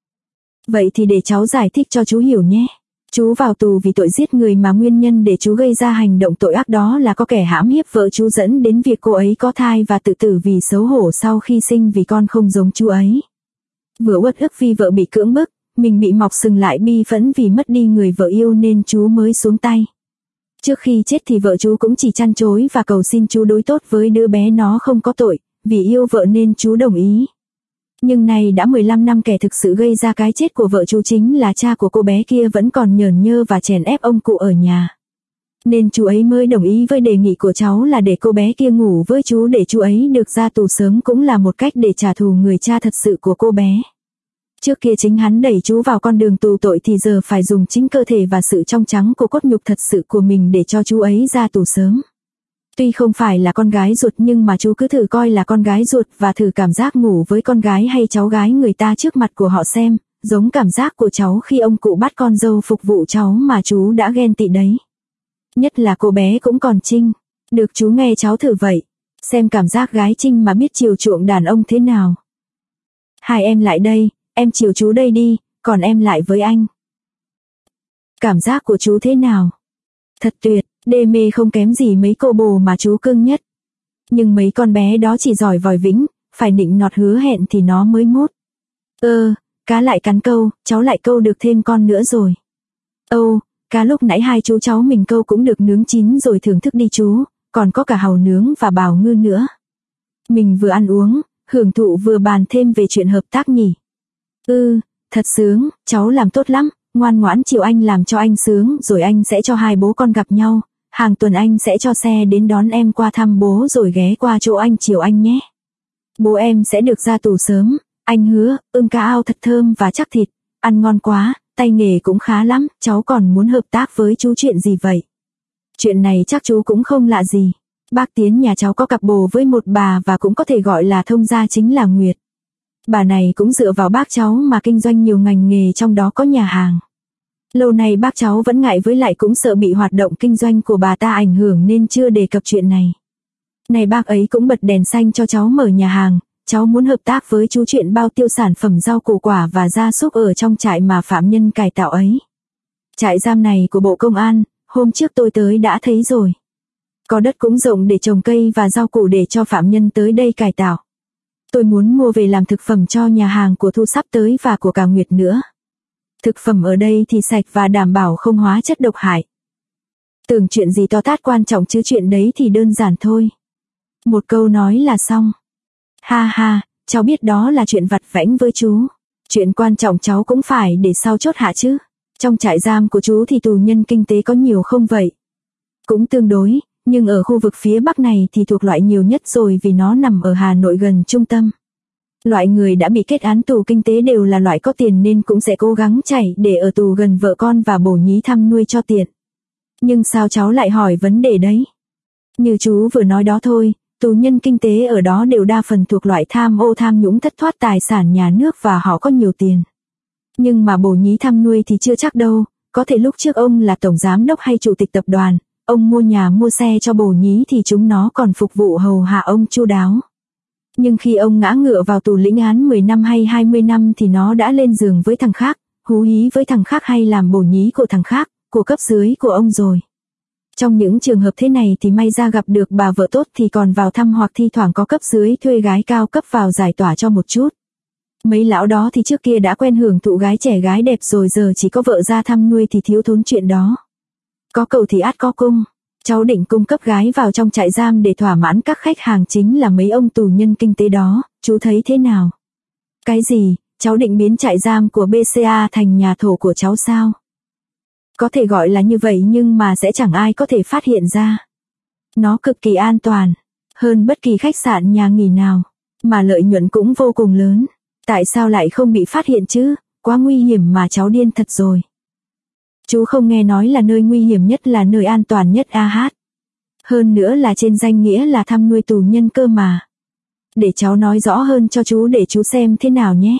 Vậy thì để cháu giải thích cho chú hiểu nhé. Chú vào tù vì tội giết người mà nguyên nhân để chú gây ra hành động tội ác đó là có kẻ hãm hiếp vợ chú dẫn đến việc cô ấy có thai và tự tử vì xấu hổ sau khi sinh vì con không giống chú ấy. Vừa uất ức vì vợ bị cưỡng bức, mình bị mọc sừng lại bi phẫn vì mất đi người vợ yêu nên chú mới xuống tay. Trước khi chết thì vợ chú cũng chỉ trăn trối và cầu xin chú đối tốt với đứa bé nó không có tội, vì yêu vợ nên chú đồng ý. Nhưng nay đã 15 năm kẻ thực sự gây ra cái chết của vợ chú chính là cha của cô bé kia vẫn còn nhởn nhơ và chèn ép ông cụ ở nhà. Nên chú ấy mới đồng ý với đề nghị của cháu là để cô bé kia ngủ với chú để chú ấy được ra tù sớm, cũng là một cách để trả thù người cha thật sự của cô bé. Trước kia chính hắn đẩy chú vào con đường tù tội thì giờ phải dùng chính cơ thể và sự trong trắng của cốt nhục thật sự của mình để cho chú ấy ra tù sớm. Tuy không phải là con gái ruột nhưng mà chú cứ thử coi là con gái ruột và thử cảm giác ngủ với con gái hay cháu gái người ta trước mặt của họ xem, giống cảm giác của cháu khi ông cụ bắt con dâu phục vụ cháu mà chú đã ghen tị đấy. Nhất là cô bé cũng còn trinh. Được chú nghe cháu thử vậy. Xem cảm giác gái trinh mà biết chiều chuộng đàn ông thế nào. Hai em lại đây, em chiều chú đây đi, còn em lại với anh. Cảm giác của chú thế nào? Thật tuyệt, đê mê không kém gì mấy cô bồ mà chú cưng nhất. Nhưng mấy con bé đó chỉ giỏi vòi vĩnh, phải nịnh nọt hứa hẹn thì nó mới mút. Cá lại cắn câu, cháu lại câu được thêm con nữa rồi. Cá lúc nãy hai chú cháu mình câu cũng được nướng chín rồi, thưởng thức đi chú, còn có cả hàu nướng và bào ngư nữa. Mình vừa ăn uống, hưởng thụ vừa bàn thêm về chuyện hợp tác nhỉ. Thật sướng, cháu làm tốt lắm, ngoan ngoãn chiều anh làm cho anh sướng, rồi anh sẽ cho hai bố con gặp nhau, hàng tuần anh sẽ cho xe đến đón em qua thăm bố rồi ghé qua chỗ anh chiều anh nhé. Bố em sẽ được ra tù sớm, anh hứa, cá ao thật thơm và chắc thịt, ăn ngon quá, tay nghề cũng khá lắm, cháu còn muốn hợp tác với chú chuyện gì vậy? Chuyện này chắc chú cũng không lạ gì. Bác Tiến nhà cháu có cặp bồ với một bà và cũng có thể gọi là thông gia chính là Nguyệt. Bà này cũng dựa vào bác cháu mà kinh doanh nhiều ngành nghề trong đó có nhà hàng. Lâu nay bác cháu vẫn ngại với lại cũng sợ bị hoạt động kinh doanh của bà ta ảnh hưởng nên chưa đề cập chuyện này. Này bác ấy cũng bật đèn xanh cho cháu mở nhà hàng, cháu muốn hợp tác với chú chuyện bao tiêu sản phẩm rau củ quả và gia súc ở trong trại mà phạm nhân cải tạo ấy. Trại giam này của Bộ Công an, hôm trước tôi tới đã thấy rồi. Có đất cũng rộng để trồng cây và rau củ để cho phạm nhân tới đây cải tạo. Tôi muốn mua về làm thực phẩm cho nhà hàng của Thu sắp tới và của cả Nguyệt nữa. Thực phẩm ở đây thì sạch và đảm bảo không hóa chất độc hại. Tưởng chuyện gì to tát quan trọng chứ chuyện đấy thì đơn giản thôi. Một câu nói là xong. Ha ha, cháu biết đó là chuyện vặt vãnh với chú. Chuyện quan trọng cháu cũng phải để sau chốt hạ chứ. Trong trại giam của chú thì tù nhân kinh tế có nhiều không vậy? Cũng tương đối, nhưng ở khu vực phía Bắc này thì thuộc loại nhiều nhất rồi vì nó nằm ở Hà Nội gần trung tâm. Loại người đã bị kết án tù kinh tế đều là loại có tiền nên cũng sẽ cố gắng chạy để ở tù gần vợ con và bổ nhí thăm nuôi cho tiện. Nhưng sao cháu lại hỏi vấn đề đấy? Như chú vừa nói đó thôi, tù nhân kinh tế ở đó đều đa phần thuộc loại tham ô tham nhũng thất thoát tài sản nhà nước và họ có nhiều tiền. Nhưng mà bổ nhí thăm nuôi thì chưa chắc đâu, có thể lúc trước ông là tổng giám đốc hay chủ tịch tập đoàn, ông mua nhà mua xe cho bổ nhí thì chúng nó còn phục vụ hầu hạ ông chu đáo. Nhưng khi ông ngã ngựa vào tù lĩnh án 10 năm hay 20 năm thì nó đã lên giường với thằng khác, hú hí với thằng khác hay làm bổ nhí của thằng khác, của cấp dưới của ông rồi. Trong những trường hợp thế này thì may ra gặp được bà vợ tốt thì còn vào thăm hoặc thi thoảng có cấp dưới thuê gái cao cấp vào giải tỏa cho một chút. Mấy lão đó thì trước kia đã quen hưởng thụ gái trẻ gái đẹp rồi giờ chỉ có vợ ra thăm nuôi thì thiếu thốn chuyện đó. Có cầu thì ắt có cung. Cháu định cung cấp gái vào trong trại giam để thỏa mãn các khách hàng chính là mấy ông tù nhân kinh tế đó, chú thấy thế nào? Cái gì, cháu định biến trại giam của BCA thành nhà thổ của cháu sao? Có thể gọi là như vậy nhưng mà sẽ chẳng ai có thể phát hiện ra. Nó cực kỳ an toàn, hơn bất kỳ khách sạn nhà nghỉ nào, mà lợi nhuận cũng vô cùng lớn. Tại sao lại không bị phát hiện chứ? Quá nguy hiểm mà cháu điên thật rồi. Chú không nghe nói là nơi nguy hiểm nhất là nơi an toàn nhất hát. Hơn nữa là trên danh nghĩa là thăm nuôi tù nhân cơ mà. Để cháu nói rõ hơn cho chú để chú xem thế nào nhé.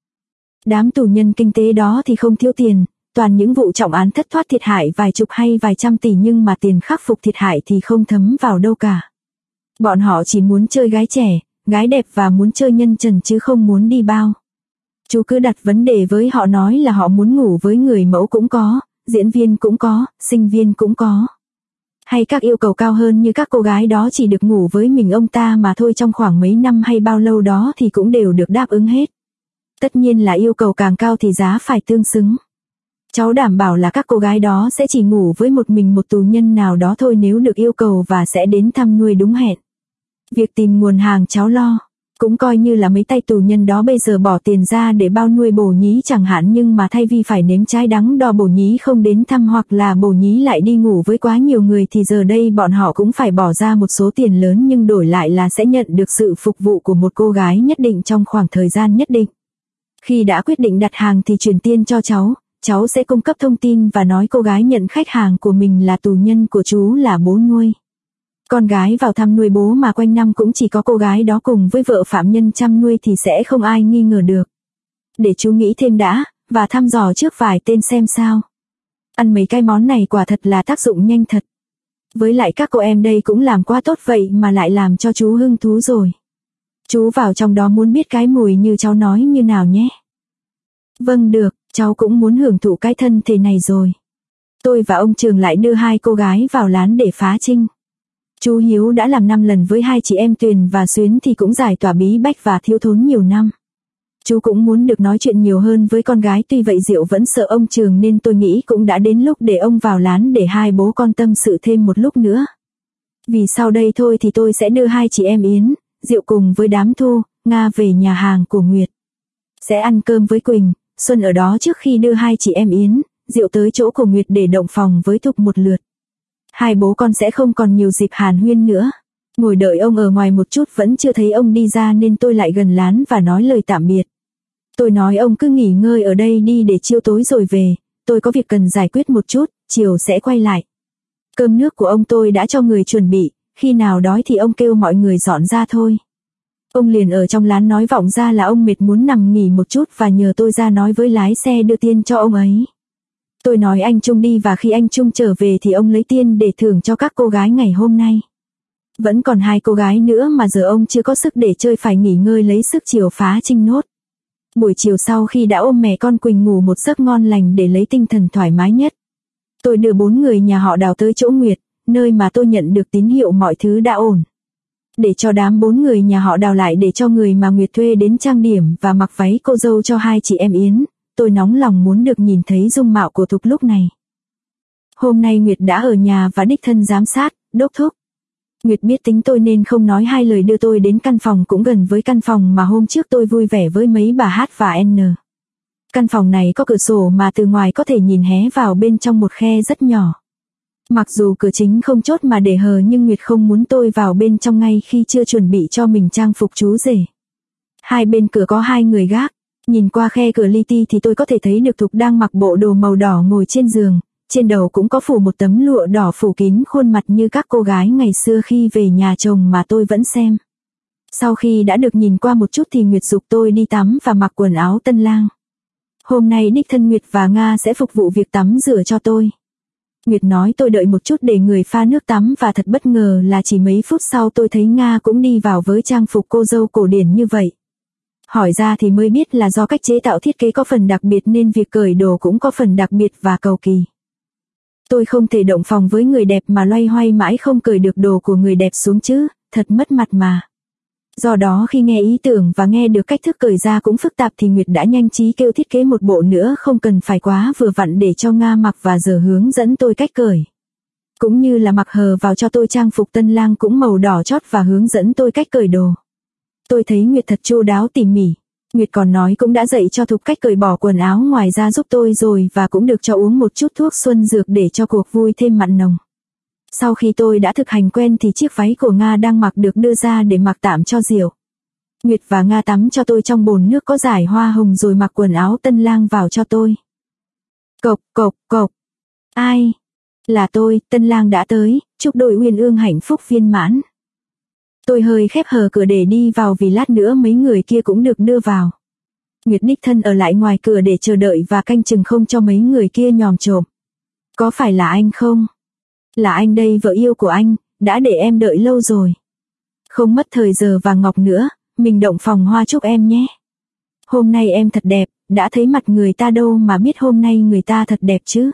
Đám tù nhân kinh tế đó thì không thiếu tiền, toàn những vụ trọng án thất thoát thiệt hại vài chục hay vài trăm tỷ nhưng mà tiền khắc phục thiệt hại thì không thấm vào đâu cả. Bọn họ chỉ muốn chơi gái trẻ, gái đẹp và muốn chơi nhân trần chứ không muốn đi bao. Chú cứ đặt vấn đề với họ nói là họ muốn ngủ với người mẫu cũng có, diễn viên cũng có, sinh viên cũng có. Hay các yêu cầu cao hơn như các cô gái đó chỉ được ngủ với mình ông ta mà thôi trong khoảng mấy năm hay bao lâu đó thì cũng đều được đáp ứng hết. Tất nhiên là yêu cầu càng cao thì giá phải tương xứng. Cháu đảm bảo là các cô gái đó sẽ chỉ ngủ với một mình một tù nhân nào đó thôi nếu được yêu cầu và sẽ đến thăm nuôi đúng hẹn. Việc tìm nguồn hàng cháu lo. Cũng coi như là mấy tay tù nhân đó bây giờ bỏ tiền ra để bao nuôi bổ nhí chẳng hạn nhưng mà thay vì phải nếm trái đắng đo bổ nhí không đến thăm hoặc là bổ nhí lại đi ngủ với quá nhiều người thì giờ đây bọn họ cũng phải bỏ ra một số tiền lớn nhưng đổi lại là sẽ nhận được sự phục vụ của một cô gái nhất định trong khoảng thời gian nhất định. Khi đã quyết định đặt hàng thì chuyển tiền cho cháu sẽ cung cấp thông tin và nói cô gái nhận khách hàng của mình là tù nhân của chú là bố nuôi. Con gái vào thăm nuôi bố mà quanh năm cũng chỉ có cô gái đó cùng với vợ phạm nhân chăm nuôi thì sẽ không ai nghi ngờ được. Để chú nghĩ thêm đã, và thăm dò trước vài tên xem sao. Ăn mấy cái món này quả thật là tác dụng nhanh thật. Với lại các cô em đây cũng làm quá tốt vậy mà lại làm cho chú hứng thú rồi. Chú vào trong đó muốn biết cái mùi như cháu nói như nào nhé. Vâng được, cháu cũng muốn hưởng thụ cái thân thể này rồi. Tôi và ông Trường lại đưa hai cô gái vào lán để phá trinh. Chú Hiếu đã làm 5 lần với hai chị em Tuyền và Xuyến thì cũng giải tỏa bí bách và thiếu thốn nhiều năm. Chú cũng muốn được nói chuyện nhiều hơn với con gái tuy vậy Diệu vẫn sợ ông Trường nên tôi nghĩ cũng đã đến lúc để ông vào lán để hai bố con tâm sự thêm một lúc nữa. Vì sau đây thôi thì tôi sẽ đưa hai chị em Yến, Diệu cùng với đám Thu, Nga về nhà hàng của Nguyệt. Sẽ ăn cơm với Quỳnh, Xuân ở đó trước khi đưa hai chị em Yến, Diệu tới chỗ của Nguyệt để động phòng với Thục một lượt. Hai bố con sẽ không còn nhiều dịp hàn huyên nữa. Ngồi đợi ông ở ngoài một chút vẫn chưa thấy ông đi ra nên tôi lại gần lán và nói lời tạm biệt. Tôi nói ông cứ nghỉ ngơi ở đây đi để chiều tối rồi về, tôi có việc cần giải quyết một chút, chiều sẽ quay lại. Cơm nước của ông tôi đã cho người chuẩn bị, khi nào đói thì ông kêu mọi người dọn ra thôi. Ông liền ở trong lán nói vọng ra là ông mệt muốn nằm nghỉ một chút và nhờ tôi ra nói với lái xe đưa tiền cho ông ấy. Tôi nói anh Trung đi và khi anh Trung trở về thì ông lấy tiền để thưởng cho các cô gái ngày hôm nay. Vẫn còn 2 cô gái nữa mà giờ ông chưa có sức để chơi phải nghỉ ngơi lấy sức chiều phá trinh nốt. Buổi chiều sau khi đã ôm mẹ con Quỳnh ngủ một giấc ngon lành để lấy tinh thần thoải mái nhất, tôi đưa 4 người nhà họ Đào tới chỗ Nguyệt, nơi mà tôi nhận được tín hiệu mọi thứ đã ổn. Để cho đám 4 người nhà họ Đào lại để cho người mà Nguyệt thuê đến trang điểm và mặc váy cô dâu cho 2 chị em Yến, tôi nóng lòng muốn được nhìn thấy dung mạo của Thục lúc này. Hôm nay Nguyệt đã ở nhà và đích thân giám sát, đốc thúc. Nguyệt biết tính tôi nên không nói 2 lời đưa tôi đến căn phòng cũng gần với căn phòng mà hôm trước tôi vui vẻ với mấy bà H và N. Căn phòng này có cửa sổ mà từ ngoài có thể nhìn hé vào bên trong một khe rất nhỏ. Mặc dù cửa chính không chốt mà để hờ nhưng Nguyệt không muốn tôi vào bên trong ngay khi chưa chuẩn bị cho mình trang phục chú rể. 2 bên cửa có 2 người gác. Nhìn qua khe cửa li ti thì tôi có thể thấy được Thục đang mặc bộ đồ màu đỏ ngồi trên giường. Trên đầu cũng có phủ một tấm lụa đỏ phủ kín khuôn mặt như các cô gái ngày xưa khi về nhà chồng mà tôi vẫn xem. Sau khi đã được nhìn qua một chút thì Nguyệt giục tôi đi tắm và mặc quần áo tân lang. Hôm nay đích thân Nguyệt và Nga sẽ phục vụ việc tắm rửa cho tôi. Nguyệt nói tôi đợi một chút để người pha nước tắm và thật bất ngờ là chỉ mấy phút sau tôi thấy Nga cũng đi vào với trang phục cô dâu cổ điển như vậy. Hỏi ra thì mới biết là do cách chế tạo thiết kế có phần đặc biệt nên việc cởi đồ cũng có phần đặc biệt và cầu kỳ. Tôi không thể động phòng với người đẹp mà loay hoay mãi không cởi được đồ của người đẹp xuống chứ, thật mất mặt mà. Do đó khi nghe ý tưởng và nghe được cách thức cởi ra cũng phức tạp thì Nguyệt đã nhanh trí kêu thiết kế một bộ nữa không cần phải quá vừa vặn để cho Nga mặc và giờ hướng dẫn tôi cách cởi. Cũng như là mặc hờ vào cho tôi trang phục tân lang cũng màu đỏ chót và hướng dẫn tôi cách cởi đồ. Tôi thấy Nguyệt thật chu đáo tỉ mỉ. Nguyệt còn nói cũng đã dạy cho Thục cách cởi bỏ quần áo ngoài ra giúp tôi rồi và cũng được cho uống một chút thuốc xuân dược để cho cuộc vui thêm mặn nồng. Sau khi tôi đã thực hành quen thì chiếc váy của Nga đang mặc được đưa ra để mặc tạm cho Diệu. Nguyệt và Nga tắm cho tôi trong bồn nước có dải hoa hồng rồi mặc quần áo tân lang vào cho tôi. Cộc cộc cộc. Ai? Là tôi, tân lang đã tới, chúc đôi uyên ương hạnh phúc viên mãn. Tôi hơi khép hờ cửa để đi vào vì lát nữa mấy người kia cũng được đưa vào. Nguyệt đích thân ở lại ngoài cửa để chờ đợi và canh chừng không cho mấy người kia nhòm trộm. Có phải là anh không? Là anh đây, vợ yêu của anh, đã để em đợi lâu rồi. Không mất thời giờ vàng ngọc nữa, mình động phòng hoa chúc em nhé. Hôm nay em thật đẹp, đã thấy mặt người ta đâu mà biết hôm nay người ta thật đẹp chứ.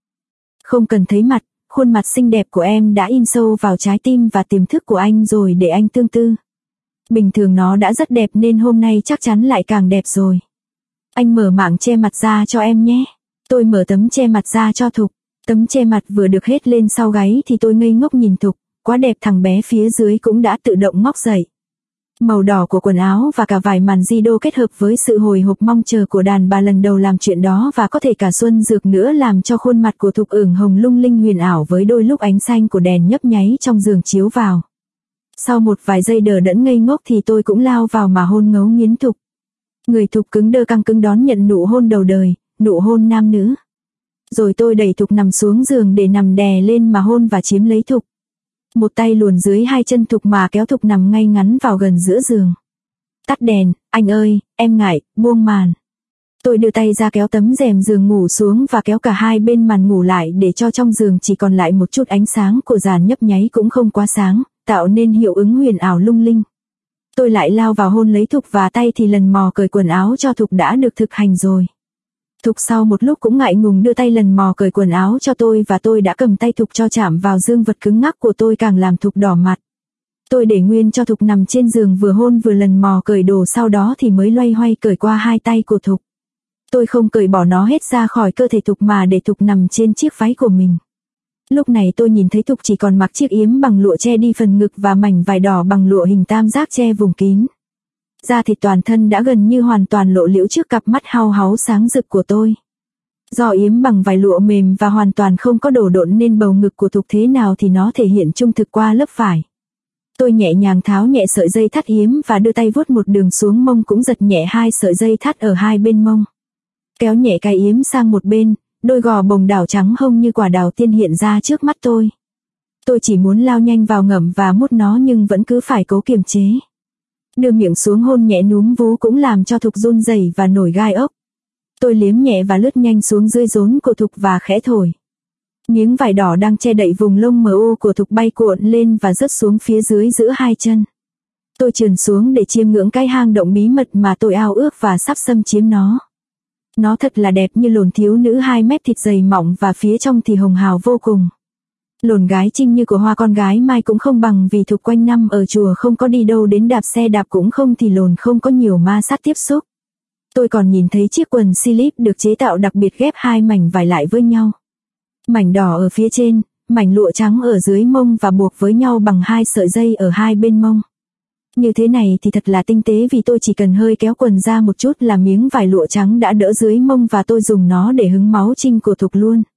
Không cần thấy mặt, khuôn mặt xinh đẹp của em đã in sâu vào trái tim và tiềm thức của anh rồi để anh tương tư. Bình thường nó đã rất đẹp nên hôm nay chắc chắn lại càng đẹp rồi. Anh mở mảng che mặt ra cho em nhé. Tôi mở tấm che mặt ra cho Thục. Tấm che mặt vừa được hết lên sau gáy thì tôi ngây ngốc nhìn Thục. Quá đẹp, thằng bé phía dưới cũng đã tự động ngóc dậy. Màu đỏ của quần áo và cả vải màn di đô kết hợp với sự hồi hộp mong chờ của đàn bà lần đầu làm chuyện đó và có thể cả xuân dược nữa làm cho khuôn mặt của Thục ửng hồng lung linh huyền ảo với đôi lúc ánh xanh của đèn nhấp nháy trong giường chiếu vào. Sau một vài giây đờ đẫn ngây ngốc thì tôi cũng lao vào mà hôn ngấu nghiến Thục. Người Thục cứng đơ căng cứng đón nhận nụ hôn đầu đời, nụ hôn nam nữ. Rồi tôi đẩy Thục nằm xuống giường để nằm đè lên mà hôn và chiếm lấy Thục. Một tay luồn dưới 2 chân Thục mà kéo Thục nằm ngay ngắn vào gần giữa giường. Tắt đèn, anh ơi, em ngại, buông màn. Tôi đưa tay ra kéo tấm rèm giường ngủ xuống và kéo cả 2 bên màn ngủ lại để cho trong giường chỉ còn lại một chút ánh sáng của dàn nhấp nháy cũng không quá sáng, tạo nên hiệu ứng huyền ảo lung linh. Tôi lại lao vào hôn lấy Thục và tay thì lần mò cởi quần áo cho Thục đã được thực hành rồi. Thục sau một lúc cũng ngại ngùng đưa tay lần mò cởi quần áo cho tôi và tôi đã cầm tay Thục cho chạm vào dương vật cứng ngắc của tôi càng làm Thục đỏ mặt. Tôi để nguyên cho Thục nằm trên giường vừa hôn vừa lần mò cởi đồ sau đó thì mới loay hoay cởi qua 2 tay của Thục. Tôi không cởi bỏ nó hết ra khỏi cơ thể Thục mà để Thục nằm trên chiếc váy của mình. Lúc này tôi nhìn thấy Thục chỉ còn mặc chiếc yếm bằng lụa che đi phần ngực và mảnh vải đỏ bằng lụa hình tam giác che vùng kín. Da thịt toàn thân đã gần như hoàn toàn lộ liễu trước cặp mắt hao háu sáng rực của tôi. Do yếm bằng vải lụa mềm và hoàn toàn không có đổ độn nên bầu ngực của Thục thế nào thì nó thể hiện trung thực qua lớp vải. Tôi nhẹ nhàng tháo nhẹ sợi dây thắt yếm và đưa tay vuốt một đường xuống mông cũng giật nhẹ 2 sợi dây thắt ở 2 bên mông. Kéo nhẹ cái yếm sang một bên, đôi gò bồng đảo trắng hông như quả đào tiên hiện ra trước mắt tôi. Tôi chỉ muốn lao nhanh vào ngậm và mút nó nhưng vẫn cứ phải cố kiềm chế. Đưa miệng xuống hôn nhẹ núm vú cũng làm cho Thục run rẩy và nổi gai ốc. Tôi liếm nhẹ và lướt nhanh xuống dưới rốn của Thục và khẽ thổi. Miếng vải đỏ đang che đậy vùng lông mờ u của Thục bay cuộn lên và rớt xuống phía dưới giữa hai chân. Tôi trườn xuống để chiêm ngưỡng cái hang động bí mật mà tôi ao ước và sắp xâm chiếm nó. Nó thật là đẹp như lồn thiếu nữ 2 mét thịt dày mỏng và phía trong thì hồng hào vô cùng. Lồn gái trinh như của hoa con gái mai cũng không bằng vì Thục quanh năm ở chùa không có đi đâu đến đạp xe đạp cũng không thì lồn không có nhiều ma sát tiếp xúc. Tôi còn nhìn thấy chiếc quần slip được chế tạo đặc biệt ghép 2 mảnh vải lại với nhau. Mảnh đỏ ở phía trên, mảnh lụa trắng ở dưới mông và buộc với nhau bằng 2 sợi dây ở hai bên mông. Như thế này thì thật là tinh tế vì tôi chỉ cần hơi kéo quần ra một chút là miếng vải lụa trắng đã đỡ dưới mông và tôi dùng nó để hứng máu trinh của Thục luôn.